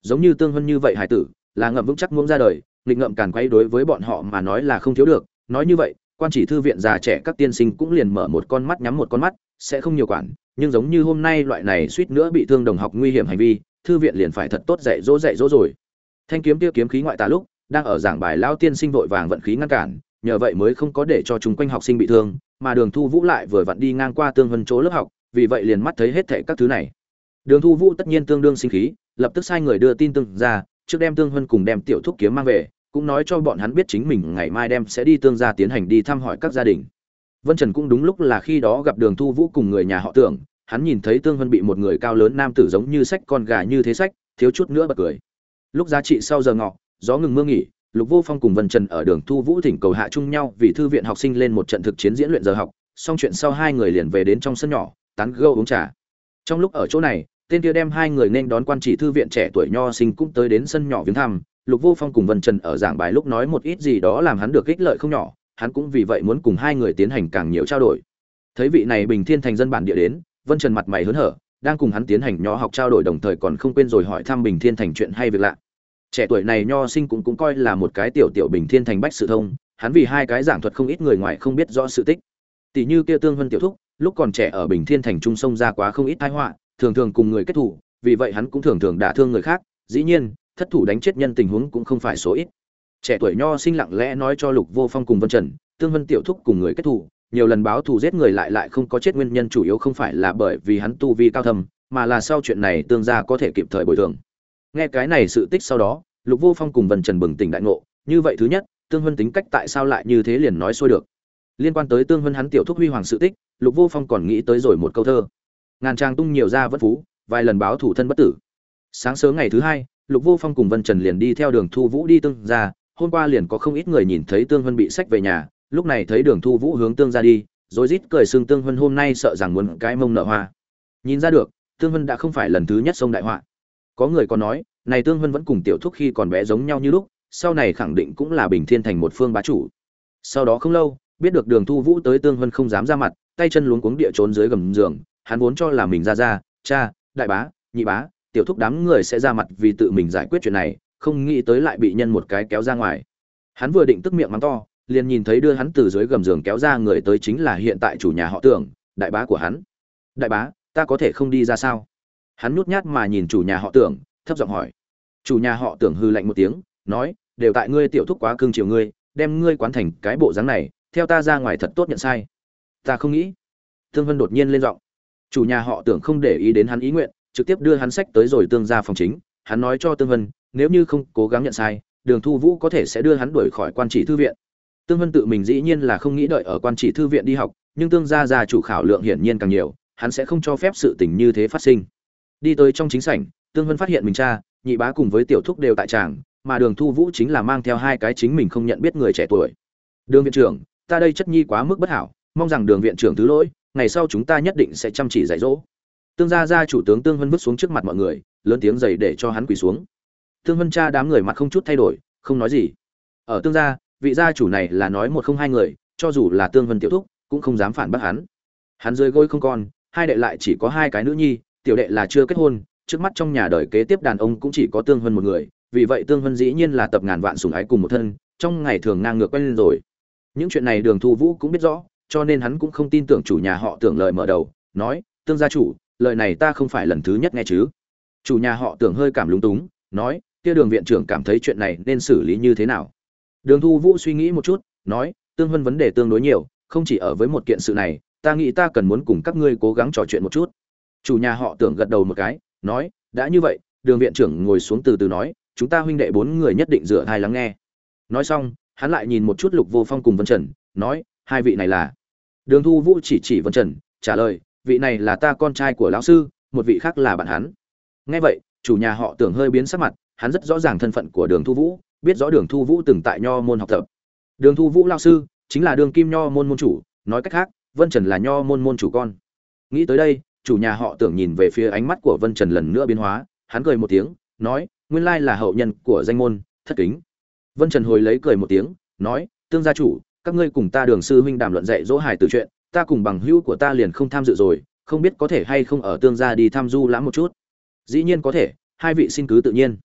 giống như Tương Vân như vậy hải tử, là ngậm vững chắc muỗng ra đời, nghịch ngợm càn quấy đối với bọn họ mà nói là không thiếu được. Nói như vậy, quan chỉ thư viện già trẻ các tiên sinh cũng liền mở một con mắt nhắm một con mắt, sẽ không nhiều quản, nhưng giống như hôm nay loại này suýt nữa bị thương đồng học nguy hiểm hành vi, thư viện liền phải thật tốt dạy dỗ rồi. Thanh kiếm kia kiếm khí ngoại tà lúc, đang ở giảng bài lão tiên sinh vội vàng vận khí ngăn cản, nhờ vậy mới không có để cho chúng quanh học sinh bị thương, mà Đường Thu Vũ lại vừa vặn đi ngang qua Tương Vân chỗ lớp học, vì vậy liền mắt thấy hết thảy các thứ này. Đường Thu Vũ tất nhiên tương đương sinh khí, lập tức sai người đưa tin Tương ra, trước đem Tương Vân cùng đem tiểu thúc kiếm mang về, cũng nói cho bọn hắn biết chính mình ngày mai đem sẽ đi Tương gia tiến hành đi thăm hỏi các gia đình. Vân Trần cũng đúng lúc là khi đó gặp Đường Thu Vũ cùng người nhà họ Tưởng, hắn nhìn thấy Tương Vân bị một người cao lớn nam tử giống như xách con gà như thế xách, thiếu chút nữa bật cười. Lúc giá trị sau giờ ngọ, gió ngừng mưa nghỉ, Lục Vô Phong cùng Vân Trần ở Đường Thu Vũ thỉnh cầu hạ chung nhau vì thư viện học sinh lên một trận thực chiến diễn luyện giờ học, xong chuyện sau hai người liền về đến trong sân nhỏ, tán gẫu uống trà. Trong lúc ở chỗ này, tên kia đem hai người nên đón quan chỉ thư viện trẻ tuổi nho sinh cũng tới đến sân nhỏ viếng thăm. Lục Vô Phong cùng Vân Trần ở giảng bài lúc nói một ít gì đó làm hắn được ích lợi không nhỏ, hắn cũng vì vậy muốn cùng hai người tiến hành càng nhiều trao đổi. Thấy vị này Bình Thiên thành dân bản địa đến, Vân Trần mặt mày hớn hở, đang cùng hắn tiến hành nho học trao đổi đồng thời còn không quên rồi hỏi thăm Bình Thiên thành chuyện hay việc lạ. Trẻ tuổi này nho sinh cũng coi là một cái tiểu Bình Thiên thành bách sự thông, hắn vì hai cái giảng thuật không ít người ngoài không biết rõ sự tích. Tỷ như kia Tương Vân tiểu thúc, lúc còn trẻ ở Bình Thiên thành trung sông ra quá không ít tai họa, thường thường cùng người kết thù, vì vậy hắn cũng thường thường đả thương người khác, dĩ nhiên, thất thủ đánh chết nhân tình huống cũng không phải số ít. Trẻ tuổi nho sinh lặng lẽ nói cho Lục Vô Phong cùng Vân Trần, Tương Vân tiểu thúc cùng người kết thù, nhiều lần báo thù giết người lại không có chết nguyên nhân chủ yếu không phải là bởi vì hắn tu vi cao thâm, mà là sau chuyện này tương gia có thể kịp thời bồi thường. Nghe cái này sự tích sau đó, Lục Vô Phong cùng Vân Trần bừng tỉnh đại ngộ, như vậy thứ nhất, Tương Vân tính cách tại sao lại như thế liền nói xuôi được. Liên quan tới Tương Vân hắn tiểu thúc huy hoàng sự tích, Lục Vô Phong còn nghĩ tới rồi một câu thơ: ngàn trang tung nhiều ra vất phú, vài lần báo thủ thân bất tử. Sáng sớm ngày thứ hai, Lục Vô Phong cùng Vân Trần liền đi theo Đường Thu Vũ đi Tương gia, hôm qua liền có không ít người nhìn thấy Tương Vân bị sách về nhà, lúc này thấy Đường Thu Vũ hướng Tương gia đi, rồi rít cười sương Tương Vân hôm nay sợ rằng muốn cái mông nợ hoa. Nhìn ra được, Tương Vân đã không phải lần thứ nhất xông đại họa. Có người còn nói, này Tương Vân vẫn cùng tiểu thúc khi còn bé giống nhau như lúc, sau này khẳng định cũng là Bình Thiên thành một phương bá chủ. Sau đó không lâu, biết được Đường Thu Vũ tới, Tương Vân không dám ra mặt, tay chân luống cuống địa trốn dưới gầm giường, hắn vốn cho là mình ra, cha, đại bá, nhị bá, tiểu thúc đám người sẽ ra mặt vì tự mình giải quyết chuyện này, không nghĩ tới lại bị nhân một cái kéo ra ngoài. Hắn vừa định tức miệng mắng to, liền nhìn thấy đưa hắn từ dưới gầm giường kéo ra người tới chính là hiện tại chủ nhà họ Tưởng, đại bá của hắn. Đại bá, ta có thể không đi ra sao? Hắn nhút nhát mà nhìn chủ nhà họ Tưởng, thấp giọng hỏi. Chủ nhà họ Tưởng hừ lạnh một tiếng, nói, đều tại ngươi tiểu thúc quá cương chiều ngươi, đem ngươi quán thành cái bộ dáng này, theo ta ra ngoài thật tốt nhận sai. Ta không nghĩ. Tương Vân đột nhiên lên giọng. Chủ nhà họ Tưởng không để ý đến hắn ý nguyện, trực tiếp đưa hắn sách tới rồi Tương gia phòng chính. Hắn nói cho Tương Vân, nếu như không cố gắng nhận sai, Đường Thu Vũ có thể sẽ đưa hắn đuổi khỏi quan chỉ thư viện. Tương Vân tự mình dĩ nhiên là không nghĩ đợi ở quan chỉ thư viện đi học, nhưng Tương gia gia chủ khảo lượng hiển nhiên càng nhiều, hắn sẽ không cho phép sự tình như thế phát sinh. Đi tới trong chính sảnh, Tương Vân phát hiện mình cha, nhị bá cùng với tiểu thúc đều tại tràng, mà Đường Thu Vũ chính là mang theo hai cái chính mình không nhận biết người trẻ tuổi. Đường viện trưởng, ta đây chất nhi quá mức bất hảo, mong rằng Đường viện trưởng thứ lỗi, ngày sau chúng ta nhất định sẽ chăm chỉ dạy dỗ. Tương gia gia chủ tướng Tương Vân vứt xuống trước mặt mọi người, lớn tiếng dày để cho hắn quỳ xuống. Tương Vân cha đám người mặt không chút thay đổi, không nói gì. Ở Tương gia, vị gia chủ này là nói một không hai người, cho dù là Tương Vân tiểu thúc cũng không dám phản bác hắn. Hắn dưới gối không con, hai đệ lại chỉ có hai cái nữ nhi, tiểu đệ là chưa kết hôn, trước mắt trong nhà đời kế tiếp đàn ông cũng chỉ có Tương Vân một người, vì vậy Tương Vân dĩ nhiên là tập ngàn vạn sủng ái cùng một thân, trong ngày thường ngang ngược quen lên rồi. Những chuyện này Đường Thu Vũ cũng biết rõ, cho nên hắn cũng không tin tưởng chủ nhà họ Tưởng lời mở đầu, nói, Tương gia chủ, lời này ta không phải lần thứ nhất nghe chứ. Chủ nhà họ Tưởng hơi cảm lúng túng, nói, kia Đường viện trưởng cảm thấy chuyện này nên xử lý như thế nào. Đường Thu Vũ suy nghĩ một chút, nói, Tương Vân vấn đề tương đối nhiều, không chỉ ở với một kiện sự này, ta nghĩ ta cần muốn cùng các ngươi cố gắng trò chuyện một chút. Chủ nhà họ Tưởng gật đầu một cái, nói, đã như vậy, Đường viện trưởng ngồi xuống từ từ nói, chúng ta huynh đệ bốn người nhất định dựa tai lắng nghe. Nói xong, hắn lại nhìn một chút Lục Vô Phong cùng Vân Trần, nói, hai vị này là. Đường Thu Vũ chỉ Vân Trần, trả lời, vị này là ta con trai của lão sư, một vị khác là bạn hắn. Nghe vậy, chủ nhà họ Tưởng hơi biến sắc mặt, hắn rất rõ ràng thân phận của Đường Thu Vũ, biết rõ Đường Thu Vũ từng tại Nho môn học tập. Đường Thu Vũ lão sư chính là Đường Kim Nho môn môn chủ, nói cách khác, Vân Trần là Nho môn môn chủ con. Nghĩ tới đây, chủ nhà họ Tưởng nhìn về phía ánh mắt của Vân Trần lần nữa biến hóa, hắn cười một tiếng, nói, nguyên lai là hậu nhân của danh môn, thất kính. Vân Trần hồi lấy cười một tiếng, nói, Tương gia chủ, các ngươi cùng ta Đường sư huynh đàm luận dạy dỗ hài tử chuyện, ta cùng bằng hữu của ta liền không tham dự rồi, không biết có thể hay không ở Tương gia đi thăm du lãm một chút. Dĩ nhiên có thể, hai vị xin cứ tự nhiên.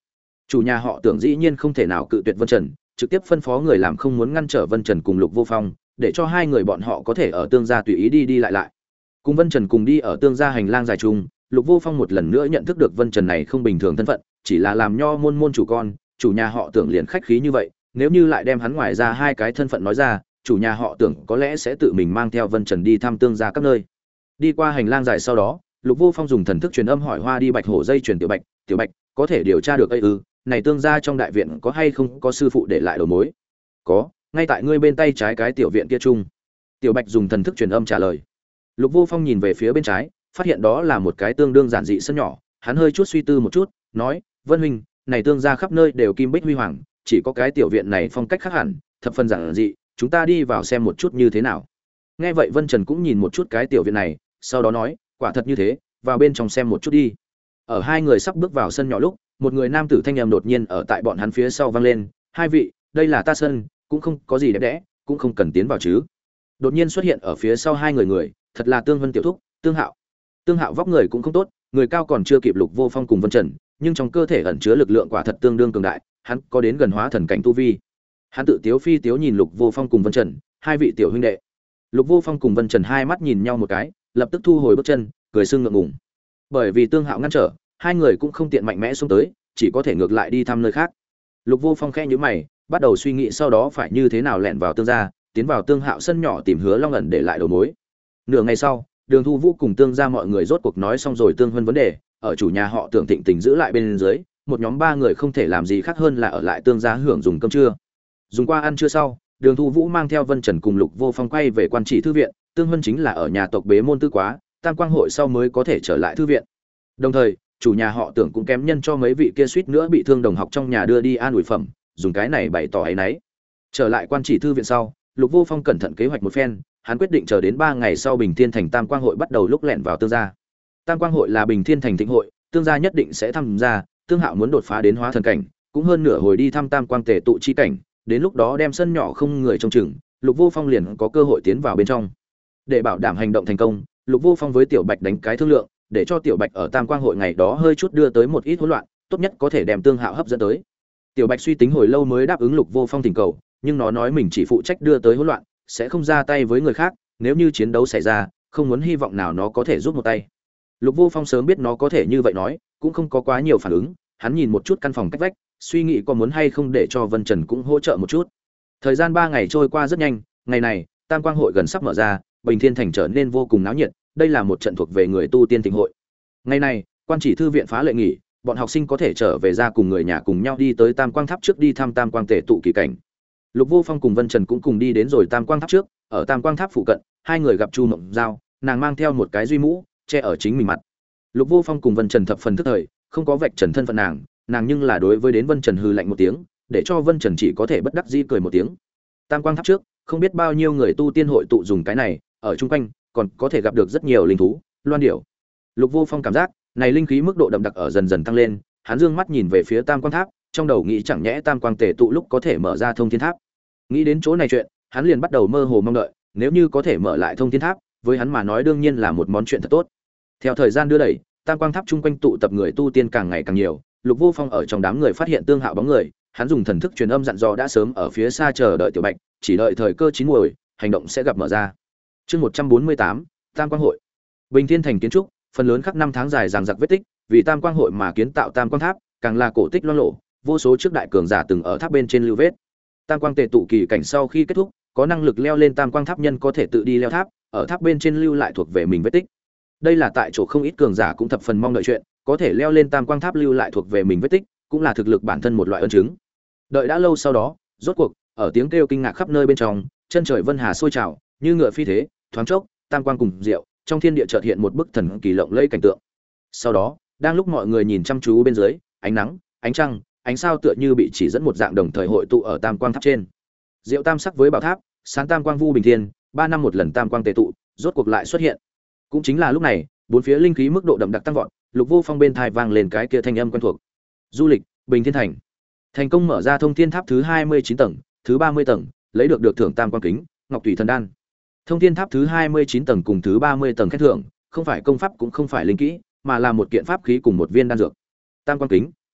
Chủ nhà họ Tưởng dĩ nhiên không thể nào cự tuyệt Vân Trần, trực tiếp phân phó người làm không muốn ngăn trở Vân Trần cùng Lục Vô Phong, để cho hai người bọn họ có thể ở tương gia tùy ý đi đi lại lại. Cùng Vân Trần cùng đi ở tương gia hành lang dài chung, Lục Vô Phong một lần nữa nhận thức được Vân Trần này không bình thường thân phận, chỉ là làm nho môn môn chủ con, chủ nhà họ Tưởng liền khách khí như vậy, nếu như lại đem hắn ngoài ra hai cái thân phận nói ra, chủ nhà họ Tưởng có lẽ sẽ tự mình mang theo Vân Trần đi thăm tương gia các nơi. Đi qua hành lang dài sau đó, Lục Vô Phong dùng thần thức truyền âm hỏi Hoa đi Bạch Hổ dây truyền Tiểu Bạch, có thể điều tra được ấy ư? Này tương gia trong đại viện có hay không có sư phụ để lại đầu mối? Có, ngay tại ngươi bên tay trái cái tiểu viện kia chung. Tiểu Bạch dùng thần thức truyền âm trả lời. Lục Vô Phong nhìn về phía bên trái, phát hiện đó là một cái tương đương giản dị sân nhỏ, hắn hơi chút suy tư một chút, nói: "Vân huynh, này tương gia khắp nơi đều kim bích huy hoàng, chỉ có cái tiểu viện này phong cách khác hẳn, thập phần giản dị, chúng ta đi vào xem một chút như thế nào." Nghe vậy Vân Trần cũng nhìn một chút cái tiểu viện này, sau đó nói: "Quả thật như thế, vào bên trong xem một chút đi." Ở hai người sắp bước vào sân nhỏ lúc, một người nam tử thanh âm đột nhiên ở tại bọn hắn phía sau vang lên: "Hai vị, đây là ta sân, cũng không có gì đẹp đẽ, cũng không cần tiến vào chứ." Đột nhiên xuất hiện ở phía sau hai người, thật là Tương Vân tiểu thúc, Tương Hạo. Tương Hạo vóc người cũng không tốt, người cao còn chưa kịp Lục Vô Phong cùng Vân Trần, nhưng trong cơ thể ẩn chứa lực lượng quả thật tương đương cường đại, hắn có đến gần hóa thần cảnh tu vi. Hắn tự tiếu phi tiếu nhìn Lục Vô Phong cùng Vân Trần, hai vị tiểu huynh đệ. Lục Vô Phong cùng Vân Trần hai mắt nhìn nhau một cái, lập tức thu hồi bước chân, cười sưng ngượng ngùng. Bởi vì Tương Hạo ngăn trở, hai người cũng không tiện mạnh mẽ xuống tới, chỉ có thể ngược lại đi thăm nơi khác. Lục Vô Phong khẽ nhíu mày, bắt đầu suy nghĩ sau đó phải như thế nào lẻn vào tương gia, tiến vào Tương Hạo sân nhỏ tìm Hứa Long ẩn để lại đầu mối. Nửa ngày sau, Đường Thu Vũ cùng Tương gia mọi người rốt cuộc nói xong rồi tương hơn vấn đề, ở chủ nhà họ Tưởng Thịnh Tình giữ lại bên dưới, một nhóm ba người không thể làm gì khác hơn là ở lại Tương gia hưởng dùng cơm trưa. Dùng qua ăn trưa sau, Đường Thu Vũ mang theo Vân Trần cùng Lục Vô Phong quay về quan chỉ thư viện, Tương Vân chính là ở nhà tộc bế môn tư quá, Tam Quang hội sau mới có thể trở lại thư viện. Đồng thời, chủ nhà họ Tưởng cũng kém nhân cho mấy vị kia suýt nữa bị thương đồng học trong nhà đưa đi an ủi phẩm, dùng cái này bày tỏ ấy nấy. Trở lại quan chỉ thư viện sau, Lục Vô Phong cẩn thận kế hoạch một phen, hắn quyết định chờ đến 3 ngày sau Bình Thiên Thành Tam Quang hội bắt đầu lúc lẻn vào tương gia. Tam Quang hội là Bình Thiên Thành thịnh hội, tương gia nhất định sẽ tham gia, Tương Hạo muốn đột phá đến hóa thần cảnh, cũng hơn nửa hồi đi thăm Tam Quang tề tụ chi cảnh, đến lúc đó đem sân nhỏ không người trông chừng, Lục Vô Phong liền có cơ hội tiến vào bên trong. Để bảo đảm hành động thành công, Lục Vô Phong với Tiểu Bạch đánh cái thương lượng, để cho Tiểu Bạch ở Tam Quang hội ngày đó hơi chút đưa tới một ít hỗn loạn, tốt nhất có thể đem Tương Hạo hấp dẫn tới. Tiểu Bạch suy tính hồi lâu mới đáp ứng Lục Vô Phong thỉnh cầu, nhưng nó nói mình chỉ phụ trách đưa tới hỗn loạn, sẽ không ra tay với người khác, nếu như chiến đấu xảy ra, không muốn hy vọng nào nó có thể giúp một tay. Lục Vô Phong sớm biết nó có thể như vậy nói, cũng không có quá nhiều phản ứng, hắn nhìn một chút căn phòng cách vách, suy nghĩ có muốn hay không để cho Vân Trần cũng hỗ trợ một chút. Thời gian 3 ngày trôi qua rất nhanh, ngày này, Tam Quang hội gần sắp mở ra, Bình Thiên Thành trở nên vô cùng náo nhiệt, đây là một trận thuộc về người tu tiên thịnh hội. Ngày này, quan chỉ thư viện phá lệ nghỉ, bọn học sinh có thể trở về ra cùng người nhà cùng nhau đi tới Tam Quang tháp trước đi thăm Tam Quang tề tụ kỳ cảnh. Lục Vô Phong cùng Vân Trần cũng cùng đi đến rồi Tam Quang tháp trước, ở Tam Quang tháp phụ cận, hai người gặp Chu Mộng Giao, nàng mang theo một cái duy mũ, che ở chính mình mặt. Lục Vô Phong cùng Vân Trần thập phần thức thời, không có vạch trần thân phận nàng, nàng nhưng là đối với đến Vân Trần hừ lạnh một tiếng, để cho Vân Trần chỉ có thể bất đắc dĩ cười một tiếng. Tam Quang tháp trước, không biết bao nhiêu người tu tiên hội tụ dùng cái này, ở chung quanh còn có thể gặp được rất nhiều linh thú, loan điểu. Lục Vô Phong cảm giác, này linh khí mức độ đậm đặc ở dần dần tăng lên, hắn dương mắt nhìn về phía Tam Quang tháp, trong đầu nghĩ chẳng nhẽ Tam Quang tề tụ lúc có thể mở ra thông thiên tháp. Nghĩ đến chỗ này chuyện, hắn liền bắt đầu mơ hồ mong đợi, nếu như có thể mở lại thông thiên tháp, với hắn mà nói đương nhiên là một món chuyện thật tốt. Theo thời gian đưa đẩy, Tam Quang tháp chung quanh tụ tập người tu tiên càng ngày càng nhiều, Lục Vô Phong ở trong đám người phát hiện Tương Hạo bóng người, hắn dùng thần thức truyền âm dặn dò đã sớm ở phía xa chờ đợi Tiểu Bạch, chỉ đợi thời cơ chín muồi, hành động sẽ gặp mở ra. Chương 148, Tam Quang hội. Bình Thiên Thành kiến trúc, phần lớn khắc năm tháng dài dằng dặc vết tích, vì Tam Quang hội mà kiến tạo Tam Quang tháp, càng là cổ tích loang lổ, vô số trước đại cường giả từng ở tháp bên trên lưu vết. Tam Quang tề tụ kỳ cảnh sau khi kết thúc, có năng lực leo lên Tam Quang tháp nhân có thể tự đi leo tháp, ở tháp bên trên lưu lại thuộc về mình vết tích. Đây là tại chỗ không ít cường giả cũng thập phần mong đợi chuyện, có thể leo lên Tam Quang tháp lưu lại thuộc về mình vết tích, cũng là thực lực bản thân một loại ân chứng. Đợi đã lâu sau đó, rốt cuộc, ở tiếng kêu kinh ngạc khắp nơi bên trong, chân trời vân hà sôi trào, như ngựa phi thế, thoáng chốc, Tam Quang cùng diệu, trong thiên địa chợt hiện một bức thần kỳ lộng lẫy cảnh tượng. Sau đó, đang lúc mọi người nhìn chăm chú bên dưới, ánh nắng, ánh trăng, ánh sao tựa như bị chỉ dẫn một dạng đồng thời hội tụ ở Tam Quang tháp trên. Diệu tam sắc với bảo tháp, sáng Tam Quang vu bình thiên, 3 năm một lần Tam Quang tề tụ, rốt cuộc lại xuất hiện. Cũng chính là lúc này, bốn phía linh khí mức độ đậm đặc tăng vọt, Lục Vô Phong bên tai vang lên cái kia thanh âm quen thuộc. Du lịch, Bình Thiên Thành. Thành công mở ra thông thiên tháp thứ 29 tầng, thứ 30 tầng, lấy được thưởng Tam Quang kính, Ngọc Tùy thần đan. Thông thiên tháp thứ 29 tầng cùng thứ 30 tầng khen thưởng, không phải công pháp cũng không phải linh kỹ, mà là một kiện pháp khí cùng một viên đan dược. Tam Quang kính,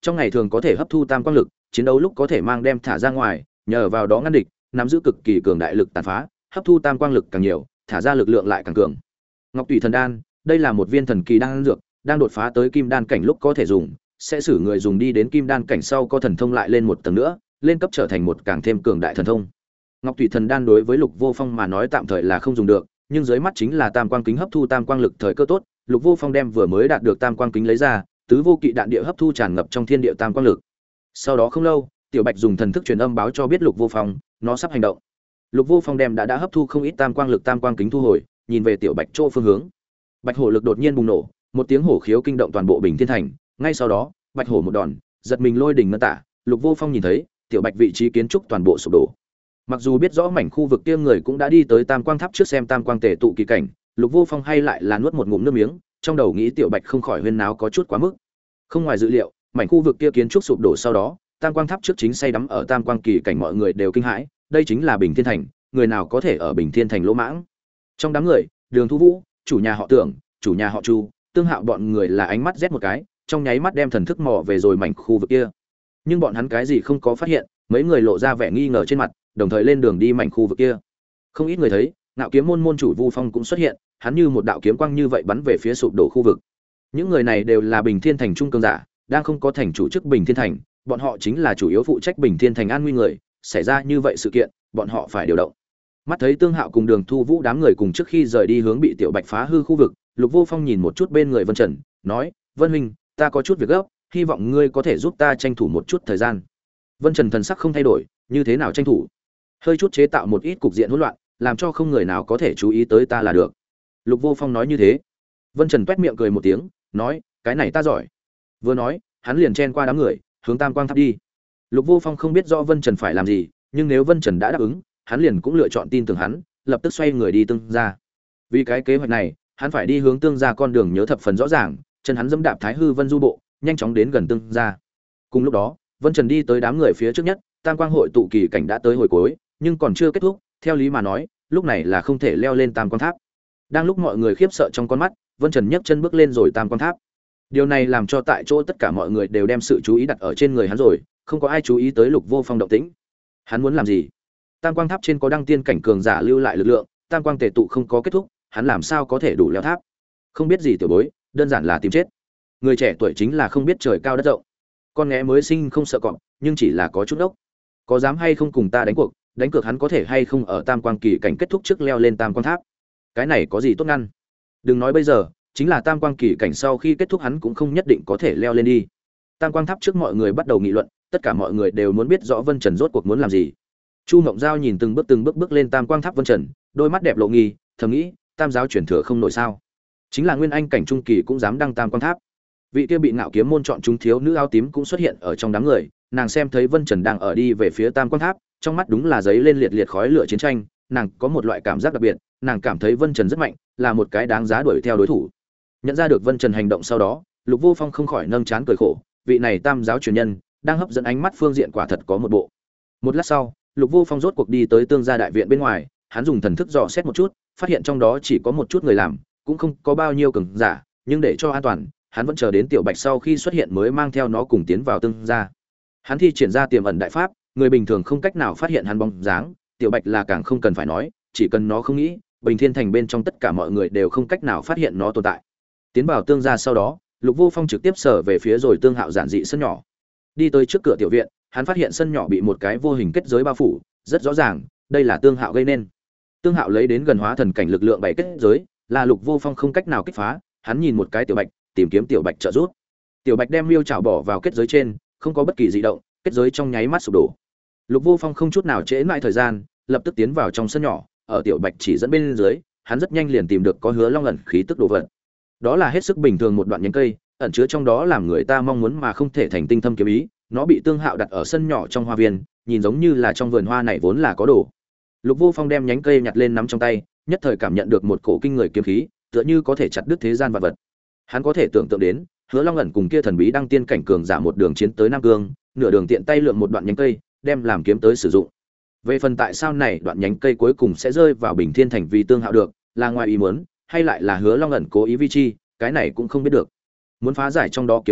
trong ngày thường có thể hấp thu tam quang lực, chiến đấu lúc có thể mang đem thả ra ngoài, nhờ vào đó ngăn địch, nắm giữ cực kỳ cường đại lực tàn phá, hấp thu tam quang lực càng nhiều, thả ra lực lượng lại càng cường. Ngọc Tùy Thần Đan, đây là một viên thần kỳ đan dược, đang đột phá tới kim đan cảnh lúc có thể dùng, sẽ xử người dùng đi đến kim đan cảnh sau có thần thông lại lên một tầng nữa, lên cấp trở thành một càng thêm cường đại thần thông. Ngọc Tùy Thần Đan đối với Lục Vô Phong mà nói tạm thời là không dùng được, nhưng dưới mắt chính là tam quang kính hấp thu tam quang lực thời cơ tốt, Lục Vô Phong đem vừa mới đạt được tam quang kính lấy ra, tứ vô kỵ đạn địa hấp thu tràn ngập trong thiên địa tam quang lực. Sau đó không lâu, Tiểu Bạch dùng thần thức truyền âm báo cho biết Lục Vô Phong, nó sắp hành động. Lục Vô Phong đem đã hấp thu không ít tam quang lực tam quang kính thu hồi, nhìn về Tiểu Bạch chỗ phương hướng. Bạch hổ lực đột nhiên bùng nổ, một tiếng hổ khiếu kinh động toàn bộ Bình Thiên Thành, ngay sau đó, Bạch hổ một đòn, giật mình lôi đỉnh ngân tả, Lục Vô Phong nhìn thấy, Tiểu Bạch vị trí kiến trúc toàn bộ sụp đổ. Mặc dù biết rõ mảnh khu vực kia người cũng đã đi tới Tam Quang Tháp trước xem Tam Quang Tề tụ kỳ cảnh, Lục Vô Phong hay lại là nuốt một ngụm nước miếng, trong đầu nghĩ Tiểu Bạch không khỏi huyên náo có chút quá mức. Không ngoài dự liệu, mảnh khu vực kia kiến trúc sụp đổ sau đó, Tam Quang Tháp trước chính say đắm ở Tam Quang kỳ cảnh mọi người đều kinh hãi, đây chính là Bình Thiên Thành, người nào có thể ở Bình Thiên Thành lỗ mãng. Trong đám người, Đường Thu Vũ, chủ nhà họ Tưởng, chủ nhà họ Chu, Tương Hạo bọn người là ánh mắt rét một cái, trong nháy mắt đem thần thức mò về rồi mảnh khu vực kia. Nhưng bọn hắn cái gì không có phát hiện, mấy người lộ ra vẻ nghi ngờ trên mặt, đồng thời lên đường đi mảnh khu vực kia. Không ít người thấy, Ngạo Kiếm môn môn chủ Vu Phong cũng xuất hiện, hắn như một đạo kiếm quang như vậy bắn về phía sụp đổ khu vực. Những người này đều là Bình Thiên Thành trung cường giả, đang không có thành chủ chức Bình Thiên Thành, bọn họ chính là chủ yếu phụ trách Bình Thiên Thành an nguy người, xảy ra như vậy sự kiện, bọn họ phải điều động. Mắt thấy Tương Hạo cùng Đường Thu Vũ đám người cùng trước khi rời đi hướng bị Tiểu Bạch phá hư khu vực, Lục Vô Phong nhìn một chút bên người Vân Trần, nói: "Vân huynh, ta có chút việc gấp, hy vọng ngươi có thể giúp ta tranh thủ một chút thời gian." Vân Trần thần sắc không thay đổi, như thế nào tranh thủ? Hơi chút chế tạo một ít cục diện hỗn loạn, làm cho không người nào có thể chú ý tới ta là được. Lục Vô Phong nói như thế. Vân Trần toét miệng cười một tiếng, nói: "Cái này ta giỏi." Vừa nói, hắn liền chen qua đám người, hướng Tam Quang Tháp đi. Lục Vô Phong không biết rõ Vân Trần phải làm gì, nhưng nếu Vân Trần đã đáp ứng, hắn liền cũng lựa chọn tin tưởng hắn, lập tức xoay người đi Tương gia. Vì cái kế hoạch này, hắn phải đi hướng Tương gia con đường nhớ thập phần rõ ràng, chân hắn dẫm đạp Thái Hư Vân Du bộ, nhanh chóng đến gần Tương gia. Cùng lúc đó, Vân Trần đi tới đám người phía trước nhất, Tam Quang hội tụ kỳ cảnh đã tới hồi cuối, nhưng còn chưa kết thúc, theo lý mà nói, lúc này là không thể leo lên Tam Quang Tháp. Đang lúc mọi người khiếp sợ trong con mắt, Vân Trần nhấc chân bước lên rồi Tam Quang Tháp. Điều này làm cho tại chỗ tất cả mọi người đều đem sự chú ý đặt ở trên người hắn rồi, không có ai chú ý tới Lục Vô Phong động tĩnh. Hắn muốn làm gì? Tam Quang Tháp trên có đăng tiên cảnh cường giả lưu lại lực lượng, Tam Quang tề tụ không có kết thúc, hắn làm sao có thể đủ leo tháp? Không biết gì tiểu bối, đơn giản là tìm chết. Người trẻ tuổi chính là không biết trời cao đất rộng. Con nghé mới sinh không sợ cọp, nhưng chỉ là có chút ốc. Có dám hay không cùng ta đánh cuộc, đánh cược hắn có thể hay không ở Tam Quang kỳ cảnh kết thúc trước leo lên Tam Quang Tháp? Cái này có gì tốt ngăn? Đừng nói bây giờ, chính là Tam Quang kỳ cảnh sau khi kết thúc hắn cũng không nhất định có thể leo lên đi. Tam Quang Tháp trước mọi người bắt đầu nghị luận, tất cả mọi người đều muốn biết rõ Vân Trần rốt cuộc muốn làm gì. Chu Mộng Giao nhìn từng bước bước lên Tam Quang Tháp Vân Trần, đôi mắt đẹp lộ nghi, thầm nghĩ, Tam giáo truyền thừa không nổi sao? Chính là Nguyên Anh cảnh trung kỳ cũng dám đăng Tam Quang Tháp. Vị kia bị Ngạo Kiếm môn chọn chúng thiếu nữ áo tím cũng xuất hiện ở trong đám người, nàng xem thấy Vân Trần đang ở đi về phía Tam Quang Tháp, trong mắt đúng là giấy lên liệt liệt khói lửa chiến tranh, nàng có một loại cảm giác đặc biệt, nàng cảm thấy Vân Trần rất mạnh, là một cái đáng giá đuổi theo đối thủ. Nhận ra được Vân Trần hành động sau đó, Lục Vô Phong không khỏi nâng trán cười khổ, vị này Tam giáo truyền nhân, đang hấp dẫn ánh mắt phương diện quả thật có một bộ. Một lát sau, Lục Vô Phong rốt cuộc đi tới Tương gia đại viện bên ngoài, hắn dùng thần thức dò xét một chút, phát hiện trong đó chỉ có một chút người làm, cũng không có bao nhiêu cường giả, nhưng để cho an toàn, hắn vẫn chờ đến Tiểu Bạch sau khi xuất hiện mới mang theo nó cùng tiến vào Tương gia. Hắn thi triển ra tiềm ẩn đại pháp, người bình thường không cách nào phát hiện hắn bóng dáng, Tiểu Bạch là càng không cần phải nói, chỉ cần nó không nghĩ, Bình Thiên Thành bên trong tất cả mọi người đều không cách nào phát hiện nó tồn tại. Tiến vào Tương gia sau đó, Lục Vô Phong trực tiếp sở về phía rồi Tương Hạo giản dị sân nhỏ. Đi tới trước cửa tiểu viện, hắn phát hiện sân nhỏ bị một cái vô hình kết giới bao phủ, rất rõ ràng, đây là Tương Hạo gây nên. Tương Hạo lấy đến gần hóa thần cảnh lực lượng bày kết giới, là Lục Vô Phong không cách nào kích phá, hắn nhìn một cái Tiểu Bạch, tìm kiếm Tiểu Bạch trợ giúp. Tiểu Bạch đem miêu chảo bỏ vào kết giới trên, không có bất kỳ dị động, kết giới trong nháy mắt sụp đổ. Lục Vô Phong không chút nào trễ nãi thời gian, lập tức tiến vào trong sân nhỏ, ở Tiểu Bạch chỉ dẫn bên dưới, hắn rất nhanh liền tìm được có hứa long ẩn khí tức đồ vật. Đó là hết sức bình thường một đoạn nhánh cây, ẩn chứa trong đó làm người ta mong muốn mà không thể thành tinh thâm kiếm ý, nó bị Tương Hạo đặt ở sân nhỏ trong hoa viên, nhìn giống như là trong vườn hoa này vốn là có đồ. Lục Vô Phong đem nhánh cây nhặt lên nắm trong tay, nhất thời cảm nhận được một cổ kinh người kiếm khí, tựa như có thể chặt đứt thế gian vạn vật. Hắn có thể tưởng tượng đến, Hứa Long ẩn cùng kia thần bí đăng tiên cảnh cường giả một đường chiến tới Nam Cương, nửa đường tiện tay lượm một đoạn nhánh cây, đem làm kiếm tới sử dụng. Về phần tại sao này đoạn nhánh cây cuối cùng sẽ rơi vào Bình Thiên Thành vì Tương Hạo được, là ngoài ý muốn, hay lại là Hứa Long ẩn cố ý vi chi, cái này cũng không biết được. Muốn phá giải trong đó kiếm ý,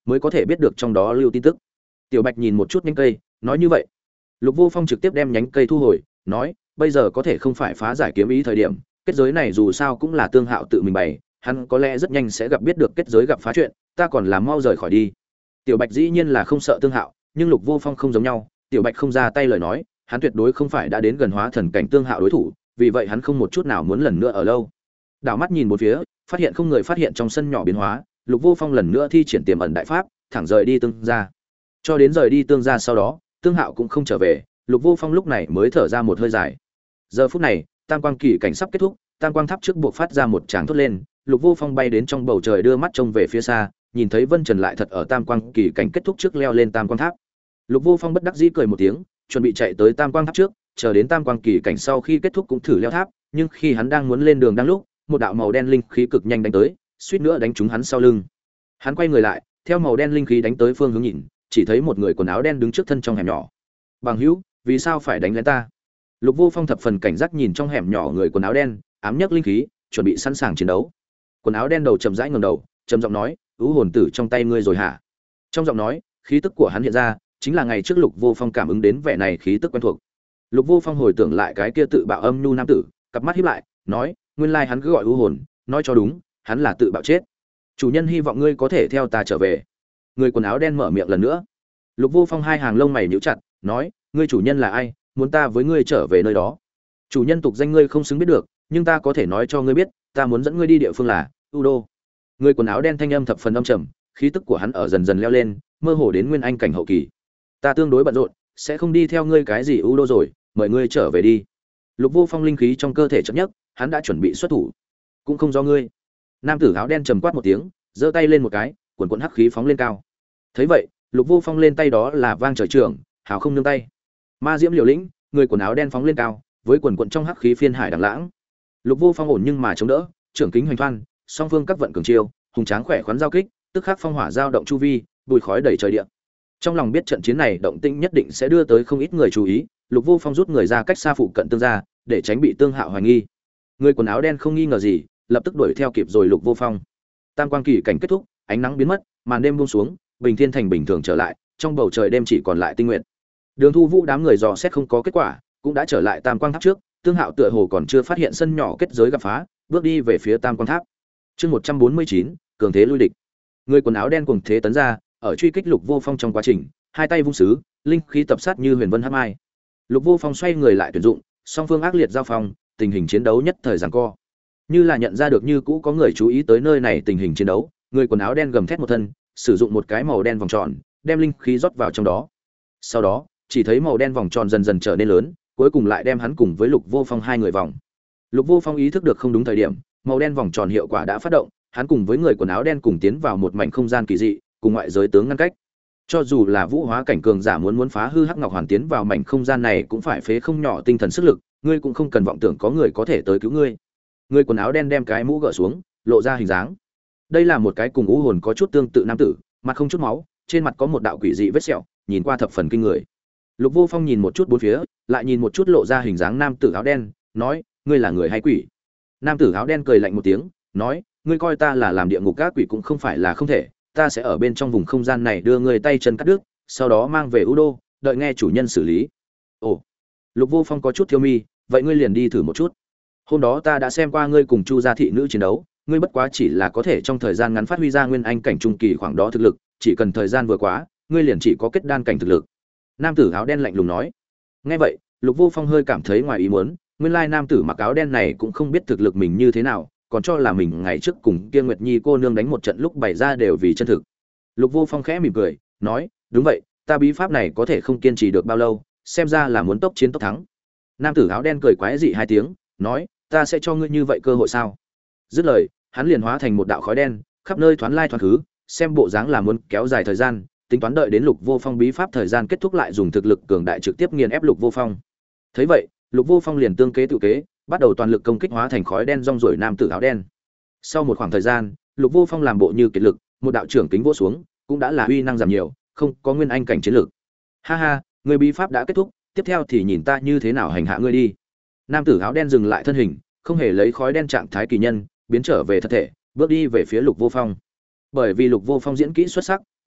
mới có thể biết được trong đó lưu tin tức. Tiểu Bạch nhìn một chút nhánh cây, nói như vậy. Lục Vô Phong trực tiếp đem nhánh cây thu hồi, nói, bây giờ có thể không phải phá giải kiếm ý thời điểm, kết giới này dù sao cũng là Tương Hạo tự mình bày, hắn có lẽ rất nhanh sẽ gặp biết được kết giới gặp phá chuyện, ta còn làm mau rời khỏi đi. Tiểu Bạch dĩ nhiên là không sợ Tương Hạo, nhưng Lục Vô Phong không giống nhau, Tiểu Bạch không ra tay lời nói, hắn tuyệt đối không phải đã đến gần hóa thần cảnh Tương Hạo đối thủ, vì vậy hắn không một chút nào muốn lần nữa ở lâu. Đảo mắt nhìn một phía, phát hiện không người phát hiện trong sân nhỏ biến hóa, Lục Vô Phong lần nữa thi triển tiềm ẩn đại pháp, thẳng rời đi Tương gia. Cho đến rời đi Tương gia sau đó, Tương Hạo cũng không trở về, Lục Vô Phong lúc này mới thở ra một hơi dài. Giờ phút này, Tam Quang Kỳ cảnh sắp kết thúc, Tam Quang Tháp trước buộc phát ra một tràng thốt lên, Lục Vô Phong bay đến trong bầu trời đưa mắt trông về phía xa, nhìn thấy Vân Trần lại thật ở Tam Quang Kỳ cảnh kết thúc trước leo lên Tam Quang Tháp. Lục Vô Phong bất đắc dĩ cười một tiếng, chuẩn bị chạy tới Tam Quang Tháp trước, chờ đến Tam Quang Kỳ cảnh sau khi kết thúc cũng thử leo tháp, nhưng khi hắn đang muốn lên đường đang lúc, một đạo màu đen linh khí cực nhanh đánh tới, suýt nữa đánh trúng hắn sau lưng. Hắn quay người lại, theo màu đen linh khí đánh tới phương hướng nhìn, chỉ thấy một người quần áo đen đứng trước thân trong hẻm nhỏ. Bằng hữu, vì sao phải đánh lén ta? Lục Vô Phong thập phần cảnh giác nhìn trong hẻm nhỏ người quần áo đen, ám nhấc linh khí, chuẩn bị sẵn sàng chiến đấu. Quần áo đen đầu chậm rãi ngẩng đầu, trầm giọng nói, "Ú hồn tử trong tay ngươi rồi hả?" Trong giọng nói, khí tức của hắn hiện ra, chính là ngày trước Lục Vô Phong cảm ứng đến vẻ này khí tức quen thuộc. Lục Vô Phong hồi tưởng lại cái kia tự bạo âm nhu nam tử, cặp mắt híp lại, nói, nguyên lai hắn cứ gọi ưu hồn, nói cho đúng, hắn là tự bạo chết. Chủ nhân hy vọng ngươi có thể theo ta trở về. Người quần áo đen mở miệng lần nữa. Lục Vô Phong hai hàng lông mày nhíu chặt, nói, ngươi chủ nhân là ai, muốn ta với ngươi trở về nơi đó. Chủ nhân tục danh ngươi không xứng biết được, nhưng ta có thể nói cho ngươi biết, ta muốn dẫn ngươi đi địa phương là U Đô. Người quần áo đen thanh âm thập phần âm trầm, khí tức của hắn ở dần dần leo lên, mơ hồ đến nguyên anh cảnh hậu kỳ. Ta tương đối bận rộn, sẽ không đi theo ngươi cái gì U Đô rồi, mời ngươi trở về đi. Lục Vô Phong linh khí trong cơ thể chậm nhất, hắn đã chuẩn bị xuất thủ. Cũng không do ngươi. Nam tử áo đen trầm quát một tiếng, giơ tay lên một cái, quần quần hắc khí phóng lên cao. Thấy vậy, Lục Vô Phong lên tay đó là vang trời trưởng, hào không nương tay. Ma diễm liều lĩnh, người quần áo đen phóng lên cao, với quần quần trong hắc khí phiên hải đằng lãng. Lục Vô Phong ổn nhưng mà chống đỡ, trưởng kính hoành thoan, song phương các vận cường chiêu, hùng tráng khỏe khoắn giao kích, tức khắc phong hỏa giao động chu vi, bụi khói đầy trời địa. Trong lòng biết trận chiến này động tĩnh nhất định sẽ đưa tới không ít người chú ý, Lục Vô Phong rút người ra cách xa phụ cận Tương gia, để tránh bị Tương Hạo hoài nghi. Người quần áo đen không nghi ngờ gì, lập tức đuổi theo kịp rồi Lục Vô Phong. Tam quang kỳ cảnh kết thúc, ánh nắng biến mất, màn đêm buông xuống, bình thiên thành bình thường trở lại, trong bầu trời đêm chỉ còn lại tinh nguyện. Đường Thu Vũ đám người dò xét không có kết quả, cũng đã trở lại Tam Quang Tháp trước, Tương Hạo tựa hồ còn chưa phát hiện sân nhỏ kết giới gặp phá, bước đi về phía Tam Quang Tháp. Chương 149, cường thế lui địch. Người quần áo đen cùng thế tấn ra, ở truy kích Lục Vô Phong trong quá trình, hai tay vung sứ, linh khí tập sát như huyền vân hắc mai. Lục Vô Phong xoay người lại tuyển dụng, song phương ác liệt giao phong, tình hình chiến đấu nhất thời giằng co. Như là nhận ra được như cũ có người chú ý tới nơi này tình hình chiến đấu, người quần áo đen gầm thét một thân, sử dụng một cái màu đen vòng tròn, đem linh khí rót vào trong đó. Sau đó, chỉ thấy màu đen vòng tròn dần dần trở nên lớn, cuối cùng lại đem hắn cùng với Lục Vô Phong hai người vòng. Lục Vô Phong ý thức được không đúng thời điểm, màu đen vòng tròn hiệu quả đã phát động, hắn cùng với người quần áo đen cùng tiến vào một mảnh không gian kỳ dị, cùng ngoại giới tướng ngăn cách. Cho dù là vũ hóa cảnh cường giả muốn phá hư hắc ngọc hoàn tiến vào mảnh không gian này cũng phải phế không nhỏ tinh thần sức lực, ngươi cũng không cần vọng tưởng có người có thể tới cứu ngươi. Người quần áo đen đem cái mũ gỡ xuống, lộ ra hình dáng. Đây là một cái cùng u hồn có chút tương tự nam tử, mặt không chút máu, trên mặt có một đạo quỷ dị vết sẹo, nhìn qua thập phần kinh người. Lục Vô Phong nhìn một chút bốn phía, lại nhìn một chút lộ ra hình dáng nam tử áo đen, nói, ngươi là người hay quỷ? Nam tử áo đen cười lạnh một tiếng, nói, ngươi coi ta là làm địa ngục các quỷ cũng không phải là không thể, ta sẽ ở bên trong vùng không gian này đưa ngươi tay chân cắt đứt, sau đó mang về U Đô, đợi nghe chủ nhân xử lý. Ồ. Lục Vô Phong có chút thiêu mi, vậy ngươi liền đi thử một chút. Hôm đó ta đã xem qua ngươi cùng Chu gia thị nữ chiến đấu, ngươi bất quá chỉ là có thể trong thời gian ngắn phát huy ra nguyên anh cảnh trung kỳ khoảng đó thực lực, chỉ cần thời gian vừa quá, ngươi liền chỉ có kết đan cảnh thực lực. Nam tử áo đen lạnh lùng nói. Nghe vậy, Lục Vô Phong hơi cảm thấy ngoài ý muốn, nguyên lai nam tử mặc áo đen này cũng không biết thực lực mình như thế nào, còn cho là mình ngày trước cùng Kia Nguyệt Nhi cô nương đánh một trận lúc bày ra đều vì chân thực. Lục Vô Phong khẽ mỉm cười, nói, đúng vậy, ta bí pháp này có thể không kiên trì được bao lâu, xem ra là muốn tốc chiến tốc thắng. Nam tử áo đen cười quái dị hai tiếng, nói, ta sẽ cho ngươi như vậy cơ hội sao? Dứt lời, hắn liền hóa thành một đạo khói đen, khắp nơi thoán lai thoán khứ, xem bộ dáng là muốn kéo dài thời gian, tính toán đợi đến Lục Vô Phong bí pháp thời gian kết thúc lại dùng thực lực cường đại trực tiếp nghiền ép Lục Vô Phong. Thấy vậy, Lục Vô Phong liền tương kế tự kế, bắt đầu toàn lực công kích hóa thành khói đen rong ruổi nam tử áo đen. Sau một khoảng thời gian, Lục Vô Phong làm bộ như kiệt lực, một đạo trưởng kính vỗ xuống, cũng đã là uy năng giảm nhiều, không có nguyên anh cảnh chiến lực. Ha ha, người bí pháp đã kết thúc, tiếp theo thì nhìn ta như thế nào hành hạ ngươi đi. Nam tử áo đen dừng lại thân hình, không hề lấy khói đen trạng thái kỳ nhân, biến trở về thật thể, bước đi về phía Lục Vô Phong. Bởi vì Lục Vô Phong diễn kỹ xuất sắc,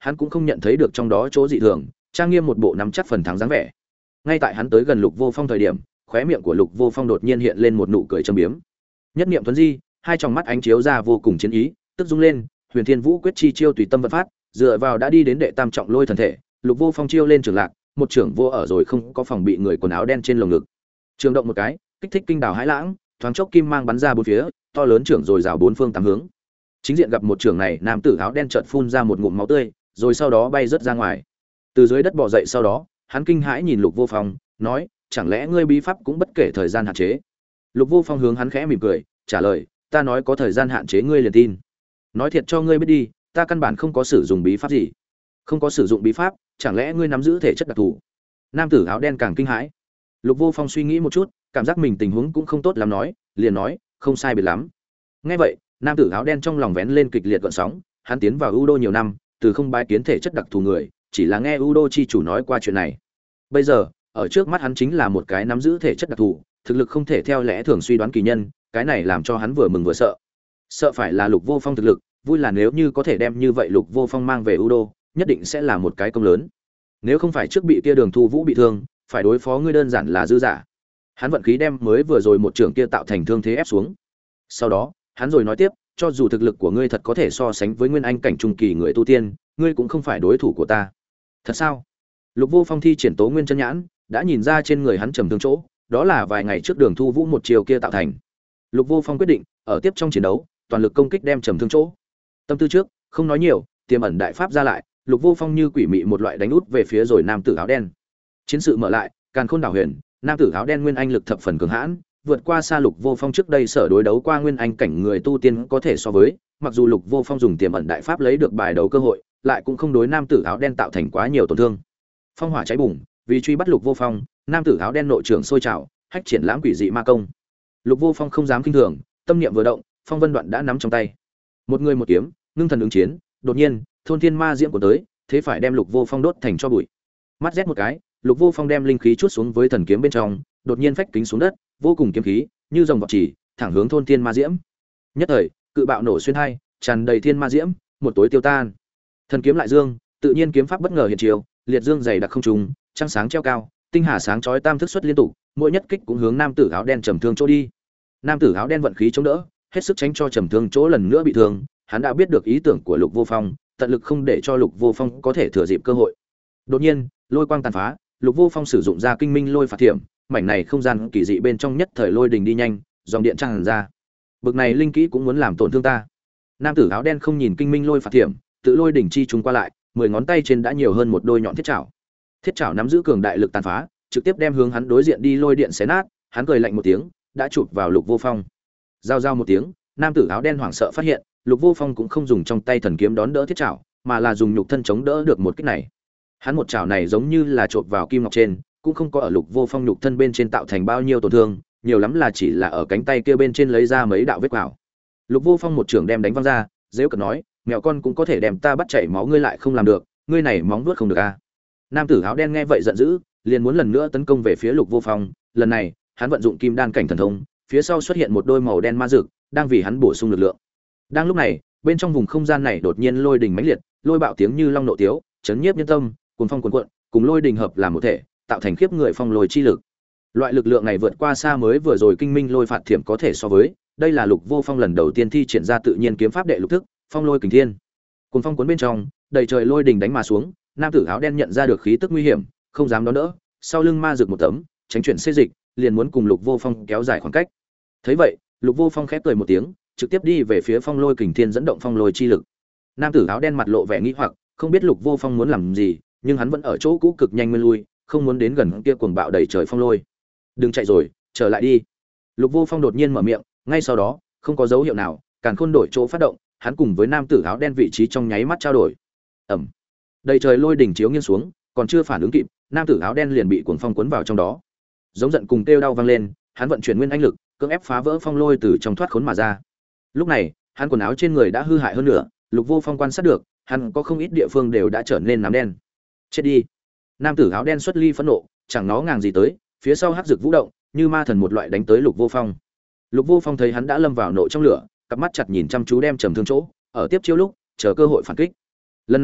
hắn cũng không nhận thấy được trong đó chỗ dị thường, trang nghiêm một bộ nắm chắc phần thắng dáng vẻ. Ngay tại hắn tới gần Lục Vô Phong thời điểm, khóe miệng của Lục Vô Phong đột nhiên hiện lên một nụ cười châm biếm. Nhất niệm tuấn di, hai tròng mắt ánh chiếu ra vô cùng chiến ý, tức rung lên, Huyền Thiên Vũ quyết chi chiêu tùy tâm vận phát, dựa vào đã đi đến đệ tam trọng lôi thần thể, Lục Vô Phong chiêu lên trường lạc, một trưởng vô ở rồi không có phòng bị người quần áo đen trên lồng ngực. Trường động một cái, kích thích kinh đảo hãi lãng, thoáng chốc kim mang bắn ra bốn phía, to lớn trưởng rồi rào bốn phương tám hướng. Chính diện gặp một trưởng này, nam tử áo đen chợt phun ra một ngụm máu tươi, rồi sau đó bay rớt ra ngoài. Từ dưới đất bò dậy sau đó, hắn kinh hãi nhìn Lục Vô Phong, nói: "Chẳng lẽ ngươi bí pháp cũng bất kể thời gian hạn chế?" Lục Vô Phong hướng hắn khẽ mỉm cười, trả lời: "Ta nói có thời gian hạn chế ngươi liền tin. Nói thiệt cho ngươi biết đi, ta căn bản không có sử dụng bí pháp gì." "Không có sử dụng bí pháp, chẳng lẽ ngươi nắm giữ thể chất đặc thù?" Nam tử áo đen càng kinh hãi. Lục Vô Phong suy nghĩ một chút, cảm giác mình tình huống cũng không tốt lắm nói, liền nói: "Không sai biệt lắm." Nghe vậy, nam tử áo đen trong lòng vén lên kịch liệt gợn sóng, hắn tiến vào Udo nhiều năm, từ không bái kiến thể chất đặc thù người, chỉ là nghe Udo chi chủ nói qua chuyện này. Bây giờ, ở trước mắt hắn chính là một cái nắm giữ thể chất đặc thù, thực lực không thể theo lẽ thường suy đoán kỳ nhân, cái này làm cho hắn vừa mừng vừa sợ. Sợ phải là Lục Vô Phong thực lực, vui là nếu như có thể đem như vậy Lục Vô Phong mang về Udo, nhất định sẽ là một cái công lớn. Nếu không phải trước bị kia Đường Thu Vũ bị thương, phải đối phó ngươi đơn giản là dư giả. Hắn vận khí đem mới vừa rồi một trưởng kia tạo thành thương thế ép xuống. Sau đó, hắn rồi nói tiếp, cho dù thực lực của ngươi thật có thể so sánh với nguyên anh cảnh trung kỳ người tu tiên, ngươi cũng không phải đối thủ của ta. Thật sao? Lục Vô Phong thi triển Tố Nguyên chân nhãn, đã nhìn ra trên người hắn trầm thương chỗ, đó là vài ngày trước Đường Thu Vũ một chiều kia tạo thành. Lục Vô Phong quyết định, ở tiếp trong chiến đấu, toàn lực công kích đem trầm thương chỗ. Tâm tư trước, không nói nhiều, tiềm ẩn đại pháp ra lại, Lục Vô Phong như quỷ mị một loại đánh út về phía rồi nam tử áo đen. Chiến sự mở lại, càn khôn đảo huyền, nam tử áo đen nguyên anh lực thập phần cường hãn, vượt qua xa Lục Vô Phong trước đây sở đối đấu qua nguyên anh cảnh người tu tiên có thể so với, mặc dù Lục Vô Phong dùng tiềm ẩn đại pháp lấy được bài đấu cơ hội, lại cũng không đối nam tử áo đen tạo thành quá nhiều tổn thương. Phong hỏa cháy bùng, vì truy bắt Lục Vô Phong, nam tử áo đen nội trưởng sôi trào, hách triển lãm quỷ dị ma công. Lục Vô Phong không dám kinh thường, tâm niệm vừa động, phong vân đoạn đã nắm trong tay. Một người một kiếm, ngưng thần ứng chiến, đột nhiên, thôn thiên ma diễm của tới, thế phải đem Lục Vô Phong đốt thành cho bụi. Mắt rét một cái, Lục Vô Phong đem linh khí chuốt xuống với thần kiếm bên trong, đột nhiên phách kính xuống đất, vô cùng kiếm khí, như rồng vọt chỉ, thẳng hướng thôn thiên ma diễm. Nhất thời, cự bạo nổ xuyên hai, tràn đầy thiên ma diễm, một tối tiêu tan. Thần kiếm lại dương, tự nhiên kiếm pháp bất ngờ hiện chiều, liệt dương dày đặc không trùng, trăng sáng treo cao, tinh hà sáng chói tam thức xuất liên tục, mỗi nhất kích cũng hướng nam tử áo đen trầm thương chỗ đi. Nam tử áo đen vận khí chống đỡ, hết sức tránh cho trầm thương chỗ lần nữa bị thương, hắn đã biết được ý tưởng của Lục Vô Phong, tận lực không để cho Lục Vô Phong có thể thừa dịp cơ hội. Đột nhiên, lôi quang tàn phá, Lục Vô Phong sử dụng ra kinh minh lôi phạt thiểm, mảnh này không gian kỳ dị bên trong nhất thời lôi đình đi nhanh, dòng điện tràn ra. Bực này linh kỹ cũng muốn làm tổn thương ta. Nam tử áo đen không nhìn kinh minh lôi phạt thiểm, tự lôi đỉnh chi trùng qua lại, 10 ngón tay trên đã nhiều hơn một đôi nhọn thiết trảo. Thiết trảo nắm giữ cường đại lực tàn phá, trực tiếp đem hướng hắn đối diện đi lôi điện xé nát, hắn cười lạnh một tiếng, đã chụp vào Lục Vô Phong. Giao giao một tiếng, nam tử áo đen hoảng sợ phát hiện, Lục Vô Phong cũng không dùng trong tay thần kiếm đón đỡ thiết trảo, mà là dùng nhục thân chống đỡ được một kích này. Hắn một chảo này giống như là chộp vào kim ngọc trên, cũng không có ở Lục Vô Phong nhục thân bên trên tạo thành bao nhiêu tổn thương, nhiều lắm là chỉ là ở cánh tay kia bên trên lấy ra mấy đạo vết quào. Lục Vô Phong một trường đem đánh văng ra, giễu cợt nói, mèo con cũng có thể đem ta bắt chảy máu, ngươi lại không làm được, ngươi này móng vuốt không được a. Nam tử áo đen nghe vậy giận dữ, liền muốn lần nữa tấn công về phía Lục Vô Phong, lần này, hắn vận dụng kim đan cảnh thần thông, phía sau xuất hiện một đôi màu đen ma dược, đang vì hắn bổ sung lực lượng. Đang lúc này, bên trong vùng không gian này đột nhiên lôi đình mãnh liệt, lôi bạo tiếng như long nộ tiếu, chấn nhiếp nhân tâm, cuồng phong cuồn cuộn, cùng lôi đình hợp làm một thể, tạo thành khiếp người phong lôi chi lực. Loại lực lượng này vượt qua xa mới vừa rồi kinh minh lôi phạt thiểm có thể so với, đây là Lục Vô Phong lần đầu tiên thi triển ra tự nhiên kiếm pháp đệ lục thức, phong lôi kình thiên. Cuồng phong cuốn bên trong, đầy trời lôi đình đánh mà xuống, nam tử áo đen nhận ra được khí tức nguy hiểm, không dám đón đỡ, sau lưng ma dược một tấm, tránh chuyển xê dịch, liền muốn cùng Lục Vô Phong kéo dài khoảng cách. Thấy vậy, Lục Vô Phong khép cười một tiếng, trực tiếp đi về phía phong lôi kình thiên dẫn động phong lôi chi lực. Nam tử áo đen mặt lộ vẻ nghi hoặc, không biết Lục Vô Phong muốn làm gì, nhưng hắn vẫn ở chỗ cũ cực nhanh nguyên lui, không muốn đến gần kia cuồng bạo đầy trời phong lôi. Đừng chạy rồi, trở lại đi. Lục Vô Phong đột nhiên mở miệng, ngay sau đó, không có dấu hiệu nào, càn khôn đổi chỗ phát động, hắn cùng với nam tử áo đen vị trí trong nháy mắt trao đổi. Ầm. Đầy trời lôi đỉnh chiếu nghiêng xuống, còn chưa phản ứng kịp, nam tử áo đen liền bị cuồng phong cuốn vào trong đó. Giống giận cùng kêu đau vang lên, hắn vận chuyển nguyên anh lực, cưỡng ép phá vỡ phong lôi từ trong thoát khốn mà ra. Lúc này, hắn quần áo trên người đã hư hại hơn nữa, Lục Vô Phong quan sát được, hắn có không ít địa phương đều đã trở nên nám đen. Chết đi. Nam tử áo đen xuất ly phẫn nộ, chẳng nó ngàng gì tới, phía sau hắc dược vũ động, như ma thần một loại đánh tới Lục Vô Phong. Lục Vô Phong thấy hắn đã lâm vào nội trong lửa, cặp mắt chặt nhìn chăm chú đem trầm thương chỗ, ở tiếp chiêu lúc, chờ cơ hội phản kích. Lần này,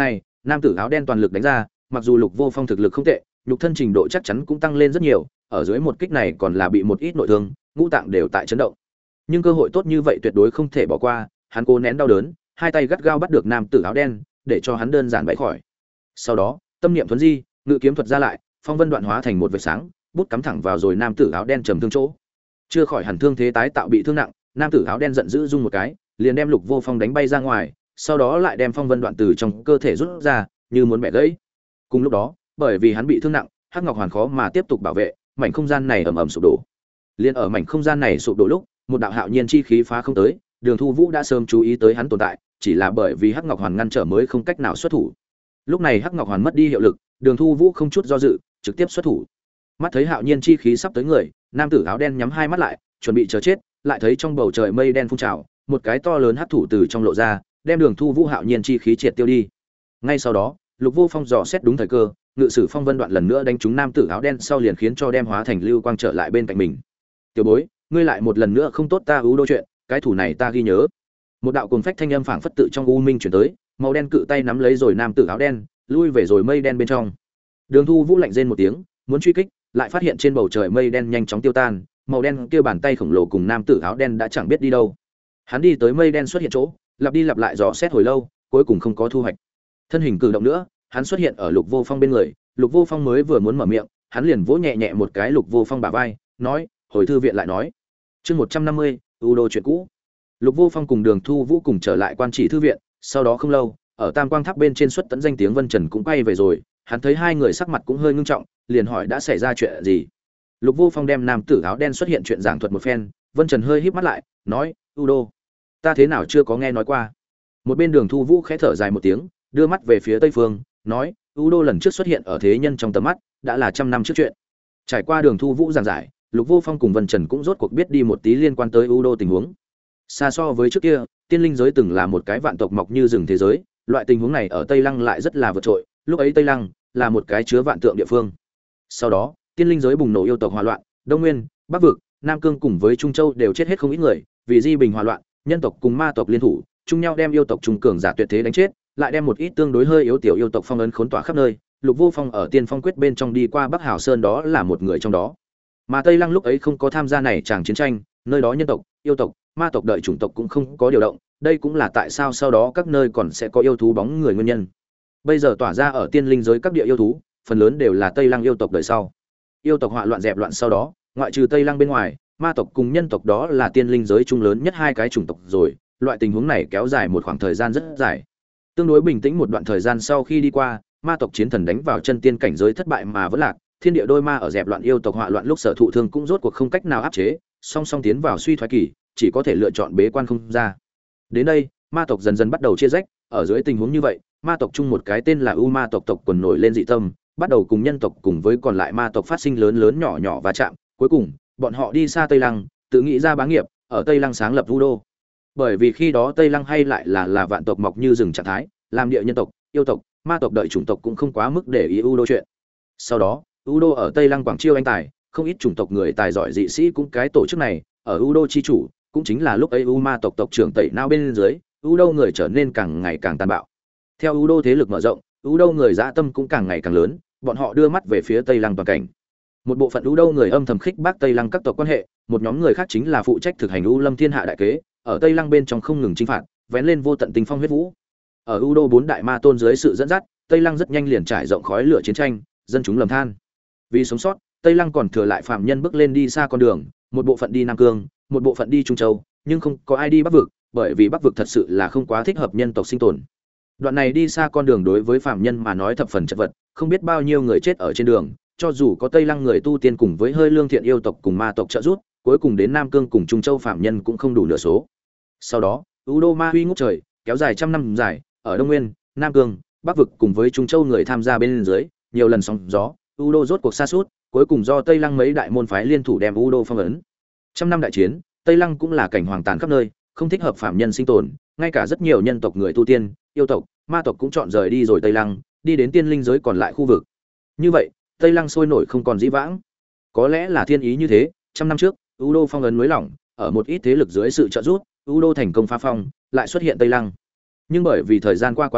Nam tử áo đen toàn lực đánh ra, mặc dù Lục Vô Phong thực lực không tệ, nhục thân trình độ chắc chắn cũng tăng lên rất nhiều, ở dưới một kích này còn là bị một ít nội thương, ngũ tạng đều tại chấn động. Nhưng cơ hội tốt như vậy tuyệt đối không thể bỏ qua, hắn cố nén đau đớn, hai tay gắt gao bắt được nam tử áo đen, để cho hắn đơn giản bẫy khỏi. Sau đó, tâm niệm thuần di, ngự kiếm thuật ra lại, phong vân đoạn hóa thành một vệt sáng, bút cắm thẳng vào rồi nam tử áo đen trầm thương chỗ. Chưa khỏi hẳn thương thế tái tạo bị thương nặng, nam tử áo đen giận dữ rung một cái, liền đem Lục Vô Phong đánh bay ra ngoài, sau đó lại đem phong vân đoạn từ trong cơ thể rút ra, như muốn bẻ gãy. Cùng lúc đó, bởi vì hắn bị thương nặng, Hắc Ngọc Hoàn khó mà tiếp tục bảo vệ, mảnh không gian này ầm ầm sụp đổ. Liên ở mảnh không gian này sụp đổ lúc, một đạo hạo nhiên chi khí phá không tới, Đường Thu Vũ đã sớm chú ý tới hắn tồn tại, chỉ là bởi vì Hắc Ngọc Hoàn ngăn trở mới không cách nào xuất thủ. Lúc này Hắc Ngọc Hoàn mất đi hiệu lực, Đường Thu Vũ không chút do dự, trực tiếp xuất thủ. Mắt thấy hạo nhiên chi khí sắp tới người, nam tử áo đen nhắm hai mắt lại, chuẩn bị chờ chết, lại thấy trong bầu trời mây đen phun trào, một cái to lớn hắc thủ từ trong lộ ra, đem Đường Thu Vũ hạo nhiên chi khí triệt tiêu đi. Ngay sau đó, Lục Vô Phong dò xét đúng thời cơ, ngự sử phong vân đoạn lần nữa đánh trúng nam tử áo đen sau liền khiến cho đem hóa thành lưu quang trở lại bên cạnh mình. Tiểu bối, ngươi lại một lần nữa không tốt ta ưu đô chuyện, cái thủ này ta ghi nhớ. Một đạo cuồng phách thanh âm phảng phất tự trong u minh truyền tới, màu đen cự tay nắm lấy rồi nam tử áo đen, lui về rồi mây đen bên trong. Đường Thu Vũ lạnh rên một tiếng, muốn truy kích, lại phát hiện trên bầu trời mây đen nhanh chóng tiêu tan, màu đen kia bàn tay khổng lồ cùng nam tử áo đen đã chẳng biết đi đâu. Hắn đi tới mây đen xuất hiện chỗ, lặp đi lặp lại dò xét hồi lâu, cuối cùng không có thu hoạch. Thân hình cử động nữa, hắn xuất hiện ở Lục Vô Phong bên người, Lục Vô Phong mới vừa muốn mở miệng, hắn liền vỗ nhẹ nhẹ một cái Lục Vô Phong bả vai, nói: "Hồi thư viện lại nói." Chương 150, Udo chuyện cũ. Lục Vô Phong cùng Đường Thu Vũ cùng trở lại quan chỉ thư viện, sau đó không lâu, ở Tam Quang Tháp bên trên xuất tấn danh tiếng Vân Trần cũng quay về rồi, hắn thấy hai người sắc mặt cũng hơi ngưng trọng, liền hỏi đã xảy ra chuyện gì. Lục Vô Phong đem nam tử áo đen xuất hiện chuyện giảng thuật một phen, Vân Trần hơi híp mắt lại, nói: "Udo, ta thế nào chưa có nghe nói qua." Một bên Đường Thu Vũ khẽ thở dài một tiếng, đưa mắt về phía tây phương, nói: "Udo lần trước xuất hiện ở thế nhân trong tầm mắt, đã là trăm năm trước chuyện." Trải qua Đường Thu Vũ giảng giải, Lục Vô Phong cùng Vân Trần cũng rốt cuộc biết đi một tí liên quan tới Udo tình huống. Xa so với trước kia, tiên linh giới từng là một cái vạn tộc mọc như rừng thế giới, loại tình huống này ở Tây Lăng lại rất là vượt trội, lúc ấy Tây Lăng là một cái chứa vạn tượng địa phương. Sau đó, tiên linh giới bùng nổ yêu tộc hỏa loạn, Đông Nguyên, Bắc vực, Nam Cương cùng với Trung Châu đều chết hết không ít người, vì di bình hỏa loạn, nhân tộc cùng ma tộc liên thủ, chung nhau đem yêu tộc trung cường giả tuyệt thế đánh chết, lại đem một ít tương đối hơi yếu tiểu yêu tộc phong ấn khốn tỏa khắp nơi. Lục Vô Phong ở Tiên Phong Quyết bên trong đi qua Bắc Hào Sơn đó là một người trong đó. Mà Tây Lăng lúc ấy không có tham gia này tràng chiến tranh, nơi đó nhân tộc, yêu tộc, ma tộc đợi chủng tộc cũng không có điều động, đây cũng là tại sao sau đó các nơi còn sẽ có yêu thú bóng người nguyên nhân. Bây giờ tỏa ra ở tiên linh giới các địa yêu thú, phần lớn đều là Tây Lăng yêu tộc đời sau. Yêu tộc họa loạn dẹp loạn sau đó, ngoại trừ Tây Lăng bên ngoài, ma tộc cùng nhân tộc đó là tiên linh giới chung lớn nhất hai cái chủng tộc rồi, loại tình huống này kéo dài một khoảng thời gian rất dài. Tương đối bình tĩnh một đoạn thời gian sau khi đi qua, ma tộc chiến thần đánh vào chân tiên cảnh giới thất bại mà vẫn lạc, thiên địa đôi ma ở dẹp loạn yêu tộc họa loạn lúc sở thụ thương cũng rốt cuộc không cách nào áp chế, song song tiến vào suy thoái kỳ, chỉ có thể lựa chọn bế quan không ra. Đến đây, ma tộc dần dần bắt đầu chia rách, ở dưới tình huống như vậy, ma tộc chung một cái tên là U Ma tộc tộc quần nổi lên dị tâm, bắt đầu cùng nhân tộc cùng với còn lại ma tộc phát sinh lớn lớn nhỏ nhỏ va chạm, cuối cùng, bọn họ đi xa Tây Lăng, tự nghĩ ra bá nghiệp, ở Tây Lăng sáng lập Udo. Bởi vì khi đó Tây Lăng hay lại là vạn tộc mọc như rừng trạng thái, làm địa nhân tộc, yêu tộc, ma tộc đợi chủng tộc cũng không quá mức để ý Udo chuyện. Sau đó, Udo ở Tây Lăng quảng chiêu anh tài, không ít chủng tộc người tài giỏi dị sĩ cũng cái tổ chức này, ở Udo chi chủ, cũng chính là lúc ấy U Ma tộc tộc trưởng tẩy não bên dưới, Udo người trở nên càng ngày càng tàn bạo. Theo Udo thế lực mở rộng, Udo người dã tâm cũng càng ngày càng lớn, bọn họ đưa mắt về phía Tây Lăng toàn cảnh. Một bộ phận Udo người âm thầm khích bác Tây Lăng các tộc quan hệ, một nhóm người khác chính là phụ trách thực hành U Lâm Thiên Hạ đại kế, ở Tây Lăng bên trong không ngừng chinh phạt, vén lên vô tận tình phong huyết vũ. Ở Udo bốn đại ma tôn dưới sự dẫn dắt, Tây Lăng rất nhanh liền trải rộng khói lửa chiến tranh, dân chúng lầm than. Vì sống sót, Tây Lăng còn thừa lại phạm nhân bước lên đi xa con đường, một bộ phận đi Nam Cương, một bộ phận đi Trung Châu, nhưng không có ai đi Bắc vực, bởi vì Bắc vực thật sự là không quá thích hợp nhân tộc sinh tồn. Đoạn này đi xa con đường đối với phạm nhân mà nói thập phần chật vật, không biết bao nhiêu người chết ở trên đường, cho dù có Tây Lăng người tu tiên cùng với hơi lương thiện yêu tộc cùng ma tộc trợ giúp, cuối cùng đến Nam Cương cùng Trung Châu phạm nhân cũng không đủ nửa số. Sau đó, Udo ma huy ngút trời, kéo dài trăm năm dài, ở Đông Nguyên, Nam Cương, Bắc vực cùng với Trung Châu người tham gia bên dưới, nhiều lần sóng gió, Udo rốt cuộc sa sút, cuối cùng do Tây Lăng mấy đại môn phái liên thủ đem Udo phong ấn. Trăm năm đại chiến, Tây Lăng cũng là cảnh hoàng tàn khắp nơi, không thích hợp phạm nhân sinh tồn, ngay cả rất nhiều nhân tộc người tu tiên, yêu tộc, ma tộc cũng chọn rời đi rồi Tây Lăng, đi đến tiên linh giới còn lại khu vực. Như vậy, Tây Lăng sôi nổi không còn dĩ vãng. Có lẽ là thiên ý như thế, trăm năm trước, Udo phong ấn núi lỏng, ở một ít thế lực dưới sự trợ giúp, Udo thành công phá phong, lại xuất hiện Tây Lăng. Nhưng bởi vì thời gian qua quá lâu,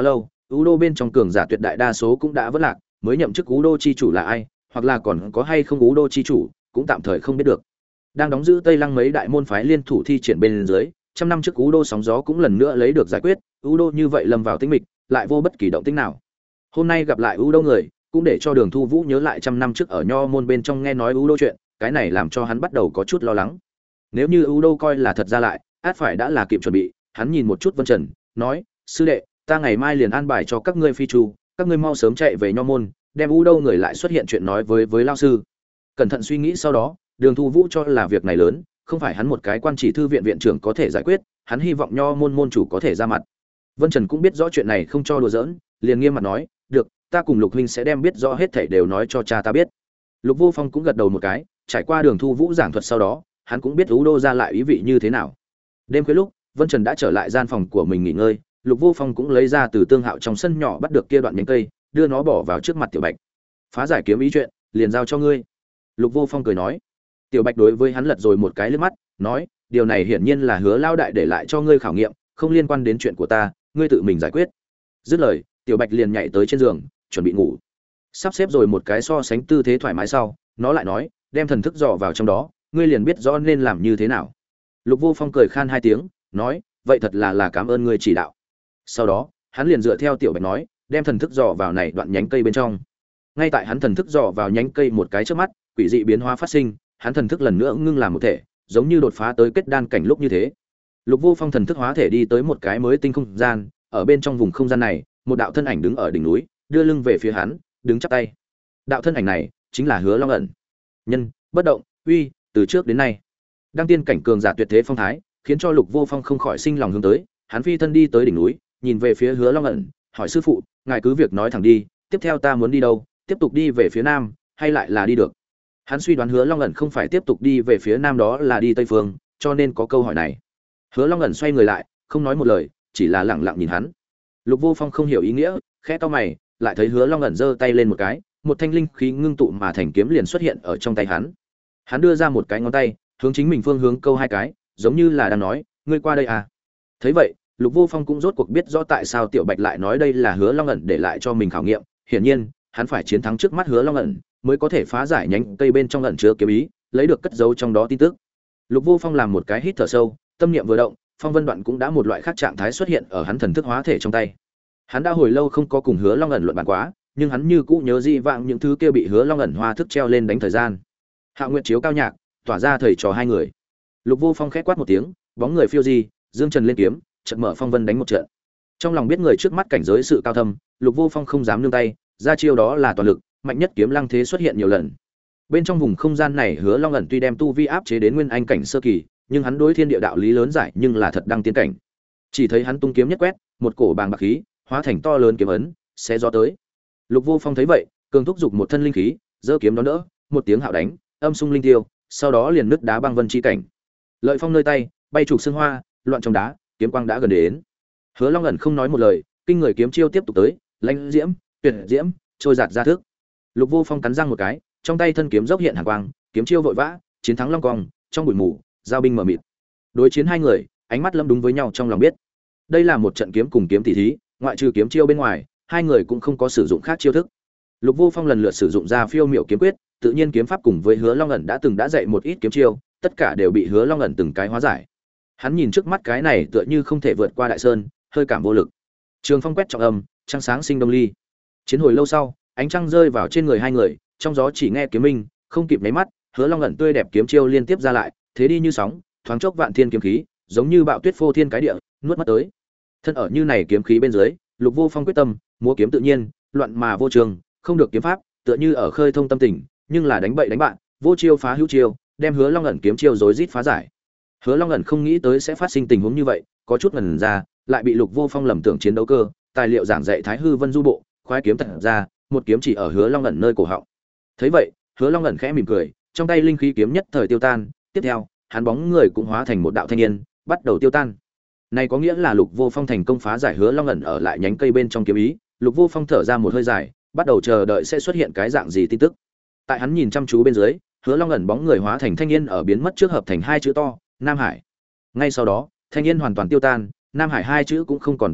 Ú Đô bên trong cường giả tuyệt đại đa số cũng đã vỡ lạc, mới nhậm chức Ú Đô chi chủ là ai, hoặc là còn có hay không Ú Đô chi chủ, cũng tạm thời không biết được. Đang đóng giữ Tây Lăng mấy đại môn phái liên thủ thi triển bên dưới, trăm năm trước Ú Đô sóng gió cũng lần nữa lấy được giải quyết, Ú Đô như vậy lâm vào tĩnh mịch, lại vô bất kỳ động tĩnh nào. Hôm nay gặp lại Ú Đô người, cũng để cho Đường Thu Vũ nhớ lại trăm năm trước ở Nho môn bên trong nghe nói Ú Đô chuyện, cái này làm cho hắn bắt đầu có chút lo lắng. Nếu như Ú Đô coi là thật ra lại, át phải đã là kịp chuẩn bị, hắn nhìn một chút Vân Trần, nói: "Sư đệ, ta ngày mai liền an bài cho các ngươi phi trù, các ngươi mau sớm chạy về Nho môn, đem Ú Đô người lại xuất hiện chuyện nói với lão sư." Cẩn thận suy nghĩ sau đó, Đường Thu Vũ cho là việc này lớn, không phải hắn một cái quan chỉ thư viện viện trưởng có thể giải quyết, hắn hy vọng Nho môn môn chủ có thể ra mặt. Vân Trần cũng biết rõ chuyện này không cho đùa giỡn, liền nghiêm mặt nói: "Được, ta cùng Lục huynh sẽ đem biết rõ hết thảy đều nói cho cha ta biết." Lục Vô Phong cũng gật đầu một cái, trải qua Đường Thu Vũ giảng thuật sau đó, hắn cũng biết Ú Đô ra lại ý vị như thế nào. Đêm khuya lúc, Vân Trần đã trở lại gian phòng của mình nghỉ ngơi, Lục Vô Phong cũng lấy ra từ tương hạo trong sân nhỏ bắt được kia đoạn nhánh cây, đưa nó bỏ vào trước mặt Tiểu Bạch. "Phá giải kiếm ý chuyện, liền giao cho ngươi." Lục Vô Phong cười nói. Tiểu Bạch đối với hắn lật rồi một cái liếc mắt, nói: "Điều này hiển nhiên là Hứa lão đại để lại cho ngươi khảo nghiệm, không liên quan đến chuyện của ta, ngươi tự mình giải quyết." Dứt lời, Tiểu Bạch liền nhảy tới trên giường, chuẩn bị ngủ. Sắp xếp rồi một cái so sánh tư thế thoải mái sau, nó lại nói: "Đem thần thức dò vào trong đó, ngươi liền biết rõ nên làm như thế nào." Lục Vô Phong cười khan hai tiếng, nói: "Vậy thật là cảm ơn ngươi chỉ đạo." Sau đó, hắn liền dựa theo Tiểu Bạch nói, đem thần thức dò vào này đoạn nhánh cây bên trong. Ngay tại hắn thần thức dò vào nhánh cây một cái trước mắt, quỷ dị biến hóa phát sinh, hắn thần thức lần nữa ngưng làm một thể, giống như đột phá tới kết đan cảnh lúc như thế. Lục Vô Phong thần thức hóa thể đi tới một cái mới tinh không gian, ở bên trong vùng không gian này, một đạo thân ảnh đứng ở đỉnh núi, đưa lưng về phía hắn, đứng chắp tay. Đạo thân ảnh này chính là Hứa Long ẩn. Nhân, bất động, uy, từ trước đến nay, đăng tiên cảnh cường giả tuyệt thế phong thái, khiến cho Lục Vô Phong không khỏi sinh lòng hướng tới, hắn phi thân đi tới đỉnh núi, nhìn về phía Hứa Long ẩn, hỏi: "Sư phụ, ngài cứ việc nói thẳng đi, tiếp theo ta muốn đi đâu? Tiếp tục đi về phía nam, hay lại là đi được?" Hắn suy đoán Hứa Long ẩn không phải tiếp tục đi về phía nam đó là đi tây phương, cho nên có câu hỏi này. Hứa Long ẩn xoay người lại, không nói một lời, chỉ là lặng lặng nhìn hắn. Lục Vô Phong không hiểu ý nghĩa, khẽ cau mày, lại thấy Hứa Long ẩn giơ tay lên một cái, một thanh linh khí ngưng tụ mà thành kiếm liền xuất hiện ở trong tay hắn. Hắn đưa ra một cái ngón tay, hướng chính mình phương hướng câu hai cái, giống như là đang nói: "Ngươi qua đây à?" Thấy vậy, Lục Vô Phong cũng rốt cuộc biết rõ tại sao Tiểu Bạch lại nói đây là Hứa Long ẩn để lại cho mình khảo nghiệm, hiển nhiên, hắn phải chiến thắng trước mắt Hứa Long ẩn, mới có thể phá giải nhánh cây bên trong ẩn chứa kiếm ý, lấy được cất giấu trong đó tin tức. Lục Vô Phong làm một cái hít thở sâu, tâm niệm vừa động, phong vân đoạn cũng đã một loại khác trạng thái xuất hiện ở hắn thần thức hóa thể trong tay. Hắn đã hồi lâu không có cùng Hứa Long ẩn luận bàn quá, nhưng hắn như cũ nhớ dị vãng những thứ kia bị Hứa Long ẩn hoa thức treo lên đánh thời gian. Hạo Nguyệt chiếu cao nhạc, tỏa ra thầy trò hai người. Lục Vô Phong khẽ quát một tiếng, bóng người phiêu di, dương trần lên kiếm, chợt mở phong vân đánh một trận. Trong lòng biết người trước mắt cảnh giới sự cao thâm, Lục Vô Phong không dám nương tay, ra chiêu đó là toàn lực, mạnh nhất kiếm lăng thế xuất hiện nhiều lần. Bên trong vùng không gian này, Hứa Long ẩn tuy đem tu vi áp chế đến nguyên anh cảnh sơ kỳ, nhưng hắn đối thiên địa đạo lý lớn giải nhưng là thật đăng tiên cảnh. Chỉ thấy hắn tung kiếm nhất quét, một cổ bàng bạc khí hóa thành to lớn kiếm ấn, xé gió tới. Lục Vô Phong thấy vậy, cường thúc giục một thân linh khí, giơ kiếm đón đỡ, một tiếng hạo đánh, âm sung linh tiêu, sau đó liền nứt đá băng vân chi cảnh. Lợi phong nơi tay, bay trục xương hoa, loạn trong đá, kiếm quang đã gần đến. Hứa Long ẩn không nói một lời, kinh người kiếm chiêu tiếp tục tới, lãnh diễm, tuyệt diễm, trôi giạt ra thước. Lục Vô Phong cắn răng một cái, trong tay thân kiếm dốc hiện hàn quang, kiếm chiêu vội vã, chiến thắng long cong, trong bụi mù, giao binh mở mịt. Đối chiến hai người, ánh mắt lâm đúng với nhau trong lòng biết. Đây là một trận kiếm cùng kiếm tỷ thí, ngoại trừ kiếm chiêu bên ngoài, hai người cũng không có sử dụng khác chiêu thức. Lục Vô Phong lần lượt sử dụng ra phiêu miểu kiếm quyết, tự nhiên kiếm pháp cùng với Hứa Long ẩn đã dạy một ít kiếm chiêu, tất cả đều bị Hứa Long ẩn từng cái hóa giải. Hắn nhìn trước mắt cái này tựa như không thể vượt qua đại sơn, hơi cảm vô lực. Trường phong quét trọng âm, trăng sáng sinh đông ly. Chiến hồi lâu sau, ánh trăng rơi vào trên người hai người, trong gió chỉ nghe kiếm minh, không kịp mấy mắt, Hứa Long ẩn tươi đẹp kiếm chiêu liên tiếp ra lại, thế đi như sóng, thoáng chốc vạn thiên kiếm khí, giống như bạo tuyết phô thiên cái địa, nuốt mất tới. Thân ở như này kiếm khí bên dưới, Lục Vô Phong quyết tâm, múa kiếm tự nhiên, loạn mà vô trường, không được kiếm pháp, tựa như ở khơi thông tâm tình, nhưng là đánh bậy đánh bạn, vô chiêu phá hữu chiêu, đem Hứa Long ẩn kiếm chiêu rối rít phá giải. Hứa Long ẩn không nghĩ tới sẽ phát sinh tình huống như vậy, có chút ngần ra, lại bị Lục Vô Phong lầm tưởng chiến đấu cơ, tài liệu giảng dạy Thái Hư Vân Du bộ, khoái kiếm thật ra, một kiếm chỉ ở Hứa Long ẩn nơi cổ họng. Thấy vậy, Hứa Long ẩn khẽ mỉm cười, trong tay linh khí kiếm nhất thời tiêu tan, tiếp theo, hắn bóng người cũng hóa thành một đạo thanh niên, bắt đầu tiêu tan. Này có nghĩa là Lục Vô Phong thành công phá giải Hứa Long ẩn ở lại nhánh cây bên trong kiếm ý, Lục Vô Phong thở ra một hơi dài, bắt đầu chờ đợi sẽ xuất hiện cái dạng gì tin tức. Tại hắn nhìn chăm chú bên dưới, Hứa Long ẩn bóng người hóa thành thanh niên ở biến mất trước hợp thành hai chữ to, Nam Hải. Ngay sau đó, thanh niên hoàn toàn tiêu tan, Nam Hải hai chữ cũng không còn tồn tại,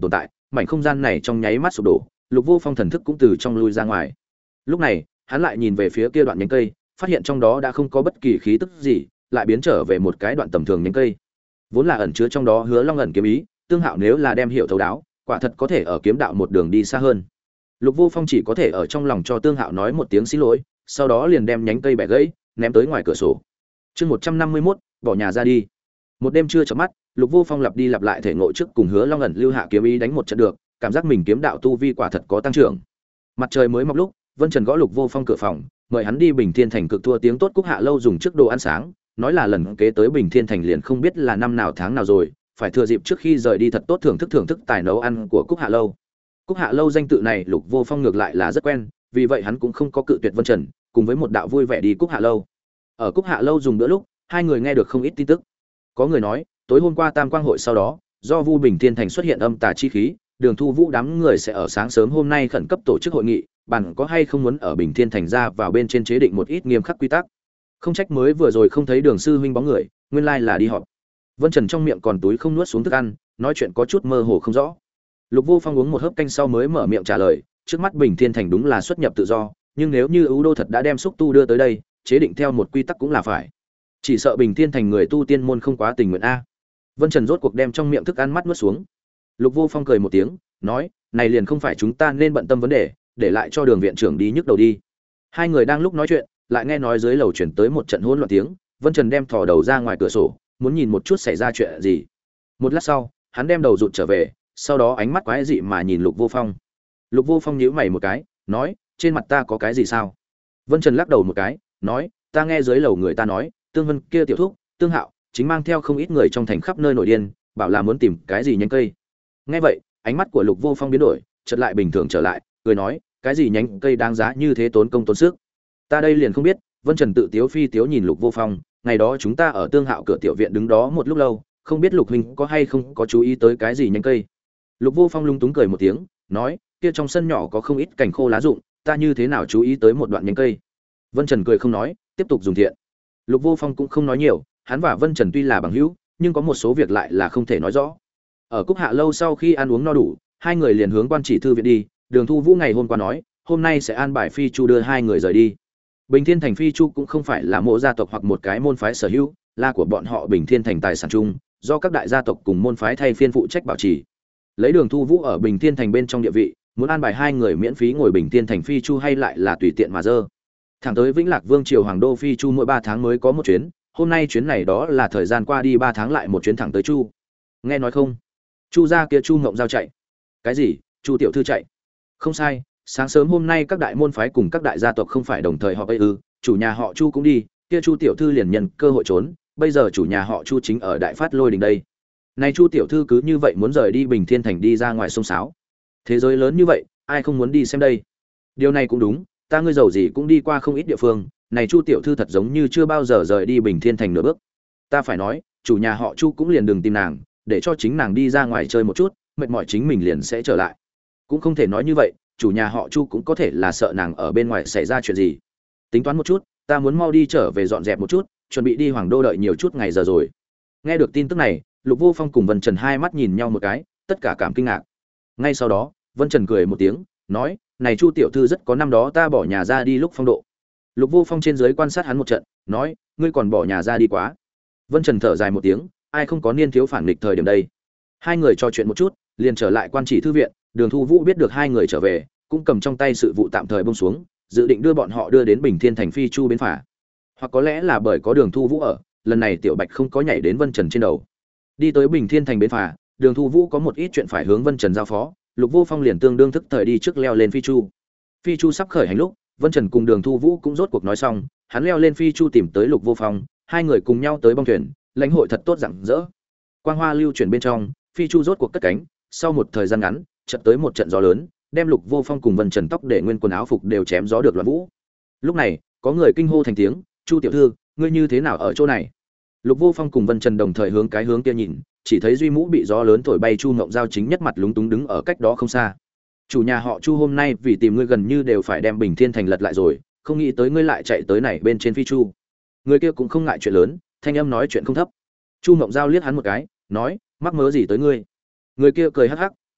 mảnh không gian này trong nháy mắt sụp đổ, Lục Vô Phong thần thức cũng từ trong lui ra ngoài. Lúc này, hắn lại nhìn về phía kia đoạn nhánh cây, phát hiện trong đó đã không có bất kỳ khí tức gì, lại biến trở về một cái đoạn tầm thường nhánh cây. Vốn là ẩn chứa trong đó Hứa Long ẩn kiếm ý, Tương Hạo nếu là đem hiểu thấu đáo, quả thật có thể ở kiếm đạo một đường đi xa hơn. Lục Vô Phong chỉ có thể ở trong lòng cho Tương Hạo nói một tiếng xin lỗi, sau đó liền đem nhánh cây bẻ gãy, ném tới ngoài cửa sổ. Chương 151, bỏ nhà ra đi. Một đêm chưa chợp mắt, Lục Vô Phong lặp đi lặp lại thể ngộ trước cùng Hứa Long ẩn lưu hạ kiếm ý đánh một trận được, cảm giác mình kiếm đạo tu vi quả thật có tăng trưởng. Mặt trời mới mọc lúc, Vân Trần gõ Lục Vô Phong cửa phòng, mời hắn đi Bình Thiên Thành cực thua tiếng tốt Cúc Hạ lâu dùng trước đồ ăn sáng, nói là lần kế tới Bình Thiên Thành liền không biết là năm nào tháng nào rồi, phải thừa dịp trước khi rời đi thật tốt thưởng thức tài nấu ăn của Cúc Hạ lâu. Cúc Hạ lâu danh tự này Lục Vô Phong ngược lại là rất quen, vì vậy hắn cũng không có cự tuyệt Vân Trần, cùng với một đạo vui vẻ đi Cúc Hạ lâu. Ở Cúc Hạ lâu dùng bữa lúc, hai người nghe được không ít tin tức. Có người nói, tối hôm qua Tam Quang hội sau đó, do Vu Bình Thiên Thành xuất hiện âm tà chi khí, Đường Thu Vũ đám người sẽ ở sáng sớm hôm nay khẩn cấp tổ chức hội nghị, bàn có hay không muốn ở Bình Thiên Thành ra vào bên trên chế định một ít nghiêm khắc quy tắc. Không trách mới vừa rồi không thấy Đường sư huynh bóng người, nguyên lai là đi họp. Vân Trần trong miệng còn túi không nuốt xuống thức ăn, nói chuyện có chút mơ hồ không rõ. Lục Vô Phong uống một hớp canh sau mới mở miệng trả lời, trước mắt Bình Thiên Thành đúng là xuất nhập tự do, nhưng nếu như Ưu Đô thật đã đem xúc tu đưa tới đây, chế định theo một quy tắc cũng là phải. Chỉ sợ Bình Thiên Thành người tu tiên môn không quá tình nguyện a. Vân Trần rốt cuộc đem trong miệng thức ăn mắt nuốt xuống. Lục Vô Phong cười một tiếng, nói, này liền không phải chúng ta nên bận tâm vấn đề, để lại cho Đường viện trưởng đi nhức đầu đi. Hai người đang lúc nói chuyện, lại nghe nói dưới lầu chuyển tới một trận hỗn loạn tiếng, Vân Trần đem thò đầu ra ngoài cửa sổ, muốn nhìn một chút xảy ra chuyện gì. Một lát sau, hắn đem đầu rụt trở về, sau đó ánh mắt quái dị mà nhìn Lục Vô Phong. Lục Vô Phong nhíu mày một cái, nói, trên mặt ta có cái gì sao? Vân Trần lắc đầu một cái, nói, ta nghe dưới lầu người ta nói, Tương Vân kia tiểu thúc, Tương Hạo, chính mang theo không ít người trong thành khắp nơi nổi điên, bảo là muốn tìm cái gì nhánh cây. Nghe vậy, ánh mắt của Lục Vô Phong biến đổi, chợt lại bình thường trở lại, cười nói, cái gì nhánh cây đáng giá như thế tốn công tốn sức? Ta đây liền không biết. Vân Trần tự tiếu phi tiếu nhìn Lục Vô Phong, ngày đó chúng ta ở Tương Hạo cửa tiểu viện đứng đó một lúc lâu, không biết Lục huynh có hay không có chú ý tới cái gì nhánh cây. Lục Vô Phong lung túng cười một tiếng, nói, kia trong sân nhỏ có không ít cành khô lá rụng, ta như thế nào chú ý tới một đoạn nhánh cây. Vân Trần cười không nói, tiếp tục dùng thiện. Lục Vô Phong cũng không nói nhiều, hắn và Vân Trần tuy là bằng hữu, nhưng có một số việc lại là không thể nói rõ. Ở Cúc Hạ lâu sau khi ăn uống no đủ, hai người liền hướng Quan Chỉ thư viện đi. Đường Thu Vũ ngày hôm qua nói, hôm nay sẽ an bài Phi Chu đưa hai người rời đi. Bình Thiên Thành Phi Chu cũng không phải là mộ gia tộc hoặc một cái môn phái sở hữu, là của bọn họ Bình Thiên Thành tài sản chung, do các đại gia tộc cùng môn phái thay phiên phụ trách bảo trì. Lấy Đường Thu Vũ ở Bình Thiên Thành bên trong địa vị, muốn an bài hai người miễn phí ngồi Bình Thiên Thành Phi Chu hay lại là tùy tiện mà dơ. Thẳng tới Vĩnh Lạc Vương triều Hoàng đô Phi Chu mỗi 3 tháng mới có một chuyến, hôm nay chuyến này đó là thời gian qua đi 3 tháng lại một chuyến thẳng tới Chu. Nghe nói không? Chu gia kia Chu Ngộng Giao chạy. Cái gì? Chu tiểu thư chạy? Không sai, sáng sớm hôm nay các đại môn phái cùng các đại gia tộc không phải đồng thời họp ấy ư? Chủ nhà họ Chu cũng đi, kia Chu tiểu thư liền nhân cơ hội trốn, bây giờ chủ nhà họ Chu chính ở Đại Phát Lôi Đình đây. Này Chu tiểu thư cứ như vậy muốn rời đi Bình Thiên Thành đi ra ngoài sông sáo. Thế giới lớn như vậy, ai không muốn đi xem đây? Điều này cũng đúng, ta ngươi giàu gì cũng đi qua không ít địa phương, này Chu tiểu thư thật giống như chưa bao giờ rời đi Bình Thiên Thành nửa bước. Ta phải nói, chủ nhà họ Chu cũng liền đừng tìm nàng, để cho chính nàng đi ra ngoài chơi một chút, mệt mỏi chính mình liền sẽ trở lại. Cũng không thể nói như vậy, chủ nhà họ Chu cũng có thể là sợ nàng ở bên ngoài xảy ra chuyện gì. Tính toán một chút, ta muốn mau đi trở về dọn dẹp một chút, chuẩn bị đi Hoàng đô đợi nhiều chút ngày giờ rồi. Nghe được tin tức này, Lục Vô Phong cùng Vân Trần hai mắt nhìn nhau một cái, tất cả cảm kinh ngạc. Ngay sau đó, Vân Trần cười một tiếng, nói, này Chu tiểu thư rất có năm đó ta bỏ nhà ra đi lúc phong độ. Lục Vô Phong trên dưới quan sát hắn một trận, nói, ngươi còn bỏ nhà ra đi quá. Vân Trần thở dài một tiếng, ai không có niên thiếu phản nghịch thời điểm đây. Hai người trò chuyện một chút, liền trở lại Quan Chỉ thư viện. Đường Thu Vũ biết được hai người trở về, cũng cầm trong tay sự vụ tạm thời buông xuống, dự định đưa bọn họ đưa đến Bình Thiên Thành Phi Chu bến phà. Hoặc có lẽ là bởi có Đường Thu Vũ ở, lần này Tiểu Bạch không có nhảy đến Vân Trần trên đầu. Đi tới Bình Thiên Thành bến phà, Đường Thu Vũ có một ít chuyện phải hướng Vân Trần giao phó, Lục Vô Phong liền tương đương thức thời đi trước leo lên Phi Chu. Phi Chu sắp khởi hành lúc, Vân Trần cùng Đường Thu Vũ cũng rốt cuộc nói xong, hắn leo lên Phi Chu tìm tới Lục Vô Phong, hai người cùng nhau tới bong thuyền, lãnh hội thật tốt rạng rỡ. Quang hoa lưu chuyển bên trong, Phi Chu rốt cuộc cất cánh, sau một thời gian ngắn, chợt tới một trận gió lớn, đem Lục Vô Phong cùng Vân Trần tóc để nguyên quần áo phục đều chém gió được loạn vũ. Lúc này, có người kinh hô thành tiếng, "Chu tiểu thư, ngươi như thế nào ở chỗ này?" Lục Vô Phong cùng Vân Trần đồng thời hướng cái hướng kia nhìn, chỉ thấy Duy Mũ bị gió lớn thổi bay Chu Ngộng Giao chính nhất mặt lúng túng đứng ở cách đó không xa. "Chủ nhà họ Chu hôm nay vì tìm ngươi gần như đều phải đem Bình Thiên Thành lật lại rồi, không nghĩ tới ngươi lại chạy tới này bên trên Phi Chu." Người kia cũng không ngại chuyện lớn, thanh âm nói chuyện không thấp. Chu Ngộng Giao liếc hắn một cái, nói, "Mắc mớ gì tới ngươi?" Người kia cười hắc hắc, nói,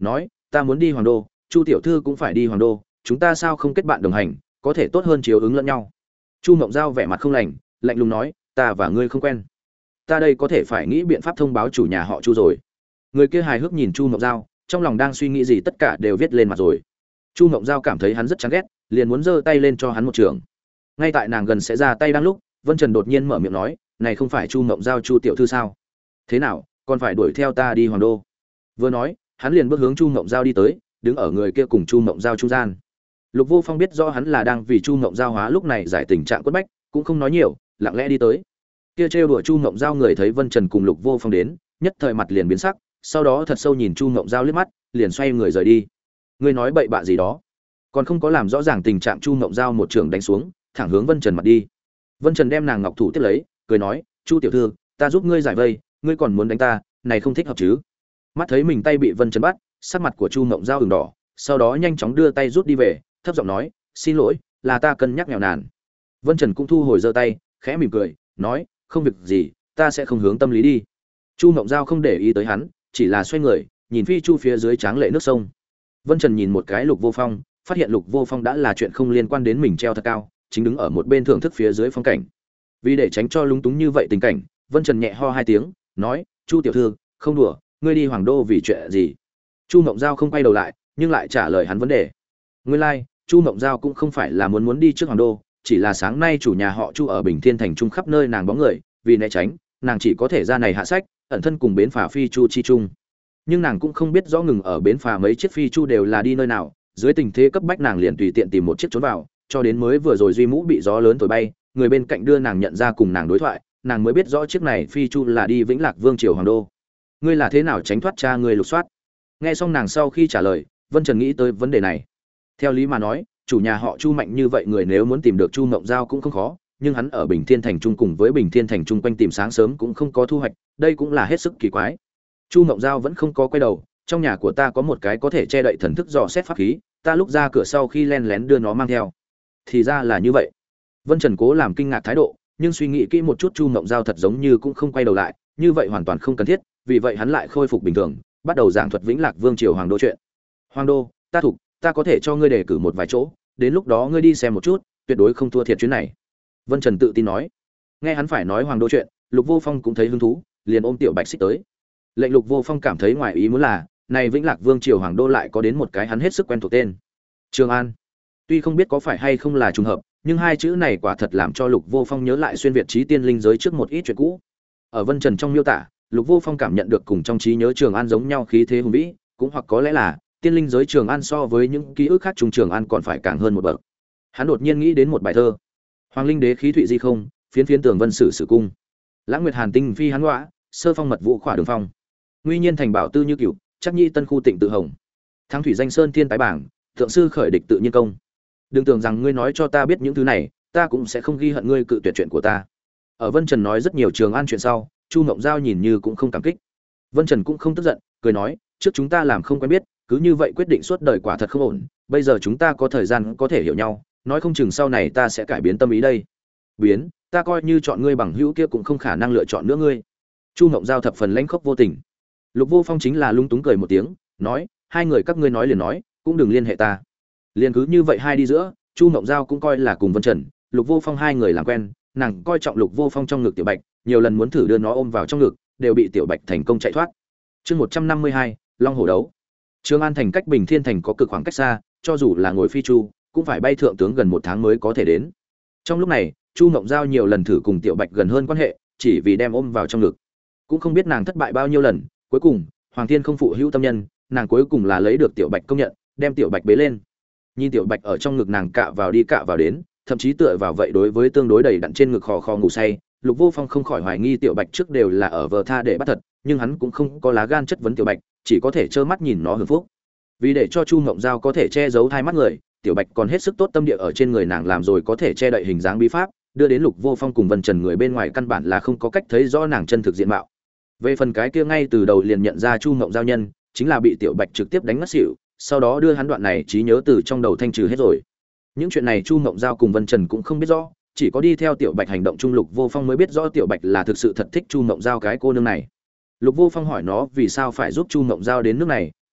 ta muốn đi Hoàng Đô, Chu tiểu thư cũng phải đi Hoàng Đô, chúng ta sao không kết bạn đồng hành, có thể tốt hơn chiếu ứng lẫn nhau. Chu Mộng Giao vẻ mặt không lành, lạnh lùng nói, ta và ngươi không quen, ta đây có thể phải nghĩ biện pháp thông báo chủ nhà họ Chu rồi. Người kia hài hước nhìn Chu Mộng Giao, trong lòng đang suy nghĩ gì tất cả đều viết lên mặt rồi. Chu Mộng Giao cảm thấy hắn rất chán ghét, liền muốn giơ tay lên cho hắn một trường. Ngay tại nàng gần sẽ ra tay đang lúc, Vân Trần đột nhiên mở miệng nói, này không phải Chu Mộng Giao Chu tiểu thư sao? Thế nào, còn phải đuổi theo ta đi Hoàng Đô? Vừa nói, hắn liền bước hướng Chu Mộng Giao đi tới, đứng ở người kia cùng Chu Mộng Giao trung gian. Lục Vô Phong biết rõ hắn là đang vì Chu Mộng Giao hóa lúc này giải tình trạng quất bách, cũng không nói nhiều, lặng lẽ đi tới. Kia trêu đùa Chu Mộng Giao người thấy Vân Trần cùng Lục Vô Phong đến, nhất thời mặt liền biến sắc, sau đó thật sâu nhìn Chu Mộng Giao liếc mắt, liền xoay người rời đi. Ngươi nói bậy bạ gì đó? Còn không có làm rõ ràng tình trạng, Chu Mộng Giao một trường đánh xuống, thẳng hướng Vân Trần mặt đi. Vân Trần đem nàng ngọc thủ tiếp lấy, cười nói, Chu tiểu thư, ta giúp ngươi giải vây, ngươi còn muốn đánh ta, này không thích hợp chứ? Mắt thấy mình tay bị Vân Trần bắt, sắc mặt của Chu Mộng Giao ửng đỏ, sau đó nhanh chóng đưa tay rút đi về, thấp giọng nói, xin lỗi, là ta cân nhắc nghèo nàn. Vân Trần cũng thu hồi giơ tay, khẽ mỉm cười, nói, không việc gì, ta sẽ không hướng tâm lý đi. Chu Mộng Giao không để ý tới hắn, chỉ là xoay người, nhìn phi chu phía dưới tráng lệ nước sông. Vân Trần nhìn một cái Lục Vô Phong, phát hiện Lục Vô Phong đã là chuyện không liên quan đến mình treo thật cao, chính đứng ở một bên thưởng thức phía dưới phong cảnh. Vì để tránh cho lúng túng như vậy tình cảnh, Vân Trần nhẹ ho hai tiếng, nói, Chu tiểu thư, không đùa, ngươi đi Hoàng Đô vì chuyện gì? Chu Mộng Giao không quay đầu lại, nhưng lại trả lời hắn vấn đề. Nguyên lai, Chu Mộng Giao cũng không phải là muốn đi trước Hoàng Đô, chỉ là sáng nay chủ nhà họ Chu ở Bình Thiên thành trung khắp nơi nàng bóng người, vì né tránh, nàng chỉ có thể ra này hạ sách, ẩn thân cùng bến phà phi chu chi chung. Nhưng nàng cũng không biết rõ ngừng ở bến phà mấy chiếc phi chu đều là đi nơi nào, dưới tình thế cấp bách nàng liền tùy tiện tìm một chiếc trốn vào, cho đến mới vừa rồi duy mũ bị gió lớn thổi bay, người bên cạnh đưa nàng nhận ra cùng nàng đối thoại, nàng mới biết rõ chiếc này phi chu là đi Vĩnh Lạc Vương triều Hoàng Đô. Ngươi là thế nào tránh thoát cha ngươi lục soát? Nghe xong nàng sau khi trả lời, Vân Trần nghĩ tới vấn đề này. Theo lý mà nói, chủ nhà họ Chu mạnh như vậy người nếu muốn tìm được Chu Mộng Giao cũng không khó, nhưng hắn ở Bình Thiên thành trung cùng với Bình Thiên thành trung quanh tìm sáng sớm cũng không có thu hoạch, đây cũng là hết sức kỳ quái. Chu Mộng Giao vẫn không có quay đầu, trong nhà của ta có một cái có thể che đậy thần thức dò xét pháp khí, ta lúc ra cửa sau khi len lén đưa nó mang theo. Thì ra là như vậy. Vân Trần cố làm kinh ngạc thái độ, nhưng suy nghĩ kỹ một chút, Chu Mộng Giao thật giống như cũng không quay đầu lại, như vậy hoàn toàn không cần thiết, vì vậy hắn lại khôi phục bình thường, bắt đầu giảng thuật Vĩnh Lạc Vương triều Hoàng Đô chuyện. Hoàng Đô, ta có thể cho ngươi đề cử một vài chỗ, đến lúc đó ngươi đi xem một chút, tuyệt đối không thua thiệt chuyến này. Vân Trần tự tin nói. Nghe hắn phải nói Hoàng Đô chuyện, Lục Vô Phong cũng thấy hứng thú, liền ôm Tiểu Bạch Xích tới. Lệnh Lục Vô Phong cảm thấy ngoài ý muốn là, này Vĩnh Lạc Vương triều Hoàng Đô lại có đến một cái hắn hết sức quen thuộc tên, Trường An. Tuy không biết có phải hay không là trùng hợp, nhưng hai chữ này quả thật làm cho Lục Vô Phong nhớ lại xuyên việt trí tiên linh giới trước một ít chuyện cũ. Ở Vân Trần trong miêu tả, Lục Vô Phong cảm nhận được cùng trong trí nhớ Trường An giống nhau khí thế hùng vĩ, cũng hoặc có lẽ là tiên linh giới Trường An so với những ký ức khác trung Trường An còn phải càng hơn một bậc. Hắn đột nhiên nghĩ đến một bài thơ: Hoàng linh đế khí thụy di không, phiến phiến tường vân sử sử cung. Lãng nguyệt hàn tinh phi hắn ngõa, sơ phong mật vũ khỏa đường phong. Nguy nhiên thành bảo tư như cửu, chắc nhi tân khu tịnh tự hồng. Thắng thủy danh sơn thiên tái bảng, thượng sư khởi địch tự nhiên công. Đừng tưởng rằng ngươi nói cho ta biết những thứ này, ta cũng sẽ không ghi hận ngươi cự tuyệt chuyện của ta. Ở Vân Trần nói rất nhiều Trường An chuyện sau, Chu Mộng Giao nhìn như cũng không cảm kích. Vân Trần cũng không tức giận, cười nói, trước chúng ta làm không quen biết, cứ như vậy quyết định suốt đời quả thật không ổn, bây giờ chúng ta có thời gian có thể hiểu nhau, nói không chừng sau này ta sẽ cải biến tâm ý đây. Biến, ta coi như chọn ngươi bằng hữu kia cũng không khả năng lựa chọn nữa ngươi. Chu Mộng Giao thập phần lãnh khốc vô tình. Lục Vô Phong chính là lung túng cười một tiếng, nói, hai người các ngươi nói liền nói, cũng đừng liên hệ ta. Liên cứ như vậy hai đi giữa, Chu Mộng Giao cũng coi là cùng Vân Trần, Lục Vô Phong hai người làm quen, nàng coi trọng Lục Vô Phong trong ngực Tiểu Bạch, nhiều lần muốn thử đưa nó ôm vào trong ngực, đều bị Tiểu Bạch thành công chạy thoát. Chương 152, Long Hổ đấu. Trường An thành cách Bình Thiên thành có cực khoảng cách xa, cho dù là ngồi phi chu, cũng phải bay thượng tướng gần 1 tháng mới có thể đến. Trong lúc này, Chu Mộng Giao nhiều lần thử cùng Tiểu Bạch gần hơn quan hệ, chỉ vì đem ôm vào trong ngực. Cũng không biết nàng thất bại bao nhiêu lần, cuối cùng, Hoàng Thiên không phụ hữu tâm nhân, nàng cuối cùng là lấy được Tiểu Bạch công nhận, đem Tiểu Bạch bế lên. Nhìn Tiểu Bạch ở trong ngực nàng cạ vào đi cạ vào đến, thậm chí tựa vào vậy đối với tương đối đầy đặn trên ngực khò khò ngủ say, Lục Vô Phong không khỏi hoài nghi Tiểu Bạch trước đều là ở vờ tha để bắt thật, nhưng hắn cũng không có lá gan chất vấn Tiểu Bạch, chỉ có thể trơ mắt nhìn nó hưởng phúc. Vì để cho Chu Mộng Giao có thể che giấu hai mắt người, Tiểu Bạch còn hết sức tốt tâm địa ở trên người nàng làm rồi có thể che đậy hình dáng bí pháp, đưa đến Lục Vô Phong cùng Vân Trần người bên ngoài căn bản là không có cách thấy rõ nàng chân thực diện mạo. Về phần cái kia ngay từ đầu liền nhận ra Chu Mộng Giao nhân, chính là bị Tiểu Bạch trực tiếp đánh ngất xỉu, sau đó đưa hắn đoạn này trí nhớ từ trong đầu thanh trừ hết rồi. Những chuyện này Chu Mộng Giao cùng Vân Trần cũng không biết rõ, chỉ có đi theo Tiểu Bạch hành động chung Lục Vô Phong mới biết rõ Tiểu Bạch là thực sự thật thích Chu Mộng Giao cái cô nương này. Lục Vô Phong hỏi nó vì sao phải giúp Chu Mộng Giao đến nước này,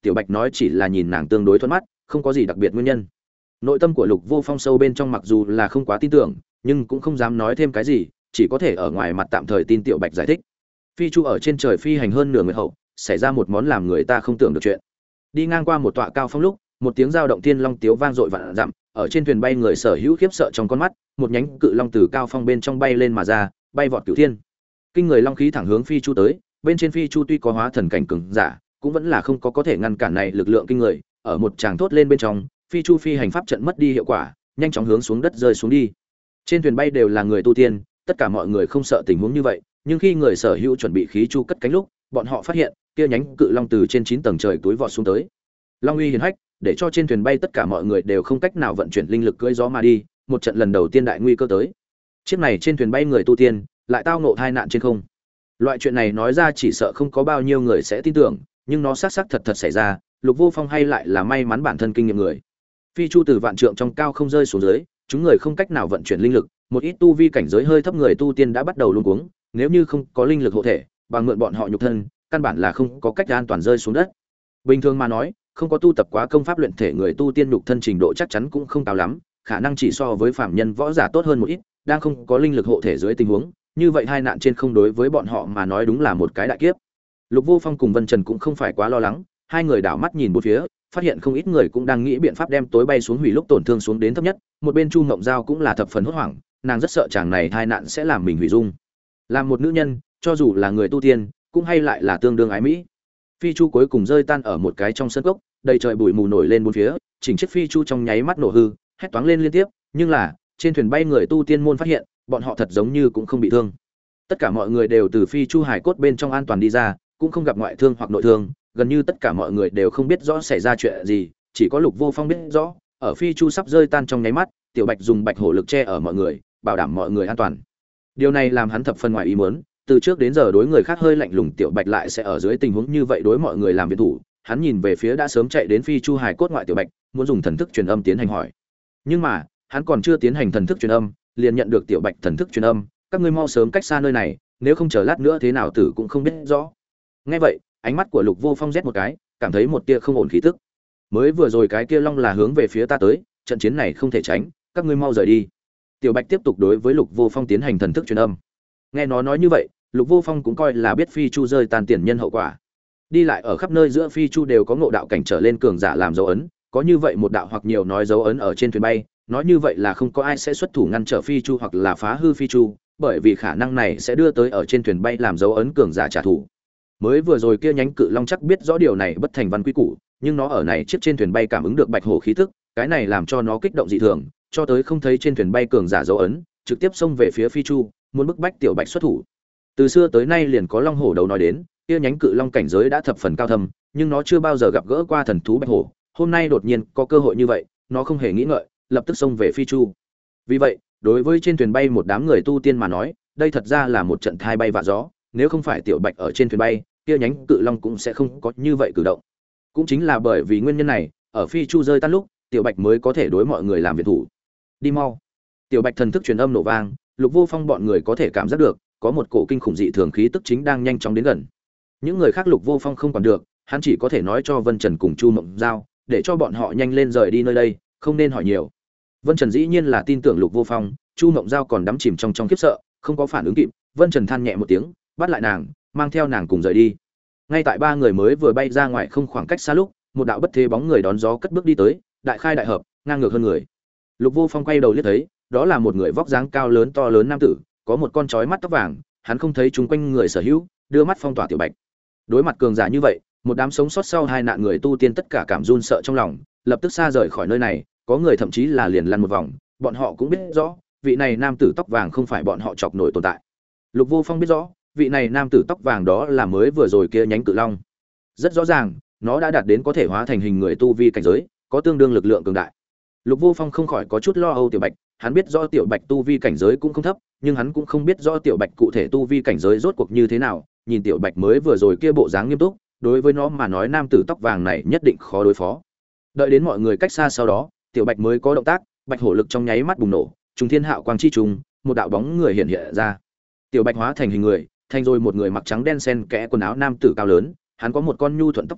Tiểu Bạch nói chỉ là nhìn nàng tương đối thuận mắt, không có gì đặc biệt nguyên nhân. Nội tâm của Lục Vô Phong sâu bên trong mặc dù là không quá tin tưởng, nhưng cũng không dám nói thêm cái gì, chỉ có thể ở ngoài mặt tạm thời tin Tiểu Bạch giải thích. Phi Chu ở trên trời phi hành hơn nửa nguyệt hậu, xảy ra một món làm người ta không tưởng được chuyện. Đi ngang qua một tọa cao phong lúc, một tiếng dao động thiên long tiếu vang dội vạn dặm, ở trên thuyền bay người sở hữu khiếp sợ trong con mắt, một nhánh cự long từ cao phong bên trong bay lên mà ra, bay vọt cửu thiên. Kinh người long khí thẳng hướng Phi Chu tới, bên trên Phi Chu tuy có hóa thần cảnh cường giả, cũng vẫn là không có thể ngăn cản này lực lượng kinh người, ở một tràng thốt lên bên trong, Phi Chu phi hành pháp trận mất đi hiệu quả, nhanh chóng hướng xuống đất rơi xuống đi. Trên thuyền bay đều là người tu tiên, tất cả mọi người không sợ tình huống như vậy, nhưng khi người sở hữu chuẩn bị khí chu cất cánh lúc, bọn họ phát hiện, kia nhánh cự long từ trên 9 tầng trời túi vọt xuống tới. Long uy hiển hách, để cho trên thuyền bay tất cả mọi người đều không cách nào vận chuyển linh lực cưỡi gió mà đi, một trận lần đầu tiên đại nguy cơ tới. Chiếc này trên thuyền bay người tu tiên, lại tao ngộ tai nạn trên không. Loại chuyện này nói ra chỉ sợ không có bao nhiêu người sẽ tin tưởng, nhưng nó xác xác thật thật xảy ra, Lục Vô Phong hay lại là may mắn bản thân kinh nghiệm người. Phi Chu từ vạn trượng trong cao không rơi xuống dưới, chúng người không cách nào vận chuyển linh lực, một ít tu vi cảnh giới hơi thấp người tu tiên đã bắt đầu luống cuống, nếu như không có linh lực hộ thể, bằng mượn bọn họ nhục thân, căn bản là không có cách an toàn rơi xuống đất. Bình thường mà nói, không có tu tập quá công pháp luyện thể người tu tiên nhục thân trình độ chắc chắn cũng không cao lắm, khả năng chỉ so với phàm nhân võ giả tốt hơn một ít, đang không có linh lực hộ thể dưới tình huống, như vậy hai nạn trên không đối với bọn họ mà nói đúng là một cái đại kiếp. Lục Vô Phong cùng Vân Trần cũng không phải quá lo lắng, hai người đảo mắt nhìn bốn phía, phát hiện không ít người cũng đang nghĩ biện pháp đem tối bay xuống hủy lúc tổn thương xuống đến thấp nhất, một bên Chu Mộng Giao cũng là thập phần hốt hoảng, nàng rất sợ chàng này tai nạn sẽ làm mình hủy dung. Làm một nữ nhân, cho dù là người tu tiên, cũng hay lại là tương đương ái mỹ. Phi Chu cuối cùng rơi tan ở một cái trong sân cốc, đầy trời bụi mù nổi lên bốn phía, chỉnh chiếc Phi Chu trong nháy mắt nổ hư, hét toáng lên liên tiếp, nhưng là, trên thuyền bay người tu tiên môn phát hiện, bọn họ thật giống như cũng không bị thương. Tất cả mọi người đều từ Phi Chu hải cốt bên trong an toàn đi ra, cũng không gặp ngoại thương hoặc nội thương, gần như tất cả mọi người đều không biết rõ xảy ra chuyện gì, chỉ có Lục Vô Phong biết rõ, ở Phi Chu sắp rơi tan trong nháy mắt, Tiểu Bạch dùng bạch hổ lực che ở mọi người, bảo đảm mọi người an toàn. Điều này làm hắn thập phần ngoài ý muốn, từ trước đến giờ đối người khác hơi lạnh lùng Tiểu Bạch lại sẽ ở dưới tình huống như vậy đối mọi người làm viện thủ, hắn nhìn về phía đã sớm chạy đến Phi Chu hải cốt ngoại Tiểu Bạch, muốn dùng thần thức truyền âm tiến hành hỏi. Nhưng mà, hắn còn chưa tiến hành thần thức truyền âm, liền nhận được Tiểu Bạch thần thức truyền âm, các ngươi mau sớm cách xa nơi này, nếu không chờ lát nữa thế nào tử cũng không biết rõ. Nghe vậy, ánh mắt của Lục Vô Phong rét một cái, cảm thấy một tia không ổn khí tức. Mới vừa rồi cái kia long là hướng về phía ta tới, trận chiến này không thể tránh, các ngươi mau rời đi. Tiểu Bạch tiếp tục đối với Lục Vô Phong tiến hành thần thức truyền âm. Nghe nó nói như vậy, Lục Vô Phong cũng coi là biết Phi Chu rơi tan tiền nhân hậu quả. Đi lại ở khắp nơi giữa Phi Chu đều có ngộ đạo cảnh trở lên cường giả làm dấu ấn, có như vậy một đạo hoặc nhiều nói dấu ấn ở trên thuyền bay, nói như vậy là không có ai sẽ xuất thủ ngăn trở Phi Chu hoặc là phá hư Phi Chu, bởi vì khả năng này sẽ đưa tới ở trên thuyền bay làm dấu ấn cường giả trả thù. Mới vừa rồi kia nhánh cự long chắc biết rõ điều này bất thành văn quy củ, nhưng nó ở này chiếc trên thuyền bay cảm ứng được bạch hổ khí tức, cái này làm cho nó kích động dị thường, cho tới không thấy trên thuyền bay cường giả dấu ấn, trực tiếp xông về phía Phi Chu, muốn bức bách Tiểu Bạch xuất thủ. Từ xưa tới nay liền có long hổ đầu nói đến, kia nhánh cự long cảnh giới đã thập phần cao thâm, nhưng nó chưa bao giờ gặp gỡ qua thần thú bạch hổ, hôm nay đột nhiên có cơ hội như vậy, nó không hề nghĩ ngợi, lập tức xông về Phi Chu. Vì vậy, đối với trên thuyền bay một đám người tu tiên mà nói, đây thật ra là một trận thai bay vạ gió, nếu không phải Tiểu Bạch ở trên thuyền bay, kia nhánh cự long cũng sẽ không có như vậy cử động. Cũng chính là bởi vì nguyên nhân này, ở Phi Chu rơi tan lúc, Tiểu Bạch mới có thể đối mọi người làm việc thủ. Đi mau. Tiểu Bạch thần thức truyền âm nổ vang, Lục Vô Phong bọn người có thể cảm giác được, có một cổ kinh khủng dị thường khí tức chính đang nhanh chóng đến gần. Những người khác Lục Vô Phong không quản được, hắn chỉ có thể nói cho Vân Trần cùng Chu Mộng Giao, để cho bọn họ nhanh lên rời đi nơi đây, không nên hỏi nhiều. Vân Trần dĩ nhiên là tin tưởng Lục Vô Phong, Chu Mộng Giao còn đắm chìm trong khiếp sợ, không có phản ứng kịp. Vân Trần than nhẹ một tiếng, bắt lại nàng, mang theo nàng cùng rời đi. Ngay tại ba người mới vừa bay ra ngoài không khoảng cách xa lúc, một đạo bất thế bóng người đón gió cất bước đi tới, đại khai đại hợp, ngang ngược hơn người. Lục Vô Phong quay đầu liếc thấy, đó là một người vóc dáng cao lớn to lớn nam tử, có một con chói mắt tóc vàng, hắn không thấy chúng quanh người sở hữu, đưa mắt phong tỏa Tiểu Bạch. Đối mặt cường giả như vậy, một đám sống sót sau hai nạn người tu tiên tất cả cảm run sợ trong lòng, lập tức xa rời khỏi nơi này, có người thậm chí là liền lăn một vòng, bọn họ cũng biết rõ, vị này nam tử tóc vàng không phải bọn họ chọc nổi tồn tại. Lục Vô Phong biết rõ, vị này nam tử tóc vàng đó là mới vừa rồi kia nhánh cự long. Rất rõ ràng, nó đã đạt đến có thể hóa thành hình người tu vi cảnh giới, có tương đương lực lượng cường đại. Lục Vô Phong không khỏi có chút lo âu Tiểu Bạch, hắn biết rõ Tiểu Bạch tu vi cảnh giới cũng không thấp, nhưng hắn cũng không biết rõ Tiểu Bạch cụ thể tu vi cảnh giới rốt cuộc như thế nào, nhìn Tiểu Bạch mới vừa rồi kia bộ dáng nghiêm túc, đối với nó mà nói nam tử tóc vàng này nhất định khó đối phó. Đợi đến mọi người cách xa sau đó, Tiểu Bạch mới có động tác, bạch hổ lực trong nháy mắt bùng nổ, trùng thiên hạo quang chi trùng, một đạo bóng người hiện hiện ra. Tiểu Bạch hóa thành hình người, thành rồi một người mặc trắng đen xen kẽ quần áo nam tử cao lớn, hắn có một con nhu thuận tóc trắng,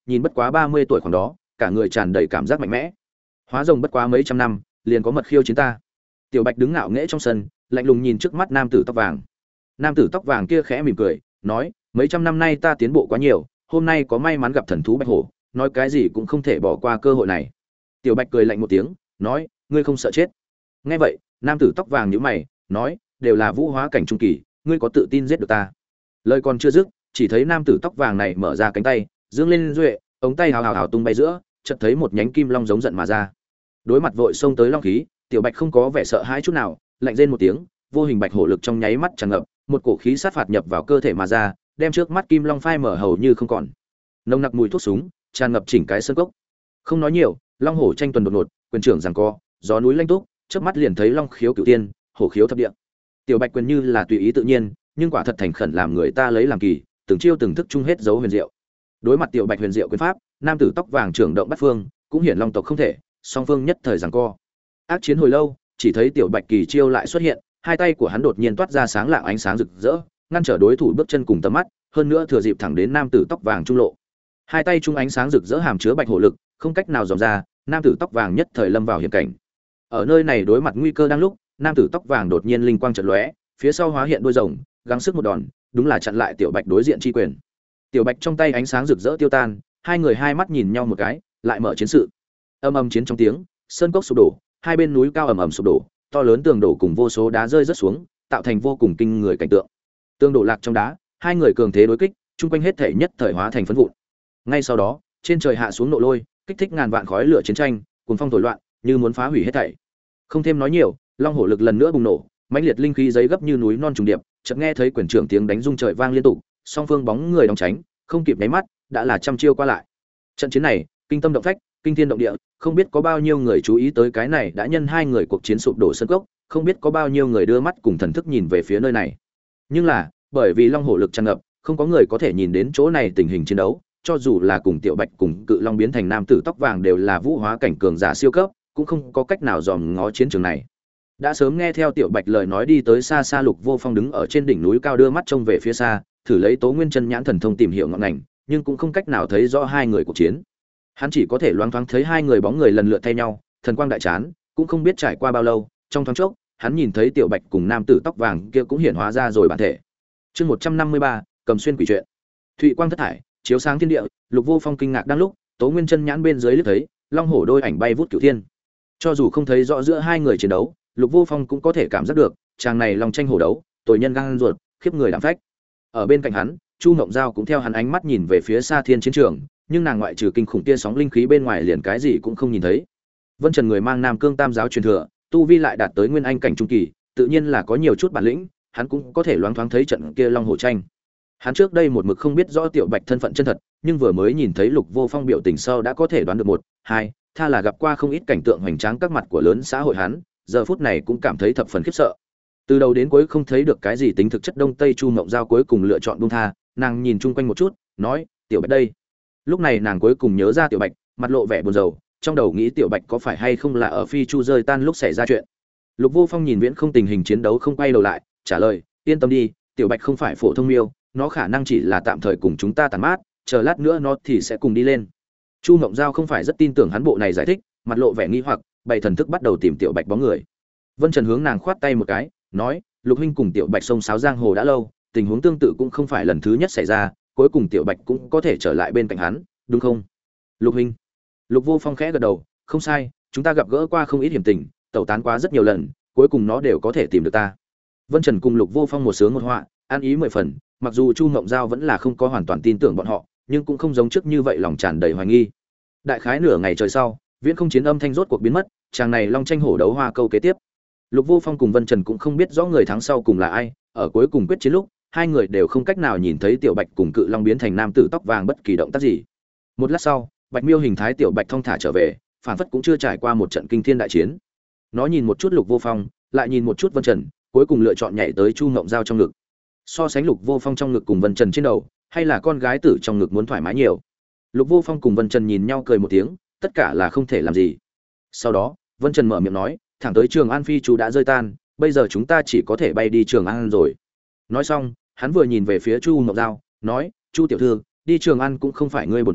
nhìn bất quá 30 tuổi khoảng đó, cả người tràn đầy cảm giác mạnh mẽ. Hóa rồng bất quá mấy trăm năm, liền có mật khiêu chiến ta. Tiểu Bạch đứng ngạo nghễ trong sân, lạnh lùng nhìn trước mắt nam tử tóc vàng. Nam tử tóc vàng kia khẽ mỉm cười, nói: "Mấy trăm năm nay ta tiến bộ quá nhiều, hôm nay có may mắn gặp thần thú bạch hổ, nói cái gì cũng không thể bỏ qua cơ hội này." Tiểu Bạch cười lạnh một tiếng, nói: "Ngươi không sợ chết?" Nghe vậy, nam tử tóc vàng nhíu mày, nói: "Đều là vũ hóa cảnh trung kỳ, ngươi có tự tin giết được ta?" Lời còn chưa dứt, chỉ thấy nam tử tóc vàng này mở ra cánh tay, dương lên duệ, ống tay hào hào hào tung bay giữa, chợt thấy một nhánh kim long giống giận mà ra. Đối mặt vội xông tới long khí, Tiểu Bạch không có vẻ sợ hãi chút nào, lạnh rên một tiếng, vô hình bạch hổ lực trong nháy mắt tràn ngập, một cổ khí sát phạt nhập vào cơ thể mà ra, đem trước mắt kim long phai mở hầu như không còn. Nồng nặc mùi thuốc súng tràn ngập chỉnh cái sân cốc. Không nói nhiều, long hổ tranh tuần đột ngột, quyền trưởng giằng co, gió núi lanh túc, chớp mắt liền thấy long khiếu cửu tiên, hổ khiếu thập địa. Tiểu Bạch quyền như là tùy ý tự nhiên, nhưng quả thật thành khẩn làm người ta lấy làm kỳ, từng chiêu từng thức chung hết dấu huyền diệu. Đối mặt Tiểu Bạch huyền diệu quyền pháp, nam tử tóc vàng trưởng động bắt phương, cũng hiển long tộc không thể, song phương nhất thời giằng co. Ác chiến hồi lâu, chỉ thấy Tiểu Bạch kỳ chiêu lại xuất hiện, hai tay của hắn đột nhiên toát ra sáng lạng ánh sáng rực rỡ, ngăn trở đối thủ bước chân cùng tầm mắt, hơn nữa thừa dịp thẳng đến nam tử tóc vàng trung lộ. Hai tay trung ánh sáng rực rỡ hàm chứa bạch hổ lực, không cách nào dòm ra, nam tử tóc vàng nhất thời lâm vào hiểm cảnh. Ở nơi này đối mặt nguy cơ đang lúc, nam tử tóc vàng đột nhiên linh quang chợt lóe, phía sau hóa hiện đuôi rồng, gắng sức một đòn, đúng là chặn lại Tiểu Bạch đối diện chi quyền. Tiểu Bạch trong tay ánh sáng rực rỡ tiêu tan, hai người hai mắt nhìn nhau một cái, lại mở chiến sự. Âm âm chiến trong tiếng, sơn cốc sụp đổ, hai bên núi cao ầm ầm sụp đổ, to lớn tường đổ cùng vô số đá rơi rớt xuống, tạo thành vô cùng kinh người cảnh tượng. Tường đổ lạc trong đá, hai người cường thế đối kích, chung quanh hết thể nhất thời hóa thành phấn vụn. Ngay sau đó, trên trời hạ xuống nộ lôi, kích thích ngàn vạn khói lửa chiến tranh, cuồng phong thổi loạn, như muốn phá hủy hết thảy. Không thêm nói nhiều, long hổ lực lần nữa bùng nổ, mãnh liệt linh khí giấy gấp như núi non trùng điệp, chợt nghe thấy quyền trưởng tiếng đánh rung trời vang liên tục, song phương bóng người đóng tránh, không kịp nháy mắt, đã là trăm chiêu qua lại. Trận chiến này, kinh tâm động phách, kinh thiên động địa, không biết có bao nhiêu người chú ý tới cái này đã nhân hai người cuộc chiến sụp đổ sân cốc, không biết có bao nhiêu người đưa mắt cùng thần thức nhìn về phía nơi này. Nhưng là, bởi vì long hổ lực tràn ngập, không có người có thể nhìn đến chỗ này tình hình chiến đấu, cho dù là cùng Tiểu Bạch cùng Cự Long biến thành nam tử tóc vàng đều là vũ hóa cảnh cường giả siêu cấp, cũng không có cách nào dòm ngó chiến trường này. Đã sớm nghe theo Tiểu Bạch lời nói đi tới xa xa Lục Vô Phong đứng ở trên đỉnh núi cao đưa mắt trông về phía xa, thử lấy Tố Nguyên Chân nhãn thần thông tìm hiểu ngọn ngành, nhưng cũng không cách nào thấy rõ hai người cuộc chiến. Hắn chỉ có thể loáng thoáng thấy hai người bóng người lần lượt thay nhau, thần quang đại chán, cũng không biết trải qua bao lâu, trong thoáng chốc, hắn nhìn thấy Tiểu Bạch cùng nam tử tóc vàng kia cũng hiển hóa ra rồi bản thể. Chương 153, Cầm xuyên quỷ truyện. Thụy quang thất thải, chiếu sáng thiên địa, Lục Vô Phong kinh ngạc đang lúc, Tố Nguyên Chân nhãn bên dưới liếc thấy, long hổ đôi ảnh bay vút cửu thiên. Cho dù không thấy rõ giữa hai người chiến đấu, Lục Vô Phong cũng có thể cảm giác được, chàng này long tranh hổ đấu, tội nhân gan ruột, khiếp người đảm phách. Ở bên cạnh hắn, Chu Ngộng Giao cũng theo hắn ánh mắt nhìn về phía xa thiên chiến trường, nhưng nàng ngoại trừ kinh khủng tia sóng linh khí bên ngoài liền cái gì cũng không nhìn thấy. Vân Trần người mang Nam Cương Tam giáo truyền thừa, tu vi lại đạt tới nguyên anh cảnh trung kỳ, tự nhiên là có nhiều chút bản lĩnh, hắn cũng có thể loáng thoáng thấy trận kia long hổ tranh. Hắn trước đây một mực không biết rõ Tiểu Bạch thân phận chân thật, nhưng vừa mới nhìn thấy Lục Vô Phong biểu tình sau đã có thể đoán được một, hai, tha là gặp qua không ít cảnh tượng hoành tráng các mặt của lớn xã hội hắn, giờ phút này cũng cảm thấy thập phần khiếp sợ. Từ đầu đến cuối không thấy được cái gì tính thực chất, Đông Tây Chu Mộng Giao cuối cùng lựa chọn buông tha, nàng nhìn chung quanh một chút, nói: "Tiểu Bạch đây." Lúc này nàng cuối cùng nhớ ra Tiểu Bạch, mặt lộ vẻ buồn rầu, trong đầu nghĩ Tiểu Bạch có phải hay không là ở Phi Chu rơi tan lúc xảy ra chuyện. Lục Vô Phong nhìn viễn không tình hình chiến đấu không quay đầu lại, trả lời: "Yên tâm đi, Tiểu Bạch không phải phổ thông miêu, nó khả năng chỉ là tạm thời cùng chúng ta tàn mát, chờ lát nữa nó thì sẽ cùng đi lên." Chu Mộng Giao không phải rất tin tưởng hắn bộ này giải thích, mặt lộ vẻ nghi hoặc, bày thần thức bắt đầu tìm Tiểu Bạch bóng người. Vân Trần hướng nàng khoát tay một cái, nói: "Lục huynh cùng Tiểu Bạch sông sáo giang hồ đã lâu, tình huống tương tự cũng không phải lần thứ nhất xảy ra, cuối cùng Tiểu Bạch cũng có thể trở lại bên cạnh hắn, đúng không?" "Lục huynh." Lục Vô Phong khẽ gật đầu, "Không sai, chúng ta gặp gỡ qua không ít hiểm tình, tẩu tán quá rất nhiều lần, cuối cùng nó đều có thể tìm được ta." Vân Trần cùng Lục Vô Phong một sướng một họa, ăn ý mười phần, mặc dù Chu Ngộng Giao vẫn là không có hoàn toàn tin tưởng bọn họ, nhưng cũng không giống trước như vậy lòng tràn đầy hoài nghi. Đại khái nửa ngày trời sau, viễn không chiến âm thanh rốt cuộc biến mất, chàng này long tranh hổ đấu hoa câu kế tiếp. Lục Vô Phong cùng Vân Trần cũng không biết rõ người thắng sau cùng là ai, ở cuối cùng quyết chiến lúc, hai người đều không cách nào nhìn thấy Tiểu Bạch cùng Cự Long biến thành nam tử tóc vàng bất kỳ động tác gì. Một lát sau, Bạch Miêu hình thái Tiểu Bạch thong thả trở về, phản phất cũng chưa trải qua một trận kinh thiên đại chiến. Nó nhìn một chút Lục Vô Phong, lại nhìn một chút Vân Trần, cuối cùng lựa chọn nhảy tới Chu Ngộng Giao trong ngực. So sánh Lục Vô Phong trong ngực cùng Vân Trần trên đầu, hay là con gái tử trong ngực muốn thoải mái nhiều. Lục Vô Phong cùng Vân Trần nhìn nhau cười một tiếng, tất cả là không thể làm gì. Sau đó, Vân Trần mở miệng nói, thẳng tới Trường An Phi chú đã rơi tan, bây giờ chúng ta chỉ có thể bay đi Trường An rồi. Nói xong, hắn vừa nhìn về phía Chu Ngộng Giao, nói, Chu tiểu thư, đi Trường An cũng không phải ngươi bổn ý,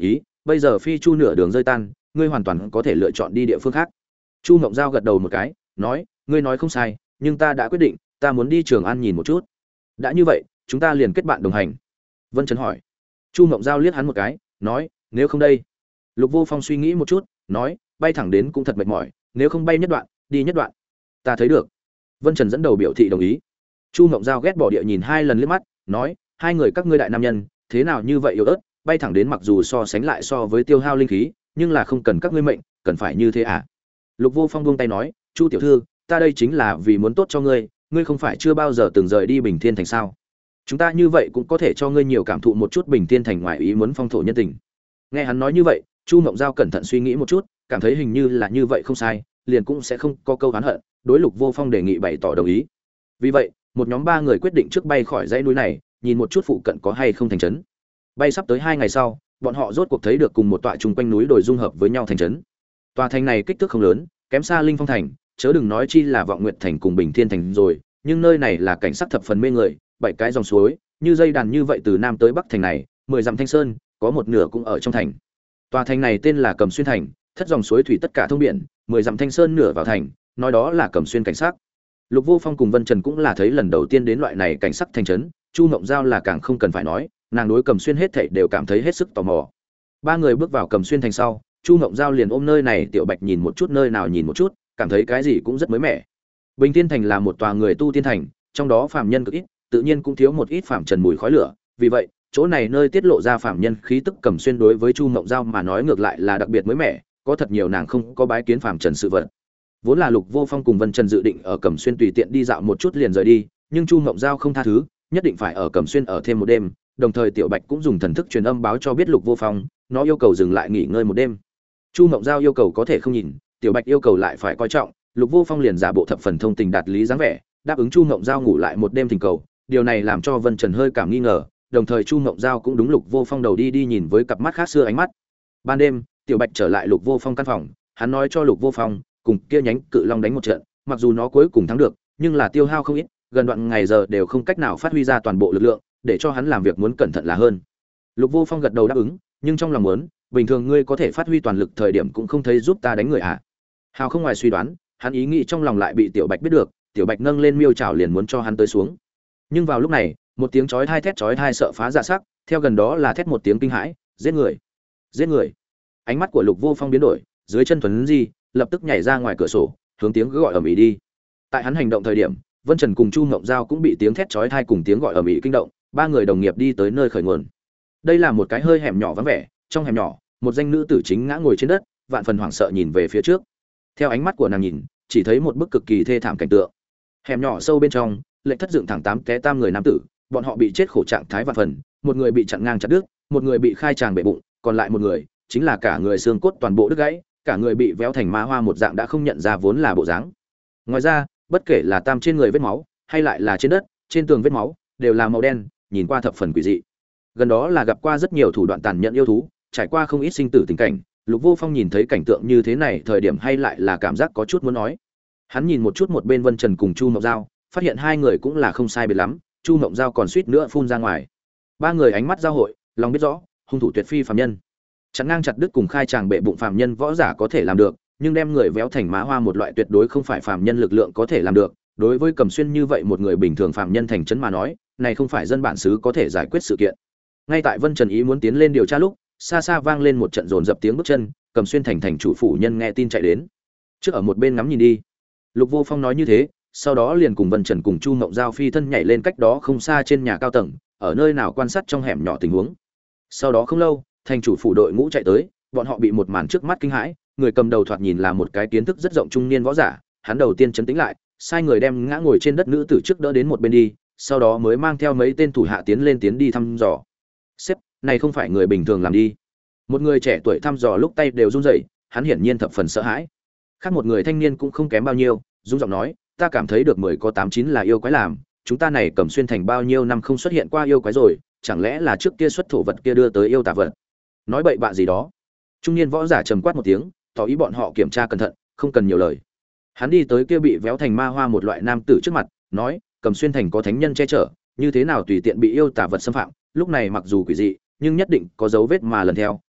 bây giờ phi chu nửa đường rơi tan, ngươi hoàn toàn có thể lựa chọn đi địa phương khác. Chu Mộng Giao gật đầu một cái, nói, ngươi nói không sai, nhưng ta đã quyết định, ta muốn đi Trường An nhìn một chút. Đã như vậy, chúng ta liền kết bạn đồng hành. Vân Trần hỏi. Chu Mộng Giao liếc hắn một cái, nói, nếu không đây. Lục Vô Phong suy nghĩ một chút, nói, bay thẳng đến cũng thật mệt mỏi, nếu không bay nhất đoạn, đi nhất đoạn. Ta thấy được. Vân Trần dẫn đầu biểu thị đồng ý. Chu Mộng Giao ghét bỏ địa nhìn hai lần liếc mắt, nói, hai người các ngươi đại nam nhân, thế nào như vậy yếu ớt, bay thẳng đến mặc dù so sánh lại so với tiêu hao linh khí, nhưng là không cần các ngươi mệnh, cần phải như thế à? Lục Vô Phong buông tay nói, Chu tiểu thư, ta đây chính là vì muốn tốt cho ngươi, ngươi không phải chưa bao giờ từng rời đi Bình Thiên thành sao? Chúng ta như vậy cũng có thể cho ngươi nhiều cảm thụ một chút Bình Thiên thành ngoài ý muốn phong thổ nhân tình. Nghe hắn nói như vậy, Chu Mộng Giao cẩn thận suy nghĩ một chút, cảm thấy hình như là như vậy không sai, liền cũng sẽ không có câu oán hận, đối Lục Vô Phong đề nghị bày tỏ đồng ý. Vì vậy, một nhóm ba người quyết định trước bay khỏi dãy núi này, nhìn một chút phụ cận có hay không thành trấn. Bay sắp tới 2 ngày sau, bọn họ rốt cuộc thấy được cùng một tọa chung quanh núi đồi dung hợp với nhau thành trấn. Tòa thành này kích thước không lớn, kém xa Linh Phong thành, chớ đừng nói chi là Vọng Nguyệt thành cùng Bình Thiên thành rồi, nhưng nơi này là cảnh sắc thập phần mê người, 7 cái dòng suối, như dây đàn như vậy từ nam tới bắc thành này, 10 dặm thanh sơn, có một nửa cũng ở trong thành. Tòa thành này tên là Cầm Xuyên thành, thất dòng suối thủy tất cả thông biển, 10 dặm thanh sơn nửa vào thành, nói đó là Cầm Xuyên cảnh sắc. Lục Vô Phong cùng Vân Trần cũng là thấy lần đầu tiên đến loại này cảnh sắc thành trấn, Chu Mộng Giao là càng không cần phải nói, nàng đối Cầm Xuyên hết thảy đều cảm thấy hết sức tò mò. Ba người bước vào Cầm Xuyên thành sau, Chu Mộng Giao liền ôm nơi này Tiểu Bạch nhìn một chút nơi nào nhìn một chút, cảm thấy cái gì cũng rất mới mẻ. Bình Thiên thành là một tòa người tu tiên thành, trong đó phàm nhân cực ít, tự nhiên cũng thiếu một ít phàm trần mùi khói lửa, vì vậy, chỗ này nơi tiết lộ ra phàm nhân khí tức Cầm Xuyên đối với Chu Mộng Giao mà nói ngược lại là đặc biệt mới mẻ, có thật nhiều nàng không có bái kiến phàm trần sự vật. Vốn là Lục Vô Phong cùng Vân Trần dự định ở Cẩm Xuyên tùy tiện đi dạo một chút liền rời đi, nhưng Chu Mộng Giao không tha thứ, nhất định phải ở Cẩm Xuyên ở thêm một đêm, đồng thời Tiểu Bạch cũng dùng thần thức truyền âm báo cho biết Lục Vô Phong, nó yêu cầu dừng lại nghỉ ngơi một đêm. Chu Mộng Giao yêu cầu có thể không nhìn, Tiểu Bạch yêu cầu lại phải coi trọng, Lục Vô Phong liền giả bộ thập phần thông tình đạt lý dáng vẻ, đáp ứng Chu Mộng Giao ngủ lại một đêm thỉnh cầu, điều này làm cho Vân Trần hơi cảm nghi ngờ, đồng thời Chu Mộng Giao cũng đúng Lục Vô Phong đầu đi nhìn với cặp mắt khác xưa ánh mắt. Ban đêm, Tiểu Bạch trở lại Lục Vô Phong căn phòng, hắn nói cho Lục Vô Phong, cùng kia nhánh cự long đánh một trận, mặc dù nó cuối cùng thắng được, nhưng là tiêu hao không ít, gần đoạn ngày giờ đều không cách nào phát huy ra toàn bộ lực lượng, để cho hắn làm việc muốn cẩn thận là hơn. Lục Vô Phong gật đầu đáp ứng, nhưng trong lòng muốn, bình thường ngươi có thể phát huy toàn lực thời điểm cũng không thấy giúp ta đánh người à? Hào không ngoài suy đoán, hắn ý nghĩ trong lòng lại bị Tiểu Bạch biết được, Tiểu Bạch nâng lên miêu trảo liền muốn cho hắn tới xuống. Nhưng vào lúc này, một tiếng chói tai thét chói tai sợ phá dạ sắc, theo gần đó là thét một tiếng kinh hãi, giết người, giết người. Ánh mắt của Lục Vô Phong biến đổi, dưới chân thuần di, lập tức nhảy ra ngoài cửa sổ, hướng tiếng gọi ầm ĩ đi. Tại hắn hành động thời điểm, Vân Trần cùng Chu Mộng Giao cũng bị tiếng thét chói tai cùng tiếng gọi ầm ĩ kinh động, ba người đồng nghiệp đi tới nơi khởi nguồn. Đây là một cái hơi hẻm nhỏ vắng vẻ, trong hẻm nhỏ, một danh nữ tử chính ngã ngồi trên đất, vạn phần hoảng sợ nhìn về phía trước. Theo ánh mắt của nàng nhìn, chỉ thấy một bức cực kỳ thê thảm cảnh tượng. Hẻm nhỏ sâu bên trong, lệnh thất dựng thẳng 8 té tam người nam tử, bọn họ bị chết khổ trạng thái vạn phần, một người bị chặn ngang chặt đứt, một người bị khai tràng bể bụng, còn lại một người chính là cả người xương cốt toàn bộ đứt gãy, cả người bị véo thành ma hoa một dạng đã không nhận ra vốn là bộ dáng. Ngoài ra, bất kể là tam trên người vết máu, hay lại là trên đất, trên tường vết máu, đều là màu đen, nhìn qua thập phần quỷ dị. Gần đó là gặp qua rất nhiều thủ đoạn tàn nhẫn yêu thú, trải qua không ít sinh tử tình cảnh, Lục Vô Phong nhìn thấy cảnh tượng như thế này, thời điểm hay lại là cảm giác có chút muốn nói. Hắn nhìn một chút một bên Vân Trần cùng Chu Mộng Giao, phát hiện hai người cũng là không sai biệt lắm, Chu Mộng Giao còn suýt nữa phun ra ngoài. Ba người ánh mắt giao hội, lòng biết rõ, hung thủ tuyệt phi phàm nhân. Chặn ngang chặt đứt cùng khai tràng bệ bụng phàm nhân võ giả có thể làm được, nhưng đem người véo thành má hoa một loại tuyệt đối không phải phàm nhân lực lượng có thể làm được. Đối với Cầm Xuyên như vậy một người bình thường phàm nhân thành trấn mà nói, này không phải dân bản xứ có thể giải quyết sự kiện. Ngay tại Vân Trần ý muốn tiến lên điều tra lúc, xa xa vang lên một trận dồn dập tiếng bước chân, Cầm Xuyên thành chủ phủ nhân nghe tin chạy đến. Trước ở một bên ngắm nhìn đi. Lục Vô Phong nói như thế, sau đó liền cùng Vân Trần cùng Chu Mộng Giao phi thân nhảy lên cách đó không xa trên nhà cao tầng, ở nơi nào quan sát trong hẻm nhỏ tình huống. Sau đó không lâu, thành chủ phủ đội ngũ chạy tới, bọn họ bị một màn trước mắt kinh hãi, người cầm đầu thoạt nhìn là một cái kiến thức rất rộng trung niên võ giả, hắn đầu tiên trấn tĩnh lại, sai người đem ngã ngồi trên đất nữ tử trước đỡ đến một bên đi, sau đó mới mang theo mấy tên thủ hạ tiến đi thăm dò. Sếp, này không phải người bình thường làm đi. Một người trẻ tuổi thăm dò lúc tay đều run rẩy, hắn hiển nhiên thập phần sợ hãi. Khác một người thanh niên cũng không kém bao nhiêu, run giọng nói, ta cảm thấy được 10 có 8 9 là yêu quái làm, chúng ta này Cầm Xuyên thành bao nhiêu năm không xuất hiện qua yêu quái rồi, chẳng lẽ là trước kia xuất thổ vật kia đưa tới yêu tà vật. Nói bậy bạ gì đó. Trung niên võ giả trầm quát một tiếng, tỏ ý bọn họ kiểm tra cẩn thận, không cần nhiều lời. Hắn đi tới kia bị véo thành ma hoa một loại nam tử trước mặt, nói, Cầm Xuyên thành có thánh nhân che chở, như thế nào tùy tiện bị yêu tà vật xâm phạm, lúc này mặc dù quỷ dị, nhưng nhất định có dấu vết mà lần theo,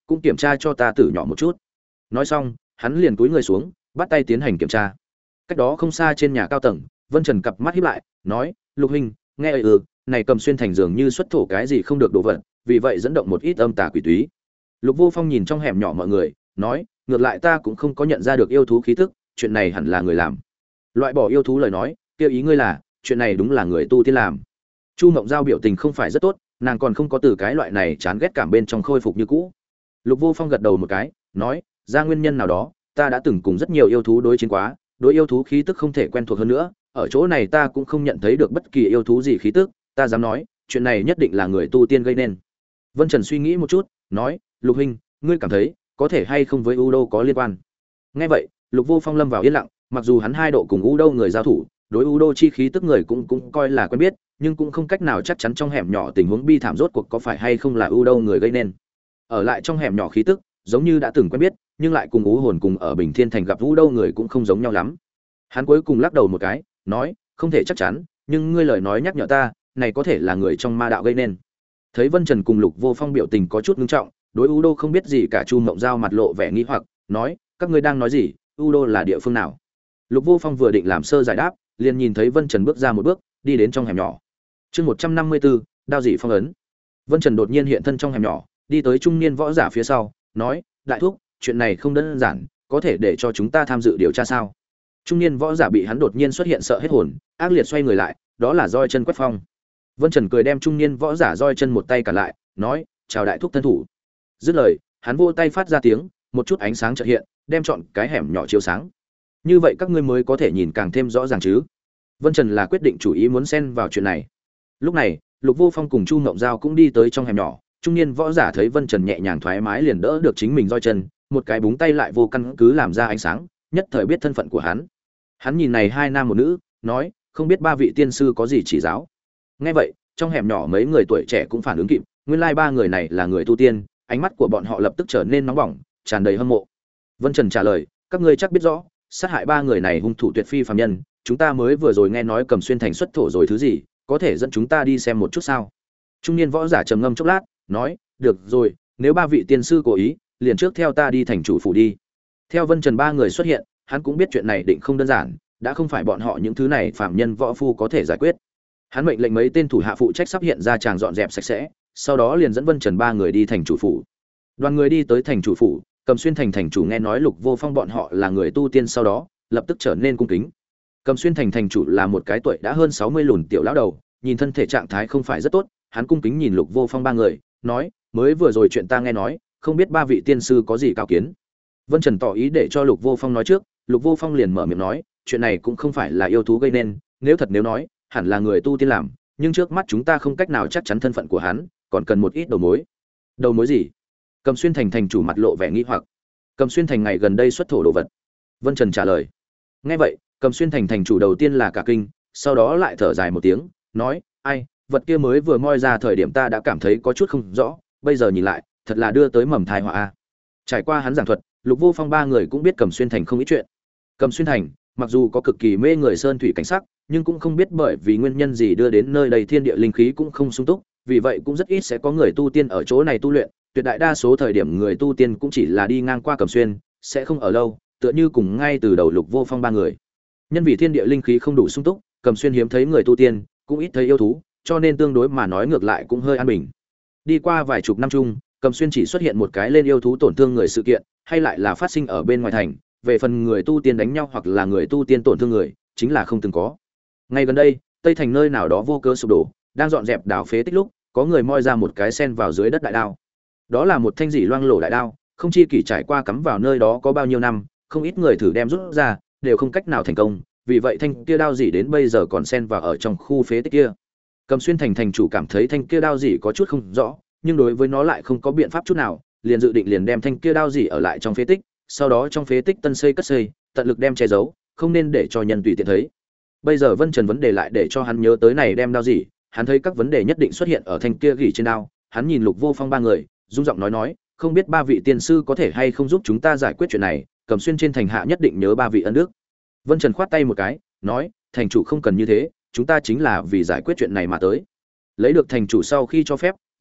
cũng kiểm tra cho ta tử nhỏ một chút. Nói xong, hắn liền túi người xuống, bắt tay tiến hành kiểm tra. Cách đó không xa trên nhà cao tầng, Vân Trần cặp mắt híp lại, nói: "Lục huynh, nghe này Cầm Xuyên thành dường như xuất thổ cái gì không được đồ vật, vì vậy dẫn động một ít âm tà quỷ túy." Lục Vô Phong nhìn trong hẻm nhỏ mọi người, nói: "Ngược lại ta cũng không có nhận ra được yêu thú khí tức, chuyện này hẳn là người làm." Loại bỏ yêu thú lời nói, kêu ý ngươi là, chuyện này đúng là người tu tiên làm. Chu Mộng Giao biểu tình không phải rất tốt, nàng còn không có từ cái loại này chán ghét cảm bên trong khôi phục như cũ. Lục Vô Phong gật đầu một cái, nói: "Ra nguyên nhân nào đó, ta đã từng cùng rất nhiều yêu thú đối chiến quá, đối yêu thú khí tức không thể quen thuộc hơn nữa, ở chỗ này ta cũng không nhận thấy được bất kỳ yêu thú gì khí tức, ta dám nói, chuyện này nhất định là người tu tiên gây nên." Vân Trần suy nghĩ một chút, nói: "Lục huynh, ngươi cảm thấy có thể hay không với U Đô có liên quan?" Nghe vậy, Lục Vô Phong lâm vào yên lặng, mặc dù hắn hai độ cùng U Đô người giao thủ, đối U Đô chi khí tức người cũng coi là quen biết, nhưng cũng không cách nào chắc chắn trong hẻm nhỏ tình huống bi thảm rốt cuộc có phải hay không là U Đô người gây nên. Ở lại trong hẻm nhỏ khí tức, giống như đã từng quen biết, nhưng lại cùng U hồn cùng ở Bình Thiên thành gặp U Đô người cũng không giống nhau lắm. Hắn cuối cùng lắc đầu một cái, nói: "Không thể chắc chắn, nhưng ngươi lời nói nhắc nhở ta, này có thể là người trong ma đạo gây nên." Thấy Vân Trần cùng Lục Vô Phong biểu tình có chút nghiêm trọng, đối U Đô không biết gì cả Chu Mộng Giao mặt lộ vẻ nghi hoặc, nói: "Các ngươi đang nói gì? U Đô là địa phương nào?" Lục Vô Phong vừa định làm sơ giải đáp, liền nhìn thấy Vân Trần bước ra một bước, đi đến trong hẻm nhỏ. Chương 154, đao dị phong ấn. Vân Trần đột nhiên hiện thân trong hẻm nhỏ, đi tới trung niên võ giả phía sau, nói: "Đại thúc, chuyện này không đơn giản, có thể để cho chúng ta tham dự điều tra sao?" Trung niên võ giả bị hắn đột nhiên xuất hiện sợ hết hồn, ác liệt xoay người lại, đó là roi chân quét phong. Vân Trần cười đem trung niên võ giả roi chân một tay cản lại, nói: "Chào đại thúc thân thủ." Dứt lời, hắn vỗ tay phát ra tiếng, một chút ánh sáng chợt hiện, đem trọn cái hẻm nhỏ chiếu sáng. "Như vậy các ngươi mới có thể nhìn càng thêm rõ ràng chứ?" Vân Trần là quyết định chủ ý muốn xen vào chuyện này. Lúc này, Lục Vô Phong cùng Chu Ngộng Giao cũng đi tới trong hẻm nhỏ, trung niên võ giả thấy Vân Trần nhẹ nhàng thoải mái liền đỡ được chính mình roi chân, một cái búng tay lại vô căn cứ làm ra ánh sáng, nhất thời biết thân phận của hắn. Hắn nhìn này hai nam một nữ, nói: "Không biết ba vị tiên sư có gì chỉ giáo?" Nghe vậy, trong hẻm nhỏ mấy người tuổi trẻ cũng phản ứng kịp, nguyên lai ba người này là người tu tiên, ánh mắt của bọn họ lập tức trở nên nóng bỏng, tràn đầy hâm mộ. Vân Trần trả lời: "Các ngươi chắc biết rõ, sát hại ba người này hung thủ tuyệt phi phàm nhân, chúng ta mới vừa rồi nghe nói Cầm Xuyên thành xuất thổ rồi thứ gì, có thể dẫn chúng ta đi xem một chút sao?" Trung niên võ giả trầm ngâm chốc lát, nói: "Được rồi, nếu ba vị tiên sư cố ý, liền trước theo ta đi thành chủ phủ đi." Theo Vân Trần ba người xuất hiện, hắn cũng biết chuyện này định không đơn giản, đã không phải bọn họ những thứ này phàm nhân võ phu có thể giải quyết. Hắn mệnh lệnh mấy tên thủ hạ phụ trách sắp hiện ra chàng dọn dẹp sạch sẽ, sau đó liền dẫn Vân Trần ba người đi thành chủ phủ. Đoàn người đi tới thành chủ phủ, Cầm Xuyên thành thành chủ nghe nói Lục Vô Phong bọn họ là người tu tiên sau đó, lập tức trở nên cung kính. Cầm Xuyên thành thành chủ là một cái tuổi đã hơn 60 lùn tiểu lão đầu, nhìn thân thể trạng thái không phải rất tốt, hắn cung kính nhìn Lục Vô Phong ba người, nói: "Mới vừa rồi chuyện ta nghe nói, không biết ba vị tiên sư có gì cao kiến." Vân Trần tỏ ý để cho Lục Vô Phong nói trước, Lục Vô Phong liền mở miệng nói: "Chuyện này cũng không phải là yêu thú gây nên, nếu nói, hẳn là người tu tiên làm, nhưng trước mắt chúng ta không cách nào chắc chắn thân phận của hắn, còn cần một ít đầu mối." "Đầu mối gì?" Cầm Xuyên thành thành chủ mặt lộ vẻ nghi hoặc. "Cầm Xuyên thành ngày gần đây xuất thổ đồ vật." Vân Trần trả lời. Nghe vậy, Cầm Xuyên thành thành chủ đầu tiên là cả kinh, sau đó lại thở dài một tiếng, nói: "Ai, vật kia mới vừa moi ra thời điểm ta đã cảm thấy có chút không rõ, bây giờ nhìn lại, thật là đưa tới mầm tai họa a." Trải qua hắn giảng thuật, Lục Vô Phong ba người cũng biết Cầm Xuyên thành không ít chuyện. Cầm Xuyên thành, mặc dù có cực kỳ mê người sơn thủy cảnh sắc, nhưng cũng không biết bởi vì nguyên nhân gì đưa đến nơi đây thiên địa linh khí cũng không sung túc, vì vậy cũng rất ít sẽ có người tu tiên ở chỗ này tu luyện, tuyệt đại đa số thời điểm người tu tiên cũng chỉ là đi ngang qua Cầm Xuyên, sẽ không ở lâu, tựa như cùng ngay từ đầu Lục Vô Phong ba người. Nhân vì thiên địa linh khí không đủ sung túc, Cầm Xuyên hiếm thấy người tu tiên, cũng ít thấy yêu thú, cho nên tương đối mà nói ngược lại cũng hơi an bình. Đi qua vài chục năm chung, Cầm Xuyên chỉ xuất hiện một cái lên yêu thú tổn thương người sự kiện, hay lại là phát sinh ở bên ngoài thành, về phần người tu tiên đánh nhau hoặc là người tu tiên tổn thương người, chính là không từng có. Ngay gần đây, Tây thành nơi nào đó vô cớ sụp đổ, đang dọn dẹp đào phế tích lúc, có người moi ra một cái sen vào dưới đất đại đao. Đó là một thanh dỉ loang lổ đại đao, không chi kỷ trải qua cắm vào nơi đó có bao nhiêu năm, không ít người thử đem rút ra, đều không cách nào thành công, vì vậy thanh kia đao dỉ đến bây giờ còn sen vào ở trong khu phế tích kia. Cầm Xuyên thành thành chủ cảm thấy thanh kia đao dỉ có chút không rõ, nhưng đối với nó lại không có biện pháp chút nào, liền dự định liền đem thanh kia đao dỉ ở lại trong phế tích, sau đó trong phế tích tân xây cất xây, tận lực đem che giấu, không nên để cho nhân tùy tiện thấy. Bây giờ Vân Trần vấn đề lại để cho hắn nhớ tới này đem đao dỉ, hắn thấy các vấn đề nhất định xuất hiện ở thanh kia gỉ trên đao, hắn nhìn Lục Vô Phong ba người, rung giọng nói, không biết ba vị tiên sư có thể hay không giúp chúng ta giải quyết chuyện này, Cầm Xuyên trên thành hạ nhất định nhớ ba vị ân đức. Vân Trần khoát tay một cái, nói, thành chủ không cần như thế, chúng ta chính là vì giải quyết chuyện này mà tới. Lấy được thành chủ sau khi cho phép,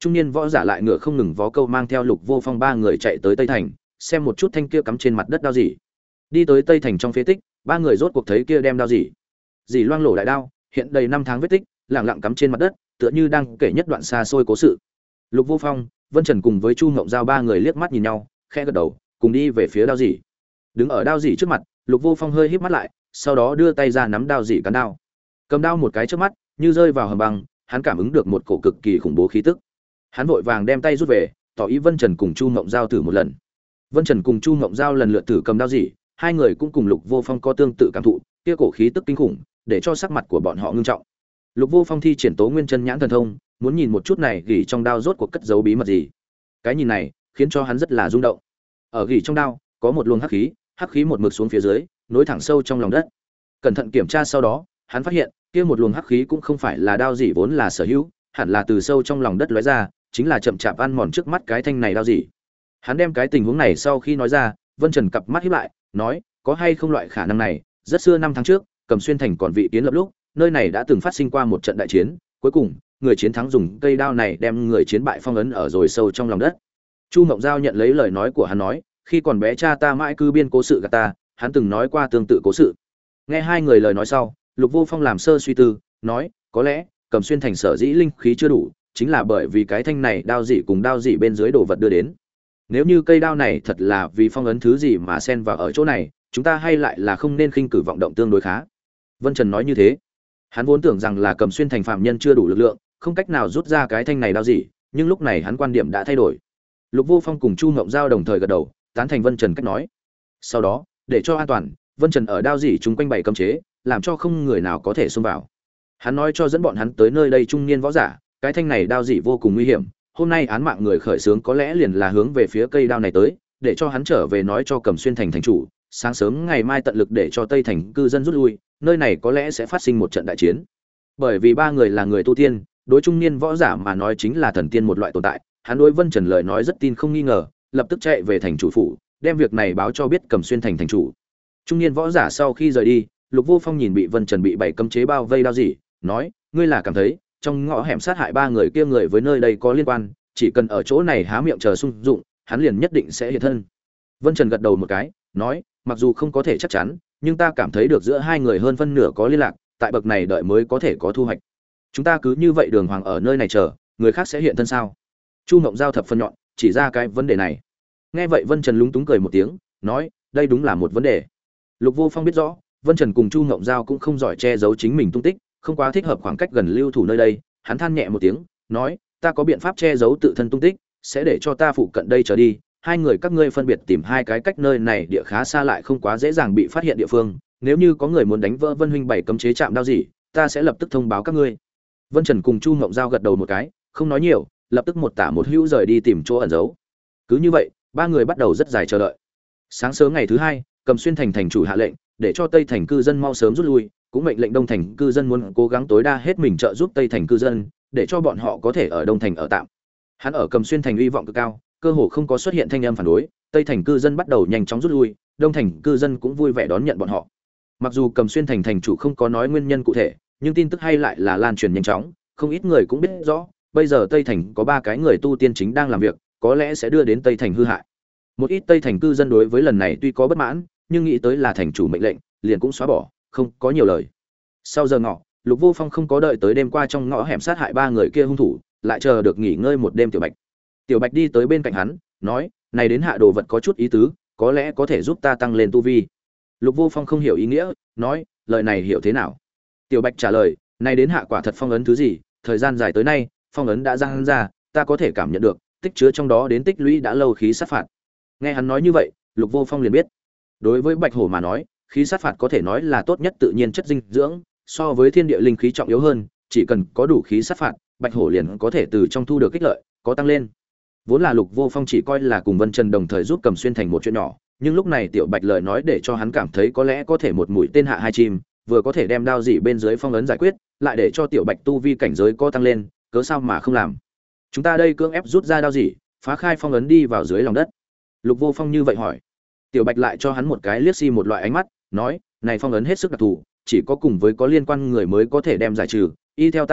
trung niên võ giả lại ngựa không ngừng vó câu mang theo Lục Vô Phong ba người chạy tới Tây Thành, xem một chút thanh kia cắm trên mặt đất đao gì. Đi tới Tây Thành trong phế tích, ba người rốt cuộc thấy kia đem đao gì. Dì loang lổ đại đao, hiện đầy năm tháng vết tích, lặng lặng cắm trên mặt đất, tựa như đang kể nhất đoạn xa xôi cố sự. Lục Vô Phong, Vân Trần cùng với Chu Ngộng Giao ba người liếc mắt nhìn nhau, khẽ gật đầu, cùng đi về phía đao dỉ. Đứng ở đao dỉ trước mặt, Lục Vô Phong hơi híp mắt lại, sau đó đưa tay ra nắm đao dỉ cán đao. Cầm đao một cái trước mắt, như rơi vào hầm băng, hắn cảm ứng được một cổ cực kỳ khủng bố khí tức. Hắn vội vàng đem tay rút về, tỏ ý Vân Trần cùng Chu Ngộng Giao thử một lần. Vân Trần cùng Chu Ngộng Giao lần lượt thử cầm đao dỉ, hai người cũng cùng Lục Vô Phong có tương tự cảm thụ, kia cổ khí tức kinh khủng, để cho sắc mặt của bọn họ ngưng trọng. Lục Vô Phong thi triển Tố Nguyên Chân Nhãn thần thông, muốn nhìn một chút này gỉ trong đao rốt cuộc cất giấu bí mật gì. Cái nhìn này khiến cho hắn rất là rung động. Ở gỉ trong đao có một luồng hắc khí một mực xuống phía dưới, nối thẳng sâu trong lòng đất. Cẩn thận kiểm tra sau đó, hắn phát hiện, kia một luồng hắc khí cũng không phải là đao dỉ vốn là sở hữu, hẳn là từ sâu trong lòng đất lóe ra, chính là chậm chạp ăn mòn trước mắt cái thanh này đao dỉ. Hắn đem cái tình huống này sau khi nói ra, Vân Trần cặp mắt híp lại, nói, có hay không loại khả năng này, rất xưa năm tháng trước, Cầm Xuyên thành còn vị tiến lập lúc, nơi này đã từng phát sinh qua một trận đại chiến, cuối cùng, người chiến thắng dùng cây đao này đem người chiến bại phong ấn ở rồi sâu trong lòng đất. Chu Mộng Giao nhận lấy lời nói của hắn nói, khi còn bé cha ta mãi cứ biên cố sự gạt ta, hắn từng nói qua tương tự cố sự. Nghe hai người lời nói sau, Lục Vô Phong làm sơ suy tư, nói, có lẽ Cầm Xuyên thành sở dĩ linh khí chưa đủ, chính là bởi vì cái thanh này đao dị cùng đao dị bên dưới đồ vật đưa đến. Nếu như cây đao này thật là vì phong ấn thứ gì mà xen vào ở chỗ này, chúng ta hay lại là không nên khinh cử vọng động tương đối khá. Vân Trần nói như thế. Hắn vốn tưởng rằng là Cầm Xuyên thành phạm nhân chưa đủ lực lượng, không cách nào rút ra cái thanh này đao dị, nhưng lúc này hắn quan điểm đã thay đổi. Lục Vô Phong cùng Chu Ngộng Giao đồng thời gật đầu, tán thành Vân Trần cách nói. Sau đó, để cho an toàn, Vân Trần ở đao dị chúng quanh bày cấm chế, làm cho không người nào có thể xông vào. Hắn nói cho dẫn bọn hắn tới nơi đây trung niên võ giả, cái thanh này đao dị vô cùng nguy hiểm, hôm nay án mạng người khởi xướng có lẽ liền là hướng về phía cây đao này tới, để cho hắn trở về nói cho Cầm Xuyên thành thành chủ, sáng sớm ngày mai tận lực để cho Tây thành cư dân rút lui, nơi này có lẽ sẽ phát sinh một trận đại chiến. Bởi vì ba người là người tu tiên, đối trung niên võ giả mà nói chính là thần tiên một loại tồn tại, hắn đối Vân Trần lời nói rất tin không nghi ngờ, lập tức chạy về thành chủ phủ, đem việc này báo cho biết Cầm Xuyên thành thành chủ. Trung niên võ giả sau khi rời đi, Lục Vô Phong nhìn bị Vân Trần bị bảy cấm chế bao vây đao gì, nói, ngươi là cảm thấy trong ngõ hẻm sát hại ba người kia người với nơi đây có liên quan, chỉ cần ở chỗ này há miệng chờ sung dụng, hắn liền nhất định sẽ hiện thân. Vân Trần gật đầu một cái, nói, mặc dù không có thể chắc chắn, nhưng ta cảm thấy được giữa hai người hơn phân nửa có liên lạc, tại bậc này đợi mới có thể có thu hoạch. Chúng ta cứ như vậy đường hoàng ở nơi này chờ, người khác sẽ hiện thân sao? Chu Ngộng Giao thập phân nhọn, chỉ ra cái vấn đề này. Nghe vậy Vân Trần lúng túng cười một tiếng, nói, đây đúng là một vấn đề. Lục Vô Phong biết rõ, Vân Trần cùng Chu Ngộng Giao cũng không giỏi che giấu chính mình tung tích, không quá thích hợp khoảng cách gần lưu thủ nơi đây, hắn than nhẹ một tiếng, nói, ta có biện pháp che giấu tự thân tung tích, sẽ để cho ta phụ cận đây trở đi, hai người các ngươi phân biệt tìm hai cái cách nơi này địa khá xa lại không quá dễ dàng bị phát hiện địa phương, nếu như có người muốn đánh vỡ Vân huynh bảy cấm chế chạm đao gì, ta sẽ lập tức thông báo các ngươi. Vân Trần cùng Chu Ngộng Giao gật đầu một cái, không nói nhiều, lập tức một tả một hữu rời đi tìm chỗ ẩn giấu. Cứ như vậy, ba người bắt đầu rất dài chờ đợi. Sáng sớm ngày thứ hai, Cầm Xuyên thành thành chủ hạ lệnh, để cho Tây thành cư dân mau sớm rút lui, cũng mệnh lệnh Đông thành cư dân muốn cố gắng tối đa hết mình trợ giúp Tây thành cư dân, để cho bọn họ có thể ở Đông thành ở tạm. Hắn ở Cầm Xuyên thành uy vọng cực cao, cơ hồ không có xuất hiện thanh âm phản đối, Tây thành cư dân bắt đầu nhanh chóng rút lui, Đông thành cư dân cũng vui vẻ đón nhận bọn họ. Mặc dù Cầm Xuyên thành thành chủ không có nói nguyên nhân cụ thể, nhưng tin tức hay lại là lan truyền nhanh chóng, không ít người cũng biết rõ, bây giờ Tây thành có 3 cái người tu tiên chính đang làm việc, có lẽ sẽ đưa đến Tây thành hư hại. Một ít Tây thành cư dân đối với lần này tuy có bất mãn, nhưng nghĩ tới là thành chủ mệnh lệnh, liền cũng xóa bỏ, không có nhiều lời. Sau giờ ngọ, Lục Vô Phong không có đợi tới đêm qua trong ngõ hẻm sát hại 3 người kia hung thủ, lại chờ được nghỉ ngơi một đêm Tiểu Bạch. Tiểu Bạch đi tới bên cạnh hắn, nói, này đến hạ đồ vật có chút ý tứ, có lẽ có thể giúp ta tăng lên tu vi. Lục Vô Phong không hiểu ý nghĩa, nói, lời này hiểu thế nào? Tiểu Bạch trả lời, này đến hạ quả thật phong ấn thứ gì, thời gian dài tới nay, phong ấn đã giăng ra, ta có thể cảm nhận được, tích chứa trong đó đến tích lũy đã lâu khí sát phạt. Nghe hắn nói như vậy, Lục Vô Phong liền biết, đối với Bạch Hổ mà nói, khí sát phạt có thể nói là tốt nhất tự nhiên chất dinh dưỡng, so với thiên địa linh khí trọng yếu hơn, chỉ cần có đủ khí sát phạt, Bạch Hổ liền có thể từ trong thu được kích lợi, có tăng lên. Vốn là Lục Vô Phong chỉ coi là cùng Vân Trần đồng thời giúp Cầm Xuyên thành một chuyện nhỏ, nhưng lúc này Tiểu Bạch lời nói để cho hắn cảm thấy có lẽ có thể một mũi tên hạ hai chim, vừa có thể đem đao dị bên dưới phong ấn giải quyết, lại để cho Tiểu Bạch tu vi cảnh giới có tăng lên, cớ sao mà không làm? Chúng ta đây cưỡng ép rút ra đao dị, phá khai phong ấn đi vào dưới lòng đất. Lục Vô Phong như vậy hỏi. Tiểu Bạch lại cho hắn một cái liếc một loại ánh mắt, nói, này phong ấn hết sức đặc thù, chỉ có cùng với có liên quan người mới có thể đem giải trừ, y theo ta thấy,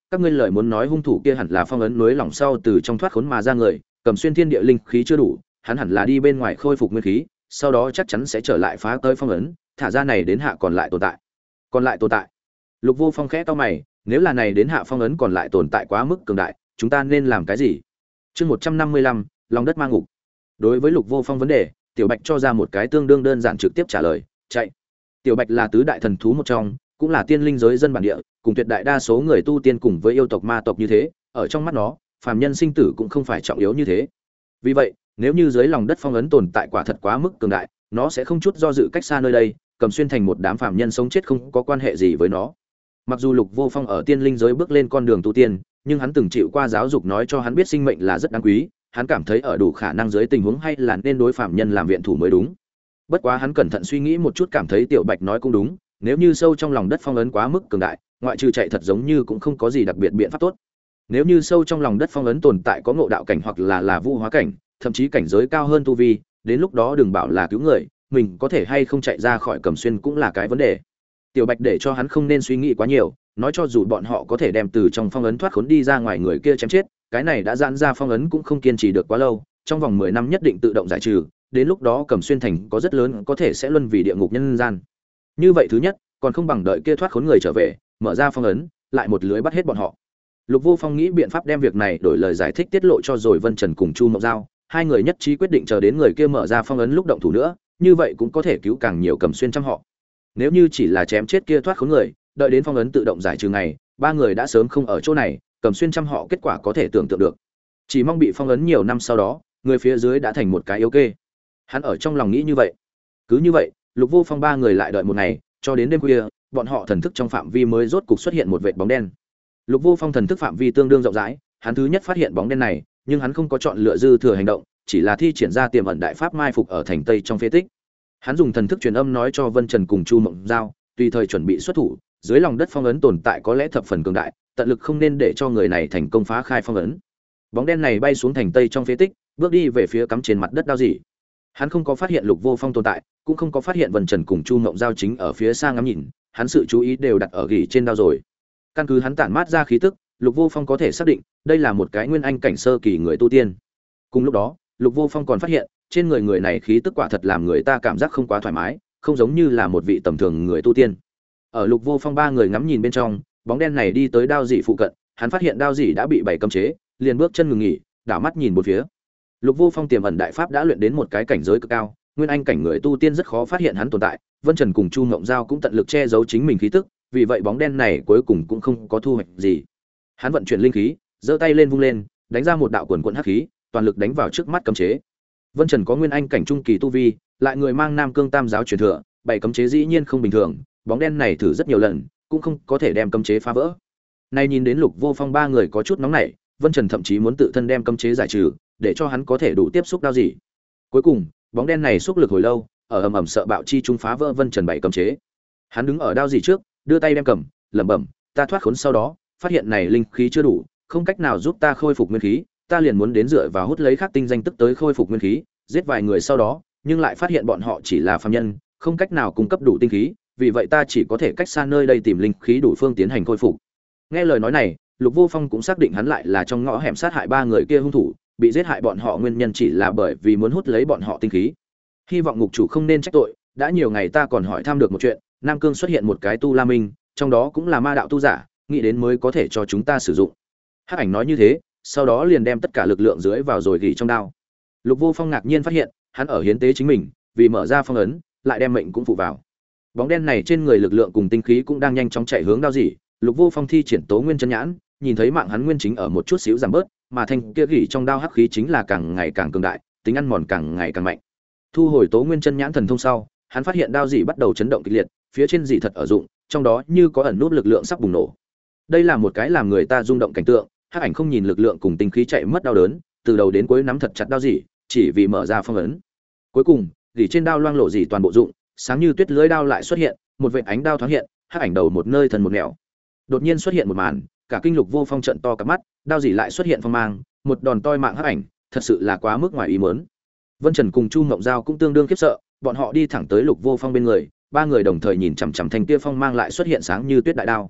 các ngươi lời muốn nói hung thủ kia hẳn là phong ấn núi lỏng sau từ trong thoát khốn mà ra người, cầm xuyên thiên địa linh khí chưa đủ, hắn hẳn là đi bên ngoài khôi phục nguyên khí, sau đó chắc chắn sẽ trở lại phá tới phong ấn, thả ra này đến hạ còn lại tồn tại. Còn lại tồn tại. Lục Vô Phong khẽ cau mày, nếu là này đến hạ phong ấn còn lại tồn tại quá mức cường đại, chúng ta nên làm cái gì? Chương 155, lòng đất ma ngục. Đối với Lục Vô Phong vấn đề, Tiểu Bạch cho ra một cái tương đương đơn giản trực tiếp trả lời, chạy. Tiểu Bạch là tứ đại thần thú một trong, cũng là tiên linh giới dân bản địa, cùng tuyệt đại đa số người tu tiên cùng với yêu tộc ma tộc như thế, ở trong mắt nó, phàm nhân sinh tử cũng không phải trọng yếu như thế. Vì vậy, nếu như dưới lòng đất phong ấn tồn tại quả thật quá mức cường đại, nó sẽ không chút do dự cách xa nơi đây, cầm xuyên thành một đám phàm nhân sống chết không có quan hệ gì với nó. Mặc dù Lục Vô Phong ở tiên linh giới bước lên con đường tu tiên, nhưng hắn từng chịu qua giáo dục nói cho hắn biết sinh mệnh là rất đáng quý, hắn cảm thấy ở đủ khả năng dưới tình huống hay là nên đối phàm nhân làm viện thủ mới đúng. Bất quá hắn cẩn thận suy nghĩ một chút cảm thấy Tiểu Bạch nói cũng đúng, nếu như sâu trong lòng đất phong ấn quá mức cường đại, ngoại trừ chạy thật giống như cũng không có gì đặc biệt biện pháp tốt. Nếu như sâu trong lòng đất phong ấn tồn tại có ngộ đạo cảnh hoặc là vũ hóa cảnh, thậm chí cảnh giới cao hơn tu vi, đến lúc đó đừng bảo là cứu người, mình có thể hay không chạy ra khỏi Cầm Xuyên cũng là cái vấn đề. Tiểu Bạch để cho hắn không nên suy nghĩ quá nhiều, nói cho dù bọn họ có thể đem từ trong phong ấn thoát khốn đi ra ngoài người kia chém chết, cái này đã giãn ra phong ấn cũng không kiên trì được quá lâu, trong vòng 10 năm nhất định tự động giải trừ, đến lúc đó Cầm Xuyên thành có rất lớn có thể sẽ luân vì địa ngục nhân gian. Như vậy thứ nhất, còn không bằng đợi kia thoát khốn người trở về, mở ra phong ấn, lại một lưới bắt hết bọn họ. Lục Vô Phong nghĩ biện pháp đem việc này đổi lời giải thích tiết lộ cho rồi Vân Trần cùng Chu Mộng Giao, hai người nhất trí quyết định chờ đến người kia mở ra phong ấn lúc động thủ nữa, như vậy cũng có thể cứu càng nhiều Cầm Xuyên trăm họ. Nếu như chỉ là chém chết kia thoát khốn người, đợi đến phong ấn tự động giải trừ ngày, ba người đã sớm không ở chỗ này, Cầm Xuyên trăm họ kết quả có thể tưởng tượng được. Chỉ mong bị phong ấn nhiều năm sau đó, người phía dưới đã thành một cái yếu kê. Hắn ở trong lòng nghĩ như vậy. Cứ như vậy, Lục Vô Phong ba người lại đợi một ngày, cho đến đêm khuya, bọn họ thần thức trong phạm vi mới rốt cục xuất hiện một vệt bóng đen. Lục Vô Phong thần thức phạm vi tương đương rộng rãi, hắn thứ nhất phát hiện bóng đen này, nhưng hắn không có chọn lựa dư thừa hành động, chỉ là thi triển ra tiềm ẩn đại pháp mai phục ở thành Tây trong phế tích. Hắn dùng thần thức truyền âm nói cho Vân Trần cùng Chu Mộng Giao, tùy thời chuẩn bị xuất thủ, dưới lòng đất phong ấn tồn tại có lẽ thập phần cường đại, tận lực không nên để cho người này thành công phá khai phong ấn. Bóng đen này bay xuống thành Tây trong phế tích, bước đi về phía cắm trên mặt đất đao dị. Hắn không có phát hiện Lục Vô Phong tồn tại, cũng không có phát hiện Vân Trần cùng Chu Mộng Giao chính ở phía xa ngắm nhìn, hắn sự chú ý đều đặt ở gỉ trên đao rồi. Căn cứ hắn tản mát ra khí tức, Lục Vô Phong có thể xác định, đây là một cái nguyên anh cảnh sơ kỳ người tu tiên. Cùng lúc đó, Lục Vô Phong còn phát hiện, trên người người này khí tức quả thật làm người ta cảm giác không quá thoải mái, không giống như là một vị tầm thường người tu tiên. Ở Lục Vô Phong ba người ngắm nhìn bên trong, bóng đen này đi tới đao dị phụ cận, hắn phát hiện đao dị đã bị bày cấm chế, liền bước chân ngừng nghỉ, đảo mắt nhìn bốn phía. Lục Vô Phong tiềm ẩn đại pháp đã luyện đến một cái cảnh giới cực cao, nguyên anh cảnh người tu tiên rất khó phát hiện hắn tồn tại. Vân Trần cùng Chu Ngộng Giao cũng tận lực che giấu chính mình khí tức, vì vậy bóng đen này cuối cùng cũng không có thu hoạch gì. Hắn vận chuyển linh khí, giơ tay lên vung lên, đánh ra một đạo quần quần hắc khí, toàn lực đánh vào trước mắt cấm chế. Vân Trần có nguyên anh cảnh trung kỳ tu vi, lại người mang Nam Cương Tam giáo truyền thừa, bảy cấm chế dĩ nhiên không bình thường, bóng đen này thử rất nhiều lần, cũng không có thể đem cấm chế phá vỡ. Nay nhìn đến Lục Vô Phong ba người có chút nóng nảy, Vân Trần thậm chí muốn tự thân đem cấm chế giải trừ, để cho hắn có thể đủ tiếp xúc đao gì. Cuối cùng, bóng đen này xúc lực hồi lâu, ở ầm ầm sợ bạo chi trung phá vỡ Vân Trần bảy cấm chế. Hắn đứng ở đao gì trước, đưa tay đem cầm, lẩm bẩm, ta thoát khốn sau đó, phát hiện này linh khí chưa đủ, không cách nào giúp ta khôi phục nguyên khí, ta liền muốn đến dựa vào hút lấy khắc tinh danh tức tới khôi phục nguyên khí, giết vài người sau đó, nhưng lại phát hiện bọn họ chỉ là phàm nhân, không cách nào cung cấp đủ tinh khí, vì vậy ta chỉ có thể cách xa nơi đây tìm linh khí đủ phương tiến hành khôi phục. Nghe lời nói này, Lục Vô Phong cũng xác định hắn lại là trong ngõ hẻm sát hại ba người kia hung thủ, bị giết hại bọn họ nguyên nhân chỉ là bởi vì muốn hút lấy bọn họ tinh khí. Hy vọng ngục chủ không nên trách tội, đã nhiều ngày ta còn hỏi thăm được một chuyện, Nam Cương xuất hiện một cái tu La Minh, trong đó cũng là ma đạo tu giả, nghĩ đến mới có thể cho chúng ta sử dụng. Hắc Ảnh nói như thế, sau đó liền đem tất cả lực lượng dưới vào rồi gỉ trong đao. Lục Vô Phong ngạc nhiên phát hiện, hắn ở hiến tế chính mình, vì mở ra phong ấn, lại đem mệnh cũng phụ vào. Bóng đen này trên người lực lượng cùng tinh khí cũng đang nhanh chóng chạy hướng đao dị. Lục Vô Phong thi triển Tố Nguyên Chân Nhãn, nhìn thấy mạng hắn nguyên chính ở một chút xíu giảm bớt, mà thanh kia gỉ trong đao hắc khí chính là càng ngày càng cường đại, tính ăn mòn càng ngày càng mạnh. Thu hồi Tố Nguyên Chân Nhãn thần thông sau, hắn phát hiện đao dị bắt đầu chấn động kịch liệt, phía trên dị thật ở dụng, trong đó như có ẩn nút lực lượng sắp bùng nổ. Đây là một cái làm người ta rung động cảnh tượng, Hắc Ảnh không nhìn lực lượng cùng tinh khí chạy mất đau đớn, từ đầu đến cuối nắm thật chặt đao dị, chỉ vì mở ra phong ấn. Cuối cùng, gỉ trên đao loang lộ dị toàn bộ dụng, sáng như tuyết lưới đao lại xuất hiện, một vệt ánh đao thoáng hiện, Hắc Ảnh đầu một nơi thần một nẻo. Đột nhiên xuất hiện một màn, cả kinh Lục Vô Phong trận to cả mắt, đao dị lại xuất hiện phong mang, một đòn toi mạng Hắc Ảnh, thật sự là quá mức ngoài ý muốn. Vân Trần cùng Chu Ngộng Giao cũng tương đương khiếp sợ, bọn họ đi thẳng tới Lục Vô Phong bên người, ba người đồng thời nhìn chằm chằm thanh kia phong mang lại xuất hiện sáng như tuyết đại đao.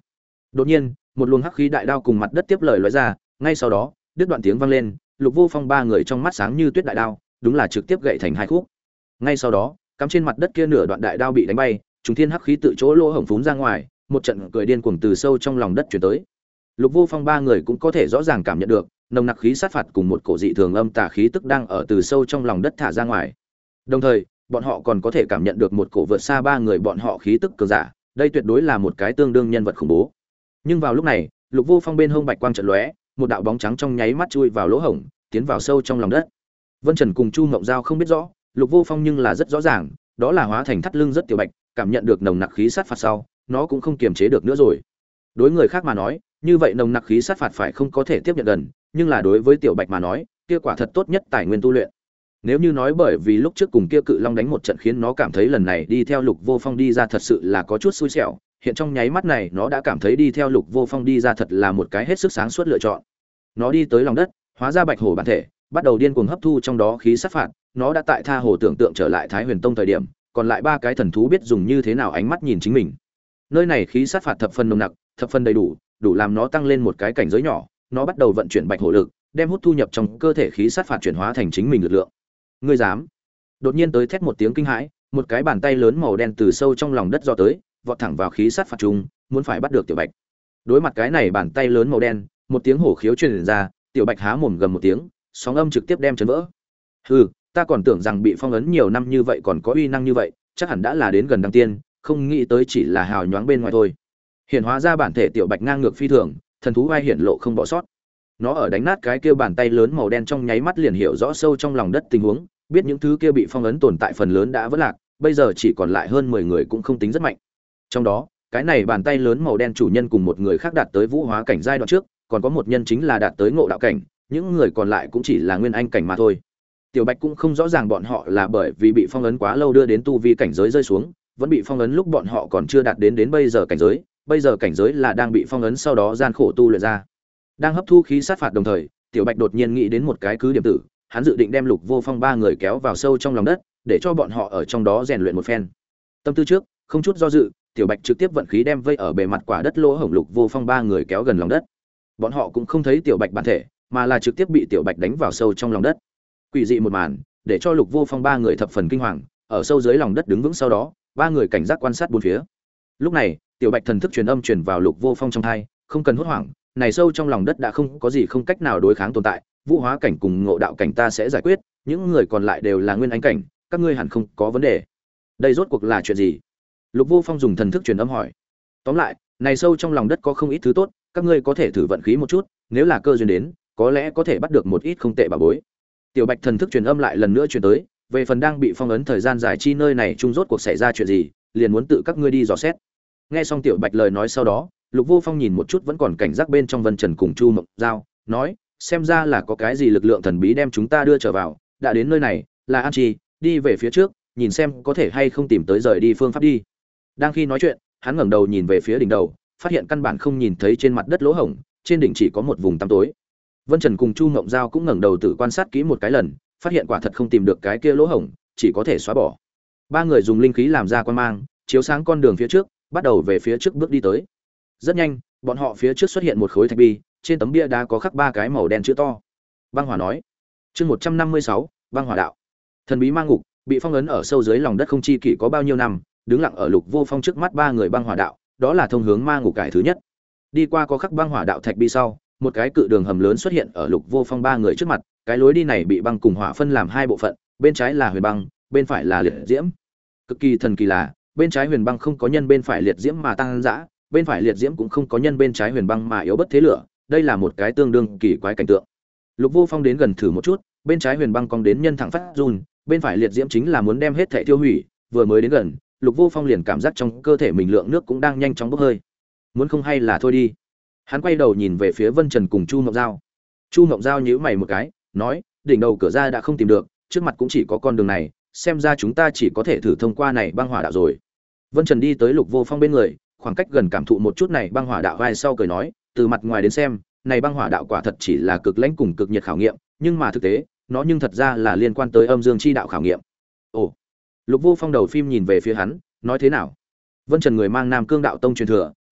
Đột nhiên, một luồng hắc khí đại đao cùng mặt đất tiếp lời lóe ra, ngay sau đó, đứt đoạn tiếng vang lên, Lục Vô Phong ba người trong mắt sáng như tuyết đại đao, đúng là trực tiếp gãy thành hai khúc. Ngay sau đó, cắm trên mặt đất kia nửa đoạn đại đao bị đánh bay, trùng thiên hắc khí tự chỗ lỗ hổng phún ra ngoài, một trận cười điên cuồng từ sâu trong lòng đất truyền tới. Lục Vô Phong ba người cũng có thể rõ ràng cảm nhận được, nồng nặc khí sát phạt cùng một cổ dị thường âm tà khí tức đang ở từ sâu trong lòng đất thả ra ngoài. Đồng thời, bọn họ còn có thể cảm nhận được một cổ vượt xa ba người bọn họ khí tức cường giả, đây tuyệt đối là một cái tương đương nhân vật khủng bố. Nhưng vào lúc này, Lục Vô Phong bên hông bạch quang chợt lóe, một đạo bóng trắng trong nháy mắt chui vào lỗ hổng, tiến vào sâu trong lòng đất. Vân Trần cùng Chu Mộng Giao không biết rõ, Lục Vô Phong nhưng là rất rõ ràng, đó là hóa thành thắt lưng rất tiểu bạch, cảm nhận được nồng nặc khí sát phạt sau, nó cũng không kiềm chế được nữa rồi. Đối người khác mà nói, như vậy nồng nặc khí sát phạt phải không có thể tiếp nhận gần, nhưng là đối với tiểu bạch mà nói, kia quả thật tốt nhất tài nguyên tu luyện. Nếu như nói bởi vì lúc trước cùng kia cự long đánh một trận khiến nó cảm thấy lần này đi theo Lục Vô Phong đi ra thật sự là có chút xui xẻo, hiện trong nháy mắt này nó đã cảm thấy đi theo Lục Vô Phong đi ra thật là một cái hết sức sáng suốt lựa chọn. Nó đi tới lòng đất, hóa ra bạch hổ bản thể, bắt đầu điên cuồng hấp thu trong đó khí sát phạt, nó đã tại tha hồ tưởng tượng trở lại Thái Huyền Tông thời điểm, còn lại ba cái thần thú biết dùng như thế nào ánh mắt nhìn chính mình. Nơi này khí sát phạt thập phần nồng nặc, thập phần đầy đủ, đủ làm nó tăng lên một cái cảnh giới nhỏ, nó bắt đầu vận chuyển bạch hổ lực, đem hút thu nhập trong cơ thể khí sát phạt chuyển hóa thành chính mình lực lượng. Ngươi dám? Đột nhiên tới thét một tiếng kinh hãi, một cái bàn tay lớn màu đen từ sâu trong lòng đất giò tới, vọt thẳng vào khí sát phạt trung, muốn phải bắt được tiểu bạch. Đối mặt cái này bàn tay lớn màu đen, một tiếng hổ khiếu truyền ra, tiểu bạch há mồm gầm một tiếng, sóng âm trực tiếp đem chấn vỡ. Hừ, ta còn tưởng rằng bị phong ấn nhiều năm như vậy còn có uy năng như vậy, chắc hẳn đã là đến gần đăng tiên, không nghĩ tới chỉ là hào nhoáng bên ngoài thôi. Hiện hóa ra bản thể tiểu bạch ngang ngược phi thường, thần thú vai hiển lộ không bỏ sót. Nó ở đánh nát cái kia bàn tay lớn màu đen trong nháy mắt liền hiểu rõ sâu trong lòng đất tình huống, biết những thứ kia bị phong ấn tồn tại phần lớn đã vỡ lạc, bây giờ chỉ còn lại hơn 10 người cũng không tính rất mạnh. Trong đó, cái này bàn tay lớn màu đen chủ nhân cùng một người khác đạt tới vũ hóa cảnh giai đoạn trước, còn có một nhân chính là đạt tới ngộ đạo cảnh, những người còn lại cũng chỉ là nguyên anh cảnh mà thôi. Tiểu Bạch cũng không rõ ràng bọn họ là bởi vì bị phong ấn quá lâu đưa đến tu vi cảnh giới rơi xuống, vẫn bị phong ấn lúc bọn họ còn chưa đạt đến bây giờ cảnh giới là đang bị phong ấn sau đó gian khổ tu luyện ra. Đang hấp thu khí sát phạt đồng thời, Tiểu Bạch đột nhiên nghĩ đến một cái cứ điểm tử, hắn dự định đem Lục Vô Phong ba người kéo vào sâu trong lòng đất, để cho bọn họ ở trong đó rèn luyện một phen. Tâm tư trước, không chút do dự, Tiểu Bạch trực tiếp vận khí đem vây ở bề mặt quả đất lỗ hổng Lục Vô Phong ba người kéo gần lòng đất. Bọn họ cũng không thấy Tiểu Bạch bản thể, mà là trực tiếp bị Tiểu Bạch đánh vào sâu trong lòng đất. Quỷ dị một màn, để cho Lục Vô Phong ba người thập phần kinh hoàng, ở sâu dưới lòng đất đứng vững sau đó, ba người cảnh giác quan sát bốn phía. Lúc này, Tiểu Bạch thần thức truyền âm truyền vào Lục Vô Phong trong tai, không cần hốt hoảng, này sâu trong lòng đất đã không có gì không cách nào đối kháng tồn tại, vũ hóa cảnh cùng ngộ đạo cảnh ta sẽ giải quyết, những người còn lại đều là nguyên anh cảnh, các ngươi hẳn không có vấn đề. Đây rốt cuộc là chuyện gì? Lục Vô Phong dùng thần thức truyền âm hỏi. Tóm lại, này sâu trong lòng đất có không ít thứ tốt, các ngươi có thể thử vận khí một chút, nếu là cơ duyên đến, có lẽ có thể bắt được một ít không tệ bảo bối. Tiểu Bạch thần thức truyền âm lại lần nữa truyền tới, về phần đang bị phong ấn thời gian dài chi nơi này chung rốt cuộc xảy ra chuyện gì, liền muốn tự các ngươi đi dò xét. Nghe xong Tiểu Bạch lời nói sau đó, Lục Vô Phong nhìn một chút vẫn còn cảnh giác bên trong Vân Trần cùng Chu Mộng Giao, nói, xem ra là có cái gì lực lượng thần bí đem chúng ta đưa trở vào, đã đến nơi này, là an chi, đi về phía trước, nhìn xem có thể hay không tìm tới rời đi phương pháp đi. Đang khi nói chuyện, hắn ngẩng đầu nhìn về phía đỉnh đầu, phát hiện căn bản không nhìn thấy trên mặt đất lỗ hổng, trên đỉnh chỉ có một vùng tăm tối. Vân Trần cùng Chu Mộng Giao cũng ngẩng đầu tự quan sát kỹ một cái lần, phát hiện quả thật không tìm được cái kia lỗ hổng, chỉ có thể xóa bỏ. Ba người dùng linh khí làm ra quan mang, chiếu sáng con đường phía trước, bắt đầu về phía trước bước đi tới. Rất nhanh, bọn họ phía trước xuất hiện một khối thạch bi, trên tấm bia đá có khắc ba cái màu đen chữ to. Băng Hỏa nói. Chương 156, Băng Hỏa đạo. Thần bí ma ngục, bị phong ấn ở sâu dưới lòng đất không chi kỷ có bao nhiêu năm, đứng lặng ở Lục Vô Phong trước mắt ba người Băng Hỏa đạo, đó là thông hướng ma ngục cải thứ nhất. Đi qua có khắc Băng Hỏa đạo thạch bi sau, một cái cự đường hầm lớn xuất hiện ở Lục Vô Phong ba người trước mặt, cái lối đi này bị băng cùng hỏa phân làm hai bộ phận, bên trái là huyền băng, bên phải là liệt diễm. Cực kỳ thần kỳ là, bên trái huyền băng không có nhân bên phải liệt diễm mà tăng dã, bên phải liệt diễm cũng không có nhân bên trái huyền băng mà yếu bất thế lửa, đây là một cái tương đương kỳ quái cảnh tượng. Lục Vô Phong đến gần thử một chút, bên trái huyền băng cong đến nhân thẳng phát run, bên phải liệt diễm chính là muốn đem hết thảy tiêu hủy, vừa mới đến gần, Lục Vô Phong liền cảm giác trong cơ thể mình lượng nước cũng đang nhanh chóng bốc hơi. Muốn không hay là thôi đi. Hắn quay đầu nhìn về phía Vân Trần cùng Chu Mộng Giao. Chu Mộng Giao nhíu mày một cái, nói, đỉnh đầu cửa ra đã không tìm được, trước mặt cũng chỉ có con đường này, xem ra chúng ta chỉ có thể thử thông qua này băng hỏa đạo rồi. Vân Trần đi tới Lục Vô Phong bên người, khoảng cách gần cảm thụ một chút này băng hỏa đạo vai sau cười nói, từ mặt ngoài đến xem, này băng hỏa đạo quả thật chỉ là cực lãnh cùng cực nhiệt khảo nghiệm, nhưng mà thực tế, nó nhưng thật ra là liên quan tới âm dương chi đạo khảo nghiệm. Ồ. Lục Vô Phong đầu phim nhìn về phía hắn, nói thế nào? Vân Trần người mang Nam Cương đạo tông truyền thừa,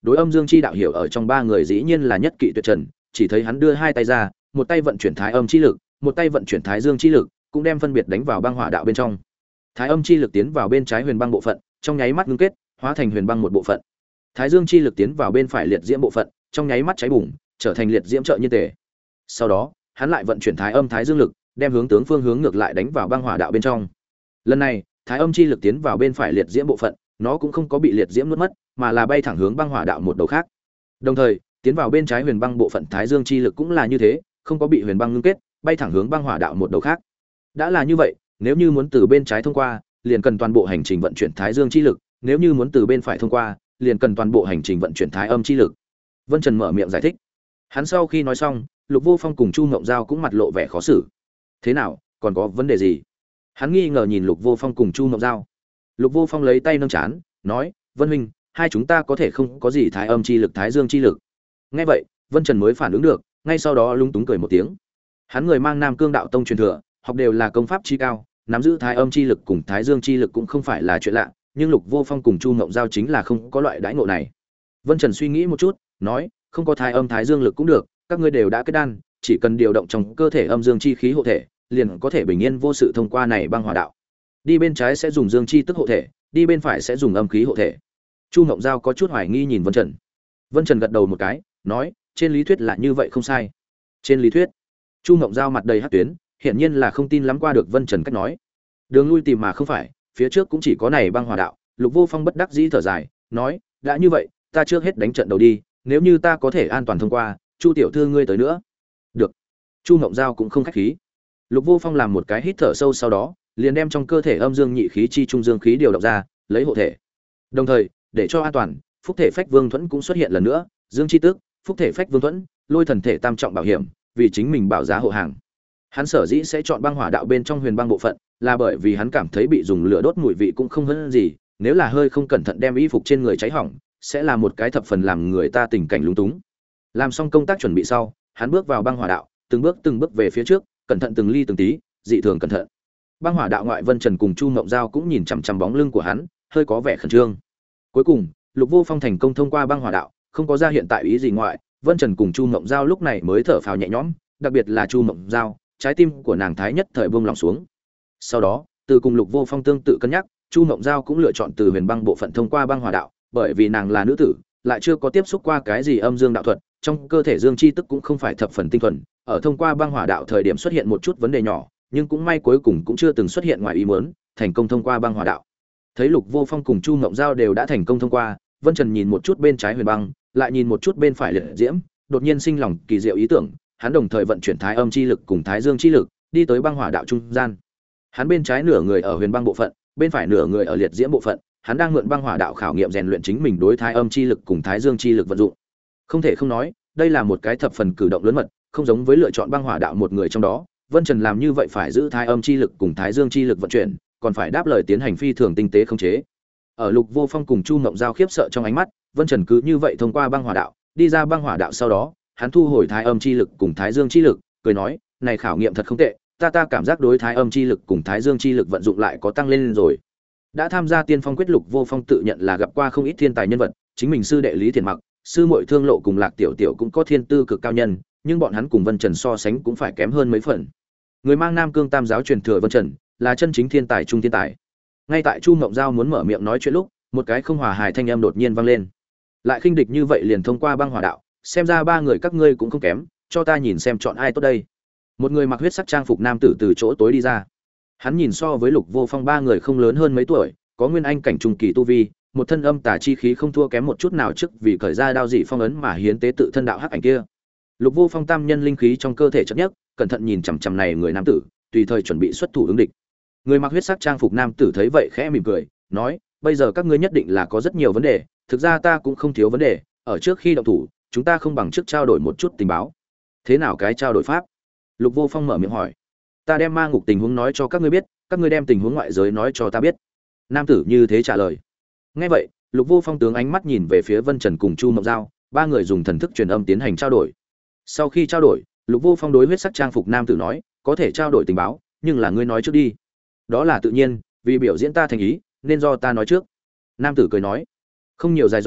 đối âm dương chi đạo hiểu ở trong ba người dĩ nhiên là nhất kỵ tuyệt trần, chỉ thấy hắn đưa hai tay ra, một tay vận chuyển thái âm chi lực, một tay vận chuyển thái dương chi lực, cũng đem phân biệt đánh vào băng hỏa đạo bên trong. Thái âm chi lực tiến vào bên trái huyền băng bộ phận, trong nháy mắt ngưng kết, hóa thành huyền băng một bộ phận. Thái dương chi lực tiến vào bên phải liệt diễm bộ phận, trong nháy mắt cháy bùng, trở thành liệt diễm trợ nhiên tề. Sau đó, hắn lại vận chuyển thái âm thái dương lực, đem hướng tướng phương hướng ngược lại đánh vào băng hỏa đạo bên trong. Lần này, thái âm chi lực tiến vào bên phải liệt diễm bộ phận, nó cũng không có bị liệt diễm nuốt mất, mà là bay thẳng hướng băng hỏa đạo một đầu khác. Đồng thời, tiến vào bên trái huyền băng bộ phận thái dương chi lực cũng là như thế, không có bị huyền băng ngưng kết, bay thẳng hướng băng hỏa đạo một đầu khác. Đã là như vậy, nếu như muốn từ bên trái thông qua, liền cần toàn bộ hành trình vận chuyển thái dương chi lực, nếu như muốn từ bên phải thông qua, liền cần toàn bộ hành trình vận chuyển thái âm chi lực. Vân Trần mở miệng giải thích. Hắn sau khi nói xong, Lục Vô Phong cùng Chu Ngộng Giao cũng mặt lộ vẻ khó xử. Thế nào, còn có vấn đề gì? Hắn nghi ngờ nhìn Lục Vô Phong cùng Chu Ngộng Giao. Lục Vô Phong lấy tay nâng chán, nói: "Vân huynh, hai chúng ta có thể không có gì thái âm chi lực, thái dương chi lực." Nghe vậy, Vân Trần mới phản ứng được, ngay sau đó lúng túng cười một tiếng. Hắn người mang Nam Cương đạo tông truyền thừa, học đều là công pháp chi cao, nắm giữ thái âm chi lực cùng thái dương chi lực cũng không phải là chuyện lạ, nhưng Lục Vô Phong cùng Chu Ngộng Giao chính là không có loại đãi ngộ này. Vân Trần suy nghĩ một chút, nói: "Không có thái âm thái dương lực cũng được, các ngươi đều đã kết đan, chỉ cần điều động trong cơ thể âm dương chi khí hộ thể, liền có thể bình yên vô sự thông qua này băng hỏa đạo. Đi bên trái sẽ dùng dương chi tức hộ thể, đi bên phải sẽ dùng âm khí hộ thể." Chu Ngộng Giao có chút hoài nghi nhìn Vân Trần. Vân Trần gật đầu một cái, nói: "Trên lý thuyết là như vậy không sai." Trên lý thuyết? Chu Ngộng Giao mặt đầy hắc tuyến, hiển nhiên là không tin lắm qua được Vân Trần cách nói. Đường lui tìm mà không phải, phía trước cũng chỉ có này băng hỏa đạo. Lục Vô Phong bất đắc dĩ thở dài, nói: "Đã như vậy, ta trước hết đánh trận đầu đi, nếu như ta có thể an toàn thông qua, Chu tiểu thư ngươi tới nữa." Được. Chu Ngộng Giao cũng không khách khí. Lục Vô Phong làm một cái hít thở sâu, sau đó liền đem trong cơ thể âm dương nhị khí chi trung dương khí điều động ra, lấy hộ thể. Đồng thời, để cho an toàn, phúc thể phách vương thuẫn cũng xuất hiện lần nữa, dương chi tức, phúc thể phách vương thuẫn, lôi thần thể tam trọng bảo hiểm, vì chính mình bảo giá hộ hàng. Hắn sở dĩ sẽ chọn băng hỏa đạo bên trong huyền băng bộ phận, là bởi vì hắn cảm thấy bị dùng lửa đốt mùi vị cũng không hơn gì, nếu là hơi không cẩn thận đem y phục trên người cháy hỏng, sẽ là một cái thập phần làm người ta tình cảnh lúng túng. Làm xong công tác chuẩn bị sau, hắn bước vào băng hỏa đạo, từng bước về phía trước, cẩn thận từng ly từng tí, dị thường cẩn thận. Băng hỏa đạo ngoại, Vân Trần cùng Chu Ngộng Giao cũng nhìn chằm chằm bóng lưng của hắn, hơi có vẻ khẩn trương. Cuối cùng, Lục Vô Phong thành công thông qua băng hỏa đạo, không có ra hiện tại ý gì ngoại, Vân Trần cùng Chu Ngộng Giao lúc này mới thở phào nhẹ nhõm, đặc biệt là Chu Ngộng Giao, trái tim của nàng thái nhất thời buông lòng xuống. Sau đó, từ cùng Lục Vô Phong tương tự cân nhắc, Chu Ngộng Giao cũng lựa chọn từ huyền băng bộ phận thông qua băng hỏa đạo, bởi vì nàng là nữ tử, lại chưa có tiếp xúc qua cái gì âm dương đạo thuật, trong cơ thể dương chi tức cũng không phải thập phần tinh thuần, ở thông qua băng hỏa đạo thời điểm xuất hiện một chút vấn đề nhỏ, nhưng cũng may cuối cùng cũng chưa từng xuất hiện ngoài ý muốn, thành công thông qua băng hỏa đạo. Thấy Lục Vô Phong cùng Chu Ngộng Giao đều đã thành công thông qua, Vân Trần nhìn một chút bên trái huyền băng, lại nhìn một chút bên phải liệt diễm, đột nhiên sinh lòng kỳ diệu ý tưởng, hắn đồng thời vận chuyển thái âm chi lực cùng thái dương chi lực, đi tới băng hỏa đạo trung gian. Hắn bên trái nửa người ở huyền băng bộ phận, bên phải nửa người ở liệt diễm bộ phận, hắn đang mượn băng hỏa đạo khảo nghiệm rèn luyện chính mình đối thái âm chi lực cùng thái dương chi lực vận dụng. Không thể không nói, đây là một cái thập phần cử động lớn mật, không giống với lựa chọn băng hỏa đạo một người trong đó, Vân Trần làm như vậy phải giữ thái âm chi lực cùng thái dương chi lực vận chuyển, còn phải đáp lời tiến hành phi thường tinh tế khống chế. Ở Lục Vô Phong cùng Chu Ngộng Giao khiếp sợ trong ánh mắt, Vân Trần cứ như vậy thông qua băng hỏa đạo, đi ra băng hỏa đạo sau đó, hắn thu hồi thái âm chi lực cùng thái dương chi lực, cười nói, này khảo nghiệm thật không tệ, ta cảm giác đối thái âm chi lực cùng thái dương chi lực vận dụng lại có tăng lên rồi. Đã tham gia Tiên Phong quyết, Lục Vô Phong tự nhận là gặp qua không ít thiên tài nhân vật, chính mình sư đệ Lý Thiền Mặc, sư muội Thương Lộ cùng Lạc Tiểu Tiểu cũng có thiên tư cực cao nhân, nhưng bọn hắn cùng Vân Trần so sánh cũng phải kém hơn mấy phần. Người mang Nam Cương Tam giáo truyền thừa Vân Trần, là chân chính thiên tài trung thiên tài. Ngay tại Chu Ngộng Giao muốn mở miệng nói chuyện lúc, một cái không hòa hài thanh âm đột nhiên vang lên. Lại khinh địch như vậy liền thông qua băng hỏa đạo, xem ra ba người các ngươi cũng không kém, cho ta nhìn xem chọn ai tốt đây. Một người mặc huyết sắc trang phục nam tử từ chỗ tối đi ra. Hắn nhìn so với Lục Vô Phong ba người không lớn hơn mấy tuổi, có nguyên anh cảnh trung kỳ tu vi, một thân âm tà chi khí không thua kém một chút nào trước vì cởi ra đao dị phong ấn mà hiến tế tự thân đạo hắc ảnh kia. Lục Vô Phong tam nhân linh khí trong cơ thể chợt nhấc, cẩn thận nhìn chằm chằm này người nam tử, tùy thời chuẩn bị xuất thủ ứng địch. Người mặc huyết sắc trang phục nam tử thấy vậy khẽ mỉm cười, nói: "Bây giờ các ngươi nhất định là có rất nhiều vấn đề, thực ra ta cũng không thiếu vấn đề, ở trước khi động thủ, chúng ta không bằng trước trao đổi một chút tình báo." "Thế nào cái trao đổi pháp?" Lục Vô Phong mở miệng hỏi. "Ta đem ma ngục tình huống nói cho các ngươi biết, các ngươi đem tình huống ngoại giới nói cho ta biết." Nam tử như thế trả lời. Nghe vậy, Lục Vô Phong tướng ánh mắt nhìn về phía Vân Trần cùng Chu Mộng Giao, ba người dùng thần thức truyền âm tiến hành trao đổi. Sau khi trao đổi, Lục Vô Phong đối huyết sắc trang phục nam tử nói: "Có thể trao đổi tình báo, nhưng là ngươi nói trước đi." "Đó là tự nhiên, vì biểu diễn ta thành ý, nên do ta nói trước." Nam tử cười nói. Không nhiều dài dòng,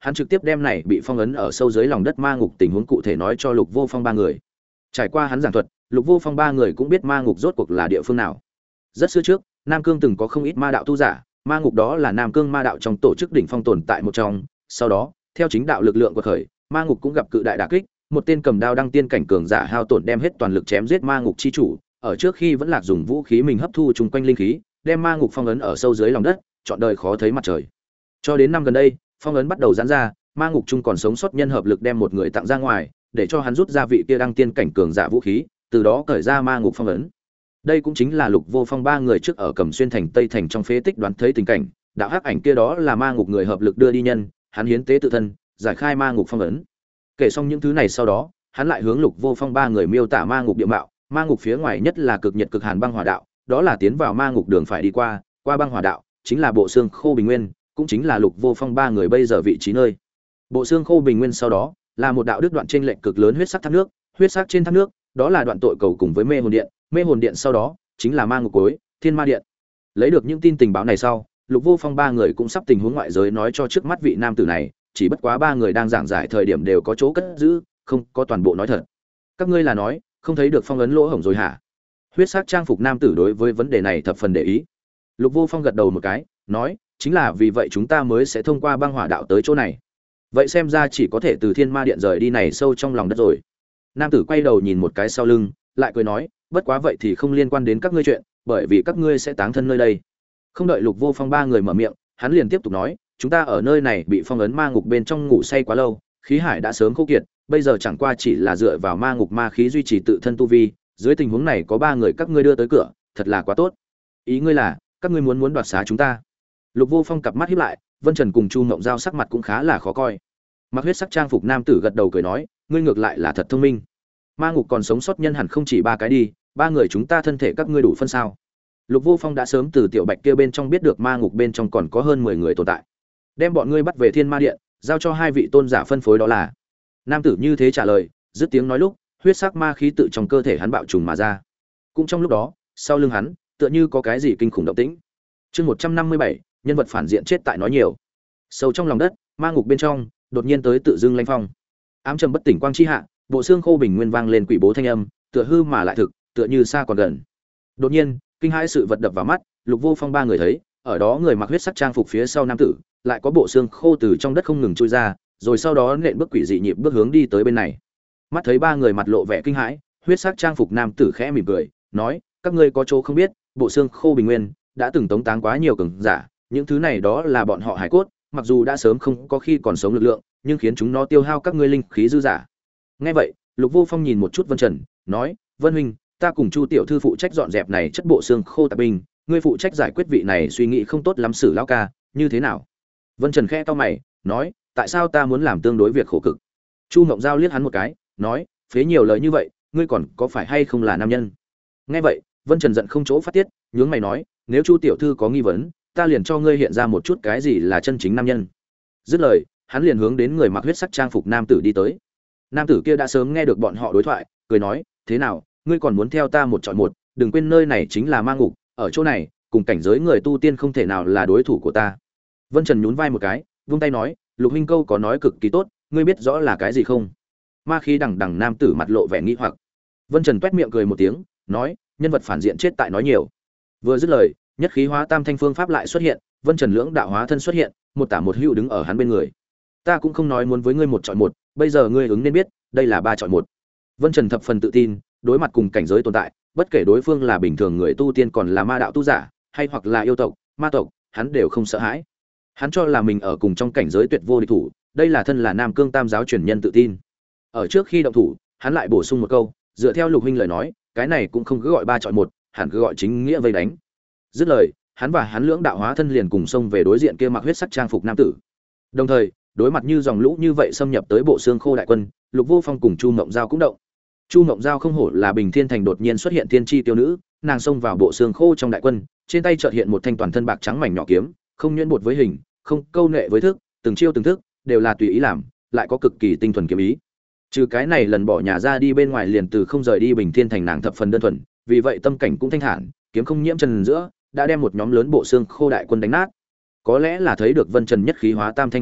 hắn trực tiếp đem này bị phong ấn ở sâu dưới lòng đất ma ngục tình huống cụ thể nói cho Lục Vô Phong ba người. Trải qua hắn giảng thuật, Lục Vô Phong ba người cũng biết ma ngục rốt cuộc là địa phương nào. Rất xưa trước, Nam Cương từng có không ít ma đạo tu giả, ma ngục đó là Nam Cương ma đạo trong tổ chức đỉnh phong tồn tại một trong. Sau đó, theo chính đạo lực lượng quật khởi, ma ngục cũng gặp cự đại đả kích, một tên cầm đao đăng tiên cảnh cường giả hao tổn đem hết toàn lực chém giết ma ngục chi chủ, ở trước khi vẫn lạc dùng vũ khí mình hấp thu chung quanh linh khí, đem ma ngục phong ấn ở sâu dưới lòng đất, trọn đời khó thấy mặt trời. Cho đến năm gần đây, phong ấn bắt đầu giãn ra, ma ngục chung còn sống sót nhân hợp lực đem một người tặng ra ngoài, để cho hắn rút ra vị kia đăng tiên cảnh cường giả vũ khí, từ đó cởi ra ma ngục phong ấn. Đây cũng chính là Lục Vô Phong ba người trước ở Cẩm Xuyên thành Tây thành trong phế tích đoán thấy tình cảnh, đạo hắc ảnh kia đó là ma ngục người hợp lực đưa đi nhân, hắn hiến tế tự thân, giải khai ma ngục phong ấn. Kể xong những thứ này sau đó, hắn lại hướng Lục Vô Phong ba người miêu tả ma ngục địa mạo, ma ngục phía ngoài nhất là cực nhiệt cực hàn băng hỏa đạo, đó là tiến vào ma ngục đường phải đi qua, qua băng hỏa đạo, chính là bộ xương khô bình nguyên, cũng chính là Lục Vô Phong ba người bây giờ vị trí nơi. Bộ xương khô bình nguyên sau đó là một đạo đứt đoạn trên lệnh cực lớn huyết sắc thác nước, huyết sắc trên thác nước, đó là đoạn tội cầu cùng với mê hồn điện sau đó chính là ma ngục cối, thiên ma điện. Lấy được những tin tình báo này sau, Lục Vô Phong ba người cũng sắp tình huống ngoại giới nói cho trước mắt vị nam tử này, chỉ bất quá ba người đang giảng giải thời điểm đều có chỗ cất giữ, không có toàn bộ nói thật. Các ngươi là nói, không thấy được phong ấn lỗ hổng rồi hả? Huyết sắc trang phục nam tử đối với vấn đề này thập phần để ý. Lục Vô Phong gật đầu một cái, nói, chính là vì vậy chúng ta mới sẽ thông qua băng hỏa đạo tới chỗ này. Vậy xem ra chỉ có thể từ thiên ma điện rời đi này sâu trong lòng đất rồi. Nam tử quay đầu nhìn một cái sau lưng, lại cười nói, bất quá vậy thì không liên quan đến các ngươi chuyện, bởi vì các ngươi sẽ táng thân nơi đây. Không đợi Lục Vô Phong ba người mở miệng, hắn liền tiếp tục nói, chúng ta ở nơi này bị phong ấn ma ngục bên trong ngủ say quá lâu, khí hải đã sớm khô kiệt, bây giờ chẳng qua chỉ là dựa vào ma ngục ma khí duy trì tự thân tu vi, dưới tình huống này có ba người các ngươi đưa tới cửa, thật là quá tốt. Ý ngươi là, các ngươi muốn đoạt xá chúng ta? Lục Vô Phong cặp mắt híp lại, Vân Trần cùng Chu Ngộng Giao sắc mặt cũng khá là khó coi. Mặc huyết sắc trang phục nam tử gật đầu cười nói, ngươi ngược lại là thật thông minh. Ma ngục còn sống sót nhân hẳn không chỉ ba cái đi, ba người chúng ta thân thể các ngươi đủ phân sao? Lục Vô Phong đã sớm từ tiểu bạch kia bên trong biết được ma ngục bên trong còn có hơn 10 người tồn tại. Đem bọn ngươi bắt về Thiên Ma Điện, giao cho hai vị tôn giả phân phối đó là. Nam tử như thế trả lời, dứt tiếng nói lúc, huyết sắc ma khí tự trong cơ thể hắn bạo trùng mà ra. Cũng trong lúc đó, sau lưng hắn, tựa như có cái gì kinh khủng động tĩnh. Chương 157, nhân vật phản diện chết tại nói nhiều. Sâu trong lòng đất, ma ngục bên trong, đột nhiên tới tự dưng lanh phong. Ám trầm bất tỉnh quang chi hạ, bộ xương khô bình nguyên vang lên quỷ bố thanh âm, tựa hư mà lại thực, tựa như xa còn gần. Đột nhiên, kinh hãi sự vật đập vào mắt, Lục Vô Phong ba người thấy, ở đó người mặc huyết sắc trang phục phía sau nam tử, lại có bộ xương khô từ trong đất không ngừng trôi ra, rồi sau đó nện bước quỷ dị nhịp bước hướng đi tới bên này. Mắt thấy ba người mặt lộ vẻ kinh hãi, huyết sắc trang phục nam tử khẽ mỉm cười, nói: "Các ngươi có chỗ không biết, bộ xương khô bình nguyên đã từng tống táng quá nhiều cường giả, những thứ này đó là bọn họ hải cốt, mặc dù đã sớm không có khi còn sống lực lượng, nhưng khiến chúng nó tiêu hao các ngươi linh khí dư giả." Nghe vậy, Lục Vô Phong nhìn một chút Vân Trần, nói: "Vân huynh, ta cùng Chu tiểu thư phụ trách dọn dẹp này chất bộ xương khô tạp binh, ngươi phụ trách giải quyết vị này suy nghĩ không tốt lắm xử lão ca, như thế nào?" Vân Trần khẽ cau mày, nói: "Tại sao ta muốn làm tương đối việc khổ cực?" Chu Ngộng Giao liếc hắn một cái, nói: "Phế nhiều lời như vậy, ngươi còn có phải hay không là nam nhân?" Nghe vậy, Vân Trần giận không chỗ phát tiết, nhướng mày nói: "Nếu Chu tiểu thư có nghi vấn, ta liền cho ngươi hiện ra một chút cái gì là chân chính nam nhân." Dứt lời, hắn liền hướng đến người mặc huyết sắc trang phục nam tử đi tới. Nam tử kia đã sớm nghe được bọn họ đối thoại, cười nói: "Thế nào, ngươi còn muốn theo ta một chọi một, đừng quên nơi này chính là ma ngục, ở chỗ này, cùng cảnh giới người tu tiên không thể nào là đối thủ của ta." Vân Trần nhún vai một cái, vung tay nói: "Lục huynh câu có nói cực kỳ tốt, ngươi biết rõ là cái gì không?" Ma khí đằng đằng nam tử mặt lộ vẻ nghi hoặc. Vân Trần toét miệng cười một tiếng, nói: "Nhân vật phản diện chết tại nói nhiều." Vừa dứt lời, nhất khí hóa tam thanh phương pháp lại xuất hiện, Vân Trần lưỡng đạo hóa thân xuất hiện, một tả một hữu đứng ở hắn bên người. "Ta cũng không nói muốn với ngươi một chọi một, bây giờ ngươi ứng nên biết, đây là ba chọi một." Vân Trần thập phần tự tin, đối mặt cùng cảnh giới tồn tại, bất kể đối phương là bình thường người tu tiên còn là ma đạo tu giả, hay hoặc là yêu tộc, ma tộc, hắn đều không sợ hãi. Hắn cho là mình ở cùng trong cảnh giới tuyệt vô địch thủ, đây là thân là Nam Cương Tam giáo truyền nhân tự tin. Ở trước khi động thủ, hắn lại bổ sung một câu, dựa theo Lục huynh lời nói, cái này cũng không cứ gọi ba chọi một, hẳn cứ gọi chính nghĩa vây đánh. Dứt lời, hắn và hắn lưỡng đạo hóa thân liền cùng xông về đối diện kia mặc huyết sắc trang phục nam tử. Đồng thời, đối mặt như dòng lũ như vậy xâm nhập tới bộ xương khô đại quân, Lục Vô Phong cùng Chu Mộng Giao cũng động. Chu Mộng Giao không hổ là Bình Thiên Thành đột nhiên xuất hiện tiên tri tiêu nữ, nàng xông vào bộ xương khô trong đại quân, trên tay chợt hiện một thanh toàn thân bạc trắng mảnh nhỏ kiếm, không nhuyễn bột với hình, không câu nệ với thức, từng chiêu từng thức đều là tùy ý làm, lại có cực kỳ tinh thuần kiếm ý. Trừ cái này lần bỏ nhà ra đi bên ngoài liền từ không rời đi Bình Thiên Thành nàng thập phần đơn thuần, vì vậy tâm cảnh cũng thanh thản, kiếm không nhiễm trần giữa, đã đem một nhóm lớn bộ xương khô đại quân đánh nát. Có lẽ là thấy được Vân Trần nhất khí hóa tam thanh phương pháp,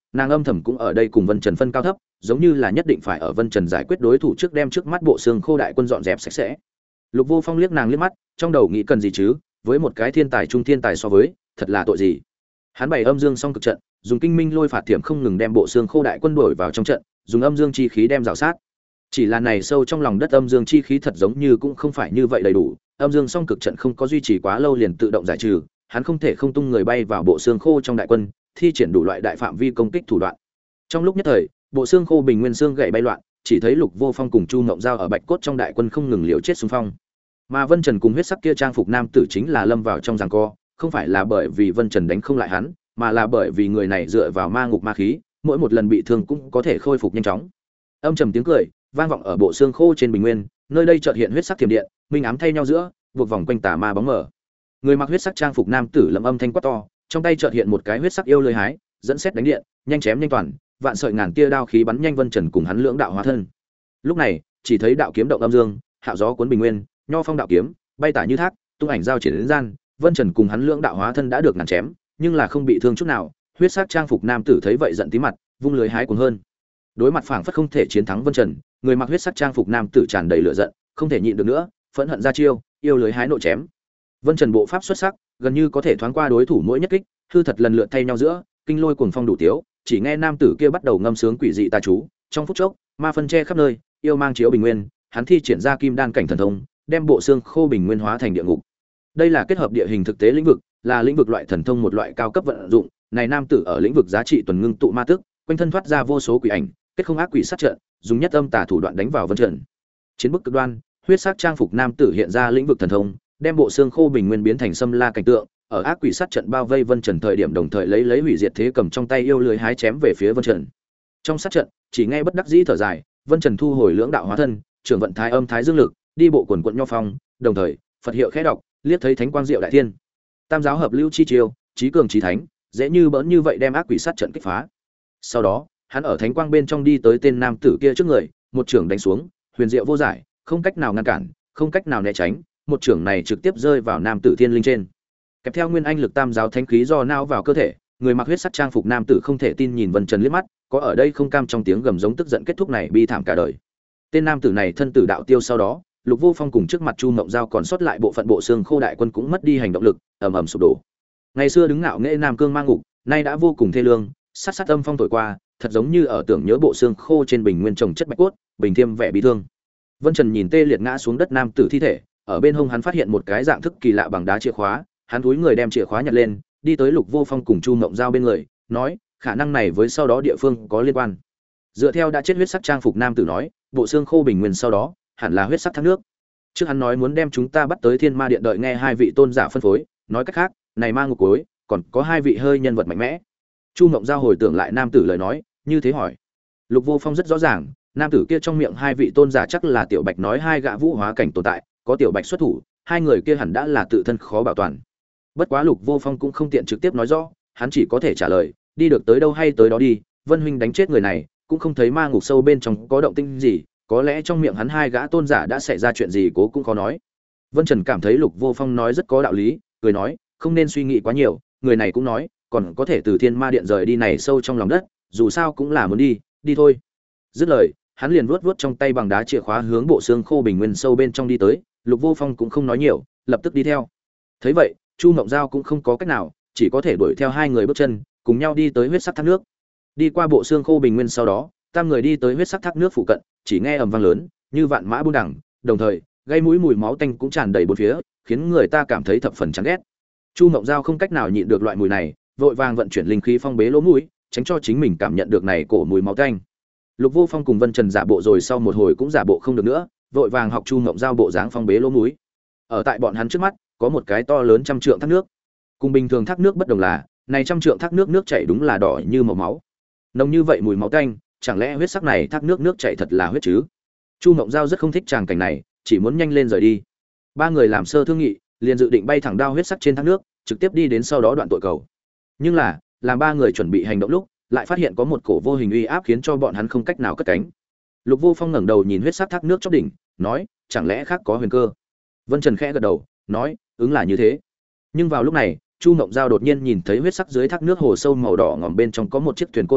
nàng âm thầm cũng ở đây cùng Vân Trần phân cao thấp, giống như là nhất định phải ở Vân Trần giải quyết đối thủ trước đem trước mắt bộ xương khô đại quân dọn dẹp sạch sẽ. Lục Vô Phong liếc nàng liếc mắt, trong đầu nghĩ cần gì chứ, với một cái thiên tài trung thiên tài so với, thật là tội gì. Hắn bày âm dương song cực trận, dùng kinh minh lôi phạt thiểm không ngừng đem bộ xương khô đại quân đuổi vào trong trận, dùng âm dương chi khí đem rào sát. Chỉ là này sâu trong lòng đất âm dương chi khí thật giống như cũng không phải như vậy đầy đủ, âm dương song cực trận không có duy trì quá lâu liền tự động giải trừ, hắn không thể không tung người bay vào bộ xương khô trong đại quân, thi triển đủ loại đại phạm vi công kích thủ đoạn. Trong lúc nhất thời, bộ xương khô bình nguyên xương gãy bay loạn, chỉ thấy Lục Vô Phong cùng Chu Ngộng Giao ở bạch cốt trong đại quân không ngừng liều chết xung phong. Mà Vân Trần cùng huyết sắc kia trang phục nam tử chính là lâm vào trong giằng co, không phải là bởi vì Vân Trần đánh không lại hắn, mà là bởi vì người này dựa vào ma ngục ma khí, mỗi một lần bị thương cũng có thể khôi phục nhanh chóng. Âm trầm tiếng cười vang vọng ở bộ xương khô trên bình nguyên, nơi đây chợt hiện huyết sắc thiểm điện, minh ám thay nhau giữa, buộc vòng quanh tà ma bóng mờ. Người mặc huyết sắc trang phục nam tử lẩm âm thanh quát to, trong tay chợt hiện một cái huyết sắc yêu lưỡi hái, dẫn xét đánh điện, nhanh chém nhanh toàn, vạn sợi ngàn tia đao khí bắn nhanh Vân Trần cùng hắn lưỡng đạo hóa thân. Lúc này, chỉ thấy đạo kiếm động âm dương, hạo gió cuốn bình nguyên, nho phong đạo kiếm, bay tả như thác, tung ảnh giao triển đến gian, Vân Trần cùng hắn lưỡng đạo hóa thân đã được ngàn chém, nhưng là không bị thương chút nào. Huyết sắc trang phục nam tử thấy vậy giận tí mặt, vung lưới hái cuồng hơn. Đối mặt phảng phất không thể chiến thắng Vân Trần, người mặc huyết sắc trang phục nam tử tràn đầy lửa giận, không thể nhịn được nữa, phẫn hận ra chiêu, yêu lưới hái nộ chém. Vân Trần bộ pháp xuất sắc, gần như có thể thoáng qua đối thủ mỗi nhất kích, hư thật lần lượt thay nhau giữa, kinh lôi cuồng phong đủ tiếu, chỉ nghe nam tử kia bắt đầu ngâm sướng quỷ dị tà chú, trong phút chốc, ma phân che khắp nơi, yêu mang chiếu bình nguyên, hắn thi triển ra kim đan cảnh thần thông, đem bộ xương khô bình nguyên hóa thành địa ngục. Đây là kết hợp địa hình thực tế lĩnh vực, là lĩnh vực loại thần thông một loại cao cấp vận dụng, này nam tử ở lĩnh vực giá trị tuần ngưng tụ ma tức, quanh thân thoát ra vô số quỷ ảnh, kết không ác quỷ sát trận, dùng nhất âm tà thủ đoạn đánh vào Vân Trần. Chiến bức cực đoan, huyết sắc trang phục nam tử hiện ra lĩnh vực thần thông, đem bộ xương khô bình nguyên biến thành xâm la cảnh tượng, ở ác quỷ sát trận bao vây Vân Trần thời điểm đồng thời lấy hủy diệt thế cầm trong tay yêu lưới hái chém về phía Vân Trần. Trong sát trận, chỉ nghe bất đắc dĩ thở dài, Vân Trần thu hồi lưỡng đạo hóa thân, trưởng vận thái âm thái dương lực, đi bộ quần quận nho phong, đồng thời, Phật hiệu khẽ đọc, liếc thấy thánh quang diệu đại thiên. Tam giáo hợp lưu chi chiêu, chí cường chí thánh, dễ như bỡn như vậy đem ác quỷ sát trận kích phá. Sau đó, hắn ở thánh quang bên trong đi tới tên nam tử kia trước người, một trưởng đánh xuống, huyền diệu vô giải, không cách nào ngăn cản, không cách nào né tránh, một trưởng này trực tiếp rơi vào nam tử thiên linh trên. Kèm theo nguyên anh lực tam giáo thánh khí do nao vào cơ thể, người mặc huyết sắc trang phục nam tử không thể tin nhìn Vân Trần liếc mắt, có ở đây không cam trong tiếng gầm giống tức giận kết thúc này bi thảm cả đời. Tên nam tử này thân tử đạo tiêu sau đó, Lục Vô Phong cùng trước mặt Chu Mộng Giao còn sót lại bộ phận bộ xương khô đại quân cũng mất đi hành động lực, ầm ầm sụp đổ. Ngày xưa đứng ngạo nghễ Nam Cương mang ngục, nay đã vô cùng thê lương, sát sát âm phong thổi qua, thật giống như ở tưởng nhớ bộ xương khô trên bình nguyên trồng chất bạch cốt, bình thiêm vẻ bi thương. Vân Trần nhìn tê liệt ngã xuống đất nam tử thi thể, ở bên hông hắn phát hiện một cái dạng thức kỳ lạ bằng đá chìa khóa, hắn cúi người đem chìa khóa nhặt lên, đi tới Lục Vô Phong cùng Chu Mộng Giao bên người, nói, khả năng này với sau đó địa phương có liên quan. Dựa theo đã chết huyết sắc trang phục nam tử nói, bộ xương khô bình nguyên sau đó hẳn là huyết sắc thác nước. Trước hắn nói muốn đem chúng ta bắt tới Thiên Ma Điện đợi nghe hai vị tôn giả phân phối, nói cách khác, này ma ngục cuối, còn có hai vị hơi nhân vật mạnh mẽ. Chu Mộng Giao hồi tưởng lại nam tử lời nói, như thế hỏi. Lục Vô Phong rất rõ ràng, nam tử kia trong miệng hai vị tôn giả chắc là Tiểu Bạch nói hai gã vũ hóa cảnh tồn tại, có Tiểu Bạch xuất thủ, hai người kia hẳn đã là tự thân khó bảo toàn. Bất quá Lục Vô Phong cũng không tiện trực tiếp nói rõ, hắn chỉ có thể trả lời, đi được tới đâu hay tới đó đi, Vân huynh đánh chết người này, cũng không thấy ma ngục sâu bên trong có động tĩnh gì, có lẽ trong miệng hắn hai gã tôn giả đã xảy ra chuyện gì cố cũng khó nói. Vân Trần cảm thấy Lục Vô Phong nói rất có đạo lý, cười nói, không nên suy nghĩ quá nhiều, người này cũng nói, còn có thể từ Thiên Ma Điện rời đi này sâu trong lòng đất, dù sao cũng là muốn đi, đi thôi. Dứt lời, hắn liền vuốt trong tay bằng đá chìa khóa hướng bộ xương khô bình nguyên sâu bên trong đi tới, Lục Vô Phong cũng không nói nhiều, lập tức đi theo. Thấy vậy, Chu Mộng Giao cũng không có cách nào, chỉ có thể đuổi theo hai người bước chân, cùng nhau đi tới huyết sắc thác nước. Đi qua bộ xương khô bình nguyên sau đó, tam người đi tới huyết sắc thác nước phụ cận, chỉ nghe ầm vang lớn, như vạn mã buôn đẳng, đồng thời, gây mũi mùi máu tanh cũng tràn đầy bốn phía, khiến người ta cảm thấy thập phần chán ghét. Chu Mộng Giao không cách nào nhịn được loại mùi này, vội vàng vận chuyển linh khí phong bế lỗ mũi, tránh cho chính mình cảm nhận được này cổ mùi máu tanh. Lục Vô Phong cùng Vân Trần giả bộ rồi sau một hồi cũng giả bộ không được nữa, vội vàng học Chu Mộng Giao bộ dáng phong bế lỗ mũi. Ở tại bọn hắn trước mắt, có một cái to lớn trăm trượng thác nước. Cùng bình thường thác nước bất đồng là, này trăm trượng thác nước nước chảy đúng là đỏ như màu máu. Nồng như vậy mùi máu tanh, chẳng lẽ huyết sắc này thác nước nước chảy thật là huyết chứ? Chu Mộng Giao rất không thích tràng cảnh này, chỉ muốn nhanh lên rời đi. Ba người làm sơ thương nghị, liền dự định bay thẳng đao huyết sắc trên thác nước, trực tiếp đi đến sau đó đoạn tội cầu. Nhưng là, làm ba người chuẩn bị hành động lúc, lại phát hiện có một cổ vô hình uy áp khiến cho bọn hắn không cách nào cất cánh. Lục Vô Phong ngẩng đầu nhìn huyết sắc thác nước chóp đỉnh, nói, chẳng lẽ khác có huyền cơ? Vân Trần khẽ gật đầu, nói, ứng là như thế. Nhưng vào lúc này, Chu Mộng Giao đột nhiên nhìn thấy huyết sắc dưới thác nước hồ sâu màu đỏ ngòm bên trong có một chiếc thuyền cô độc,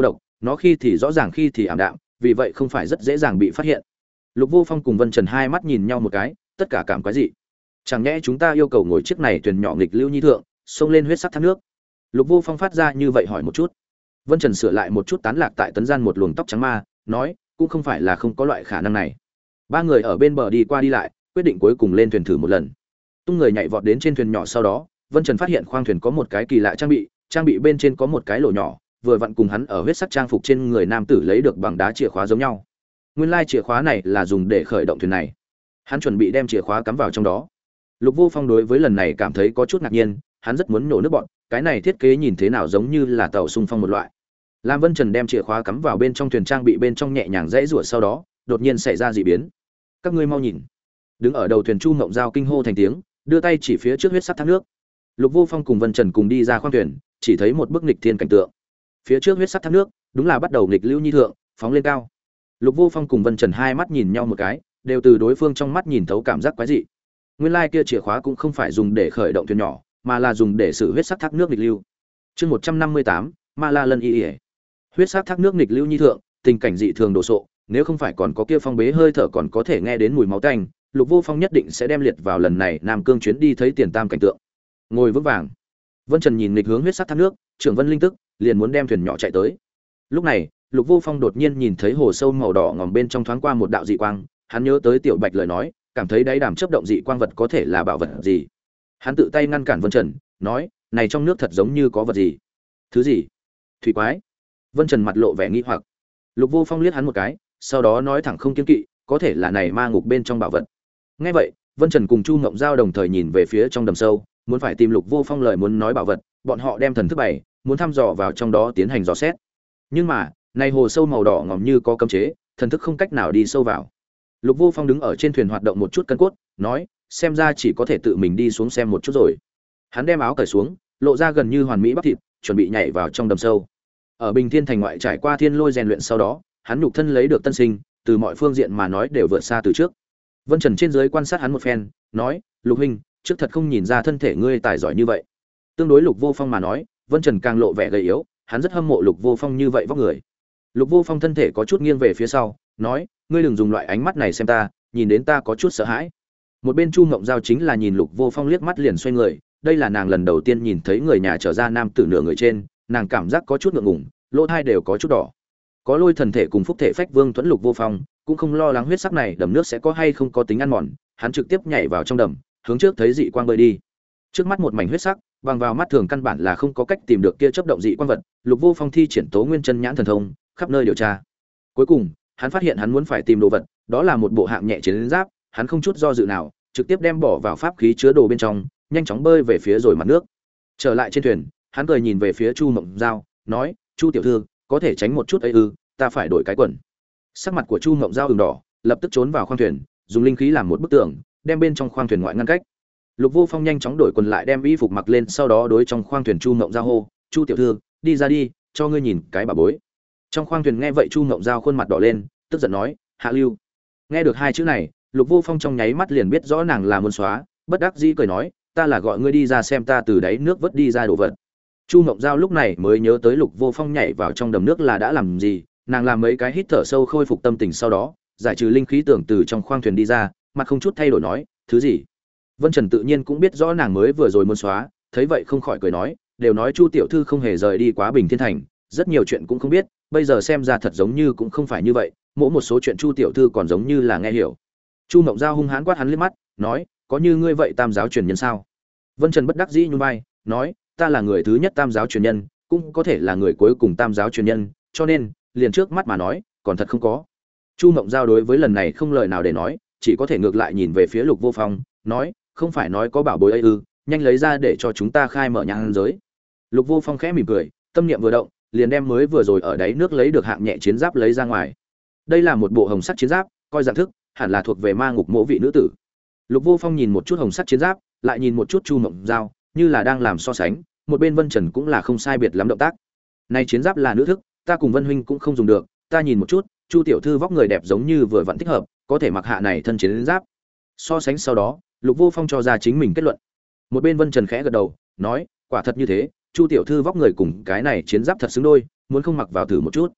nó khi thì rõ ràng khi thì ảm đạm, vì vậy không phải rất dễ dàng bị phát hiện. Lục Vô Phong cùng Vân Trần hai mắt nhìn nhau một cái, tất cả cảm quái dị. Chẳng nhẽ chúng ta yêu cầu ngồi chiếc này thuyền nhỏ nghịch lưu nhi thượng, xông lên huyết sắc thác nước? Lục Vô Phong phát ra như vậy hỏi một chút. Vân Trần sửa lại một chút tán lạc tại tấn gian một luồng tóc trắng ma, nói, cũng không phải là không có loại khả năng này. Ba người ở bên bờ đi qua đi lại, quyết định cuối cùng lên thuyền thử một lần. Tung người nhảy vọt đến trên thuyền nhỏ sau đó, Vân Trần phát hiện khoang thuyền có một cái kỳ lạ trang bị bên trên có một cái lỗ nhỏ, vừa vặn cùng hắn ở huyết sắc trang phục trên người nam tử lấy được bằng đá chìa khóa giống nhau. Nguyên lai chìa khóa này là dùng để khởi động thuyền này. Hắn chuẩn bị đem chìa khóa cắm vào trong đó. Lục Vô Phong đối với lần này cảm thấy có chút ngạc nhiên, hắn rất muốn nổ nước bọn, cái này thiết kế nhìn thế nào giống như là tàu xung phong một loại. Lam Vân Trần đem chìa khóa cắm vào bên trong thuyền trang bị bên trong nhẹ nhàng rẽ rủa sau đó, đột nhiên xảy ra dị biến. Các ngươi mau nhìn. Đứng ở đầu thuyền Chu Mộng Giao kinh hô thành tiếng, đưa tay chỉ phía trước huyết sắc thác nước. Lục Vô Phong cùng Vân Trần cùng đi ra khoang thuyền, chỉ thấy một bức nghịch thiên cảnh tượng. Phía trước huyết sắc thác nước, đúng là bắt đầu nghịch lưu nhi thượng, phóng lên cao. Lục Vô Phong cùng Vân Trần hai mắt nhìn nhau một cái, đều từ đối phương trong mắt nhìn thấu cảm giác quái dị. Nguyên lai kia chìa khóa cũng không phải dùng để khởi động thuyền nhỏ, mà là dùng để xử huyết sắc thác nước nghịch lưu. Chương 158, Ma La Lân Y. Huyết sắc thác nước nghịch lưu nhi thượng, tình cảnh dị thường đồ sộ, nếu không phải còn có kia phong bế hơi thở còn có thể nghe đến mùi máu tanh, Lục Vô Phong nhất định sẽ đem liệt vào lần này Nam Cương chuyến đi thấy tiền tam cảnh tượng. Ngồi vững vàng. Vân Trần nhìn nghịch hướng huyết sắc thác nước, trưởng Vân linh tức, liền muốn đem thuyền nhỏ chạy tới. Lúc này, Lục Vô Phong đột nhiên nhìn thấy hồ sâu màu đỏ ngòm bên trong thoáng qua một đạo dị quang, hắn nhớ tới Tiểu Bạch lời nói, cảm thấy đáy đàm chớp động dị quang vật có thể là bảo vật gì. Hắn tự tay ngăn cản Vân Trần, nói, này trong nước thật giống như có vật gì. Thứ gì? Thủy quái. Vân Trần mặt lộ vẻ nghi hoặc. Lục Vô Phong liếc hắn một cái, sau đó nói thẳng không kiêng kỵ, có thể là này ma ngục bên trong bảo vật. Nghe vậy, Vân Trần cùng Chu Ngộng Giao đồng thời nhìn về phía trong đầm sâu, muốn phải tìm Lục Vô Phong lời muốn nói bảo vật, bọn họ đem thần thức bày, muốn thăm dò vào trong đó tiến hành dò xét. Nhưng mà, này hồ sâu màu đỏ ngòm như có cấm chế, thần thức không cách nào đi sâu vào. Lục Vô Phong đứng ở trên thuyền hoạt động một chút cân cốt, nói, xem ra chỉ có thể tự mình đi xuống xem một chút rồi. Hắn đem áo cởi xuống, lộ ra gần như hoàn mỹ bắp thịt, chuẩn bị nhảy vào trong đầm sâu. Ở Bình Thiên thành ngoại trải qua thiên lôi rèn luyện sau đó, hắn nhục thân lấy được tân sinh, từ mọi phương diện mà nói đều vượt xa từ trước. Vân Trần trên dưới quan sát hắn một phen, nói, Lục huynh, trước thật không nhìn ra thân thể ngươi tài giỏi như vậy. Tương đối Lục Vô Phong mà nói, Vân Trần càng lộ vẻ gầy yếu, hắn rất hâm mộ Lục Vô Phong như vậy vóc người. Lục Vô Phong thân thể có chút nghiêng về phía sau, nói, ngươi đừng dùng loại ánh mắt này xem ta, nhìn đến ta có chút sợ hãi. Một bên Chu Ngộng Giao chính là nhìn Lục Vô Phong liếc mắt liền xoay người, đây là nàng lần đầu tiên nhìn thấy người nhà trở ra nam tử nửa người trên, nàng cảm giác có chút ngượng ngùng, lỗ tai đều có chút đỏ. Có Lôi thần thể cùng phúc thể phách vương Tuấn Lục Vô Phong, cũng không lo lắng huyết sắc này đầm nước sẽ có hay không có tính ăn mòn, hắn trực tiếp nhảy vào trong đầm, hướng trước thấy dị quang bơi đi. Trước mắt một mảnh huyết sắc, bằng vào mắt thường căn bản là không có cách tìm được kia chớp động dị quang vật, Lục Vô Phong thi triển Tố Nguyên Chân Nhãn thần thông, khắp nơi điều tra. Cuối cùng, hắn phát hiện hắn muốn phải tìm đồ vật, đó là một bộ hạng nhẹ chiến giáp, hắn không chút do dự nào, trực tiếp đem bỏ vào pháp khí chứa đồ bên trong, nhanh chóng bơi về phía rồi mặt nước. Trở lại trên thuyền, hắn cười nhìn về phía Chu Mộng Giao, nói, Chu tiểu thư, có thể tránh một chút ấy ư, ta phải đổi cái quần. Sắc mặt của Chu Mộng Giao ửng đỏ, lập tức trốn vào khoang thuyền, dùng linh khí làm một bức tường, đem bên trong khoang thuyền ngoại ngăn cách. Lục Vô Phong nhanh chóng đổi quần lại đem y phục mặc lên, sau đó đối trong khoang thuyền Chu Mộng Giao hô, Chu tiểu thư, đi ra đi, cho ngươi nhìn cái bà bối. Trong khoang thuyền nghe vậy Chu Mộng Giao khuôn mặt đỏ lên, tức giận nói, hạ lưu. Nghe được hai chữ này, Lục Vô Phong trong nháy mắt liền biết rõ nàng là muốn xóa, bất đắc dĩ cười nói, ta là gọi ngươi đi ra xem ta từ đáy nước vớt đi ra đồ vật. Chu Mộng Giao lúc này mới nhớ tới Lục Vô Phong nhảy vào trong đầm nước là đã làm gì, nàng làm mấy cái hít thở sâu khôi phục tâm tình, sau đó giải trừ linh khí tưởng từ trong khoang thuyền đi ra, mặt không chút thay đổi nói, thứ gì? Vân Trần tự nhiên cũng biết rõ nàng mới vừa rồi muốn xóa, thấy vậy không khỏi cười nói, đều nói Chu tiểu thư không hề rời đi quá Bình Thiên thành, rất nhiều chuyện cũng không biết, bây giờ xem ra thật giống như cũng không phải như vậy, mỗi một số chuyện Chu tiểu thư còn giống như là nghe hiểu. Chu Mộng Giao hung hãn quát hắn liếc mắt, nói, có như ngươi vậy tam giáo truyền nhân sao? Vân Trần bất đắc dĩ nhún vai, nói, ta là người thứ nhất tam giáo truyền nhân, cũng có thể là người cuối cùng tam giáo truyền nhân, cho nên, liền trước mắt mà nói, còn thật không có. Chu Mộng Giao đối với lần này không lời nào để nói, chỉ có thể ngược lại nhìn về phía Lục Vô Phong, nói, không phải nói có bảo bối ấy ư, nhanh lấy ra để cho chúng ta khai mở nhãn giới. Lục Vô Phong khẽ mỉm cười, tâm niệm vừa động, liền đem mới vừa rồi ở đáy nước lấy được hạng nhẹ chiến giáp lấy ra ngoài. Đây là một bộ hồng sắc chiến giáp, coi dạng thức, hẳn là thuộc về ma ngục mộ vị nữ tử. Lục Vô Phong nhìn một chút hồng sắc chiến giáp, lại nhìn một chút Chu Mộng Giao, như là đang làm so sánh, một bên Vân Trần cũng là không sai biệt lắm động tác. Này chiến giáp là nữ thức, ta cùng Vân huynh cũng không dùng được, ta nhìn một chút, Chu tiểu thư vóc người đẹp giống như vừa vặn thích hợp, có thể mặc hạ này thân chiến giáp. So sánh sau đó, Lục Vô Phong cho ra chính mình kết luận. Một bên Vân Trần khẽ gật đầu, nói, quả thật như thế, Chu tiểu thư vóc người cùng cái này chiến giáp thật xứng đôi, muốn không mặc vào thử một chút.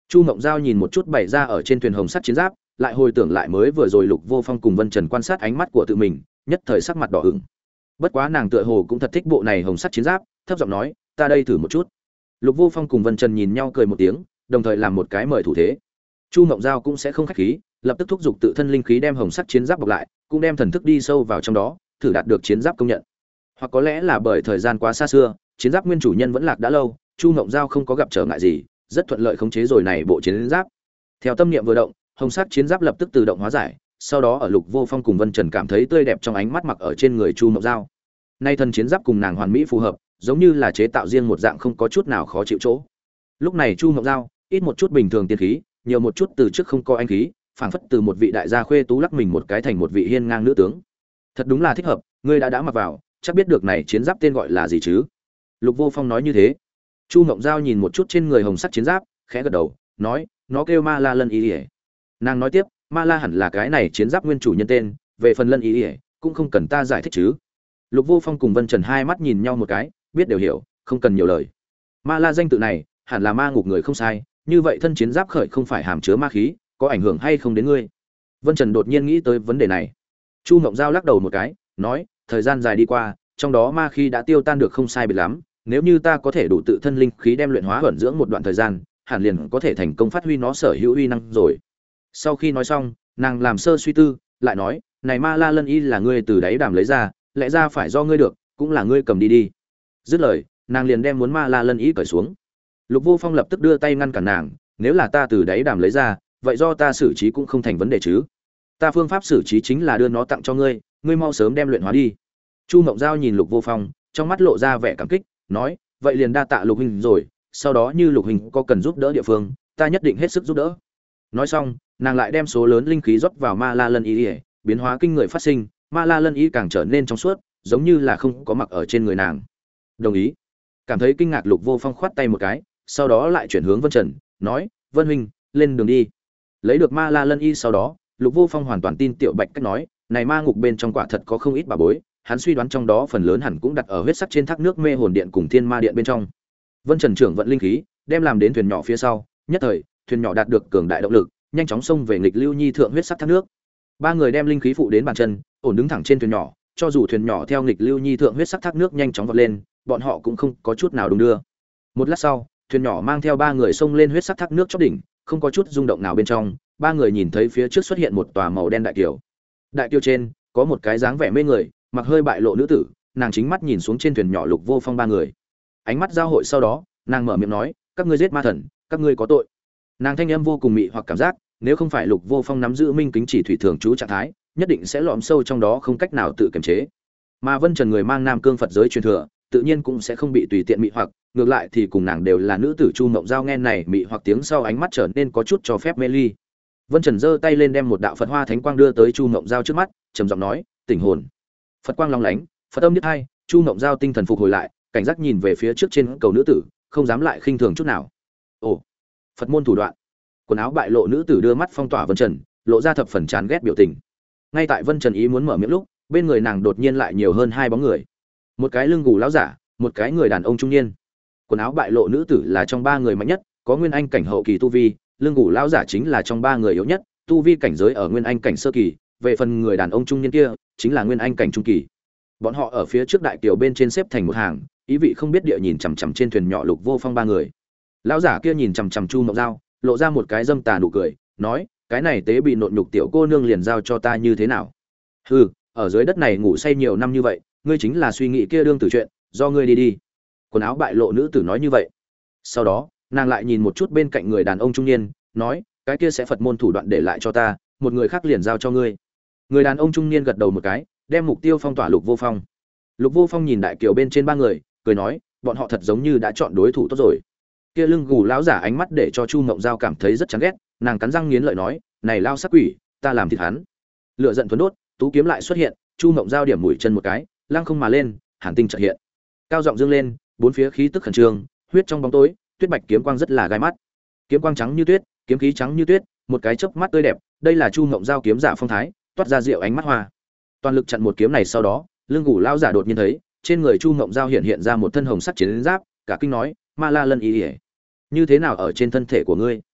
Chu Mộng Giao nhìn một chút bày ra ở trên thuyền hồng sắt chiến giáp, lại hồi tưởng lại mới vừa rồi Lục Vô Phong cùng Vân Trần quan sát ánh mắt của tự mình, nhất thời sắc mặt đỏ ửng. Bất quá nàng tựa hồ cũng thật thích bộ này hồng sắt chiến giáp, thấp giọng nói, "Ta đây thử một chút." Lục Vô Phong cùng Vân Trần nhìn nhau cười một tiếng, đồng thời làm một cái mời thủ thế. Chu Mộng Giao cũng sẽ không khách khí, lập tức thúc giục tự thân linh khí đem hồng sắt chiến giáp bọc lại, cũng đem thần thức đi sâu vào trong đó, thử đạt được chiến giáp công nhận. Hoặc có lẽ là bởi thời gian quá xa xưa, chiến giáp nguyên chủ nhân vẫn lạc đã lâu, Chu Mộng Giao không có gặp trở ngại gì, rất thuận lợi khống chế rồi này bộ chiến giáp. Theo tâm niệm vừa động, hồng sắt chiến giáp lập tức tự động hóa giải, sau đó ở Lục Vô Phong cùng Vân Trần cảm thấy tươi đẹp trong ánh mắt mặc ở trên người Chu Mộng Giao. Nay thân chiến giáp cùng nàng hoàn mỹ phù hợp, giống như là chế tạo riêng một dạng không có chút nào khó chịu chỗ. Lúc này Chu Mộng Giao, ít một chút bình thường tiên khí, nhiều một chút từ trước không có anh khí, phảng phất từ một vị đại gia khuê tú lắc mình một cái thành một vị hiên ngang nữ tướng. Thật đúng là thích hợp, ngươi đã mặc vào, chắc biết được này chiến giáp tên gọi là gì chứ? Lục Vô Phong nói như thế. Chu Mộng Giao nhìn một chút trên người hồng sắc chiến giáp, khẽ gật đầu, nói, nó kêu Ma La Lân Y. Nàng nói tiếp, Ma La hẳn là cái này chiến giáp nguyên chủ nhân tên, về phần Lân Y, cũng không cần ta giải thích chứ. Lục Vô Phong cùng Vân Trần hai mắt nhìn nhau một cái, biết đều hiểu, không cần nhiều lời. Ma La danh tự này, hẳn là ma ngục người không sai, như vậy thân chiến giáp khởi không phải hàm chứa ma khí, có ảnh hưởng hay không đến ngươi? Vân Trần đột nhiên nghĩ tới vấn đề này. Chu Mộng Giao lắc đầu một cái, nói, thời gian dài đi qua, trong đó ma khí đã tiêu tan được không sai biệt lắm, nếu như ta có thể đủ tự thân linh khí đem luyện hóa ẩn dưỡng một đoạn thời gian, hẳn liền có thể thành công phát huy nó sở hữu uy năng rồi. Sau khi nói xong, nàng làm sơ suy tư, lại nói, này Ma La Lân Y là ngươi từ đáy đàm lấy ra, lẽ ra phải do ngươi được, cũng là ngươi cầm đi đi. Dứt lời, nàng liền đem muốn Ma La Lân Y cởi xuống. Lục Vô Phong lập tức đưa tay ngăn cản nàng, nếu là ta từ đáy đàm lấy ra, vậy do ta xử trí cũng không thành vấn đề chứ. Ta phương pháp xử trí chính là đưa nó tặng cho ngươi, ngươi mau sớm đem luyện hóa đi. Chu Mộng Giao nhìn Lục Vô Phong, trong mắt lộ ra vẻ cảm kích, nói, vậy liền đa tạ Lục huynh rồi, sau đó như Lục huynh có cần giúp đỡ địa phương, ta nhất định hết sức giúp đỡ. Nói xong, nàng lại đem số lớn linh khí rót vào Ma La Lân Y, biến hóa kinh người phát sinh, Ma La Lân Y càng trở nên trong suốt, giống như là không có mặc ở trên người nàng. Đồng ý. Cảm thấy kinh ngạc Lục Vô Phong khoát tay một cái, sau đó lại chuyển hướng Vân Trần, nói, Vân huynh, lên đường đi. Lấy được Ma La Lân Y sau đó, Lục Vô Phong hoàn toàn tin Tiểu Bạch cách nói, này ma ngục bên trong quả thật có không ít bà bối, hắn suy đoán trong đó phần lớn hẳn cũng đặt ở huyết sắc trên thác nước mê hồn điện cùng thiên ma điện bên trong. Vân Trần trưởng vận linh khí, đem làm đến thuyền nhỏ phía sau, nhất thời, thuyền nhỏ đạt được cường đại động lực, nhanh chóng xông về nghịch lưu nhi thượng huyết sắc thác nước. Ba người đem linh khí phụ đến bàn chân, ổn đứng thẳng trên thuyền nhỏ, cho dù thuyền nhỏ theo nghịch lưu nhi thượng huyết sắc thác nước nhanh chóng vọt lên, bọn họ cũng không có chút nào đung đưa. Một lát sau, thuyền nhỏ mang theo ba người xông lên huyết sắc thác nước chóp đỉnh, không có chút rung động nào bên trong, ba người nhìn thấy phía trước xuất hiện một tòa màu đen đại kiều. Đại kiều trên có một cái dáng vẻ mê người, mặc hơi bại lộ nữ tử, nàng chính mắt nhìn xuống trên thuyền nhỏ Lục Vô Phong ba người. Ánh mắt giao hội sau đó, nàng mở miệng nói, các ngươi giết ma thần, các ngươi có tội. Nàng thanh âm vô cùng mị hoặc cảm giác, nếu không phải Lục Vô Phong nắm giữ minh kính chỉ thủy thường trú trạng thái, nhất định sẽ lõm sâu trong đó không cách nào tự kiềm chế. Mà Vân Trần người mang Nam Cương Phật giới truyền thừa, tự nhiên cũng sẽ không bị tùy tiện mị hoặc, ngược lại thì cùng nàng đều là nữ tử. Chu Mộng Giao nghe này mị hoặc tiếng sau ánh mắt trở nên có chút cho phép mê ly. Vân Trần giơ tay lên đem một đạo Phật hoa thánh quang đưa tới Chu Mộng Giao trước mắt, trầm giọng nói, "Tỉnh hồn." Phật quang long lánh, Phật âm nhất hai, Chu Mộng Giao tinh thần phục hồi lại, cảnh giác nhìn về phía trước trên cầu nữ tử, không dám lại khinh thường chút nào. Ồ, Phật môn thủ đoạn. Quần áo bại lộ nữ tử đưa mắt phong tỏa Vân Trần, lộ ra thập phần chán ghét biểu tình. Ngay tại Vân Trần ý muốn mở miệng lúc, bên người nàng đột nhiên lại nhiều hơn hai bóng người. Một cái lưng gù lão giả, một cái người đàn ông trung niên. Quần áo bại lộ nữ tử là trong ba người mạnh nhất, có nguyên anh cảnh hậu kỳ tu vi, lưng gù lão giả chính là trong ba người yếu nhất, tu vi cảnh giới ở nguyên anh cảnh sơ kỳ, về phần người đàn ông trung niên kia, chính là nguyên anh cảnh trung kỳ. Bọn họ ở phía trước đại kiều bên trên xếp thành một hàng, ý vị không biết địa nhìn chằm chằm trên thuyền nhỏ Lục Vô Phong ba người. Lão giả kia nhìn chằm chằm Chu Mộng Giao, lộ ra một cái dâm tà nụ cười, nói, cái này tế bị nộn nhục tiểu cô nương liền giao cho ta như thế nào? Hừ, ở dưới đất này ngủ say nhiều năm như vậy, ngươi chính là suy nghĩ kia đương tử chuyện, do ngươi đi đi. Quần áo bại lộ nữ tử nói như vậy. Sau đó, nàng lại nhìn một chút bên cạnh người đàn ông trung niên, nói, cái kia sẽ Phật môn thủ đoạn để lại cho ta, một người khác liền giao cho ngươi. Người đàn ông trung niên gật đầu một cái, đem mục tiêu phong tỏa Lục Vô Phong. Lục Vô Phong nhìn đại kiều bên trên ba người, cười nói, bọn họ thật giống như đã chọn đối thủ tốt rồi. Kia lưng gù lão giả ánh mắt để cho Chu Mộng Giao cảm thấy rất chán ghét, nàng cắn răng nghiến lợi nói, này lao sắc quỷ, ta làm thịt hắn. Lửa giận thuần đốt, tú kiếm lại xuất hiện, Chu Mộng Giao điểm mũi chân một cái, lăng không mà lên, hàn tinh chợt hiện. Cao giọng dương lên, bốn phía khí tức khẩn trương, huyết trong bóng tối, tuyết bạch kiếm quang rất là gai mắt. Kiếm quang trắng như tuyết, kiếm khí trắng như tuyết, một cái chớp mắt tươi đẹp, đây là Chu Mộng Giao kiếm giả phong thái, toát ra rượu ánh mắt hoa. Toàn lực chặn một kiếm này sau đó, lưng gù lão giả đột nhiên thấy, trên người Chu Mộng Giao hiện ra một thân hồng sắc chiến giáp, cả kinh nói, Ma La Lân Y, như thế nào ở trên thân thể của ngươi?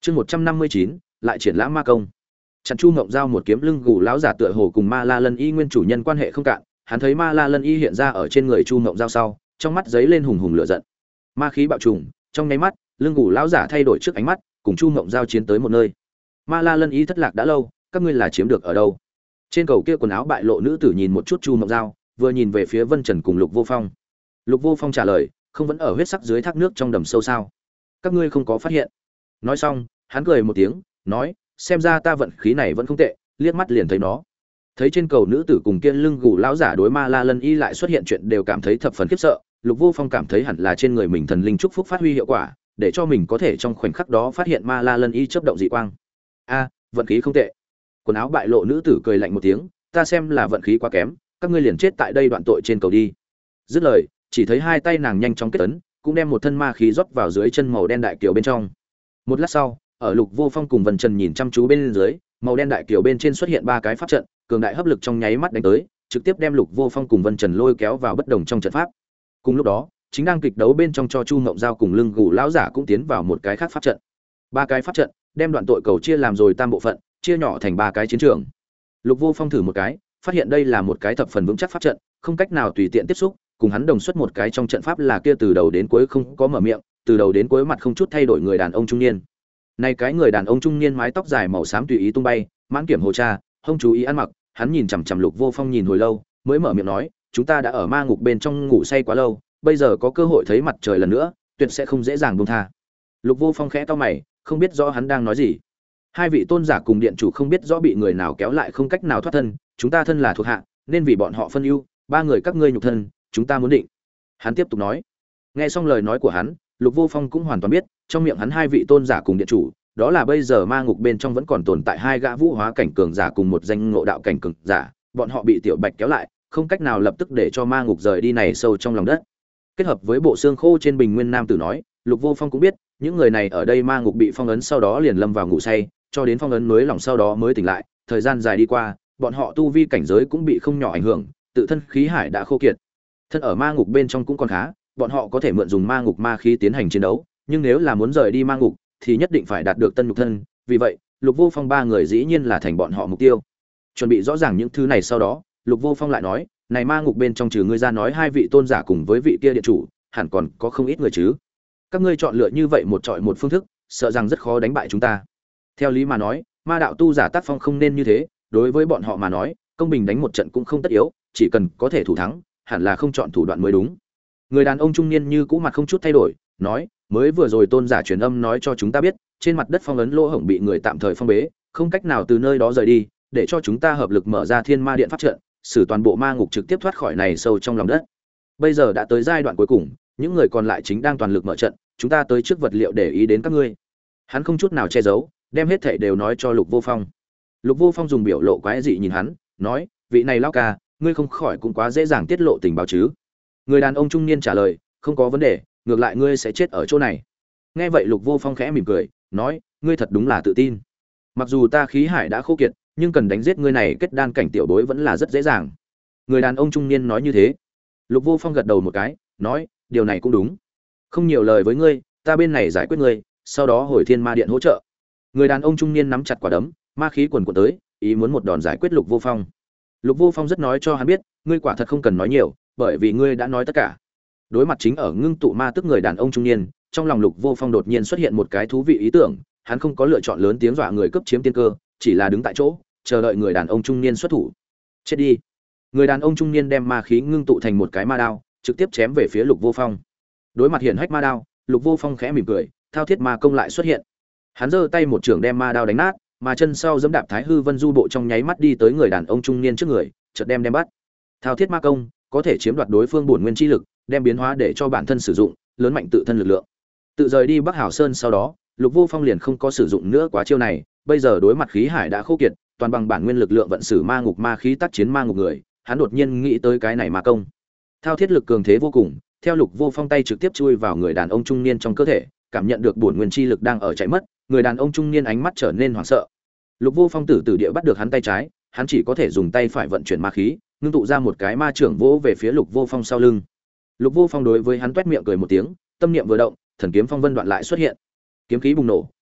Chương 159, lại triển lãm ma công. Chặn Chu Ngộng Giao một kiếm lưng gù lão giả tựa hồ cùng Ma La Lân Y nguyên chủ nhân quan hệ không cạn, hắn thấy Ma La Lân Y hiện ra ở trên người Chu Ngộng Giao sau, trong mắt giấy lên hùng hùng lửa giận. Ma khí bạo trùng, trong nháy mắt, lưng gù lão giả thay đổi trước ánh mắt, cùng Chu Ngộng Giao chiến tới một nơi. Ma La Lân Y thất lạc đã lâu, các ngươi là chiếm được ở đâu? Trên cầu kia quần áo bại lộ nữ tử nhìn một chút Chu Ngộng Giao, vừa nhìn về phía Vân Trần cùng Lục Vô Phong. Lục Vô Phong trả lời, không vẫn ở huyết sắc dưới thác nước trong đầm sâu sao? Các ngươi không có phát hiện? Nói xong, hắn cười một tiếng, nói, xem ra ta vận khí này vẫn không tệ, liếc mắt liền thấy nó. Thấy trên cầu nữ tử cùng kia lưng gù lão giả đối Ma La Lân Y lại xuất hiện chuyện đều cảm thấy thập phần khiếp sợ, Lục Vô Phong cảm thấy hẳn là trên người mình thần linh chúc phúc phát huy hiệu quả, để cho mình có thể trong khoảnh khắc đó phát hiện Ma La Lân Y chớp động dị quang. A, vận khí không tệ. Quần áo bại lộ nữ tử cười lạnh một tiếng, ta xem là vận khí quá kém, các ngươi liền chết tại đây đoạn tội trên cầu đi. Dứt lời, chỉ thấy hai tay nàng nhanh chóng kết ấn, cũng đem một thân ma khí rót vào dưới chân màu đen đại kiều bên trong. Một lát sau, ở Lục Vô Phong cùng Vân Trần nhìn chăm chú bên dưới, màu đen đại kiều bên trên xuất hiện ba cái pháp trận, cường đại hấp lực trong nháy mắt đánh tới, trực tiếp đem Lục Vô Phong cùng Vân Trần lôi kéo vào bất đồng trong trận pháp. Cùng lúc đó, chính đang kịch đấu bên trong cho Chu Ngộng Giao cùng lưng gù lão giả cũng tiến vào một cái khác pháp trận. Ba cái pháp trận đem đoạn tội cầu chia làm rồi tam bộ phận, chia nhỏ thành ba cái chiến trường. Lục Vô Phong thử một cái, phát hiện đây là một cái thập phần vững chắc pháp trận, không cách nào tùy tiện tiếp xúc, cùng hắn đồng xuất một cái trong trận pháp là kia từ đầu đến cuối không có mở miệng, từ đầu đến cuối mặt không chút thay đổi người đàn ông trung niên. Này cái người đàn ông trung niên mái tóc dài màu xám tùy ý tung bay, mãn kiểm hồ cha, không chú ý ăn mặc, hắn nhìn chằm chằm Lục Vô Phong nhìn hồi lâu, mới mở miệng nói, chúng ta đã ở ma ngục bên trong ngủ say quá lâu, bây giờ có cơ hội thấy mặt trời lần nữa, tuyệt sẽ không dễ dàng buông tha. Lục Vô Phong khẽ cau mày, không biết rõ hắn đang nói gì. Hai vị tôn giả cùng điện chủ không biết rõ bị người nào kéo lại không cách nào thoát thân, chúng ta thân là thuộc hạ, nên vì bọn họ phân ưu, ba người các ngươi nhục thân, chúng ta muốn định. Hắn tiếp tục nói. Nghe xong lời nói của hắn, Lục Vô Phong cũng hoàn toàn biết, trong miệng hắn hai vị tôn giả cùng điện chủ, đó là bây giờ ma ngục bên trong vẫn còn tồn tại hai gã vũ hóa cảnh cường giả cùng một danh ngộ đạo cảnh cường giả, bọn họ bị Tiểu Bạch kéo lại, không cách nào lập tức để cho ma ngục rời đi này sâu trong lòng đất. Kết hợp với bộ xương khô trên bình nguyên nam tử nói, Lục Vô Phong cũng biết, những người này ở đây ma ngục bị phong ấn sau đó liền lâm vào ngủ say, cho đến phong ấn nối lỏng sau đó mới tỉnh lại, thời gian dài đi qua, bọn họ tu vi cảnh giới cũng bị không nhỏ ảnh hưởng, tự thân khí hải đã khô kiệt. Thân ở ma ngục bên trong cũng còn khá, bọn họ có thể mượn dùng ma ngục ma khí tiến hành chiến đấu, nhưng nếu là muốn rời đi ma ngục thì nhất định phải đạt được tân nhục thân, vì vậy, Lục Vô Phong ba người dĩ nhiên là thành bọn họ mục tiêu. Chuẩn bị rõ ràng những thứ này sau đó, Lục Vô Phong lại nói, này ma ngục bên trong trừ ngươi ra nói hai vị tôn giả cùng với vị kia điện chủ, hẳn còn có không ít người chứ. Các ngươi chọn lựa như vậy một chọi một phương thức, sợ rằng rất khó đánh bại chúng ta. Theo lý mà nói, ma đạo tu giả tác phong không nên như thế, đối với bọn họ mà nói, công bình đánh một trận cũng không tất yếu, chỉ cần có thể thủ thắng, hẳn là không chọn thủ đoạn mới đúng. Người đàn ông trung niên như cũ mặt không chút thay đổi, nói, mới vừa rồi tôn giả truyền âm nói cho chúng ta biết, trên mặt đất phong ấn lỗ hổng bị người tạm thời phong bế, không cách nào từ nơi đó rời đi, để cho chúng ta hợp lực mở ra Thiên Ma Điện pháp trận, xử toàn bộ ma ngục trực tiếp thoát khỏi này sâu trong lòng đất. Bây giờ đã tới giai đoạn cuối cùng, những người còn lại chính đang toàn lực mở trận, chúng ta tới trước vật liệu để ý đến các ngươi. Hắn không chút nào che giấu, đem hết thảy đều nói cho Lục Vô Phong. Lục Vô Phong dùng biểu lộ quái dị nhìn hắn, nói, vị này lão ca, ngươi không khỏi cũng quá dễ dàng tiết lộ tình báo chứ? Người đàn ông trung niên trả lời, không có vấn đề, ngược lại ngươi sẽ chết ở chỗ này. Nghe vậy Lục Vô Phong khẽ mỉm cười, nói, ngươi thật đúng là tự tin. Mặc dù ta khí hải đã khô kiệt, nhưng cần đánh giết ngươi này kết đan cảnh tiểu bối vẫn là rất dễ dàng. Người đàn ông trung niên nói như thế. Lục Vô Phong gật đầu một cái, nói, điều này cũng đúng. Không nhiều lời với ngươi, ta bên này giải quyết ngươi, sau đó hồi Thiên Ma Điện hỗ trợ. Người đàn ông trung niên nắm chặt quả đấm, ma khí quần quật tới, ý muốn một đòn giải quyết Lục Vô Phong. Lục Vô Phong rất nói cho hắn biết, ngươi quả thật không cần nói nhiều, bởi vì ngươi đã nói tất cả. Đối mặt chính ở ngưng tụ ma tức người đàn ông trung niên, trong lòng Lục Vô Phong đột nhiên xuất hiện một cái thú vị ý tưởng, hắn không có lựa chọn lớn tiếng dọa người cướp chiếm tiên cơ, chỉ là đứng tại chỗ, chờ đợi người đàn ông trung niên xuất thủ. Chết đi. Người đàn ông trung niên đem ma khí ngưng tụ thành một cái ma đao, trực tiếp chém về phía Lục Vô Phong. Đối mặt hiển hách ma đao, Lục Vô Phong khẽ mỉm cười, thao thiết ma công lại xuất hiện. Hắn giơ tay một chưởng đem ma đao đánh nát, mà chân sau giẫm đạp Thái Hư Vân Du bộ trong nháy mắt đi tới người đàn ông trung niên trước người, chợt đem bắt. Thao thiết ma công có thể chiếm đoạt đối phương bổn nguyên chi lực, đem biến hóa để cho bản thân sử dụng, lớn mạnh tự thân lực lượng. Tự rời đi Bắc Hảo Sơn sau đó, Lục Vô Phong liền không có sử dụng nữa quá chiêu này, bây giờ đối mặt khí hải đã khô kiệt, toàn bằng bản nguyên lực lượng vận sử ma ngục ma khí tác chiến ma ngục người, hắn đột nhiên nghĩ tới cái này ma công. Thao thiết lực cường thế vô cùng, theo Lục Vô Phong tay trực tiếp chui vào người đàn ông trung niên trong cơ thể, cảm nhận được bổn nguyên chi lực đang ở chạy mất, người đàn ông trung niên ánh mắt trở nên hoảng sợ. Lục Vô Phong tử địa bắt được hắn tay trái, hắn chỉ có thể dùng tay phải vận chuyển ma khí, ngưng tụ ra một cái ma trưởng vỗ về phía Lục Vô Phong sau lưng. Lục Vô Phong đối với hắn toét miệng cười một tiếng, tâm niệm vừa động, thần kiếm phong vân đoạn lại xuất hiện. Kiếm khí bùng nổ,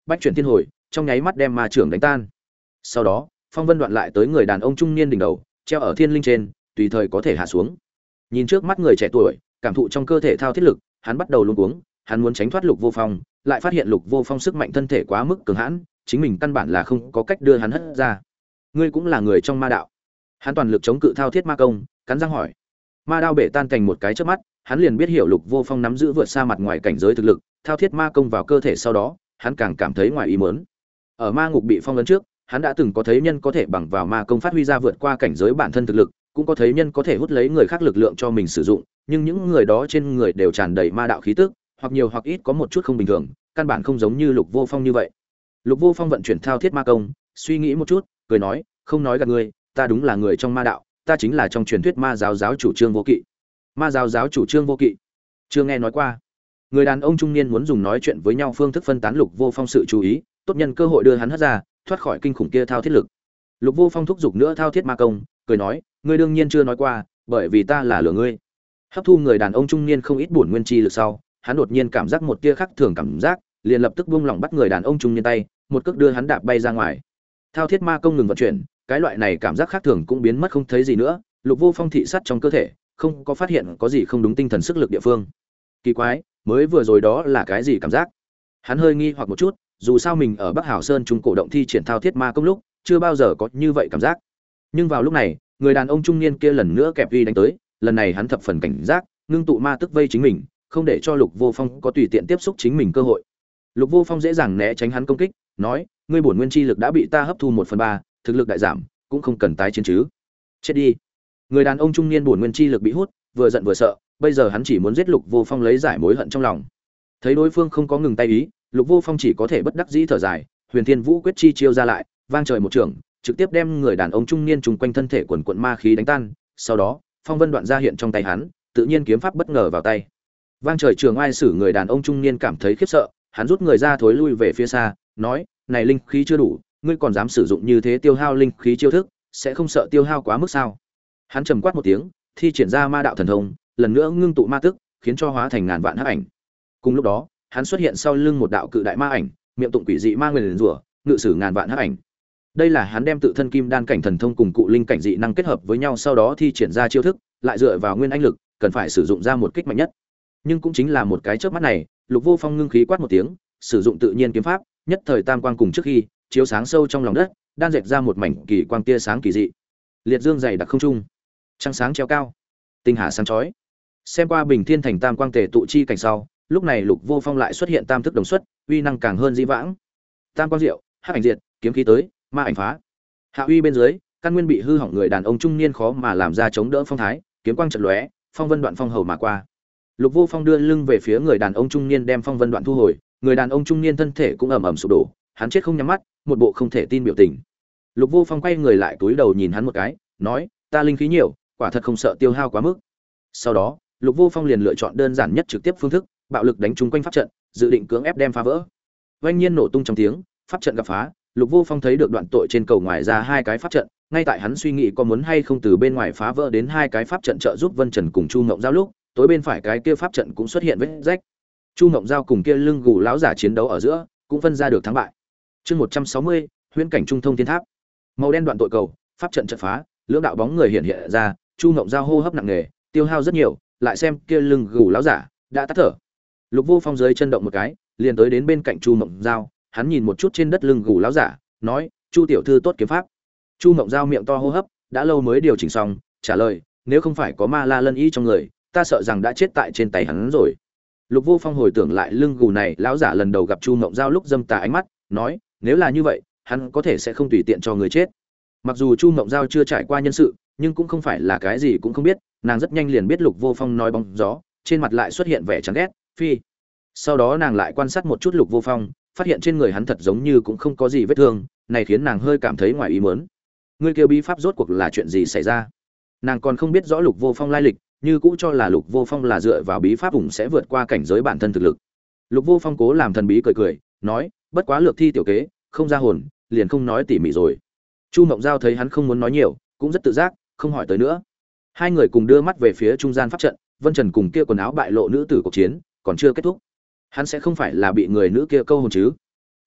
bách chuyển thiên hồi, trong nháy mắt đem ma trưởng đánh tan. Sau đó, phong vân đoạn lại tới người đàn ông trung niên đỉnh đầu, treo ở thiên linh trên, tùy thời có thể hạ xuống. Nhìn trước mắt người trẻ tuổi, cảm thụ trong cơ thể thao thiết lực, hắn bắt đầu luống cuống, hắn muốn tránh thoát Lục Vô Phong, lại phát hiện Lục Vô Phong sức mạnh thân thể quá mức cường hãn, chính mình căn bản là không có cách đưa hắn hất ra. Ngươi cũng là người trong ma đạo. Hắn toàn lực chống cự thao thiết ma công, cắn răng hỏi. Ma đao bể tan thành một cái chớp mắt, hắn liền biết hiểu Lục Vô Phong nắm giữ vượt xa mặt ngoài cảnh giới thực lực, thao thiết ma công vào cơ thể sau đó, hắn càng cảm thấy ngoài ý muốn. Ở ma ngục bị phong ấn trước, hắn đã từng có thấy nhân có thể bằng vào ma công phát huy ra vượt qua cảnh giới bản thân thực lực, cũng có thấy nhân có thể hút lấy người khác lực lượng cho mình sử dụng, nhưng những người đó trên người đều tràn đầy ma đạo khí tức, hoặc nhiều hoặc ít có một chút không bình thường, căn bản không giống như Lục Vô Phong như vậy. Lục Vô Phong vận chuyển thao thiết ma công, suy nghĩ một chút, cười nói, không nói gạt ngươi, ta đúng là người trong ma đạo, ta chính là trong truyền thuyết ma giáo giáo chủ Trương Vô Kỵ. Ma giáo giáo chủ Trương Vô Kỵ? Chưa nghe nói qua. Người đàn ông trung niên muốn dùng nói chuyện với nhau phương thức phân tán Lục Vô Phong sự chú ý, tốt nhân cơ hội đưa hắn hất ra, thoát khỏi kinh khủng kia thao thiết lực. Lục Vô Phong thúc giục nữa thao thiết ma công, cười nói, ngươi đương nhiên chưa nói qua, bởi vì ta là lừa ngươi. Hấp thu người đàn ông trung niên không ít bổn nguyên chi lực sau, hắn đột nhiên cảm giác một tia khác thường cảm giác, liền lập tức buông lỏng bắt người đàn ông trung niên tay, một cước đưa hắn đạp bay ra ngoài. Thao thiết ma công ngừng vận chuyển, cái loại này cảm giác khác thường cũng biến mất không thấy gì nữa. Lục Vô Phong thị sát trong cơ thể, không có phát hiện có gì không đúng tinh thần sức lực địa phương. Kỳ quái, mới vừa rồi đó là cái gì cảm giác? Hắn hơi nghi hoặc một chút, dù sao mình ở Bắc Hảo Sơn trung cổ động thi triển thao thiết ma công lúc, chưa bao giờ có như vậy cảm giác. Nhưng vào lúc này, người đàn ông trung niên kia lần nữa kẹp vi đánh tới, lần này hắn thập phần cảnh giác, ngưng tụ ma tức vây chính mình, không để cho Lục Vô Phong có tùy tiện tiếp xúc chính mình cơ hội. Lục Vô Phong dễ dàng né tránh hắn công kích, nói, ngươi bổn nguyên chi lực đã bị ta hấp thu 1/3, thực lực đại giảm, cũng không cần tái chiến chứ. Chết đi. Người đàn ông trung niên bổn nguyên chi lực bị hút, vừa giận vừa sợ, bây giờ hắn chỉ muốn giết Lục Vô Phong lấy giải mối hận trong lòng. Thấy đối phương không có ngừng tay ý, Lục Vô Phong chỉ có thể bất đắc dĩ thở dài, Huyền Thiên Vũ quyết chi chiêu ra lại, vang trời một trường, trực tiếp đem người đàn ông trung niên trùng quanh thân thể quần quần ma khí đánh tan, sau đó, phong vân đoạn ra hiện trong tay hắn, tự nhiên kiếm pháp bất ngờ vào tay. Vang trời trường ai sử người đàn ông trung niên cảm thấy khiếp sợ, hắn rút người ra thối lui về phía xa, nói, này linh khí chưa đủ, ngươi còn dám sử dụng như thế tiêu hao linh khí chiêu thức, sẽ không sợ tiêu hao quá mức sao? Hắn trầm quát một tiếng, thi triển ra ma đạo thần thông, lần nữa ngưng tụ ma tức, khiến cho hóa thành ngàn vạn hắc ảnh. Cùng lúc đó, hắn xuất hiện sau lưng một đạo cự đại ma ảnh, miệng tụng quỷ dị ma nguyền rủa, ngự sử ngàn vạn hắc ảnh. Đây là hắn đem tự thân kim đan cảnh thần thông cùng cụ linh cảnh dị năng kết hợp với nhau sau đó thi triển ra chiêu thức, lại dựa vào nguyên anh lực, cần phải sử dụng ra một kích mạnh nhất. Nhưng cũng chính là một cái chớp mắt này, Lục Vô Phong ngưng khí quát một tiếng, sử dụng tự nhiên kiếm pháp, nhất thời tam quang cùng trước khi, chiếu sáng sâu trong lòng đất, đan dệt ra một mảnh kỳ quang tia sáng kỳ dị. Liệt dương dày đặc không trung, trăng sáng treo cao, tinh hà sáng chói. Xem qua Bình Thiên Thành tam quang tề tụ chi cảnh sau, lúc này Lục Vô Phong lại xuất hiện tam thức đồng xuất, uy năng càng hơn dĩ vãng. Tam quang diệu, hắc ảnh diệt, kiếm khí tới, ma ảnh phá. Hạ uy bên dưới, căn nguyên bị hư hỏng người đàn ông trung niên khó mà làm ra chống đỡ phong thái, kiếm quang chợt lóe, phong vân đoạn phong hầu mà qua. Lục Vô Phong đưa lưng về phía người đàn ông trung niên đem phong vân đoạn thu hồi, người đàn ông trung niên thân thể cũng ầm ầm sụp đổ, hắn chết không nhắm mắt, một bộ không thể tin biểu tình. Lục Vô Phong quay người lại cúi đầu nhìn hắn một cái, nói, ta linh khí nhiều, quả thật không sợ tiêu hao quá mức. Sau đó, Lục Vô Phong liền lựa chọn đơn giản nhất trực tiếp phương thức, bạo lực đánh trúng quanh pháp trận, dự định cưỡng ép đem phá vỡ. Vang nhiên nổ tung trong tiếng, pháp trận gặp phá, Lục Vô Phong thấy được đoạn tội trên cầu ngoài ra hai cái pháp trận, ngay tại hắn suy nghĩ có muốn hay không từ bên ngoài phá vỡ đến hai cái pháp trận trợ giúp Vân Trần cùng Chu Ngộng Giao lúc, tối bên phải cái kia pháp trận cũng xuất hiện vết rách. Chu Ngộng Giao cùng kia lưng gù lão giả chiến đấu ở giữa, cũng phân ra được thắng bại. Chương 160, huyễn cảnh trung thông thiên tháp. Màu đen đoạn tội cầu, pháp trận chợt phá, lưỡng đạo bóng người hiện hiện ra, Chu Ngộng Giao hô hấp nặng nề, tiêu hao rất nhiều, lại xem kia lưng gù lão giả đã tắt thở. Lục Vô Phong dưới chân động một cái, liền tới đến bên cạnh Chu Ngộng Giao, hắn nhìn một chút trên đất lưng gù lão giả, nói, Chu tiểu thư tốt kiếm pháp. Chu Ngộng Giao miệng to hô hấp, đã lâu mới điều chỉnh xong, trả lời, nếu không phải có ma la lân y trong người, ta sợ rằng đã chết tại trên tay hắn rồi. Lục Vô Phong hồi tưởng lại lưng gù này lão giả lần đầu gặp Chu Ngộng Giao lúc dâm tà ánh mắt, nói, nếu là như vậy, hắn có thể sẽ không tùy tiện cho người chết. Mặc dù Chu Ngộng Giao chưa trải qua nhân sự, nhưng cũng không phải là cái gì cũng không biết, nàng rất nhanh liền biết Lục Vô Phong nói bóng gió, trên mặt lại xuất hiện vẻ chán ghét, phi. Sau đó nàng lại quan sát một chút Lục Vô Phong, phát hiện trên người hắn thật giống như cũng không có gì vết thương, này khiến nàng hơi cảm thấy ngoài ý muốn. Người kêu bí pháp rốt cuộc là chuyện gì xảy ra? Nàng còn không biết rõ Lục Vô Phong lai lịch, như cũ cho là Lục Vô Phong là dựa vào bí pháp cũng sẽ vượt qua cảnh giới bản thân thực lực. Lục Vô Phong cố làm thần bí cười cười, nói, bất quá lược thi tiểu kế, không ra hồn, liền không nói tỉ mỉ rồi. Chu Mộng Giao thấy hắn không muốn nói nhiều, cũng rất tự giác, không hỏi tới nữa. Hai người cùng đưa mắt về phía trung gian pháp trận, Vân Trần cùng kia quần áo bại lộ nữ tử cuộc chiến, còn chưa kết thúc. Hắn sẽ không phải là bị người nữ kia câu hồn chứ?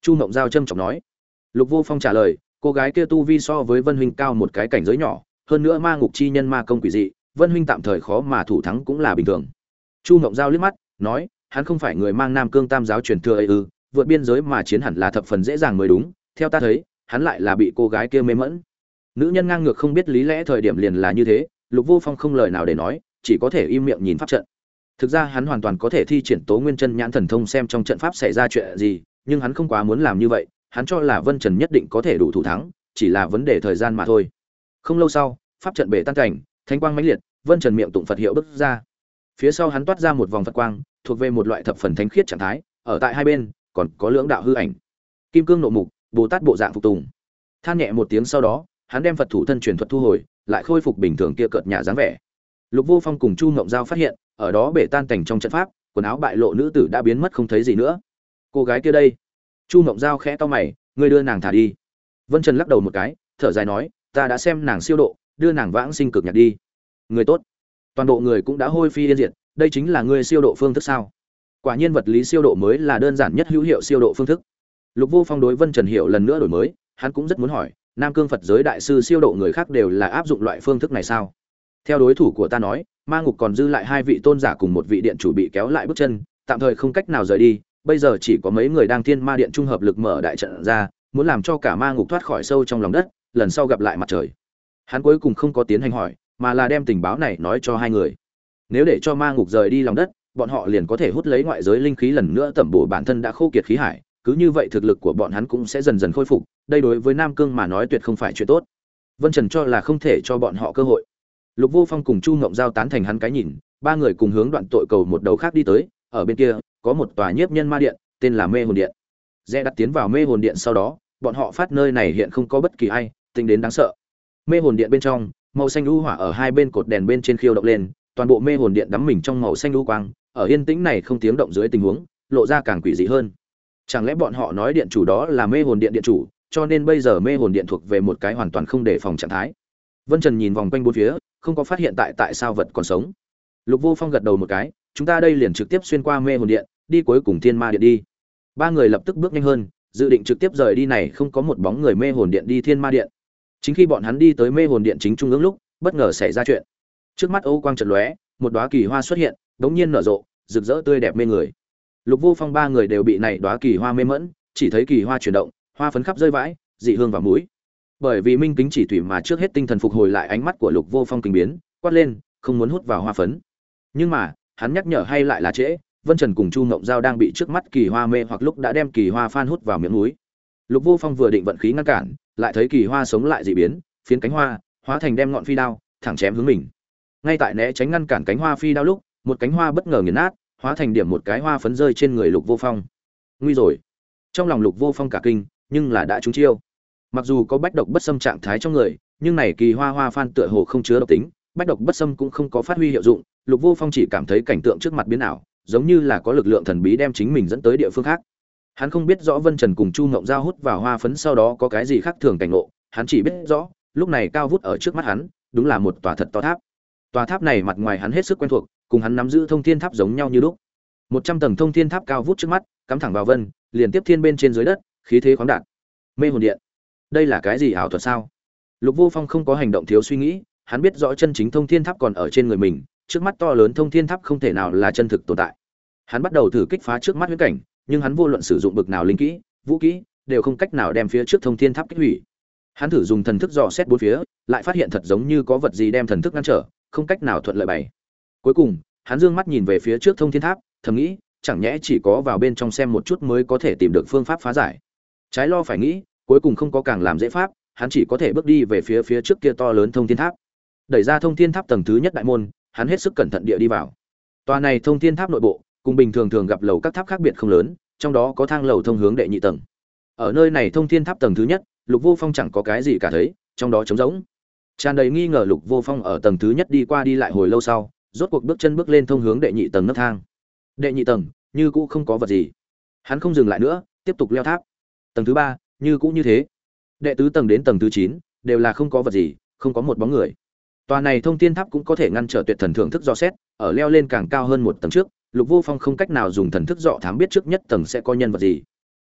Chu Mộng Giao trâm trọng nói. Lục Vô Phong trả lời, cô gái kia tu vi so với Vân huynh cao một cái cảnh giới nhỏ, hơn nữa ma ngục chi nhân ma công quỷ dị, Vân huynh tạm thời khó mà thủ thắng cũng là bình thường. Chu Mộng Giao liếc mắt, nói, hắn không phải người mang Nam Cương Tam giáo truyền thừa ấy ư? Vượt biên giới mà chiến hẳn là thập phần dễ dàng mới đúng, theo ta thấy, hắn lại là bị cô gái kia mê mẫn. Nữ nhân ngang ngược không biết lý lẽ thời điểm liền là như thế, Lục Vô Phong không lời nào để nói, chỉ có thể im miệng nhìn pháp trận. Thực ra hắn hoàn toàn có thể thi triển Tố Nguyên Chân Nhãn thần thông xem trong trận pháp xảy ra chuyện gì, nhưng hắn không quá muốn làm như vậy, hắn cho là Vân Trần nhất định có thể đủ thủ thắng, chỉ là vấn đề thời gian mà thôi. Không lâu sau, pháp trận bể tan cảnh, thánh quang mãnh liệt, Vân Trần miệng tụng Phật hiệu bước ra. Phía sau hắn toát ra một vòng Phật quang, thuộc về một loại thập phần thánh khiết trạng thái, ở tại hai bên còn có lưỡng đạo hư ảnh. Kim Cương Nộ Mục, Bồ Tát bộ dạng phục tùng. Than nhẹ một tiếng sau đó, hắn đem Phật thủ thân truyền thuật thu hồi, lại khôi phục bình thường kia cợt nhả dáng vẻ. Lục Vô Phong cùng Chu Ngộng Giao phát hiện, ở đó bể tan cảnh trong trận pháp, quần áo bại lộ nữ tử đã biến mất không thấy gì nữa. Cô gái kia đây? Chu Ngộng Giao khẽ cau mày, ngươi đưa nàng thả đi. Vân Trần lắc đầu một cái, thở dài nói, ta đã xem nàng siêu độ, đưa nàng vãng sinh cực nhạc đi. Người tốt. Toàn bộ người cũng đã hôi phi yên diệt, đây chính là ngươi siêu độ phương thức sao? Quả nhiên vật lý siêu độ mới là đơn giản nhất hữu hiệu siêu độ phương thức. Lục Vô Phong đối Vân Trần hiểu lần nữa đổi mới, hắn cũng rất muốn hỏi, Nam Cương Phật giới đại sư siêu độ người khác đều là áp dụng loại phương thức này sao? Theo đối thủ của ta nói, ma ngục còn dư lại hai vị tôn giả cùng một vị điện chủ bị kéo lại bước chân, tạm thời không cách nào rời đi, bây giờ chỉ có mấy người đang thiên ma điện trung hợp lực mở đại trận ra, muốn làm cho cả ma ngục thoát khỏi sâu trong lòng đất, lần sau gặp lại mặt trời. Hắn cuối cùng không có tiến hành hỏi, mà là đem tình báo này nói cho hai người. Nếu để cho ma ngục rời đi lòng đất, bọn họ liền có thể hút lấy ngoại giới linh khí lần nữa tẩm bổ bản thân đã khô kiệt khí hải, cứ như vậy thực lực của bọn hắn cũng sẽ dần dần khôi phục, đây đối với Nam Cương mà nói tuyệt không phải chuyện tốt. Vân Trần cho là không thể cho bọn họ cơ hội. Lục Vô Phong cùng Chu Ngộng Giao tán thành hắn cái nhìn, ba người cùng hướng đoạn tội cầu một đầu khác đi tới, ở bên kia có một tòa nhiếp nhân ma điện, tên là Mê Hồn Điện. Rẽ đặt tiến vào Mê Hồn Điện sau đó, bọn họ phát nơi này hiện không có bất kỳ ai, tính đến đáng sợ. Mê Hồn Điện bên trong, màu xanh u hỏa ở hai bên cột đèn bên trên khiêu động lên, toàn bộ Mê Hồn Điện đắm mình trong màu xanh u quang, ở yên tĩnh này không tiếng động dưới tình huống, lộ ra càng quỷ dị hơn. Chẳng lẽ bọn họ nói điện chủ đó là Mê Hồn Điện điện chủ, cho nên bây giờ Mê Hồn Điện thuộc về một cái hoàn toàn không đề phòng trạng thái. Vân Trần nhìn vòng quanh bốn phía, không có phát hiện tại sao vật còn sống. Lục Vô Phong gật đầu một cái, chúng ta đây liền trực tiếp xuyên qua Mê Hồn Điện, đi cuối cùng Thiên Ma Điện đi. Ba người lập tức bước nhanh hơn, dự định trực tiếp rời đi này không có một bóng người Mê Hồn Điện đi Thiên Ma Điện. Chính khi bọn hắn đi tới Mê Hồn Điện chính trung ương lúc, bất ngờ xảy ra chuyện. Trước mắt Âu quang chợt lóe, một đóa kỳ hoa xuất hiện, đống nhiên nở rộ, rực rỡ tươi đẹp mê người. Lục Vô Phong ba người đều bị này đóa kỳ hoa mê mẫn, chỉ thấy kỳ hoa chuyển động, hoa phấn khắp rơi vãi, dị hương vào mũi. Bởi vì minh kính chỉ thủy mà trước hết tinh thần phục hồi lại, ánh mắt của Lục Vô Phong kinh biến, quát lên, không muốn hút vào hoa phấn. Nhưng mà, hắn nhắc nhở hay lại là trễ, Vân Trần cùng Chu Ngộng Giao đang bị trước mắt kỳ hoa mê hoặc lúc đã đem kỳ hoa phan hút vào miệng mũi. Lục Vô Phong vừa định vận khí ngăn cản, lại thấy kỳ hoa sống lại dị biến, phiến cánh hoa hóa thành đem ngọn phi đao, thẳng chém hướng mình. Ngay tại né tránh ngăn cản cánh hoa phi đao lúc, một cánh hoa bất ngờ nghiền nát, hóa thành điểm một cái hoa phấn rơi trên người Lục Vô Phong. Nguy rồi! Trong lòng Lục Vô Phong cả kinh, nhưng là đã trúng chiêu. Mặc dù có bách độc bất xâm trạng thái trong người, nhưng này kỳ hoa hoa phan tựa hồ không chứa độc tính, bách độc bất xâm cũng không có phát huy hiệu dụng. Lục Vô Phong chỉ cảm thấy cảnh tượng trước mặt biến ảo, giống như là có lực lượng thần bí đem chính mình dẫn tới địa phương khác. Hắn không biết rõ Vân Trần cùng Chu Ngộng Giao hút vào hoa phấn sau đó có cái gì khác thường cảnh ngộ, hắn chỉ biết rõ, lúc này cao vút ở trước mắt hắn, đúng là một tòa thật to tháp. Tòa tháp này mặt ngoài hắn hết sức quen thuộc, cùng hắn nắm giữ thông thiên tháp giống nhau như lúc. 100 tầng thông thiên tháp cao vút trước mắt, cắm thẳng vào vân, liền tiếp thiên bên trên dưới đất, khí thế khoáng đạt. Mê Hồn Điện, đây là cái gì ảo thuật sao? Lục Vô Phong không có hành động thiếu suy nghĩ, hắn biết rõ chân chính thông thiên tháp còn ở trên người mình, trước mắt to lớn thông thiên tháp không thể nào là chân thực tồn tại. Hắn bắt đầu thử kích phá trước mắt huyễn cảnh, nhưng hắn vô luận sử dụng bực nào linh kỹ, vũ kỹ, đều không cách nào đem phía trước thông thiên tháp kích hủy. Hắn thử dùng thần thức dò xét bốn phía, lại phát hiện thật giống như có vật gì đem thần thức ngăn trở, không cách nào thuận lợi bày. Cuối cùng, hắn dương mắt nhìn về phía trước thông thiên tháp, thầm nghĩ, chẳng nhẽ chỉ có vào bên trong xem một chút mới có thể tìm được phương pháp phá giải. Trái lo phải nghĩ, cuối cùng không có càng làm dễ pháp, hắn chỉ có thể bước đi về phía trước kia to lớn thông thiên tháp. Đẩy ra thông thiên tháp tầng thứ nhất đại môn, hắn hết sức cẩn thận địa đi vào. Tòa này thông thiên tháp nội bộ, cùng bình thường thường gặp lầu các tháp khác biệt không lớn, trong đó có thang lầu thông hướng đệ nhị tầng. Ở nơi này thông thiên tháp tầng thứ nhất, Lục Vô Phong chẳng có cái gì cả thấy, trong đó trống rỗng. Tràn đầy nghi ngờ Lục Vô Phong ở tầng thứ nhất đi qua đi lại hồi lâu sau, rốt cuộc bước chân bước lên thông hướng đệ nhị tầng nấc thang. Đệ nhị tầng, như cũ không có vật gì. Hắn không dừng lại nữa, tiếp tục leo tháp. Tầng thứ ba, như cũ như thế. Đệ tứ tầng đến tầng thứ 9, đều là không có vật gì, không có một bóng người. Tòa này thông thiên tháp cũng có thể ngăn trở tuyệt thần thưởng thức dò xét, ở leo lên càng cao hơn một tầng trước, Lục Vô Phong không cách nào dùng thần thức dọ thám biết trước nhất tầng sẽ có nhân vật gì.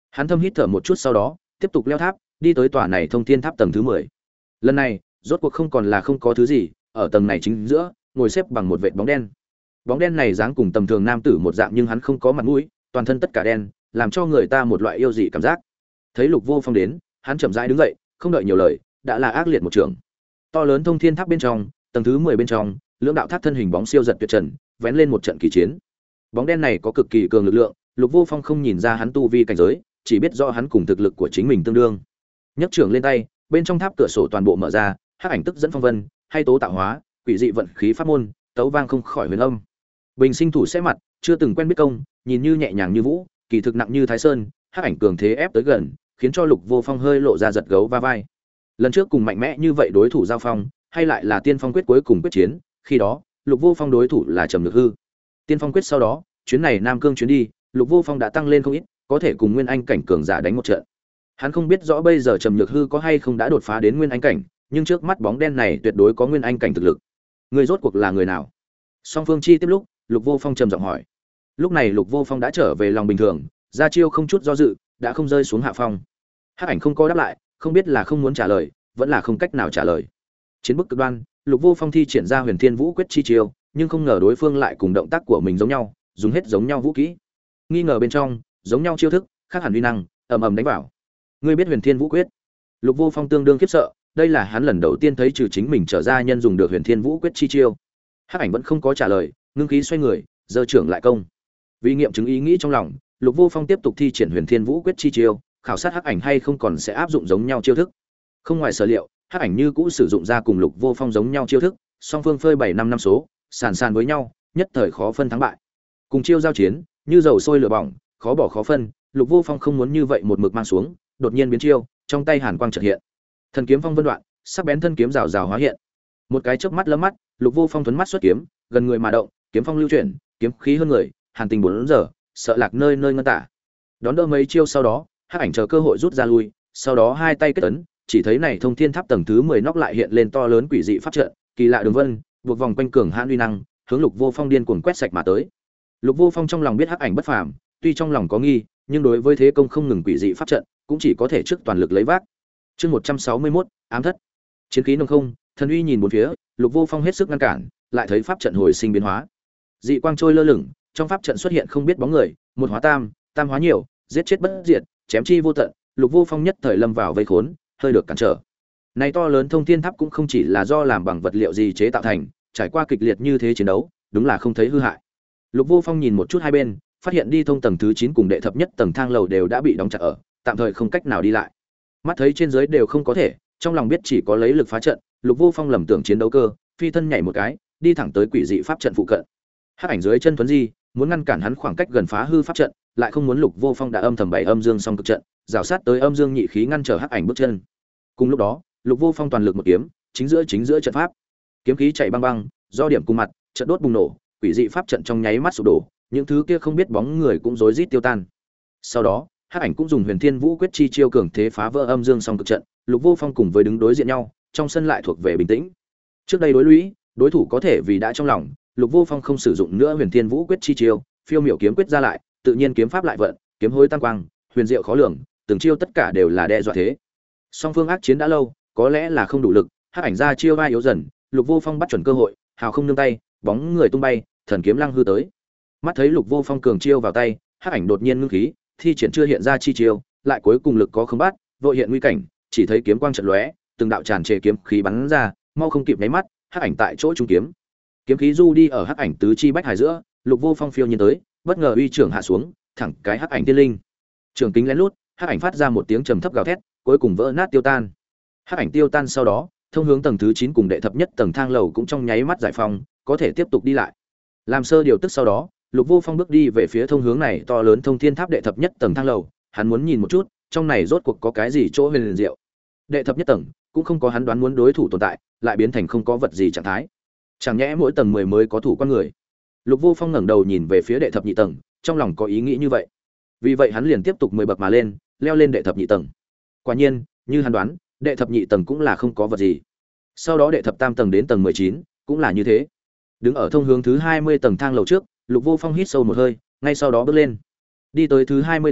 Hắn thâm hít thở một chút sau đó tiếp tục leo tháp, đi tới tòa này thông thiên tháp tầng thứ 10. Lần này rốt cuộc không còn là không có thứ gì, ở tầng này chính giữa ngồi xếp bằng một vệt bóng đen. Bóng đen này dáng cùng tầm thường nam tử một dạng, nhưng hắn không có mặt mũi, toàn thân tất cả đen, làm cho người ta một loại yêu dị cảm giác. Thấy Lục Vô Phong đến, hắn chậm rãi đứng dậy, không đợi nhiều lời, đã là ác liệt một trường. To lớn thông thiên tháp bên trong, tầng thứ 10 bên trong, lưỡng đạo tháp thân hình bóng siêu giật tuyệt trần, vén lên một trận kỳ chiến. Bóng đen này có cực kỳ cường lực lượng, Lục Vô Phong không nhìn ra hắn tu vi cảnh giới, chỉ biết rõ hắn cùng thực lực của chính mình tương đương. Nhấc trưởng lên tay, bên trong tháp cửa sổ toàn bộ mở ra, hắc ảnh tức dẫn phong vân, hay tố tạo hóa, quỷ dị vận khí pháp môn, tấu vang không khỏi huyền âm. Bình sinh thủ sẽ mặt, chưa từng quen biết công, nhìn như nhẹ nhàng như vũ, kỳ thực nặng như Thái Sơn, hắc ảnh cường thế ép tới gần, khiến cho Lục Vô Phong hơi lộ ra giật gấu va vai. Lần trước cùng mạnh mẽ như vậy đối thủ giao phong, hay lại là Tiên Phong quyết cuối cùng quyết chiến, khi đó, Lục Vô Phong đối thủ là Trầm Nhược Hư. Tiên Phong quyết sau đó, chuyến này Nam Cương chuyến đi, Lục Vô Phong đã tăng lên không ít, có thể cùng Nguyên Anh cảnh cường giả đánh một trận. Hắn không biết rõ bây giờ Trầm Nhược Hư có hay không đã đột phá đến Nguyên Anh cảnh, nhưng trước mắt bóng đen này tuyệt đối có Nguyên Anh cảnh thực lực. Người rốt cuộc là người nào? Song Phương chi tiếp lúc, Lục Vô Phong trầm giọng hỏi. Lúc này Lục Vô Phong đã trở về lòng bình thường, ra chiêu không chút do dự, đã không rơi xuống hạ phong. Hắc ảnh không có đáp lại, không biết là không muốn trả lời, vẫn là không cách nào trả lời. Chiến bức cực đoan, Lục Vô Phong thi triển ra Huyền Thiên Vũ quyết chi chiêu, nhưng không ngờ đối phương lại cùng động tác của mình giống nhau, dùng hết giống nhau vũ kỹ. Nghi ngờ bên trong, giống nhau chiêu thức, khác hẳn uy năng, ầm ầm đánh vào. Ngươi biết Huyền Thiên Vũ quyết? Lục Vô Phong tương đương khiếp sợ, đây là hắn lần đầu tiên thấy trừ chính mình trở ra nhân dùng được Huyền Thiên Vũ quyết chi chiêu. Hắc ảnh vẫn không có trả lời, ngưng khí xoay người, giơ trưởng lại công. Vì nghiệm chứng ý nghĩ trong lòng, Lục Vô Phong tiếp tục thi triển Huyền Thiên Vũ quyết chi chiêu, khảo sát Hắc ảnh hay không còn sẽ áp dụng giống nhau chiêu thức. Không ngoài sở liệu, Hắc ảnh như cũ sử dụng ra cùng Lục Vô Phong giống nhau chiêu thức, song phương phơi 7-5 năm số, sàn sàn với nhau, nhất thời khó phân thắng bại. Cùng chiêu giao chiến, như dầu sôi lửa bỏng, khó bỏ khó phân, Lục Vô Phong không muốn như vậy một mực mang xuống, đột nhiên biến chiêu, trong tay hàn quang chợt hiện. Thần kiếm phong vân đoạn, sắc bén thân kiếm rào rào hóa hiện. Một cái chớp mắt lấm mắt, Lục Vô Phong thuấn mắt xuất kiếm, gần người mà động, kiếm phong lưu chuyển, kiếm khí hơn người, hàn tình 4 giờ, sợ lạc nơi nơi ngân tả. Đón đỡ mấy chiêu sau đó, Hắc ảnh chờ cơ hội rút ra lui, sau đó hai tay kết ấn, chỉ thấy này thông thiên tháp tầng thứ 10 nóc lại hiện lên to lớn quỷ dị pháp trận, kỳ lạ đường vân, buộc vòng quanh cường hãn uy năng, hướng Lục Vô Phong điên cuồng quét sạch mà tới. Lục Vô Phong trong lòng biết Hắc ảnh bất phàm, tuy trong lòng có nghi, nhưng đối với thế công không ngừng quỷ dị pháp trận, cũng chỉ có thể trước toàn lực lấy vác. Chương 161, ám thất. Chiến khí nồng không, thần uy nhìn bốn phía, Lục Vô Phong hết sức ngăn cản, lại thấy pháp trận hồi sinh biến hóa. Dị quang trôi lơ lửng, trong pháp trận xuất hiện không biết bóng người, một hóa tam, tam hóa nhiều, giết chết bất diệt, chém chi vô tận, Lục Vô Phong nhất thời lâm vào vây khốn, hơi được cản trở. Này to lớn thông thiên tháp cũng không chỉ là do làm bằng vật liệu gì chế tạo thành, trải qua kịch liệt như thế chiến đấu, đúng là không thấy hư hại. Lục Vô Phong nhìn một chút hai bên, phát hiện đi thông tầng thứ 9 cùng đệ thập nhất tầng thang lầu đều đã bị đóng chặt ở, tạm thời không cách nào đi lại. Mắt thấy trên dưới đều không có thể, trong lòng biết chỉ có lấy lực phá trận, Lục Vô Phong lầm tưởng chiến đấu cơ, phi thân nhảy một cái, đi thẳng tới quỷ dị pháp trận phụ cận. Hắc ảnh dưới chân Tuấn Di, muốn ngăn cản hắn khoảng cách gần phá hư pháp trận, lại không muốn Lục Vô Phong đã âm thầm bày âm dương song cực trận, rào sát tới âm dương nhị khí ngăn trở Hắc ảnh bước chân. Cùng lúc đó, Lục Vô Phong toàn lực một kiếm, chính giữa trận pháp. Kiếm khí chạy băng băng, do điểm cùng mặt, trận đốt bùng nổ, quỷ dị pháp trận trong nháy mắt sụp đổ, những thứ kia không biết bóng người cũng rối rít tiêu tan. Sau đó, Hắc ảnh cũng dùng Huyền Thiên Vũ quyết chi chiêu cường thế phá vỡ âm dương song cực trận, Lục Vô Phong cùng với đứng đối diện nhau, trong sân lại thuộc về bình tĩnh. Trước đây đối lũy, đối thủ có thể vì đã trong lòng, Lục Vô Phong không sử dụng nữa Huyền Thiên Vũ quyết chi chiêu, phiêu miểu kiếm quyết ra lại, tự nhiên kiếm pháp lại vận, kiếm hối tăng quang, huyền diệu khó lường, từng chiêu tất cả đều là đe dọa thế. Song phương ác chiến đã lâu, có lẽ là không đủ lực, Hắc ảnh ra chiêu vai yếu dần, Lục Vô Phong bắt chuẩn cơ hội, hào không nương tay, bóng người tung bay, thần kiếm lăng hư tới. Mắt thấy Lục Vô Phong cường chiêu vào tay, Hắc ảnh đột nhiên ngưng khí, thi triển chưa hiện ra chi chiêu, lại cuối cùng lực có không bắt, vội hiện nguy cảnh, chỉ thấy kiếm quang chợt lóe, từng đạo tràn trề kiếm khí bắn ra, mau không kịp nháy mắt, Hắc ảnh tại chỗ trung kiếm. Kiếm khí du đi ở Hắc ảnh tứ chi bách hải giữa, Lục Vô Phong phiêu nhiên tới, bất ngờ uy trưởng hạ xuống, thẳng cái Hắc ảnh tiên linh. Trường kính lén lút, Hắc ảnh phát ra một tiếng trầm thấp gào thét, cuối cùng vỡ nát tiêu tan. Hắc ảnh tiêu tan sau đó, thông hướng tầng thứ 9 cùng đệ thập nhất tầng thang lầu cũng trong nháy mắt giải phóng, có thể tiếp tục đi lại. Làm sơ điều tức sau đó, Lục Vô Phong bước đi về phía thông hướng này to lớn thông thiên tháp đệ thập nhất tầng thang lầu, hắn muốn nhìn một chút, trong này rốt cuộc có cái gì chỗ huyền diệu. Đệ thập nhất tầng cũng không có hắn đoán muốn đối thủ tồn tại, lại biến thành không có vật gì trạng thái. Chẳng nhẽ mỗi tầng 10 mới có thủ quan người. Lục Vô Phong ngẩng đầu nhìn về phía đệ thập nhị tầng, trong lòng có ý nghĩ như vậy. Vì vậy hắn liền tiếp tục 10 bậc mà lên, leo lên đệ thập nhị tầng. Quả nhiên, như hắn đoán, đệ thập nhị tầng cũng là không có vật gì. Sau đó đệ thập tam tầng đến tầng 19, cũng là như thế. Đứng ở thông hướng thứ 20 tầng thang lầu trước, Lục Vô Phong hít sâu một hơi, ngay sau đó bước lên. Đi tới thứ 20 tầng,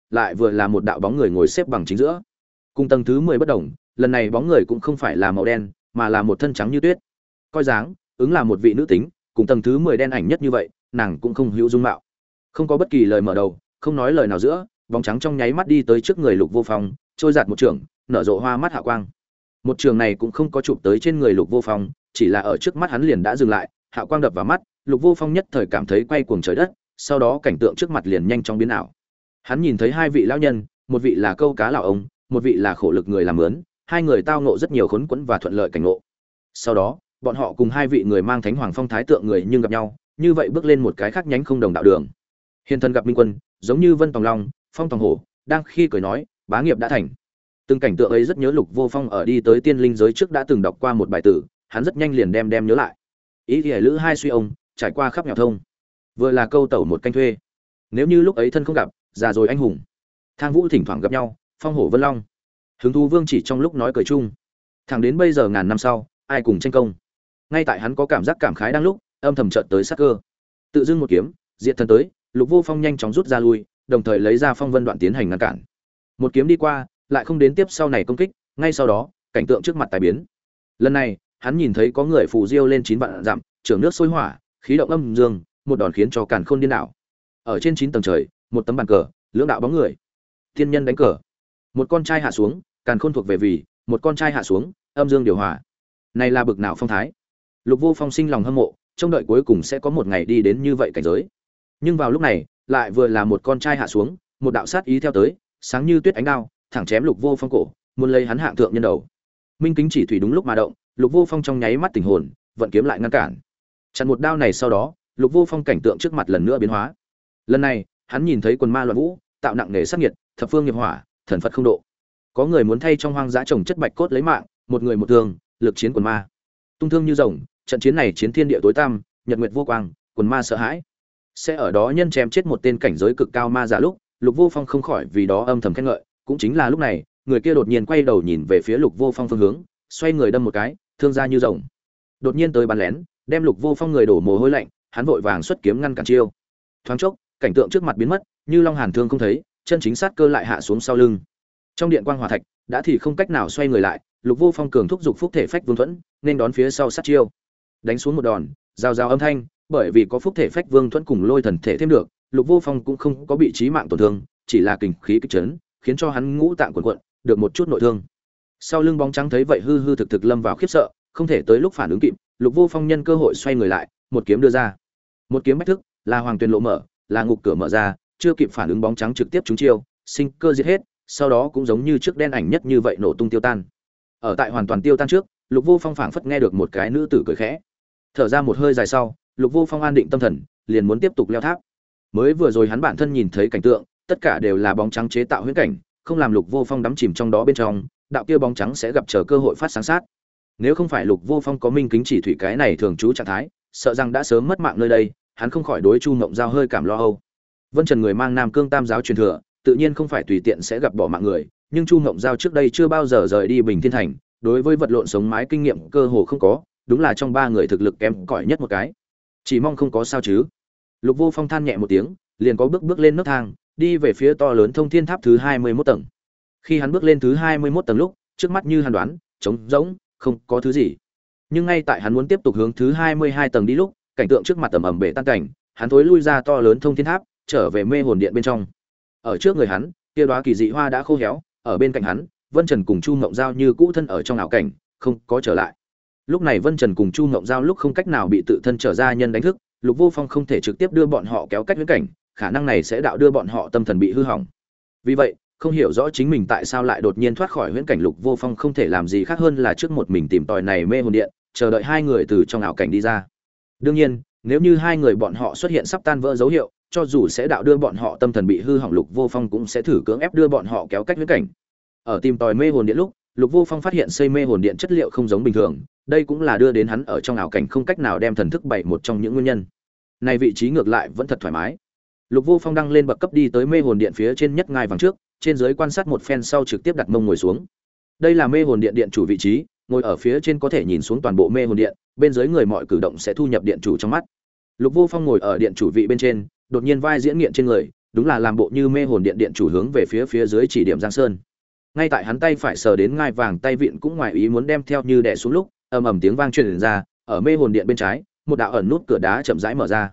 lại vừa là một đạo bóng người ngồi xếp bằng chính giữa. Cùng tầng thứ 10 bất đồng, lần này bóng người cũng không phải là màu đen, mà là một thân trắng như tuyết. Coi dáng, ứng là một vị nữ tính, cùng tầng thứ 10 đen ảnh nhất như vậy, nàng cũng không hữu dung mạo. Không có bất kỳ lời mở đầu, không nói lời nào giữa, bóng trắng trong nháy mắt đi tới trước người Lục Vô Phong, trôi giạt một trường, nở rộ hoa mắt hạ quang. Một trường này cũng không có chụp tới trên người Lục Vô Phong, chỉ là ở trước mắt hắn liền đã dừng lại, hạo quang đập vào mắt, Lục Vô Phong nhất thời cảm thấy quay cuồng trời đất, sau đó cảnh tượng trước mặt liền nhanh chóng biến ảo. Hắn nhìn thấy hai vị lão nhân, một vị là câu cá lão ông, một vị là khổ lực người làm mướn, hai người tao ngộ rất nhiều khốn quẫn và thuận lợi cảnh ngộ. Sau đó, bọn họ cùng hai vị người mang Thánh Hoàng Phong thái tượng người nhưng gặp nhau, như vậy bước lên một cái khác nhánh không đồng đạo đường. Hiền thân gặp Minh Quân, giống như Vân Tòng Long, Phong Tòng Hổ, đang khi cười nói, bá nghiệp đã thành. Từng cảnh tượng ấy rất nhớ Lục Vô Phong ở đi tới tiên linh giới trước đã từng đọc qua một bài tử, hắn rất nhanh liền đem nhớ lại. Ý thì lữ hai suy ông, trải qua khắp nghèo thông, vừa là câu tẩu một canh thuê. Nếu như lúc ấy thân không gặp, già rồi anh hùng. Thang Vũ thỉnh thoảng gặp nhau, Phong Hổ Vân Long. Hứng thú Vương chỉ trong lúc nói cười chung. Thẳng đến bây giờ ngàn năm sau, ai cùng tranh công. Ngay tại hắn có cảm giác cảm khái đang lúc, âm thầm chợt tới sát cơ. Tự dưng một kiếm, diệt thân tới, Lục Vô Phong nhanh chóng rút ra lui, đồng thời lấy ra Phong Vân Đoạn tiến hành ngăn cản. Một kiếm đi qua, lại không đến tiếp sau này công kích, ngay sau đó, cảnh tượng trước mặt tài biến. Lần này, hắn nhìn thấy có người phù diêu lên 9 vạn dặm, trường nước sôi hỏa, khí động âm dương, một đòn khiến cho càn khôn điên đảo. Ở trên 9 tầng trời, một tấm bàn cờ, lưỡng đạo bóng người. Tiên nhân đánh cờ. Một con trai hạ xuống, càn khôn thuộc về vì, một con trai hạ xuống, âm dương điều hòa. Này là bực nào phong thái. Lục Vô Phong sinh lòng hâm mộ, trông đợi cuối cùng sẽ có một ngày đi đến như vậy cảnh giới. Nhưng vào lúc này, lại vừa là một con trai hạ xuống, một đạo sát ý theo tới, sáng như tuyết ánh đao, thẳng chém Lục Vô Phong cổ, muốn lấy hắn hạng thượng nhân đầu. Minh Kính chỉ thủy đúng lúc mà động, Lục Vô Phong trong nháy mắt tỉnh hồn, vận kiếm lại ngăn cản. Chặn một đao này sau đó, Lục Vô Phong cảnh tượng trước mặt lần nữa biến hóa. Lần này, hắn nhìn thấy quần ma loạn vũ, tạo nặng nề sát nhiệt, thập phương nghiệp hỏa, thần Phật không độ. Có người muốn thay trong hoang dã trồng chất bạch cốt lấy mạng, một người một thương, lực chiến quần ma. Tung thương như rồng, trận chiến này chiến thiên địa tối tăm, nhật nguyệt vô quang, quần ma sợ hãi. Sẽ ở đó nhân chém chết một tên cảnh giới cực cao ma giả lúc, Lục Vô Phong không khỏi vì đó âm thầm khen ngợi, cũng chính là lúc này, người kia đột nhiên quay đầu nhìn về phía Lục Vô Phong phương hướng, xoay người đâm một cái, thương ra như rồng. Đột nhiên tới bắn lén, đem Lục Vô Phong người đổ mồ hôi lạnh, hắn vội vàng xuất kiếm ngăn cản chiêu. Thoáng chốc, cảnh tượng trước mặt biến mất, như long hàn thương không thấy, chân chính sát cơ lại hạ xuống sau lưng. Trong điện quang hỏa thạch, đã thì không cách nào xoay người lại, Lục Vô Phong cường thúc dục phúc thể phách vương thuẫn, nên đón phía sau sát chiêu. Đánh xuống một đòn, rào rào âm thanh, bởi vì có phúc thể phách vương thuẫn cùng lôi thần thể thêm được, Lục Vô Phong cũng không có bị chí mạng tổn thương, chỉ là kình khí kích chấn, khiến cho hắn ngũ tạng quần quật, được một chút nội thương. Sau lưng bóng trắng thấy vậy hư hư thực thực lâm vào khiếp sợ, không thể tới lúc phản ứng kịp, Lục Vô Phong nhân cơ hội xoay người lại, một kiếm đưa ra. Một kiếm bách thức, là hoàng tuyền lộ mở, là ngục cửa mở ra, chưa kịp phản ứng bóng trắng trực tiếp trúng chiêu, sinh cơ diệt hết, sau đó cũng giống như trước đen ảnh nhất như vậy nổ tung tiêu tan. Ở tại hoàn toàn tiêu tan trước, Lục Vô Phong phảng phất nghe được một cái nữ tử cười khẽ. Thở ra một hơi dài sau, Lục Vô Phong an định tâm thần, liền muốn tiếp tục leo tháp. Mới vừa rồi hắn bản thân nhìn thấy cảnh tượng, tất cả đều là bóng trắng chế tạo huyễn cảnh, không làm Lục Vô Phong đắm chìm trong đó bên trong, đạo kia bóng trắng sẽ gặp chờ cơ hội phát sáng sát. Nếu không phải Lục Vô Phong có minh kính chỉ thủy cái này thường trú trạng thái, sợ rằng đã sớm mất mạng nơi đây, hắn không khỏi đối Chu Mộng Giao hơi cảm lo âu. Vân Trần người mang Nam Cương Tam giáo truyền thừa, tự nhiên không phải tùy tiện sẽ gặp bỏ mạng người, nhưng Chu Mộng Giao trước đây chưa bao giờ rời đi Bình Thiên Thành, đối với vật lộn sống mái kinh nghiệm cơ hồ không có, đúng là trong ba người thực lực kém cỏi nhất một cái. Chỉ mong không có sao chứ. Lục Vô Phong than nhẹ một tiếng, liền có bước lên nấc thang, đi về phía to lớn Thông Thiên Tháp thứ 21 tầng. Khi hắn bước lên thứ 21 tầng lúc, trước mắt như hắn đoán, trống rỗng, không có thứ gì. Nhưng ngay tại hắn muốn tiếp tục hướng thứ 22 tầng đi lúc, cảnh tượng trước mặt ầm ầm bể tan cảnh, hắn thối lui ra to lớn Thông Thiên Tháp, trở về mê hồn điện bên trong. Ở trước người hắn, kia đóa kỳ dị hoa đã khô héo, ở bên cạnh hắn, Vân Trần cùng Chu Mộng Giao như cũ thân ở trong ảo cảnh, không có trở lại. Lúc này Vân Trần cùng Chu Mộng Giao lúc không cách nào bị tự thân trở ra nhân đánh thức, Lục Vô Phong không thể trực tiếp đưa bọn họ kéo cách huyễn cảnh, khả năng này sẽ đạo đưa bọn họ tâm thần bị hư hỏng. Vì vậy, không hiểu rõ chính mình tại sao lại đột nhiên thoát khỏi huyễn cảnh, Lục Vô Phong không thể làm gì khác hơn là trước một mình tìm tòi này mê hồn điện, chờ đợi hai người từ trong ảo cảnh đi ra. Đương nhiên, nếu như hai người bọn họ xuất hiện sắp tan vỡ dấu hiệu, cho dù sẽ đạo đưa bọn họ tâm thần bị hư hỏng, Lục Vô Phong cũng sẽ thử cưỡng ép đưa bọn họ kéo cách huyễn cảnh. Ở tìm tòi mê hồn điện lúc, Lục Vô Phong phát hiện xây mê hồn điện chất liệu không giống bình thường, đây cũng là đưa đến hắn ở trong ảo cảnh không cách nào đem thần thức bảy một trong những nguyên nhân. Này vị trí ngược lại vẫn thật thoải mái. Lục Vô Phong đăng lên bậc cấp đi tới mê hồn điện phía trên nhất ngai vàng trước, trên dưới quan sát một phen sau trực tiếp đặt mông ngồi xuống. Đây là mê hồn điện điện chủ vị trí, ngồi ở phía trên có thể nhìn xuống toàn bộ mê hồn điện, bên dưới người mọi cử động sẽ thu nhập điện chủ trong mắt. Lục Vô Phong ngồi ở điện chủ vị bên trên, đột nhiên vai diễn nghiện trên người, đúng là làm bộ như mê hồn điện điện chủ hướng về phía dưới chỉ điểm Giang Sơn. Ngay tại hắn tay phải sờ đến ngai vàng tay vịn cũng ngoài ý muốn đem theo như đè xuống lúc, ầm ầm tiếng vang truyền ra, ở mê hồn điện bên trái, một đạo ẩn nút cửa đá chậm rãi mở ra.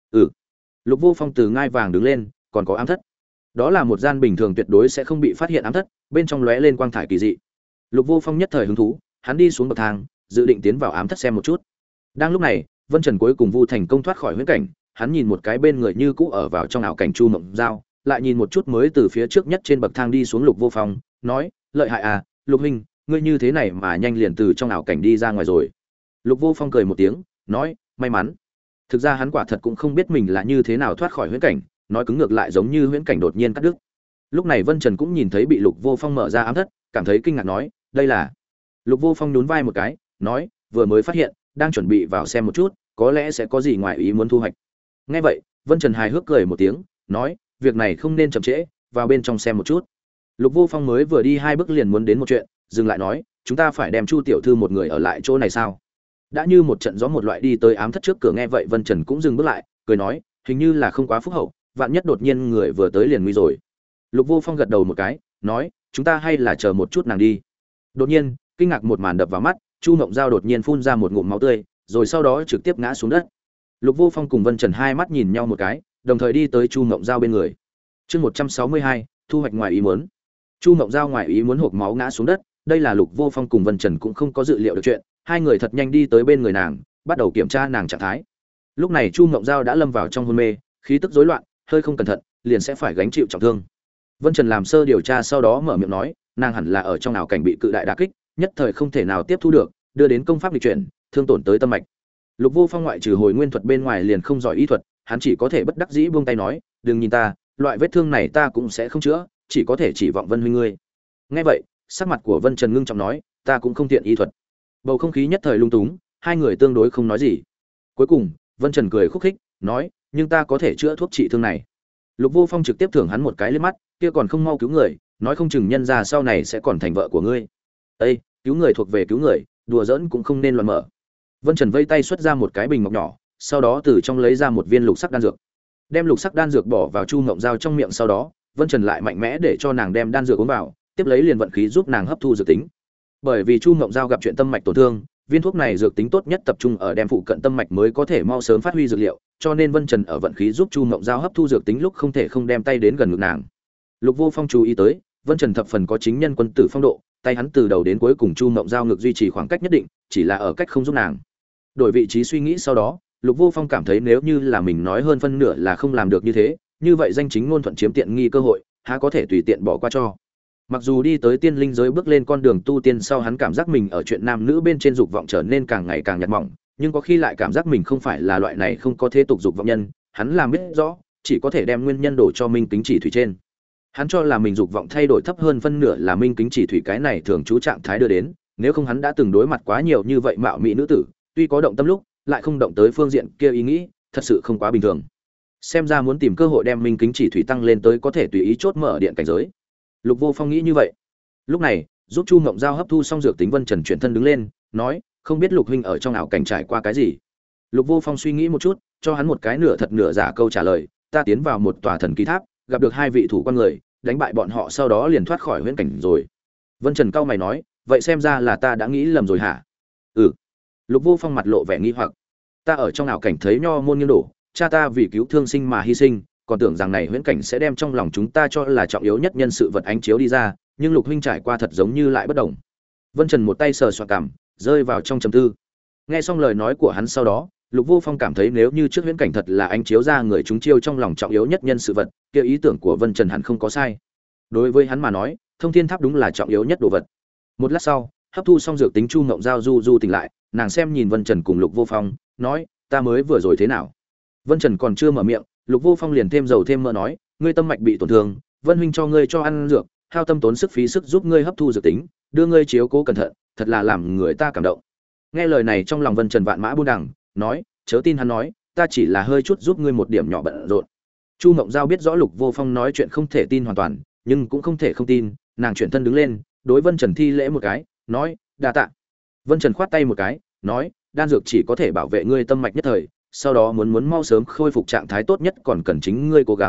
Lục Vô Phong từ ngai vàng đứng lên, còn có ám thất. Đó là một gian bình thường tuyệt đối sẽ không bị phát hiện ám thất, bên trong lóe lên quang thải kỳ dị. Lục Vô Phong nhất thời hứng thú, hắn đi xuống bậc thang, dự định tiến vào ám thất xem một chút. Đang lúc này, Vân Trần cuối cùng Vu thành công thoát khỏi huyễn cảnh, hắn nhìn một cái bên người như cũ ở vào trong ảo cảnh Chu Mộng Giao, lại nhìn một chút mới từ phía trước nhất trên bậc thang đi xuống Lục Vô Phong, nói: "Lợi hại à, Lục huynh, ngươi như thế này mà nhanh liền từ trong ảo cảnh đi ra ngoài rồi." Lục Vô Phong cười một tiếng, nói: "May mắn." Thực ra hắn quả thật cũng không biết mình là như thế nào thoát khỏi huyễn cảnh, nói cứng ngược lại giống như huyễn cảnh đột nhiên cắt đứt. Lúc này Vân Trần cũng nhìn thấy bị Lục Vô Phong mở ra ám thất, cảm thấy kinh ngạc nói: "Đây là?" Lục Vô Phong nhún vai một cái, nói: "Vừa mới phát hiện, đang chuẩn bị vào xem một chút, có lẽ sẽ có gì ngoài ý muốn thu hoạch." Nghe vậy, Vân Trần hài hước cười một tiếng, nói: "Việc này không nên chậm trễ, vào bên trong xem một chút." Lục Vô Phong mới vừa đi 2 bước liền muốn đến một chuyện, dừng lại nói: "Chúng ta phải đem Chu tiểu thư một người ở lại chỗ này sao?" Đã như một trận gió một loại đi tới ám thất trước cửa, nghe vậy Vân Trần cũng dừng bước lại, cười nói: "Hình như là không quá phúc hậu, vạn nhất đột nhiên người vừa tới liền nguy rồi." Lục Vô Phong gật đầu một cái, nói: "Chúng ta hay là chờ một chút nàng đi." Đột nhiên, kinh ngạc một màn đập vào mắt, Chu Mộng Giao đột nhiên phun ra một ngụm máu tươi, rồi sau đó trực tiếp ngã xuống đất. Lục Vô Phong cùng Vân Trần hai mắt nhìn nhau một cái, đồng thời đi tới Chu Mộng Giao bên người. Chương 162, thu hoạch ngoài ý muốn. Chu Mộng Giao ngoài ý muốn hộc máu ngã xuống đất, đây là Lục Vô Phong cùng Vân Trần cũng không có dự liệu được chuyện, hai người thật nhanh đi tới bên người nàng, bắt đầu kiểm tra nàng trạng thái. Lúc này Chu Mộng Giao đã lâm vào trong hôn mê, khí tức rối loạn, hơi không cẩn thận, liền sẽ phải gánh chịu trọng thương. Vân Trần làm sơ điều tra sau đó mở miệng nói, nàng hẳn là ở trong ảo cảnh bị cự đại đả kích, nhất thời không thể nào tiếp thu được, đưa đến công pháp nghịch chuyển, thương tổn tới tâm mạch. Lục Vô Phong ngoại trừ hồi nguyên thuật bên ngoài liền không giỏi y thuật, hắn chỉ có thể bất đắc dĩ buông tay nói, đừng nhìn ta, loại vết thương này ta cũng sẽ không chữa, chỉ có thể chỉ vọng Vân huynh ngươi. Nghe vậy, sắc mặt của Vân Trần ngưng trọng nói, ta cũng không tiện y thuật. Bầu không khí nhất thời lung túng, hai người tương đối không nói gì. Cuối cùng, Vân Trần cười khúc khích, nói, nhưng ta có thể chữa thuốc trị thương này. Lục Vô Phong trực tiếp thưởng hắn một cái liếc mắt, kia còn không mau cứu người, nói không chừng nhân ra sau này sẽ còn thành vợ của ngươi. Ê, cứu người thuộc về cứu người, đùa giỡn cũng không nên loạn mở. Vân Trần vây tay xuất ra một cái bình ngọc nhỏ, sau đó từ trong lấy ra một viên lục sắc đan dược. Đem lục sắc đan dược bỏ vào Chu Ngộng Giao trong miệng, sau đó, Vân Trần lại mạnh mẽ để cho nàng đem đan dược uống vào, tiếp lấy liền vận khí giúp nàng hấp thu dược tính. Bởi vì Chu Ngộng Giao gặp chuyện tâm mạch tổn thương, viên thuốc này dược tính tốt nhất tập trung ở đem phụ cận tâm mạch mới có thể mau sớm phát huy dược liệu, cho nên Vân Trần ở vận khí giúp Chu Ngộng Giao hấp thu dược tính lúc không thể không đem tay đến gần ngực nàng. Lục Vô Phong chú ý tới, Vân Trần thập phần có chính nhân quân tử phong độ, tay hắn từ đầu đến cuối cùng Chu Ngộng Giao ngực duy trì khoảng cách nhất định, chỉ là ở cách không giúp nàng. Đổi vị trí suy nghĩ sau đó, Lục Vô Phong cảm thấy nếu như là mình nói hơn phân nửa là không làm được như thế, như vậy danh chính ngôn thuận chiếm tiện nghi cơ hội, há có thể tùy tiện bỏ qua cho. Mặc dù đi tới tiên linh giới bước lên con đường tu tiên sau, hắn cảm giác mình ở chuyện nam nữ bên trên dục vọng trở nên càng ngày càng nhạt mỏng, nhưng có khi lại cảm giác mình không phải là loại này không có thế tục dục vọng nhân, hắn làm biết rõ, chỉ có thể đem nguyên nhân đổ cho Minh Kính Chỉ Thủy trên. Hắn cho là mình dục vọng thay đổi thấp hơn phân nửa là Minh Kính Chỉ Thủy cái này thường chú trạng thái đưa đến, nếu không hắn đã từng đối mặt quá nhiều như vậy mạo mỹ nữ tử, tuy có động tâm lúc, lại không động tới phương diện kia ý nghĩ, thật sự không quá bình thường. Xem ra muốn tìm cơ hội đem Minh Kính Chỉ Thủy tăng lên tới có thể tùy ý chốt mở điện cảnh giới. Lục Vô Phong nghĩ như vậy. Lúc này, giúp Chu Ngộng Giao hấp thu xong dược tính, Vân Trần chuyển thân đứng lên, nói, không biết Lục huynh ở trong ảo cảnh trải qua cái gì. Lục Vô Phong suy nghĩ một chút, cho hắn một cái nửa thật nửa giả câu trả lời, ta tiến vào một tòa thần kỳ tháp, gặp được hai vị thủ quan người, đánh bại bọn họ sau đó liền thoát khỏi huyễn cảnh rồi. Vân Trần cau mày nói, vậy xem ra là ta đã nghĩ lầm rồi hả? Ừ. Lục Vô Phong mặt lộ vẻ nghi hoặc. Ta ở trong ảo cảnh thấy nho môn nghiêng đổ, cha ta vì cứu thương sinh mà hy sinh, còn tưởng rằng này huyễn cảnh sẽ đem trong lòng chúng ta cho là trọng yếu nhất nhân sự vật ánh chiếu đi ra, nhưng Lục huynh trải qua thật giống như lại bất đồng. Vân Trần một tay sờ soạng cằm, rơi vào trong trầm tư. Nghe xong lời nói của hắn sau đó, Lục Vô Phong cảm thấy nếu như trước huyễn cảnh thật là ánh chiếu ra người chúng chiêu trong lòng trọng yếu nhất nhân sự vật, kia ý tưởng của Vân Trần hẳn không có sai. Đối với hắn mà nói, Thông Thiên Tháp đúng là trọng yếu nhất đồ vật. Một lát sau, hấp thu xong dược tính, Chu Ngộng Giao du tỉnh lại, nàng xem nhìn Vân Trần cùng Lục Vô Phong, nói, ta mới vừa rồi thế nào? Vân Trần còn chưa mở miệng, Lục Vô Phong liền thêm dầu thêm mỡ nói, ngươi tâm mạch bị tổn thương, Vân huynh cho ngươi cho ăn dược, hao tâm tốn sức phí sức giúp ngươi hấp thu dược tính, đưa ngươi chiếu cố cẩn thận, thật là làm người ta cảm động. Nghe lời này trong lòng Vân Trần vạn mã buôn đằng, nói, chớ tin hắn nói, ta chỉ là hơi chút giúp ngươi một điểm nhỏ bận rộn. Chu Mộng Giao biết rõ Lục Vô Phong nói chuyện không thể tin hoàn toàn, nhưng cũng không thể không tin, nàng chuyển thân đứng lên, đối Vân Trần thi lễ một cái, nói, đa tạ. Vân Trần khoát tay một cái, nói, đan dược chỉ có thể bảo vệ ngươi tâm mạch nhất thời, sau đó muốn mau sớm khôi phục trạng thái tốt nhất còn cần chính ngươi cố gắng,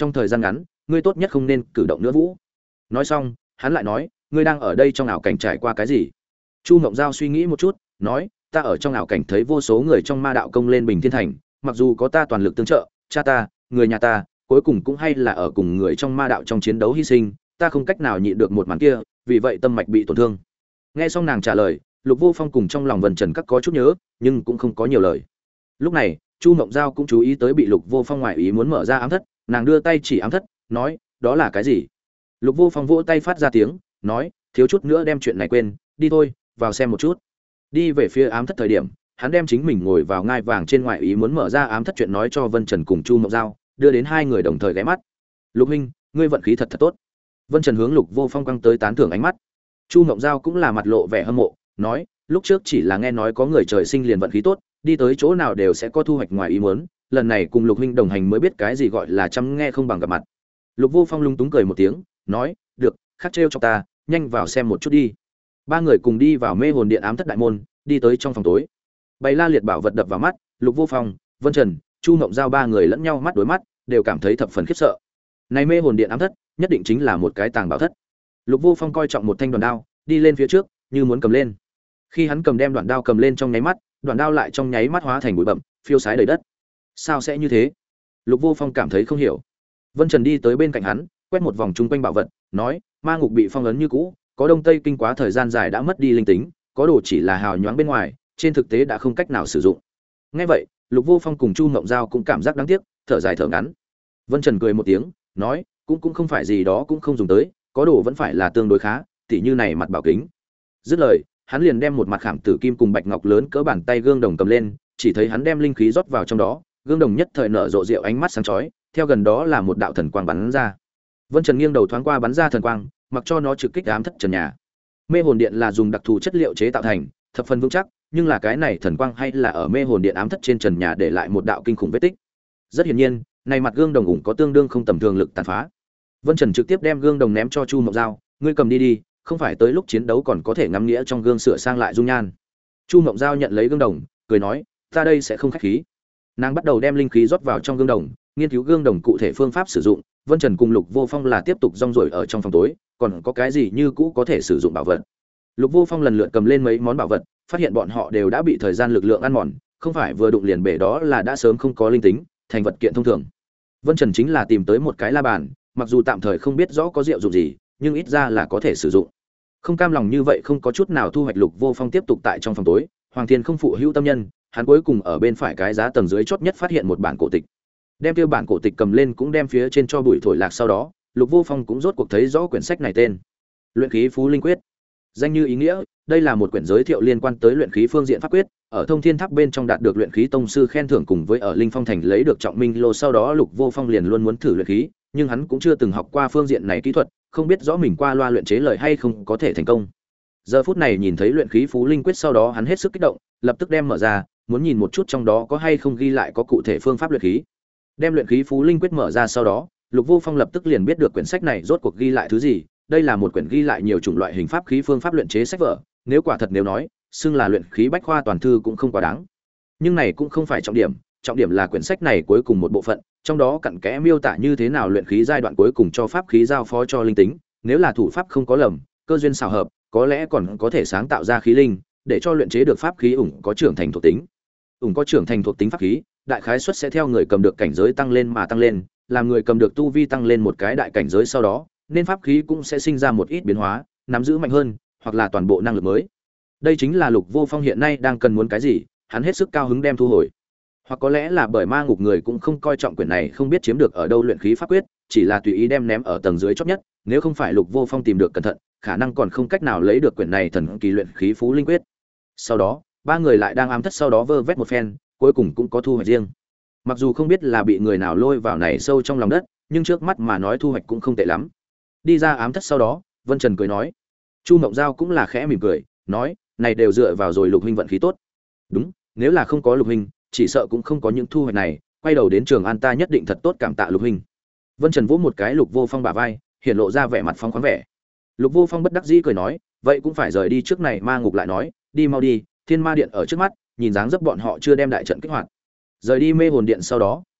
trong thời gian ngắn ngươi tốt nhất không nên cử động nữa Vũ. Nói xong hắn lại nói, ngươi đang ở đây trong ảo cảnh trải qua cái gì? Chu Mộng Giao suy nghĩ một chút, nói, ta ở trong ảo cảnh thấy vô số người trong ma đạo công lên Bình Thiên Thành, mặc dù có ta toàn lực tương trợ, cha ta, người nhà ta, cuối cùng cũng hay là ở cùng người trong ma đạo trong chiến đấu hy sinh, ta không cách nào nhịn được một màn kia, vì vậy tâm mạch bị tổn thương. Nghe xong nàng trả lời, Lục Vô Phong cùng trong lòng Vân Trần các có chút nhớ, nhưng cũng không có nhiều lời. Lúc này, Chu Mộng Giao cũng chú ý tới bị Lục Vô Phong ngoại ý muốn mở ra ám thất, nàng đưa tay chỉ ám thất, nói, đó là cái gì? Lục Vô Phong vỗ tay phát ra tiếng, nói, thiếu chút nữa đem chuyện này quên, đi thôi, vào xem một chút. Đi về phía ám thất thời điểm, hắn đem chính mình ngồi vào ngai vàng trên ngoại ý muốn mở ra ám thất chuyện nói cho Vân Trần cùng Chu Mộng Giao, đưa đến hai người đồng thời ghé mắt. Lục huynh, ngươi vận khí thật thật tốt. Vân Trần hướng Lục Vô Phong căng tới tán thưởng ánh mắt. Chu Mộng Giao cũng là mặt lộ vẻ hâm mộ, nói, lúc trước chỉ là nghe nói có người trời sinh liền vận khí tốt, đi tới chỗ nào đều sẽ có thu hoạch ngoài ý muốn, lần này cùng Lục huynh đồng hành mới biết cái gì gọi là chăm nghe không bằng gặp mặt. Lục Vô Phong lung túng cười một tiếng, nói, được, khắc trêu cho ta, nhanh vào xem một chút đi. Ba người cùng đi vào mê hồn điện ám thất đại môn, đi tới trong phòng tối. Bày la liệt bảo vật đập vào mắt, Lục Vô Phong, Vân Trần, Chu Mộng Giao ba người lẫn nhau mắt đối mắt, đều cảm thấy thập phần khiếp sợ. Này mê hồn điện ám thất, nhất định chính là một cái tàng bảo thất. Lục Vô Phong coi trọng một thanh đoạn đao, đi lên phía trước, như muốn cầm lên. Khi hắn cầm đem đoạn đao cầm lên trong nháy mắt, đoạn đao lại trong nháy mắt hóa thành bụi bặm, phiêu sái đầy đất. Sao sẽ như thế? Lục Vô Phong cảm thấy không hiểu. Vân Trần đi tới bên cạnh hắn, quét một vòng chung quanh bảo vật, nói, ma ngục bị phong ấn như cũ, có đông tây kinh quá thời gian dài đã mất đi linh tính, có đồ chỉ là hào nhoáng bên ngoài, trên thực tế đã không cách nào sử dụng. Nghe vậy, Lục Vô Phong cùng Chu Mộng Giao cũng cảm giác đáng tiếc, thở dài thở ngắn. Vân Trần cười một tiếng, nói, cũng không phải gì đó cũng không dùng tới, có đồ vẫn phải là tương đối khá, tỉ như này mặt bảo kính. Dứt lời, hắn liền đem một mặt khảm tử kim cùng bạch ngọc lớn cỡ bàn tay gương đồng cầm lên, chỉ thấy hắn đem linh khí rót vào trong đó, gương đồng nhất thời nở rộ rượu ánh mắt sáng chói, theo gần đó là một đạo thần quang bắn ra. Vân Trần nghiêng đầu thoáng qua bắn ra thần quang, mặc cho nó trực kích ám thất trần nhà. Mê hồn điện là dùng đặc thù chất liệu chế tạo thành, thập phần vững chắc, nhưng là cái này thần quang hay là ở mê hồn điện ám thất trên trần nhà để lại một đạo kinh khủng vết tích. Rất hiển nhiên, này mặt gương đồng ủng có tương đương không tầm thường lực tàn phá. Vân Trần trực tiếp đem gương đồng ném cho Chu Mộng Giao, ngươi cầm đi đi, không phải tới lúc chiến đấu còn có thể ngắm nghĩa trong gương sửa sang lại dung nhan. Chu Mộng Giao nhận lấy gương đồng, cười nói, ta đây sẽ không khách khí. Nàng bắt đầu đem linh khí rót vào trong gương đồng, nghiên cứu gương đồng cụ thể phương pháp sử dụng. Vân Trần cùng Lục Vô Phong là tiếp tục rong ruổi ở trong phòng tối, còn có cái gì như cũ có thể sử dụng bảo vật. Lục Vô Phong lần lượt cầm lên mấy món bảo vật, phát hiện bọn họ đều đã bị thời gian lực lượng ăn mòn, không phải vừa đụng liền bể đó là đã sớm không có linh tính, thành vật kiện thông thường. Vân Trần chính là tìm tới một cái la bàn, mặc dù tạm thời không biết rõ có diệu dụng gì, nhưng ít ra là có thể sử dụng. Không cam lòng như vậy không có chút nào thu hoạch, Lục Vô Phong tiếp tục tại trong phòng tối. Hoàng Thiên không phụ hữu tâm nhân, hắn cuối cùng ở bên phải cái giá tầng dưới chót nhất phát hiện một bản cổ tịch. Đem tiêu bản cổ tịch cầm lên cũng đem phía trên cho bụi thổi lạc, sau đó Lục Vô Phong cũng rốt cuộc thấy rõ quyển sách này tên: Luyện khí Phú Linh Quyết. Danh như ý nghĩa, đây là một quyển giới thiệu liên quan tới luyện khí phương diện pháp quyết, ở Thông Thiên Tháp bên trong đạt được luyện khí tông sư khen thưởng, cùng với ở Linh Phong thành lấy được trọng minh lô, sau đó Lục Vô Phong liền luôn muốn thử luyện khí, nhưng hắn cũng chưa từng học qua phương diện này kỹ thuật, không biết rõ mình qua loa luyện chế lời hay không có thể thành công. Giờ phút này nhìn thấy luyện khí Phú Linh Quyết sau đó, hắn hết sức kích động, lập tức đem mở ra, muốn nhìn một chút trong đó có hay không ghi lại có cụ thể phương pháp luyện khí. Đem luyện khí Phú Linh Quyết mở ra sau đó, Lục Vô Phong lập tức liền biết được quyển sách này rốt cuộc ghi lại thứ gì. Đây là một quyển ghi lại nhiều chủng loại hình pháp khí phương pháp luyện chế sách vở, nếu quả thật nếu nói, xưng là luyện khí bách khoa toàn thư cũng không quá đáng. Nhưng này cũng không phải trọng điểm, trọng điểm là quyển sách này cuối cùng một bộ phận, trong đó cặn kẽ miêu tả như thế nào luyện khí giai đoạn cuối cùng cho pháp khí giao phó cho linh tính, nếu là thủ pháp không có lầm, cơ duyên xảo hợp, có lẽ còn có thể sáng tạo ra khí linh, để cho luyện chế được pháp khí ủng có trưởng thành thuộc tính. Ủng có trưởng thành thuộc tính pháp khí, đại khái suất sẽ theo người cầm được cảnh giới tăng lên mà tăng lên, làm người cầm được tu vi tăng lên một cái đại cảnh giới sau đó, nên pháp khí cũng sẽ sinh ra một ít biến hóa, nắm giữ mạnh hơn, hoặc là toàn bộ năng lực mới. Đây chính là Lục Vô Phong hiện nay đang cần muốn cái gì, hắn hết sức cao hứng đem thu hồi. Hoặc có lẽ là bởi ma ngục người cũng không coi trọng quyển này, không biết chiếm được ở đâu luyện khí pháp quyết, chỉ là tùy ý đem ném ở tầng dưới chót nhất, nếu không phải Lục Vô Phong tìm được cẩn thận, khả năng còn không cách nào lấy được quyển này thần kỳ luyện khí Phú Linh Quyết. Sau đó, ba người lại đang ám thất sau đó vơ vét một phen, cuối cùng cũng có thu hoạch riêng. Mặc dù không biết là bị người nào lôi vào này sâu trong lòng đất, nhưng trước mắt mà nói thu hoạch cũng không tệ lắm. Đi ra ám thất sau đó, Vân Trần cười nói, Chu Mộng Giao cũng là khẽ mỉm cười, nói, này đều dựa vào rồi Lục huynh vận khí tốt. Đúng, nếu là không có Lục huynh, chỉ sợ cũng không có những thu hoạch này, quay đầu đến Trường An ta nhất định thật tốt cảm tạ Lục huynh. Vân Trần vỗ một cái Lục Vô Phong bả vai, hiện lộ ra vẻ mặt phóng khoáng vẻ. Lục Vô Phong bất đắc dĩ cười nói, vậy cũng phải rời đi trước này ma ngục lại nói, đi mau đi, Thiên Ma Điện ở trước mắt, nhìn dáng dấp bọn họ chưa đem đại trận kích hoạt. Rời đi mê hồn điện sau đó,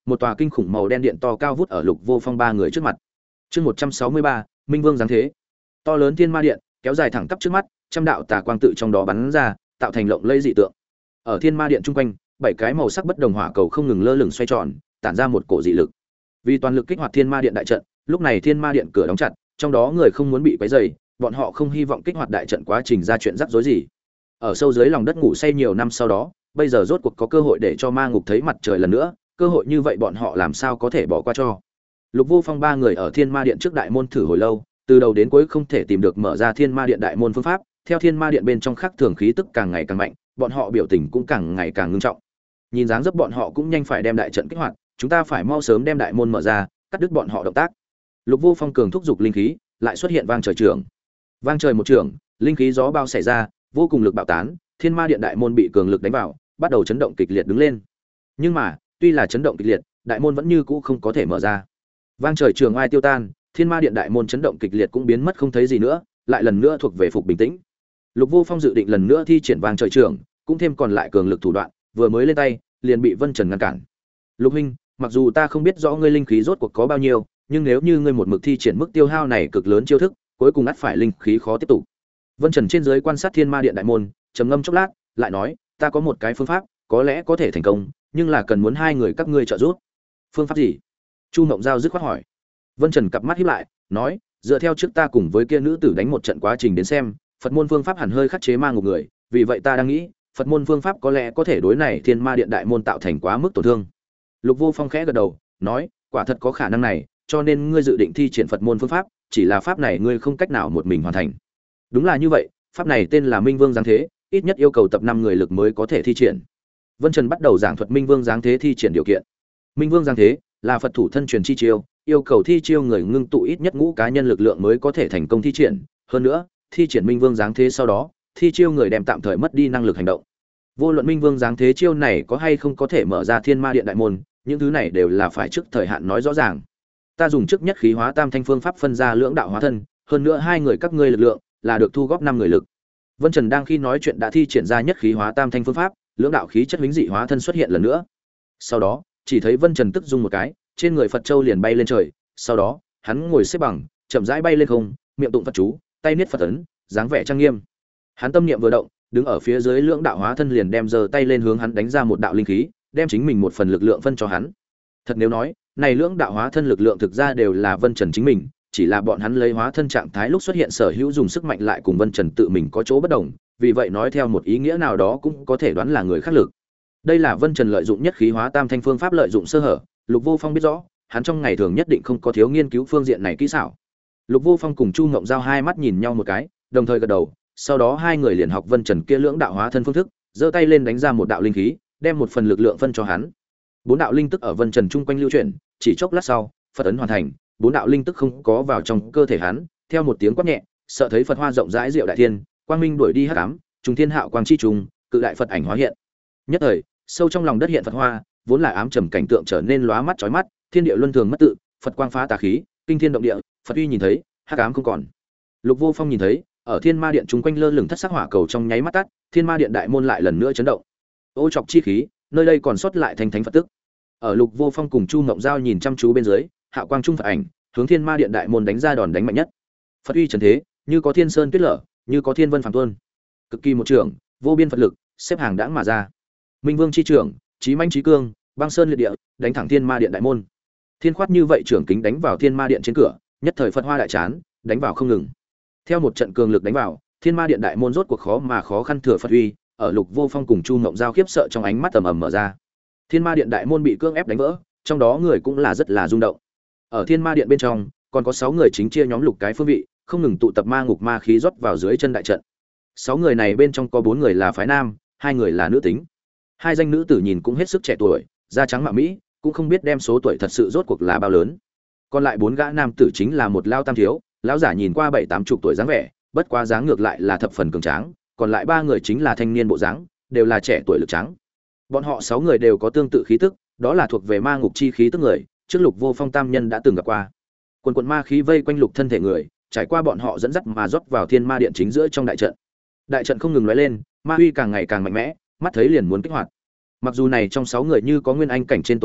một tòa kinh khủng màu đen điện to cao vút ở Lục Vô Phong ba người trước mặt. Chương 163, Minh Vương giáng thế. To lớn thiên ma điện, kéo dài thẳng tắp trước mắt, trăm đạo tà quang tự trong đó bắn ra, tạo thành lộng lẫy dị tượng. Ở thiên ma điện trung quanh, bảy cái màu sắc bất đồng hỏa cầu không ngừng lơ lửng xoay tròn, tản ra một cổ dị lực. Vì toàn lực kích hoạt thiên ma điện đại trận, lúc này thiên ma điện cửa đóng chặt, trong đó người không muốn bị quấy rầy, bọn họ không hy vọng kích hoạt đại trận quá trình ra chuyện rắc rối gì. Ở sâu dưới lòng đất ngủ say nhiều năm sau đó, bây giờ rốt cuộc có cơ hội để cho ma ngục thấy mặt trời lần nữa, cơ hội như vậy bọn họ làm sao có thể bỏ qua cho. Lục Vô Phong ba người ở thiên ma điện trước đại môn thử hồi lâu, từ đầu đến cuối không thể tìm được mở ra thiên ma điện đại môn phương pháp. Theo thiên ma điện bên trong khắc thường khí tức càng ngày càng mạnh, bọn họ biểu tình cũng càng ngày càng ngưng trọng. Nhìn dáng dấp bọn họ cũng nhanh phải đem đại trận kích hoạt, chúng ta phải mau sớm đem đại môn mở ra, cắt đứt bọn họ động tác. Lục Vô Phong cường thúc giục linh khí, lại xuất hiện vang trời trường. Vang trời một trường, linh khí gió bao xảy ra, vô cùng lực bạo tán, thiên ma điện đại môn bị cường lực đánh vào, bắt đầu chấn động kịch liệt đứng lên. Nhưng mà, tuy là chấn động kịch liệt, đại môn vẫn như cũ không có thể mở ra. Vang trời trường ai tiêu tan, thiên ma điện đại môn chấn động kịch liệt cũng biến mất không thấy gì nữa, lại lần nữa thuộc về phục bình tĩnh. Lục Vô Phong dự định lần nữa thi triển vang trời trường, cũng thêm còn lại cường lực thủ đoạn, vừa mới lên tay, liền bị Vân Trần ngăn cản. Lục huynh, mặc dù ta không biết rõ ngươi linh khí rốt cuộc có bao nhiêu, nhưng nếu như ngươi một mực thi triển mức tiêu hao này cực lớn chiêu thức, cuối cùng ắt phải linh khí khó tiếp tục. Vân Trần trên dưới quan sát thiên ma điện đại môn, trầm ngâm chốc lát, lại nói, ta có một cái phương pháp, có lẽ có thể thành công, nhưng là cần muốn hai người các ngươi trợ giúp. Phương pháp gì? Chu Mộng Giao dứt khoát hỏi. Vân Trần cặp mắt híp lại, nói, dựa theo trước ta cùng với kia nữ tử đánh một trận quá trình đến xem, Phật môn phương pháp hẳn hơi khắc chế ma ngục người, vì vậy ta đang nghĩ, Phật môn phương pháp có lẽ có thể đối này thiên ma điện đại môn tạo thành quá mức tổn thương. Lục Vô Phong khẽ gật đầu, nói, quả thật có khả năng này, cho nên ngươi dự định thi triển Phật môn phương pháp, chỉ là pháp này ngươi không cách nào một mình hoàn thành. Đúng là như vậy, pháp này tên là Minh Vương giáng thế, ít nhất yêu cầu tập 5 người lực mới có thể thi triển. Vân Trần bắt đầu giảng thuật Minh Vương giáng thế thi triển điều kiện. Minh Vương giáng thế là Phật thủ thân truyền chi chiêu, yêu cầu thi chiêu người ngưng tụ ít nhất ngũ cá nhân lực lượng mới có thể thành công thi triển, hơn nữa, thi triển Minh Vương giáng thế sau đó, thi chiêu người đem tạm thời mất đi năng lực hành động. Vô luận Minh Vương giáng thế chiêu này có hay không có thể mở ra thiên ma điện đại môn, những thứ này đều là phải trước thời hạn nói rõ ràng. Ta dùng trước nhất khí hóa tam thanh phương pháp phân ra lưỡng đạo hóa thân, hơn nữa hai người các ngươi lực lượng là được thu góp 5 người lực. Vân Trần đang khi nói chuyện đã thi triển ra nhất khí hóa tam thanh phương pháp, lưỡng đạo khí chất huyễn dị hóa thân xuất hiện lần nữa. Sau đó, chỉ thấy Vân Trần tức dung một cái, trên người Phật châu liền bay lên trời, sau đó, hắn ngồi xếp bằng, chậm rãi bay lên không, miệng tụng Phật chú, tay niết Phật ấn, dáng vẻ trang nghiêm. Hắn tâm niệm vừa động, đứng ở phía dưới lưỡng đạo hóa thân liền đem giơ tay lên hướng hắn đánh ra một đạo linh khí, đem chính mình một phần lực lượng phân cho hắn. Thật nếu nói, này lưỡng đạo hóa thân lực lượng thực ra đều là Vân Trần chính mình, chỉ là bọn hắn lấy hóa thân trạng thái lúc xuất hiện sở hữu dùng sức mạnh lại cùng Vân Trần tự mình có chỗ bất đồng, vì vậy nói theo một ý nghĩa nào đó cũng có thể đoán là người khác lực. Đây là Vân Trần lợi dụng nhất khí hóa tam thanh phương pháp lợi dụng sơ hở, Lục Vô Phong biết rõ, hắn trong ngày thường nhất định không có thiếu nghiên cứu phương diện này kỹ xảo. Lục Vô Phong cùng Chu Ngộng Giao hai mắt nhìn nhau một cái, đồng thời gật đầu, sau đó hai người liền học Vân Trần kia lưỡng đạo hóa thân phương thức, giơ tay lên đánh ra một đạo linh khí, đem một phần lực lượng phân cho hắn. 4 đạo linh tức ở Vân Trần chung quanh lưu chuyển, chỉ chốc lát sau, Phật ấn hoàn thành, 4 đạo linh tức không có vào trong cơ thể hắn, theo một tiếng quát nhẹ, sợ thấy Phật hoa rộng rãi diệu đại thiên, quang minh đuổi đi hắc ám, trùng thiên hạo quang chi trùng, cự đại Phật ảnh hóa hiện. Nhất thời, sâu trong lòng đất hiện Phật hoa, vốn là ám trầm cảnh tượng trở nên lóa mắt chói mắt, thiên địa luân thường mất tự, Phật quang phá tà khí, kinh thiên động địa, Phật uy nhìn thấy, hắc ám không còn. Lục Vô Phong nhìn thấy, ở Thiên Ma Điện chúng quanh lơ lửng thất sắc hỏa cầu trong nháy mắt tắt, Thiên Ma Điện đại môn lại lần nữa chấn động. Ô trọc chi khí, nơi đây còn sót lại thành thánh Phật tức. Ở Lục Vô Phong cùng Chu Ngộng Giao nhìn chăm chú bên dưới, hạo quang trung Phật ảnh, hướng Thiên Ma Điện đại môn đánh ra đòn đánh mạnh nhất. Phật uy trần thế, như có thiên sơn tuyết lở, như có thiên vân phàm tuôn. Cực kỳ một trường, vô biên Phật lực, xếp hàng đãng mà ra. Minh Vương chi trưởng, chí mãnh chí cương, băng sơn liệt địa, đánh thẳng Thiên Ma Điện đại môn. Thiên khoát như vậy trưởng kính đánh vào Thiên Ma Điện trên cửa, nhất thời Phật hoa đại chán, đánh vào không ngừng. Theo một trận cường lực đánh vào, Thiên Ma Điện đại môn rốt cuộc khó khăn thừa Phật uy, ở Lục Vô Phong cùng Chu Ngộng Giao khiếp sợ trong ánh mắt ầm ầm mở ra. Thiên Ma Điện đại môn bị cưỡng ép đánh vỡ, trong đó người cũng là rất là rung động. Ở Thiên Ma Điện bên trong, còn có 6 người chính chia nhóm lục cái phương vị, không ngừng tụ tập ma ngục ma khí rót vào dưới chân đại trận. 6 người này bên trong có 4 người là phái nam, 2 người là nữ tính. 2 danh nữ tử nhìn cũng hết sức trẻ tuổi, da trắng mạ mỹ, cũng không biết đem số tuổi thật sự rốt cuộc là bao lớn. Còn lại 4 gã nam tử chính là một lao tam thiếu, lão giả nhìn qua 7-8 chục tuổi dáng vẻ, bất quá dáng ngược lại là thập phần cường tráng, còn lại 3 người chính là thanh niên bộ dáng, đều là trẻ tuổi lực tráng. Bọn họ 6 người đều có tương tự khí tức, đó là thuộc về ma ngục chi khí tức người, trước Lục Vô Phong tam nhân đã từng gặp qua. Quần quần ma khí vây quanh lục thân thể người, trải qua bọn họ dẫn dắt mà rót vào Thiên Ma Điện chính giữa trong đại trận. Đại trận không ngừng lóe lên, ma uy càng ngày càng mạnh mẽ, mắt thấy liền muốn kích hoạt. Mặc dù này trong 6 người như có nguyên anh cảnh trên tồn tại,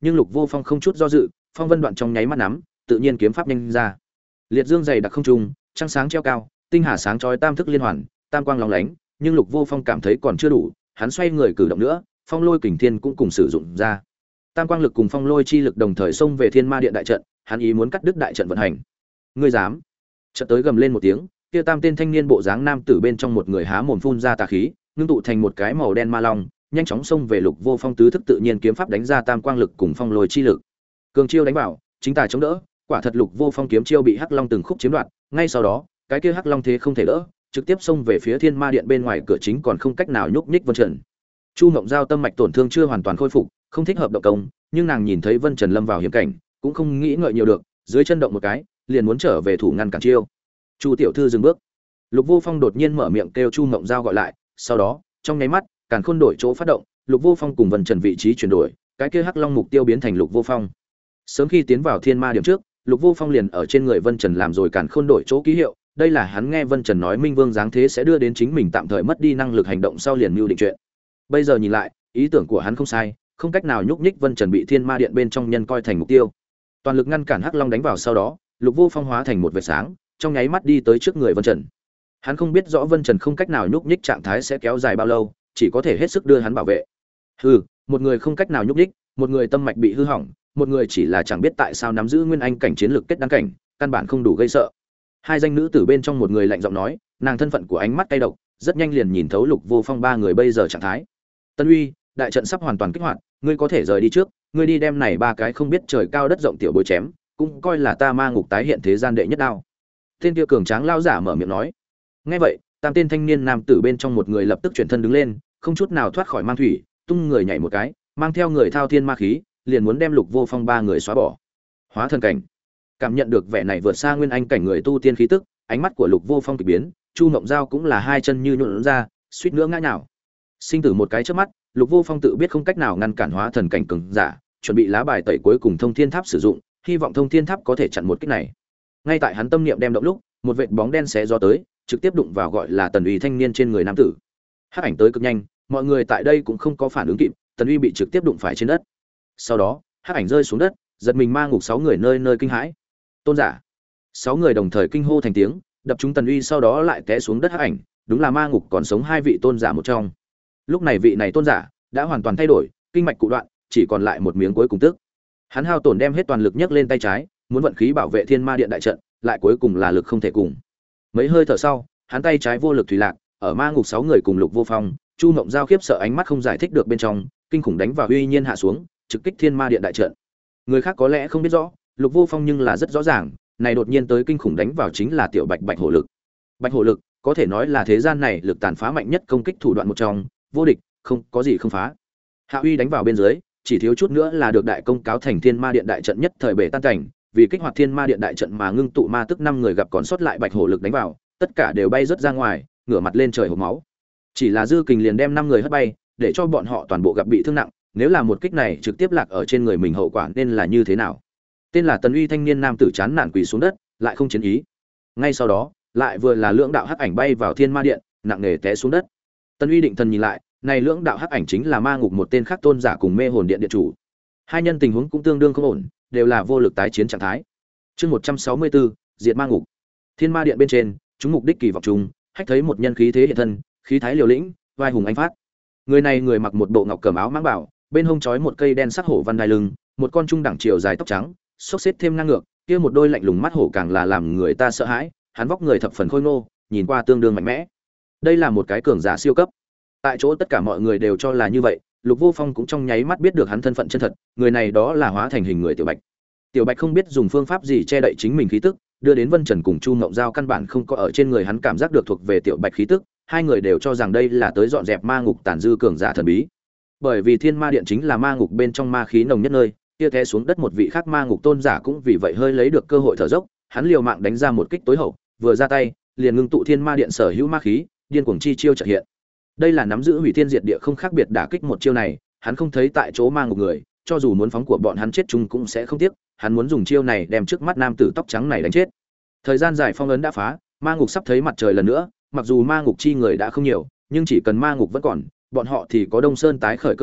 nhưng Lục Vô Phong không chút do dự, phong vân đoạn trong nháy mắt nắm, tự nhiên kiếm pháp nhanh ra. Liệt dương dày đặc không trung, trăng sáng treo cao, tinh hà sáng chói tam thức liên hoàn, tam quang lóng lánh, nhưng Lục Vô Phong cảm thấy còn chưa đủ, hắn xoay người cử động nữa, phong lôi kình thiên cũng cùng sử dụng ra. Tam quang lực cùng phong lôi chi lực đồng thời xông về Thiên Ma Điện đại trận, hắn ý muốn cắt đứt đại trận vận hành. Ngươi dám? Chợt tới gầm lên một tiếng, kia tam tên thanh niên bộ dáng nam tử bên trong một người há mồm phun ra tà khí, ngưng tụ thành một cái màu đen ma long, nhanh chóng xông về Lục Vô Phong tứ thức tự nhiên kiếm pháp đánh ra tam quang lực cùng phong lôi chi lực. Cường chiêu đánh vào, chính tà chống đỡ, quả thật Lục Vô Phong kiếm chiêu bị Hắc Long từng khúc chiếm đoạt, ngay sau đó, cái kia Hắc Long thế không thể đỡ, trực tiếp xông về phía Thiên Ma Điện bên ngoài cửa chính còn không cách nào nhúc nhích Vân Trần. Chu Mộng Giao tâm mạch tổn thương chưa hoàn toàn khôi phục, không thích hợp động công, nhưng nàng nhìn thấy Vân Trần lâm vào hiểm cảnh, cũng không nghĩ ngợi nhiều được, dưới chân động một cái, liền muốn trở về thủ ngăn cản chiêu. Chu tiểu thư dừng bước. Lục Vô Phong đột nhiên mở miệng kêu Chu Mộng Giao gọi lại, sau đó, trong nháy mắt, Càn Khôn đổi chỗ phát động, Lục Vô Phong cùng Vân Trần vị trí chuyển đổi, cái kia Hắc Long mục tiêu biến thành Lục Vô Phong. Sớm khi tiến vào Thiên Ma Điểm trước, Lục Vô Phong liền ở trên người Vân Trần làm rồi Càn Khôn đổi chỗ ký hiệu, đây là hắn nghe Vân Trần nói Minh Vương giáng thế sẽ đưa đến chính mình tạm thời mất đi năng lực hành động sau liền mưu định chuyện. Bây giờ nhìn lại, ý tưởng của hắn không sai, không cách nào nhúc nhích Vân Trần bị Thiên Ma Điện bên trong nhân coi thành mục tiêu. Toàn lực ngăn cản Hắc Long đánh vào sau đó, Lục Vô Phong hóa thành một vệt sáng, trong nháy mắt đi tới trước người Vân Trần. Hắn không biết rõ Vân Trần không cách nào nhúc nhích trạng thái sẽ kéo dài bao lâu, chỉ có thể hết sức đưa hắn bảo vệ. Hừ, một người không cách nào nhúc nhích, một người tâm mạch bị hư hỏng, một người chỉ là chẳng biết tại sao nắm giữ nguyên anh cảnh chiến lực kết đăng cảnh, căn bản không đủ gây sợ. Hai danh nữ tử bên trong một người lạnh giọng nói, nàng thân phận của ánh mắt cay độc, rất nhanh liền nhìn thấu Lục Vô Phong ba người bây giờ trạng thái. Tân Uy, đại trận sắp hoàn toàn kích hoạt, ngươi có thể rời đi trước, ngươi đi đem này ba cái không biết trời cao đất rộng tiểu bối chém, cũng coi là ta Ma Ngục tái hiện thế gian đệ nhất đao. Tên kia cường tráng lao giả mở miệng nói. Nghe vậy, tam tên thanh niên nam tử bên trong một người lập tức chuyển thân đứng lên, không chút nào thoát khỏi mang thủy, tung người nhảy một cái, mang theo người thao thiên ma khí, liền muốn đem Lục Vô Phong ba người xóa bỏ. Hóa thần cảnh. Cảm nhận được vẻ này vượt xa nguyên anh cảnh người tu tiên khí tức, ánh mắt của Lục Vô Phong kỳ biến, Chu Mộng Giao cũng là hai chân như nhũn ra, suýt nữa ngã nhào. Sinh tử một cái chớp mắt, Lục Vô Phong tự biết không cách nào ngăn cản hóa thần cảnh cường giả, chuẩn bị lá bài tẩy cuối cùng Thông Thiên Tháp sử dụng, hy vọng Thông Thiên Tháp có thể chặn một kích này. Ngay tại hắn tâm niệm đem động lúc, một vệt bóng đen xé gió tới, trực tiếp đụng vào gọi là Tần Uy thanh niên trên người nam tử. Hắc ảnh tới cực nhanh, mọi người tại đây cũng không có phản ứng kịp, Tần Uy bị trực tiếp đụng phải trên đất. Sau đó, hắc ảnh rơi xuống đất, giật mình Ma Ngục 6 người nơi nơi kinh hãi. Tôn giả. 6 người đồng thời kinh hô thành tiếng, đập trúng Tần Uy sau đó lại té xuống đất hắc ảnh, đúng là Ma Ngục còn sống hai vị tôn giả một trong. Lúc này vị này tôn giả đã hoàn toàn thay đổi, kinh mạch cụ đoạn, chỉ còn lại một miếng cuối cùng tức. Hắn hao tổn đem hết toàn lực nhấc lên tay trái, muốn vận khí bảo vệ Thiên Ma Điện đại trận, lại cuối cùng là lực không thể cùng. Mấy hơi thở sau, hắn tay trái vô lực thủy lạc, ở Ma Ngục 6 người cùng Lục Vô Phong, Chu Mộng Giao khiếp sợ ánh mắt không giải thích được bên trong, kinh khủng đánh vào uy nhiên hạ xuống, trực kích Thiên Ma Điện đại trận. Người khác có lẽ không biết rõ, Lục Vô Phong nhưng là rất rõ ràng, này đột nhiên tới kinh khủng đánh vào chính là tiểu Bạch hổ lực. Bạch hổ lực có thể nói là thế gian này lực tàn phá mạnh nhất công kích thủ đoạn một trong, vô địch, không có gì không phá. Hạ uy đánh vào bên dưới, chỉ thiếu chút nữa là được đại công cáo thành Thiên Ma Điện đại trận nhất thời bể tan cảnh, vì kích hoạt Thiên Ma Điện đại trận mà ngưng tụ ma tức 5 người gặp còn sót lại Bạch hổ lực đánh vào, tất cả đều bay rất ra ngoài, ngửa mặt lên trời hộc máu. Chỉ là dư kình liền đem 5 người hất bay, để cho bọn họ toàn bộ gặp bị thương nặng, nếu là một kích này trực tiếp lạc ở trên người mình hậu quả nên là như thế nào. Tên là Tần Uy thanh niên nam tử chán nản quỳ xuống đất, lại không chiến ý. Ngay sau đó, lại vừa là lưỡng đạo hắc ảnh bay vào Thiên Ma Điện, nặng nề té xuống đất. Tần Uy định thần nhìn lại, này lưỡng đạo hắc ảnh chính là Ma Ngục một tên khác tôn giả cùng Mê Hồn Điện điện chủ. Hai nhân tình huống cũng tương đương không ổn, đều là vô lực tái chiến trạng thái. Chương 164, diệt Ma Ngục. Thiên Ma Điện bên trên, chúng mục đích kỳ vọng chung, hách thấy một nhân khí thế hiện thân, khí thái liều lĩnh, vai hùng anh phát. Người này người mặc một bộ ngọc cẩm áo mãng bảo, bên hông trói một cây đen sắc hổ văn đai lưng, một con trung đẳng chiều dài tóc trắng, xốc xếp thêm ngang ngược, kia một đôi lạnh lùng mắt hổ càng là làm người ta sợ hãi, hắn vóc người thập phần khôi ngô, nhìn qua tương đương mạnh mẽ. Đây là một cái cường giả siêu cấp. Tại chỗ tất cả mọi người đều cho là như vậy, Lục Vô Phong cũng trong nháy mắt biết được hắn thân phận chân thật, người này đó là hóa thành hình người Tiểu Bạch. Tiểu Bạch không biết dùng phương pháp gì che đậy chính mình khí tức, đưa đến Vân Trần cùng Chu Ngộng Giao căn bản không có ở trên người hắn cảm giác được thuộc về Tiểu Bạch khí tức, hai người đều cho rằng đây là tới dọn dẹp ma ngục tàn dư cường giả thần bí. Bởi vì Thiên Ma Điện chính là ma ngục bên trong ma khí nồng nhất nơi, kia té xuống đất một vị khác ma ngục tôn giả cũng vì vậy hơi lấy được cơ hội thở dốc, hắn liều mạng đánh ra một kích tối hậu, vừa ra tay, liền ngưng tụ Thiên Ma Điện sở hữu ma khí, điên cuồng chi chiêu chợt hiện. Đây là nắm giữ hủy thiên diệt địa không khác biệt đả kích một chiêu này, hắn không thấy tại chỗ ma ngục người, cho dù muốn phóng của bọn hắn chết chung cũng sẽ không tiếc, hắn muốn dùng chiêu này đem trước mắt nam tử tóc trắng này đánh chết. Thời gian dài phong ấn đã phá, ma ngục sắp thấy mặt trời lần nữa, mặc dù ma ngục chi người đã không nhiều, nhưng chỉ cần ma ngục vẫn còn, bọn họ thì có Đông Sơn tái khởi cơ hội,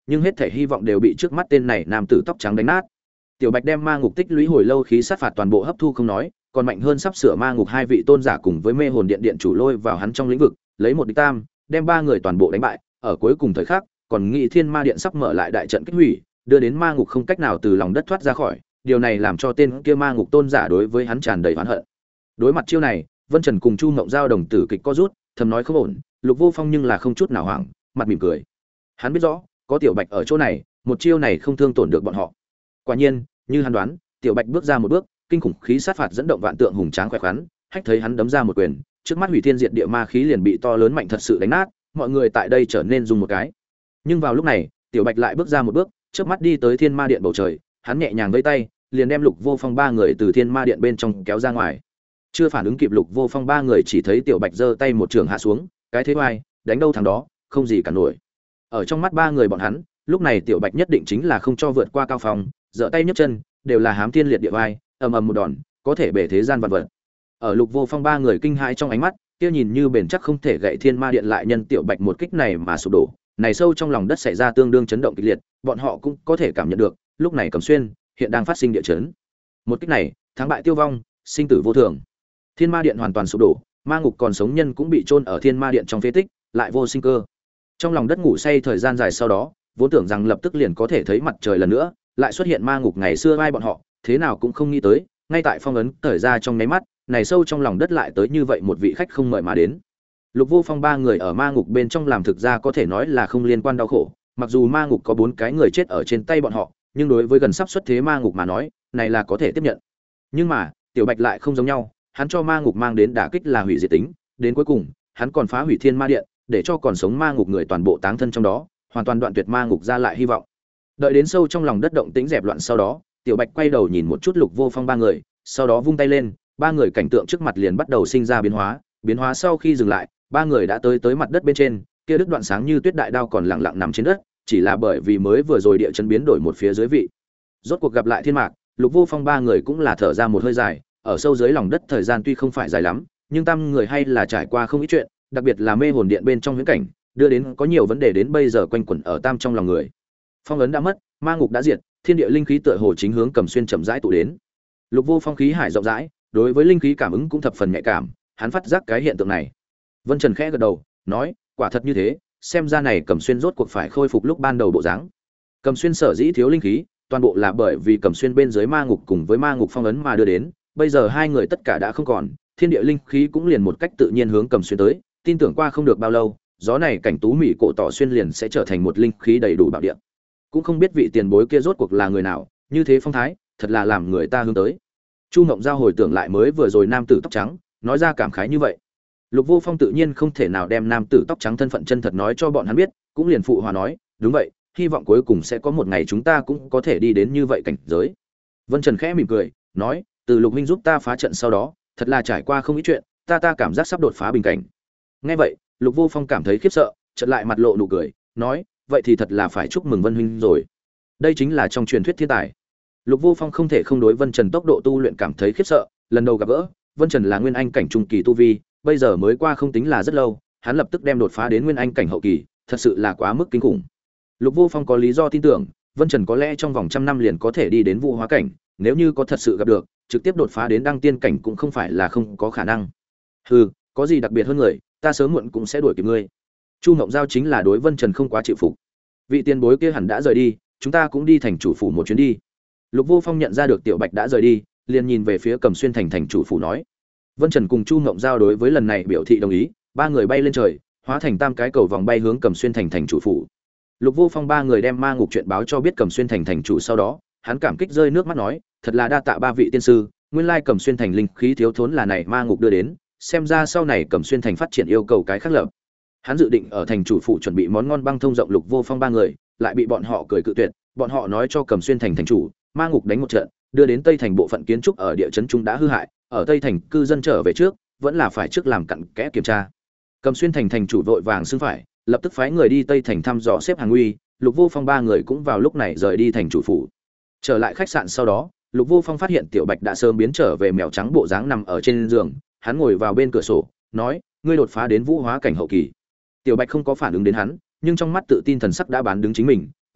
nhưng hết thể hy vọng đều bị trước mắt tên này nam tử tóc trắng đánh nát. Tiểu Bạch đem ma ngục tích lũy hồi lâu khí sát phạt toàn bộ hấp thu không nói, còn mạnh hơn sắp sửa ma ngục hai vị tôn giả cùng với mê hồn điện điện chủ lôi vào hắn trong lĩnh vực, lấy một địch tam, đem ba người toàn bộ đánh bại. Ở cuối cùng thời khắc, còn nghĩ Thiên Ma Điện sắp mở lại đại trận kích hủy, đưa đến ma ngục không cách nào từ lòng đất thoát ra khỏi. Điều này làm cho tên kia ma ngục tôn giả đối với hắn tràn đầy oán hận. Đối mặt chiêu này, Vân Trần cùng Chu Mộng Giao đồng tử kịch co rút, thầm nói không ổn. Lục Vô Phong nhưng là không chút nào hoảng, mặt mỉm cười. Hắn biết rõ, có Tiểu Bạch ở chỗ này, một chiêu này không thương tổn được bọn họ. Quả nhiên, như hắn đoán, Tiểu Bạch bước ra một bước, kinh khủng khí sát phạt dẫn động vạn tượng hùng tráng khỏe khoắn, hách thấy hắn đấm ra một quyền, trước mắt hủy thiên diệt địa ma khí liền bị to lớn mạnh thật sự đánh nát, mọi người tại đây trở nên rung một cái. Nhưng vào lúc này, Tiểu Bạch lại bước ra một bước, trước mắt đi tới Thiên Ma Điện bầu trời, hắn nhẹ nhàng vẫy tay, liền đem Lục Vô Phong ba người từ Thiên Ma Điện bên trong kéo ra ngoài. Chưa phản ứng kịp Lục Vô Phong ba người chỉ thấy Tiểu Bạch giơ tay một trường hạ xuống, cái thế oai, đánh đâu thằng đó, không gì cả nổi. Ở trong mắt ba người bọn hắn, lúc này Tiểu Bạch nhất định chính là không cho vượt qua cao phong, giơ tay nhấc chân, đều là hám thiên liệt địa vai, ầm ầm một đòn, có thể bể thế gian vạn vật. Ở Lục Vô Phong ba người kinh hãi trong ánh mắt, kia nhìn như bền chắc không thể gãy Thiên Ma Điện lại nhân Tiểu Bạch một kích này mà sụp đổ, này sâu trong lòng đất xảy ra tương đương chấn động kịch liệt, bọn họ cũng có thể cảm nhận được, lúc này Cẩm Xuyên hiện đang phát sinh địa chấn. Một kích này, thắng bại tiêu vong, sinh tử vô thường. Thiên Ma Điện hoàn toàn sụp đổ, ma ngục còn sống nhân cũng bị chôn ở Thiên Ma Điện trong phế tích, lại vô sinh cơ. Trong lòng đất ngủ say thời gian dài sau đó, vốn tưởng rằng lập tức liền có thể thấy mặt trời lần nữa, lại xuất hiện ma ngục ngày xưa vai bọn họ, thế nào cũng không nghĩ tới, ngay tại phong ấn thời ra trong nháy mắt, này sâu trong lòng đất lại tới như vậy một vị khách không mời mà đến. Lục Vô Phong ba người ở ma ngục bên trong làm thực ra có thể nói là không liên quan đau khổ, mặc dù ma ngục có 4 cái người chết ở trên tay bọn họ, nhưng đối với gần sắp xuất thế ma ngục mà nói, này là có thể tiếp nhận. Nhưng mà, Tiểu Bạch lại không giống nhau, hắn cho ma ngục mang đến đả kích là hủy diệt tính, đến cuối cùng, hắn còn phá hủy Thiên Ma Điện, để cho còn sống ma ngục người toàn bộ táng thân trong đó, hoàn toàn đoạn tuyệt ma ngục ra lại hy vọng. Đợi đến sâu trong lòng đất động tĩnh dẹp loạn sau đó, Tiểu Bạch quay đầu nhìn một chút Lục Vô Phong ba người, sau đó vung tay lên, ba người cảnh tượng trước mặt liền bắt đầu sinh ra biến hóa sau khi dừng lại, ba người đã tới mặt đất bên trên, kia đứt đoạn sáng như tuyết đại đao còn lặng lặng nằm trên đất, chỉ là bởi vì mới vừa rồi địa chấn biến đổi một phía dưới vị. Rốt cuộc gặp lại thiên mạc, Lục Vô Phong ba người cũng là thở ra một hơi dài, ở sâu dưới lòng đất thời gian tuy không phải dài lắm, nhưng tam người hay là trải qua không ít chuyện, đặc biệt là mê hồn điện bên trong huyễn cảnh, đưa đến có nhiều vấn đề đến bây giờ quanh quẩn ở tam trong lòng người. Phong ấn đã mất, ma ngục đã diệt, thiên địa linh khí tựa hồ chính hướng Cầm Xuyên chậm rãi tụ đến. Lục Vô Phong khí hải rộng rãi, đối với linh khí cảm ứng cũng thập phần nhạy cảm, hắn phát giác cái hiện tượng này. Vân Trần khẽ gật đầu, nói, quả thật như thế, xem ra này Cầm Xuyên rốt cuộc phải khôi phục lúc ban đầu bộ dáng. Cầm Xuyên sở dĩ thiếu linh khí, toàn bộ là bởi vì Cầm Xuyên bên dưới ma ngục cùng với ma ngục phong ấn mà đưa đến, bây giờ hai người tất cả đã không còn, thiên địa linh khí cũng liền một cách tự nhiên hướng Cầm Xuyên tới, tin tưởng qua không được bao lâu, gió này cảnh tú mỹ cổ tỏ xuyên liền sẽ trở thành một linh khí đầy đủ bảo địa. Cũng không biết vị tiền bối kia rốt cuộc là người nào, như thế phong thái, thật là làm người ta hướng tới. Chu Ngộng Giao hồi tưởng lại mới vừa rồi nam tử tóc trắng, nói ra cảm khái như vậy. Lục Vô Phong tự nhiên không thể nào đem nam tử tóc trắng thân phận chân thật nói cho bọn hắn biết, cũng liền phụ hòa nói, đúng vậy, hy vọng cuối cùng sẽ có một ngày chúng ta cũng có thể đi đến như vậy cảnh giới. Vân Trần khẽ mỉm cười, nói, từ Lục huynh giúp ta phá trận sau đó, thật là trải qua không ít chuyện, ta cảm giác sắp đột phá bình cảnh. Nghe vậy, Lục Vô Phong cảm thấy khiếp sợ, chợt lại mặt lộ nụ cười, nói, vậy thì thật là phải chúc mừng Vân huynh rồi. Đây chính là trong truyền thuyết thiên tài. Lục Vô Phong không thể không đối Vân Trần tốc độ tu luyện cảm thấy khiếp sợ, lần đầu gặp gỡ, Vân Trần là nguyên anh cảnh trung kỳ tu vi, bây giờ mới qua không tính là rất lâu, hắn lập tức đem đột phá đến nguyên anh cảnh hậu kỳ, thật sự là quá mức kinh khủng. Lục Vô Phong có lý do tin tưởng, Vân Trần có lẽ trong vòng trăm năm liền có thể đi đến vũ hóa cảnh, nếu như có thật sự gặp được, trực tiếp đột phá đến đăng tiên cảnh cũng không phải là không có khả năng. Hừ, có gì đặc biệt hơn người, ta sớm muộn cũng sẽ đuổi kịp ngươi. Chu Ngộng Giao chính là đối Vân Trần không quá chịu phục. Vị tiền bối kia hẳn đã rời đi, chúng ta cũng đi thành chủ phủ một chuyến đi. Lục Vô Phong nhận ra được Tiểu Bạch đã rời đi, liền nhìn về phía Cầm Xuyên thành chủ phủ nói. Vân Trần cùng Chu Ngộng Giao đối với lần này biểu thị đồng ý, ba người bay lên trời, hóa thành tam cái cầu vòng bay hướng Cầm Xuyên thành chủ phủ. Lục Vô Phong ba người đem ma ngục chuyện báo cho biết Cầm Xuyên thành chủ sau đó, hắn cảm kích rơi nước mắt nói, thật là đa tạ ba vị tiên sư, nguyên lai Cầm Xuyên thành linh khí thiếu thốn là này ma ngục đưa đến, xem ra sau này Cầm Xuyên thành phát triển yêu cầu cái khác lập. Hắn dự định ở thành chủ phủ chuẩn bị món ngon băng thông rộng Lục Vô Phong ba người, lại bị bọn họ cười cự tuyệt, bọn họ nói cho Cầm Xuyên thành chủ, ma ngục đánh một trận, đưa đến Tây thành bộ phận kiến trúc ở địa chấn trung đã hư hại, ở Tây thành cư dân trở về trước, vẫn là phải trước làm cặn kẽ kiểm tra. Cầm Xuyên thành chủ vội vàng xưng phải, lập tức phái người đi Tây thành thăm dò xếp hàng nguy, Lục Vô Phong ba người cũng vào lúc này rời đi thành chủ phủ. Trở lại khách sạn sau đó, Lục Vô Phong phát hiện Tiểu Bạch đã sớm biến trở về mèo trắng bộ dáng nằm ở trên giường, hắn ngồi vào bên cửa sổ, nói, ngươi đột phá đến vũ hóa cảnh hậu kỳ. Tiểu Bạch không có phản ứng đến hắn, nhưng trong mắt tự tin thần sắc đã bán đứng chính mình,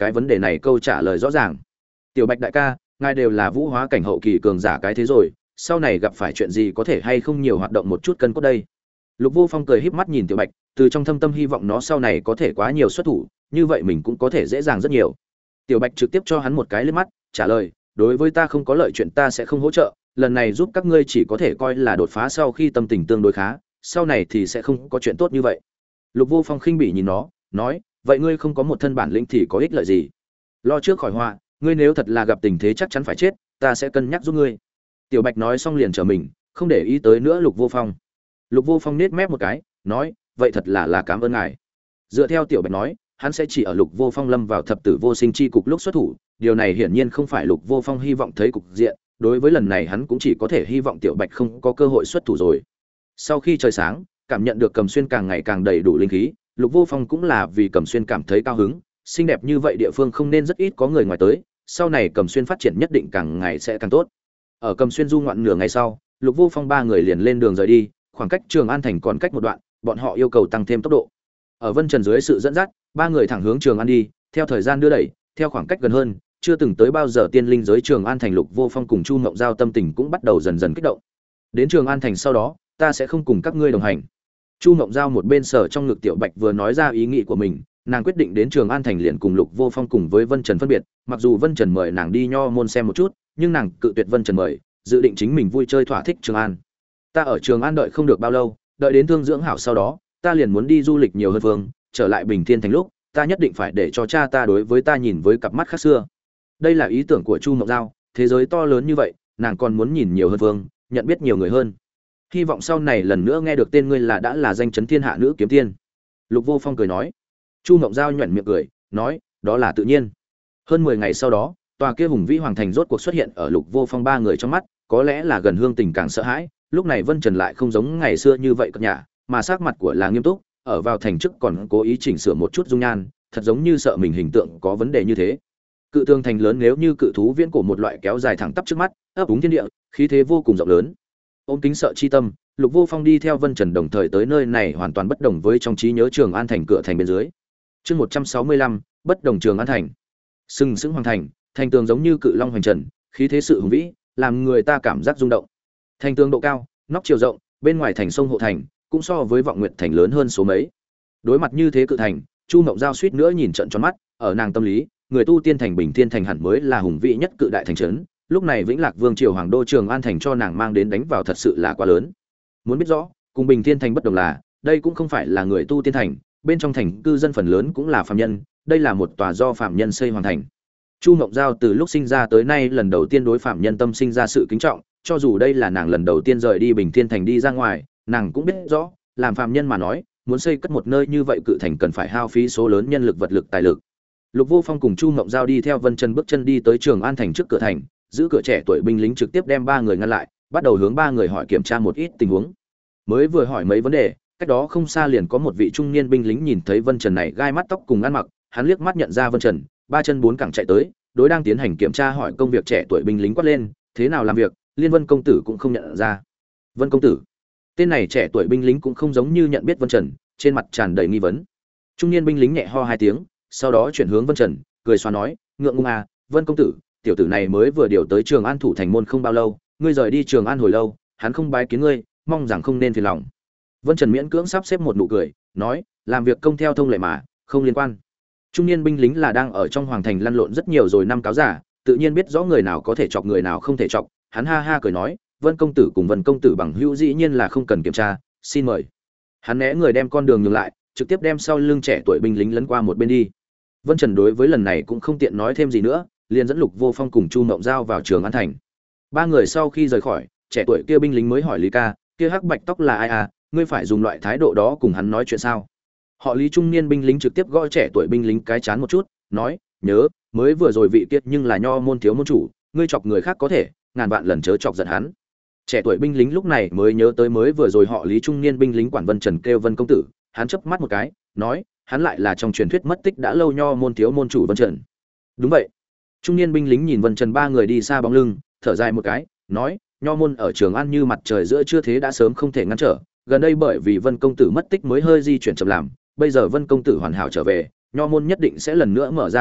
cái vấn đề này câu trả lời rõ ràng. Tiểu Bạch đại ca, ngài đều là vũ hóa cảnh hậu kỳ cường giả cái thế rồi, sau này gặp phải chuyện gì có thể hay không nhiều hoạt động một chút cân cốt đây. Lục Vô Phong cười híp mắt nhìn Tiểu Bạch, từ trong thâm tâm hy vọng nó sau này có thể quá nhiều xuất thủ, như vậy mình cũng có thể dễ dàng rất nhiều. Tiểu Bạch trực tiếp cho hắn một cái liếc mắt, trả lời, đối với ta không có lợi chuyện ta sẽ không hỗ trợ, lần này giúp các ngươi chỉ có thể coi là đột phá sau khi tâm tình tương đối khá, sau này thì sẽ không có chuyện tốt như vậy. Lục Vô Phong khinh bỉ nhìn nó, nói, vậy ngươi không có một thân bản lĩnh thì có ích lợi gì? Lo trước khỏi họa, ngươi nếu thật là gặp tình thế chắc chắn phải chết, ta sẽ cân nhắc giúp ngươi. Tiểu Bạch nói xong liền trở mình, không để ý tới nữa Lục Vô Phong. Lục Vô Phong nết mép một cái, nói, vậy thật là cảm ơn ngài. Dựa theo Tiểu Bạch nói, hắn sẽ chỉ ở Lục Vô Phong lâm vào thập tử vô sinh chi cục lúc xuất thủ, điều này hiển nhiên không phải Lục Vô Phong hy vọng thấy cục diện, đối với lần này hắn cũng chỉ có thể hy vọng Tiểu Bạch không có cơ hội xuất thủ rồi. Sau khi trời sáng, cảm nhận được Cầm Xuyên càng ngày càng đầy đủ linh khí, Lục Vô Phong cũng là vì Cầm Xuyên cảm thấy cao hứng, xinh đẹp như vậy địa phương không nên rất ít có người ngoài tới, sau này Cầm Xuyên phát triển nhất định càng ngày sẽ càng tốt. Ở Cầm Xuyên du ngoạn nửa ngày sau, Lục Vô Phong ba người liền lên đường rời đi, khoảng cách Trường An thành còn cách một đoạn, bọn họ yêu cầu tăng thêm tốc độ. Ở Vân Trần dưới sự dẫn dắt, ba người thẳng hướng Trường An đi, theo thời gian đưa đẩy, theo khoảng cách gần hơn, chưa từng tới bao giờ tiên linh giới Trường An thành, Lục Vô Phong cùng Chu Mộng Giao tâm tình cũng bắt đầu dần dần kích động. Đến Trường An thành sau đó, ta sẽ không cùng các ngươi đồng hành. Chu Mộng Giao một bên sở trong ngực Tiểu Bạch vừa nói ra ý nghĩ của mình, nàng quyết định đến Trường An thành liền cùng Lục Vô Phong cùng với Vân Trần phân biệt, mặc dù Vân Trần mời nàng đi nho môn xem một chút, nhưng nàng cự tuyệt Vân Trần mời, dự định chính mình vui chơi thỏa thích Trường An. Ta ở Trường An đợi không được bao lâu, đợi đến thương dưỡng hảo sau đó, ta liền muốn đi du lịch nhiều hơn phương, trở lại Bình Thiên thành lúc, ta nhất định phải để cho cha ta đối với ta nhìn với cặp mắt khác xưa. Đây là ý tưởng của Chu Mộng Giao, thế giới to lớn như vậy, nàng còn muốn nhìn nhiều hơn phương, nhận biết nhiều người hơn. Hy vọng sau này lần nữa nghe được tên ngươi là đã là danh chấn thiên hạ nữ kiếm tiên. Lục Vô Phong cười nói. Chu Mộng Giao nhuyễn miệng cười, nói, đó là tự nhiên. Hơn 10 ngày sau đó, tòa kia hùng vĩ hoàng thành rốt cuộc xuất hiện ở Lục Vô Phong ba người trong mắt, có lẽ là gần hương tình càng sợ hãi, lúc này Vân Trần lại không giống ngày xưa như vậy cợt nhả, mà sắc mặt của là nghiêm túc, ở vào thành trước còn cố ý chỉnh sửa một chút dung nhan, thật giống như sợ mình hình tượng có vấn đề như thế. Cự tường thành lớn nếu như cự thú viễn cổ một loại kéo dài thẳng tắp trước mắt, ấp úng thiên địa, khí thế vô cùng rộng lớn. Ôm kính sợ chi tâm, Lục Vô Phong đi theo Vân Trần đồng thời tới nơi này hoàn toàn bất đồng với trong trí nhớ Trường An thành cửa thành bên dưới. Chương 165, bất đồng Trường An thành. Sừng sững hoàng thành, thành tường giống như cự long hoành trần, khí thế sự hùng vĩ, làm người ta cảm giác rung động. Thành tường độ cao, nóc chiều rộng, bên ngoài thành sông hộ thành, cũng so với Vọng Nguyệt thành lớn hơn số mấy. Đối mặt như thế cự thành, Chu Mộng Giao suýt nữa nhìn trợn tròn mắt, ở nàng tâm lý, người tu tiên thành Bình Thiên thành hẳn mới là hùng vĩ nhất cự đại thành trấn, lúc này Vĩnh Lạc Vương triều hoàng đô Trường An thành cho nàng mang đến đánh vào thật sự là quá lớn. Muốn biết rõ, cùng Bình Thiên thành bất đồng là, đây cũng không phải là người tu tiên thành, bên trong thành cư dân phần lớn cũng là phàm nhân, đây là một tòa do phàm nhân xây hoàn thành. Chu Mộng Giao từ lúc sinh ra tới nay lần đầu tiên đối phàm nhân tâm sinh ra sự kính trọng, cho dù đây là nàng lần đầu tiên rời đi Bình Thiên thành đi ra ngoài, nàng cũng biết rõ, làm phàm nhân mà nói, muốn xây cất một nơi như vậy cự thành cần phải hao phí số lớn nhân lực vật lực tài lực. Lục Vô Phong cùng Chu Mộng Giao đi theo Vân Trần bước chân đi tới Trường An thành trước cửa thành, giữ cửa trẻ tuổi binh lính trực tiếp đem ba người ngăn lại, bắt đầu hướng ba người hỏi kiểm tra một ít tình huống. Mới vừa hỏi mấy vấn đề, cách đó không xa liền có một vị trung niên binh lính nhìn thấy Vân Trần này gai mắt tóc cùng ăn mặc, hắn liếc mắt nhận ra Vân Trần, ba chân bốn cẳng chạy tới, đối đang tiến hành kiểm tra hỏi công việc trẻ tuổi binh lính quát lên, thế nào làm việc, Liên Vân công tử cũng không nhận ra. Vân công tử? Tên này trẻ tuổi binh lính cũng không giống như nhận biết Vân Trần, trên mặt tràn đầy nghi vấn. Trung niên binh lính nhẹ ho hai tiếng, sau đó chuyển hướng Vân Trần, cười xóa nói, ngượng ngùng à, Vân công tử, tiểu tử này mới vừa điều tới Trường An thủ thành môn không bao lâu, ngươi rời đi Trường An hồi lâu, hắn không bái kiến ngươi, mong rằng không nên phiền lòng. Vân Trần miễn cưỡng sắp xếp một nụ cười, nói, làm việc công theo thông lệ mà, không liên quan. Trung niên binh lính là đang ở trong hoàng thành lăn lộn rất nhiều rồi năm cáo giả, tự nhiên biết rõ người nào có thể chọc người nào không thể chọc, hắn ha ha cười nói, Vân công tử cùng Vân công tử bằng hữu dĩ nhiên là không cần kiểm tra, xin mời. Hắn né người đem con đường nhường lại, trực tiếp đem sau lưng trẻ tuổi binh lính lấn qua một bên đi. Vân Trần đối với lần này cũng không tiện nói thêm gì nữa, liền dẫn Lục Vô Phong cùng Chu Mộng Giao vào Trường An thành. Ba người sau khi rời khỏi, trẻ tuổi kia binh lính mới hỏi Lý ca, kia hắc bạch tóc là ai à, ngươi phải dùng loại thái độ đó cùng hắn nói chuyện sao? Họ Lý trung niên binh lính trực tiếp gõ trẻ tuổi binh lính cái chán một chút, nói, nhớ, mới vừa rồi vị kia nhưng là nho môn thiếu môn chủ, ngươi chọc người khác có thể, ngàn vạn lần chớ chọc giận hắn. Trẻ tuổi binh lính lúc này mới nhớ tới mới vừa rồi họ Lý trung niên binh lính quản Vân Trần kêu Vân công tử, hắn chớp mắt một cái, nói, hắn lại là trong truyền thuyết mất tích đã lâu nho môn thiếu môn chủ Vân Trần. Đúng vậy. Trung niên binh lính nhìn Vân Trần ba người đi xa bóng lưng, thở dài một cái, nói, nho môn ở Trường An như mặt trời giữa trưa thế đã sớm không thể ngăn trở, gần đây bởi vì Vân công tử mất tích mới hơi di chuyển chậm làm, bây giờ Vân công tử hoàn hảo trở về, nho môn nhất định sẽ lần nữa mở ra hành động,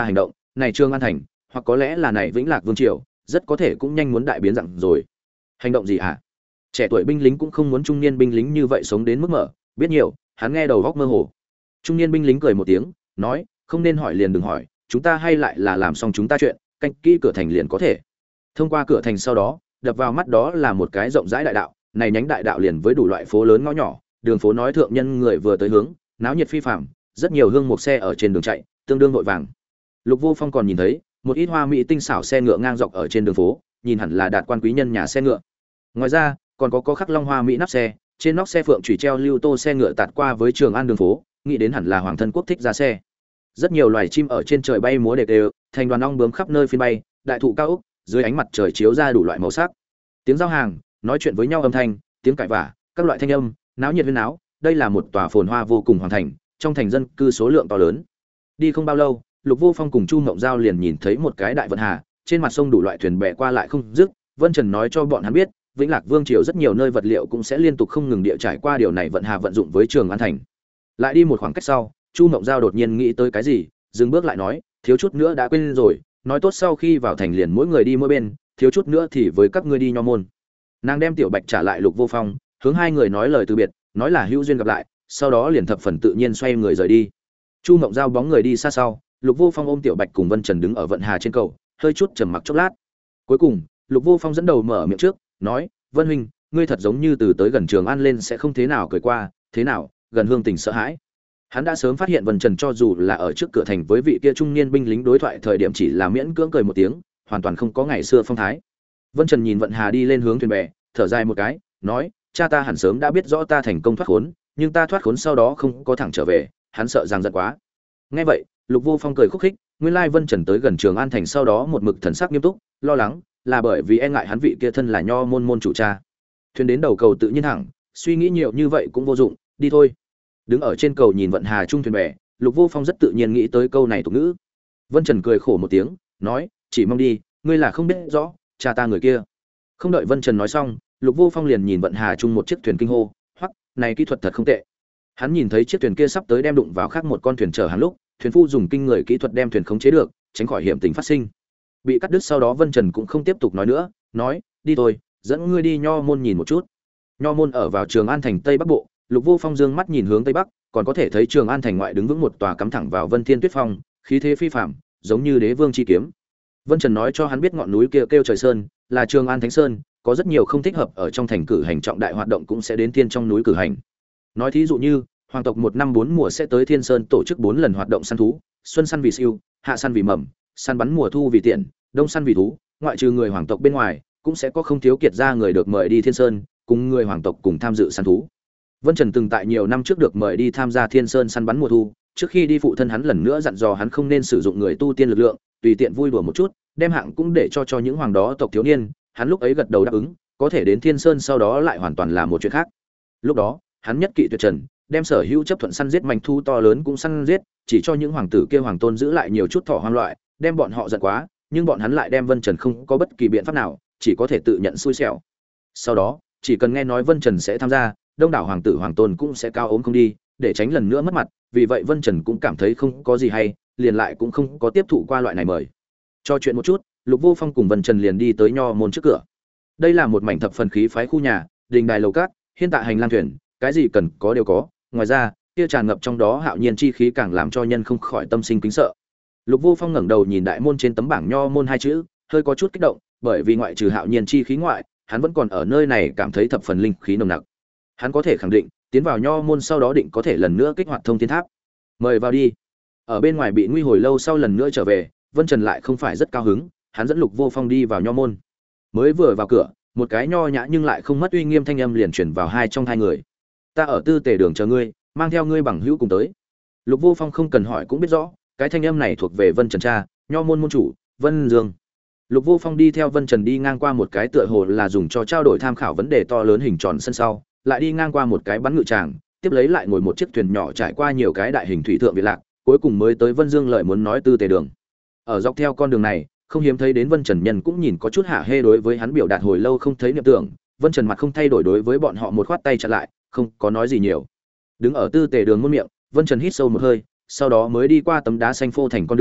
này Trường An thành, hoặc có lẽ là này Vĩnh Lạc Vương triều, rất có thể cũng nhanh muốn đại biến dạng rồi. Hành động gì hả? Trẻ tuổi binh lính cũng không muốn trung niên binh lính như vậy sống đến mức mở, biết nhiều, hắn nghe đầu góc mơ hồ. Trung niên binh lính cười một tiếng, nói, không nên hỏi liền đừng hỏi, chúng ta hay lại là làm xong chúng ta chuyện, canh kỹ cửa thành liền có thể. Thông qua cửa thành sau đó, đập vào mắt đó là một cái rộng rãi đại đạo, này nhánh đại đạo liền với đủ loại phố lớn ngõ nhỏ, đường phố nói thượng nhân người vừa tới hướng, náo nhiệt phi phàm, rất nhiều hương mục xe ở trên đường chạy, tương đương vội vàng. Lục Vô Phong còn nhìn thấy một ít hoa mỹ tinh xảo xe ngựa ngang dọc ở trên đường phố, nhìn hẳn là đạt quan quý nhân nhà xe ngựa. Ngoài ra, còn có khắc long hoa mỹ nắp xe, trên nóc xe phượng chủy treo lưu tô xe ngựa tạt qua với Trường An đường phố, nghĩ đến hẳn là hoàng thân quốc thích ra xe. Rất nhiều loài chim ở trên trời bay múa đều đều, thành đoàn ong bướm khắp nơi phiên bay, đại thụ cao ốc, dưới ánh mặt trời chiếu ra đủ loại màu sắc. Tiếng giao hàng, nói chuyện với nhau âm thanh, tiếng cãi vã, các loại thanh âm, náo nhiệt huyên náo, đây là một tòa phồn hoa vô cùng hoàn thành, trong thành dân cư số lượng to lớn. Đi không bao lâu, Lục Vô Phong cùng Chu Mộng Giao liền nhìn thấy một cái đại vận hà, trên mặt sông đủ loại thuyền bè qua lại không dứt, Vân Trần nói cho bọn hắn biết, Vĩnh Lạc Vương triều rất nhiều nơi vật liệu cũng sẽ liên tục không ngừng địa trải qua điều này vận hà vận dụng với Trường An thành. Lại đi một khoảng cách sau, Chu Mộng Giao đột nhiên nghĩ tới cái gì, dừng bước lại nói, thiếu chút nữa đã quên rồi, nói tốt sau khi vào thành liền mỗi người đi mỗi bên, thiếu chút nữa thì với các ngươi đi Nho môn. Nàng đem Tiểu Bạch trả lại Lục Vô Phong, hướng hai người nói lời từ biệt, nói là hữu duyên gặp lại, sau đó liền thập phần tự nhiên xoay người rời đi. Chu Mộng Giao bóng người đi xa sau, Lục Vô Phong ôm Tiểu Bạch cùng Vân Trần đứng ở vận hà trên cầu, hơi chút trầm mặc chốc lát. Cuối cùng, Lục Vô Phong dẫn đầu mở miệng trước, nói, "Vân huynh, ngươi thật giống như từ tới gần Trường An lên sẽ không thế nào cười qua, thế nào, gần hương tình sợ hãi." Hắn đã sớm phát hiện Vân Trần cho dù là ở trước cửa thành với vị kia trung niên binh lính đối thoại thời điểm chỉ là miễn cưỡng cười một tiếng, hoàn toàn không có ngày xưa phong thái. Vân Trần nhìn vận hà đi lên hướng thuyền bè, thở dài một cái, nói, "Cha ta hẳn sớm đã biết rõ ta thành công thoát khốn, nhưng ta thoát khốn sau đó không có thẳng trở về, hắn sợ rằng giận quá." Nghe vậy, Lục Vô Phong cười khúc khích, nguyên lai Vân Trần tới gần Trường An thành sau đó một mực thần sắc nghiêm túc, lo lắng, là bởi vì e ngại hắn vị kia thân là Nho môn môn chủ cha. Thuyền đến đầu cầu tự nhiên thẳng, suy nghĩ nhiều như vậy cũng vô dụng, đi thôi. Đứng ở trên cầu nhìn vận hà trung thuyền bè, Lục Vô Phong rất tự nhiên nghĩ tới câu này tục ngữ. Vân Trần cười khổ một tiếng, nói, "Chỉ mong đi, ngươi là không biết rõ, cha ta người kia." Không đợi Vân Trần nói xong, Lục Vô Phong liền nhìn vận hà trung một chiếc thuyền kinh hô, "Hoắc, này kỹ thuật thật không tệ." Hắn nhìn thấy chiếc thuyền kia sắp tới đem đụng vào khác một con thuyền chở hàng lúc, thuyền phu dùng kinh người kỹ thuật đem thuyền khống chế được, tránh khỏi hiểm tình phát sinh. Bị cắt đứt sau đó Vân Trần cũng không tiếp tục nói nữa, nói, "Đi thôi, dẫn ngươi đi Nho môn nhìn một chút." Nho môn ở vào Trường An thành Tây Bắc Bộ, Lục Vô Phong dương mắt nhìn hướng Tây Bắc, còn có thể thấy Trường An thành ngoại đứng vững một tòa cắm thẳng vào Vân Thiên Tuyết Phong, khí thế phi phàm, giống như đế vương chi kiếm. Vân Trần nói cho hắn biết ngọn núi kia kêu Trời Sơn, là Trường An Thánh Sơn, có rất nhiều không thích hợp ở trong thành cử hành trọng đại hoạt động cũng sẽ đến thiên trong núi cử hành. Nói thí dụ như, hoàng tộc một năm 4 mùa sẽ tới Thiên Sơn tổ chức 4 lần hoạt động săn thú, xuân săn vì sưu, hạ săn vì mầm, săn bắn mùa thu vì tiện, đông săn vì thú, ngoại trừ người hoàng tộc bên ngoài, cũng sẽ có không thiếu kiệt gia người được mời đi Thiên Sơn, cùng người hoàng tộc cùng tham dự săn thú. Vân Trần từng tại nhiều năm trước được mời đi tham gia Thiên Sơn săn bắn mùa thu, trước khi đi phụ thân hắn lần nữa dặn dò hắn không nên sử dụng người tu tiên lực lượng, tùy tiện vui đùa một chút, đem hạng cũng để cho những hoàng đó tộc thiếu niên, hắn lúc ấy gật đầu đáp ứng, có thể đến Thiên Sơn sau đó lại hoàn toàn là một chuyện khác. Lúc đó, hắn nhất kỵ tuyệt trần, đem sở hữu chấp thuận săn giết manh thu to lớn cũng săn giết, chỉ cho những hoàng tử kia hoàng tôn giữ lại nhiều chút thỏ hoang loại, đem bọn họ giận quá, nhưng bọn hắn lại đem Vân Trần không có bất kỳ biện pháp nào, chỉ có thể tự nhận xui xẻo. Sau đó, chỉ cần nghe nói Vân Trần sẽ tham gia, đông đảo hoàng tử hoàng tôn cũng sẽ cao ốm không đi, để tránh lần nữa mất mặt, vì vậy Vân Trần cũng cảm thấy không có gì hay, liền lại cũng không có tiếp thụ qua loại này mời. Cho chuyện một chút, Lục Vô Phong cùng Vân Trần liền đi tới Nho môn trước cửa. Đây là một mảnh thập phần khí phái khu nhà, đình đài lầu cát, hiên tạ hành lang thuyền, cái gì cần có đều có, ngoài ra, kia tràn ngập trong đó hạo nhiên chi khí càng làm cho nhân không khỏi tâm sinh kính sợ. Lục Vô Phong ngẩng đầu nhìn đại môn trên tấm bảng Nho môn hai chữ, hơi có chút kích động, bởi vì ngoại trừ hạo nhiên chi khí ngoại, hắn vẫn còn ở nơi này cảm thấy thập phần linh khí nồng nặc. Hắn có thể khẳng định, tiến vào Nho môn sau đó định có thể lần nữa kích hoạt thông thiên tháp. Mời vào đi. Ở bên ngoài bị nguy hồi lâu sau lần nữa trở về, Vân Trần lại không phải rất cao hứng, hắn dẫn Lục Vô Phong đi vào Nho môn. Mới vừa vào cửa, một cái nho nhã nhưng lại không mất uy nghiêm thanh âm liền truyền vào hai trong hai người. "Ta ở Tư Tề đường chờ ngươi, mang theo ngươi bằng hữu cùng tới." Lục Vô Phong không cần hỏi cũng biết rõ, cái thanh âm này thuộc về Vân Trần cha, Nho môn môn chủ, Vân Dương. Lục Vô Phong đi theo Vân Trần đi ngang qua một cái tựa hồ là dùng cho trao đổi tham khảo vấn đề to lớn hình tròn sân sau, lại đi ngang qua một cái bắn ngự tràng, tiếp lấy lại ngồi một chiếc thuyền nhỏ trải qua nhiều cái đại hình thủy thượng viện lạc, cuối cùng mới tới Vân Dương lợi muốn nói Tư Tề đường. Ở dọc theo con đường này, không hiếm thấy đến Vân Trần nhân cũng nhìn có chút hả hê đối với hắn biểu đạt hồi lâu không thấy niệm tưởng, Vân Trần mặt không thay đổi đối với bọn họ một khoát tay chặn lại, không có nói gì nhiều. Đứng ở Tư Tề đường muôn miệng, Vân Trần hít sâu một hơi, sau đó mới đi qua tấm đá xanh phô thành con đường,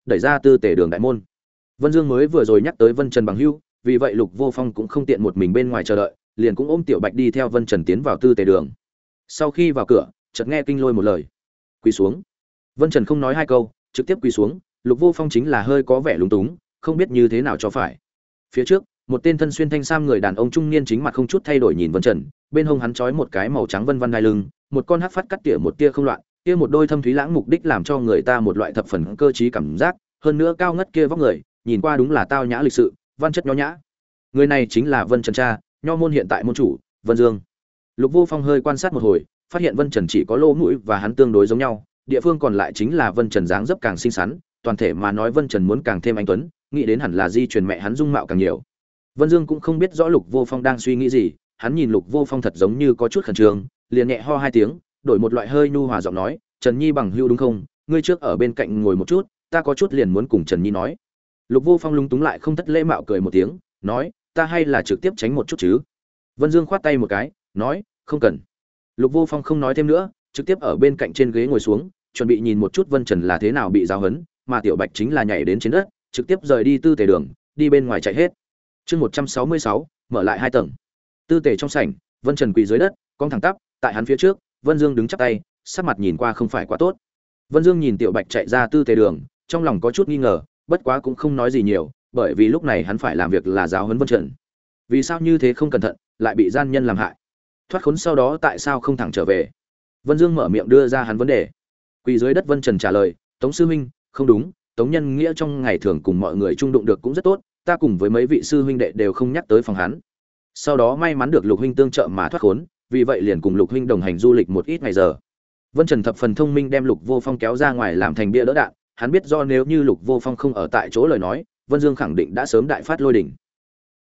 đẩy ra tư tề đường đại môn. Vân Dương mới vừa rồi nhắc tới Vân Trần bằng hữu, vì vậy Lục Vô Phong cũng không tiện một mình bên ngoài chờ đợi, liền cũng ôm Tiểu Bạch đi theo Vân Trần tiến vào tư tề đường. Sau khi vào cửa, chợt nghe Kinh Lôi một lời, quỳ xuống. Vân Trần không nói hai câu, trực tiếp quỳ xuống. Lục Vô Phong chính là hơi có vẻ lúng túng, không biết như thế nào cho phải. Phía trước, một tên thân xuyên thanh sam người đàn ông trung niên chính mặt không chút thay đổi nhìn Vân Trần, bên hông hắn trói một cái màu trắng vân vân đai lưng, một con hắc phát cắt tỉa một tia không loạn, kia một đôi thâm thúy lãng mục đích làm cho người ta một loại thập phần cơ trí cảm giác, hơn nữa cao ngất kia vóc người, nhìn qua đúng là tao nhã lịch sự, văn chất nho nhã. Người này chính là Vân Trần cha, nho môn hiện tại môn chủ, Vân Dương. Lục Vô Phong hơi quan sát một hồi, phát hiện Vân Trần chỉ có lỗ mũi và hắn tương đối giống nhau, địa phương còn lại chính là Vân Trần dáng dấp càng xinh xắn, toàn thể mà nói Vân Trần muốn càng thêm anh tuấn, nghĩ đến hẳn là di truyền mẹ hắn dung mạo càng nhiều. Vân Dương cũng không biết rõ Lục Vô Phong đang suy nghĩ gì, hắn nhìn Lục Vô Phong thật giống như có chút khẩn trương, liền nhẹ ho hai tiếng, đổi một loại hơi nhu hòa giọng nói, "Trần Nhi bằng hữu đúng không? Ngươi trước ở bên cạnh ngồi một chút, ta có chút liền muốn cùng Trần Nhi nói." Lục Vô Phong lúng túng lại không thất lễ mạo cười một tiếng, nói, "Ta hay là trực tiếp tránh một chút chứ?" Vân Dương khoát tay một cái, nói, "Không cần." Lục Vô Phong không nói thêm nữa, trực tiếp ở bên cạnh trên ghế ngồi xuống, chuẩn bị nhìn một chút Vân Trần là thế nào bị giáo huấn, mà Tiểu Bạch chính là nhảy đến trên đất, trực tiếp rời đi tư tề đường, đi bên ngoài chạy hết. Chương 166, mở lại hai tầng. Tư tề trong sảnh, Vân Trần quỳ dưới đất, cong thẳng tắp, tại hắn phía trước, Vân Dương đứng chắp tay, sắc mặt nhìn qua không phải quá tốt. Vân Dương nhìn Tiểu Bạch chạy ra tư tề đường, trong lòng có chút nghi ngờ, bất quá cũng không nói gì nhiều, bởi vì lúc này hắn phải làm việc là giáo huấn Vân Trần. Vì sao như thế không cẩn thận, lại bị gian nhân làm hại? Thoát khốn sau đó tại sao không thẳng trở về? Vân Dương mở miệng đưa ra hắn vấn đề. Quỳ dưới đất Vân Trần trả lời, "Tống sư huynh, không đúng, Tống Nhân Nghĩa trong ngày thường cùng mọi người chung đụng được cũng rất tốt, ta cùng với mấy vị sư huynh đệ đều không nhắc tới phòng hắn. Sau đó may mắn được Lục huynh tương trợ mà thoát khốn, vì vậy liền cùng Lục huynh đồng hành du lịch một ít ngày giờ." Vân Trần thập phần thông minh đem Lục Vô Phong kéo ra ngoài làm thành bia đỡ đạn, hắn biết do nếu như Lục Vô Phong không ở tại chỗ lời nói, Vân Dương khẳng định đã sớm đại phát lôi đỉnh.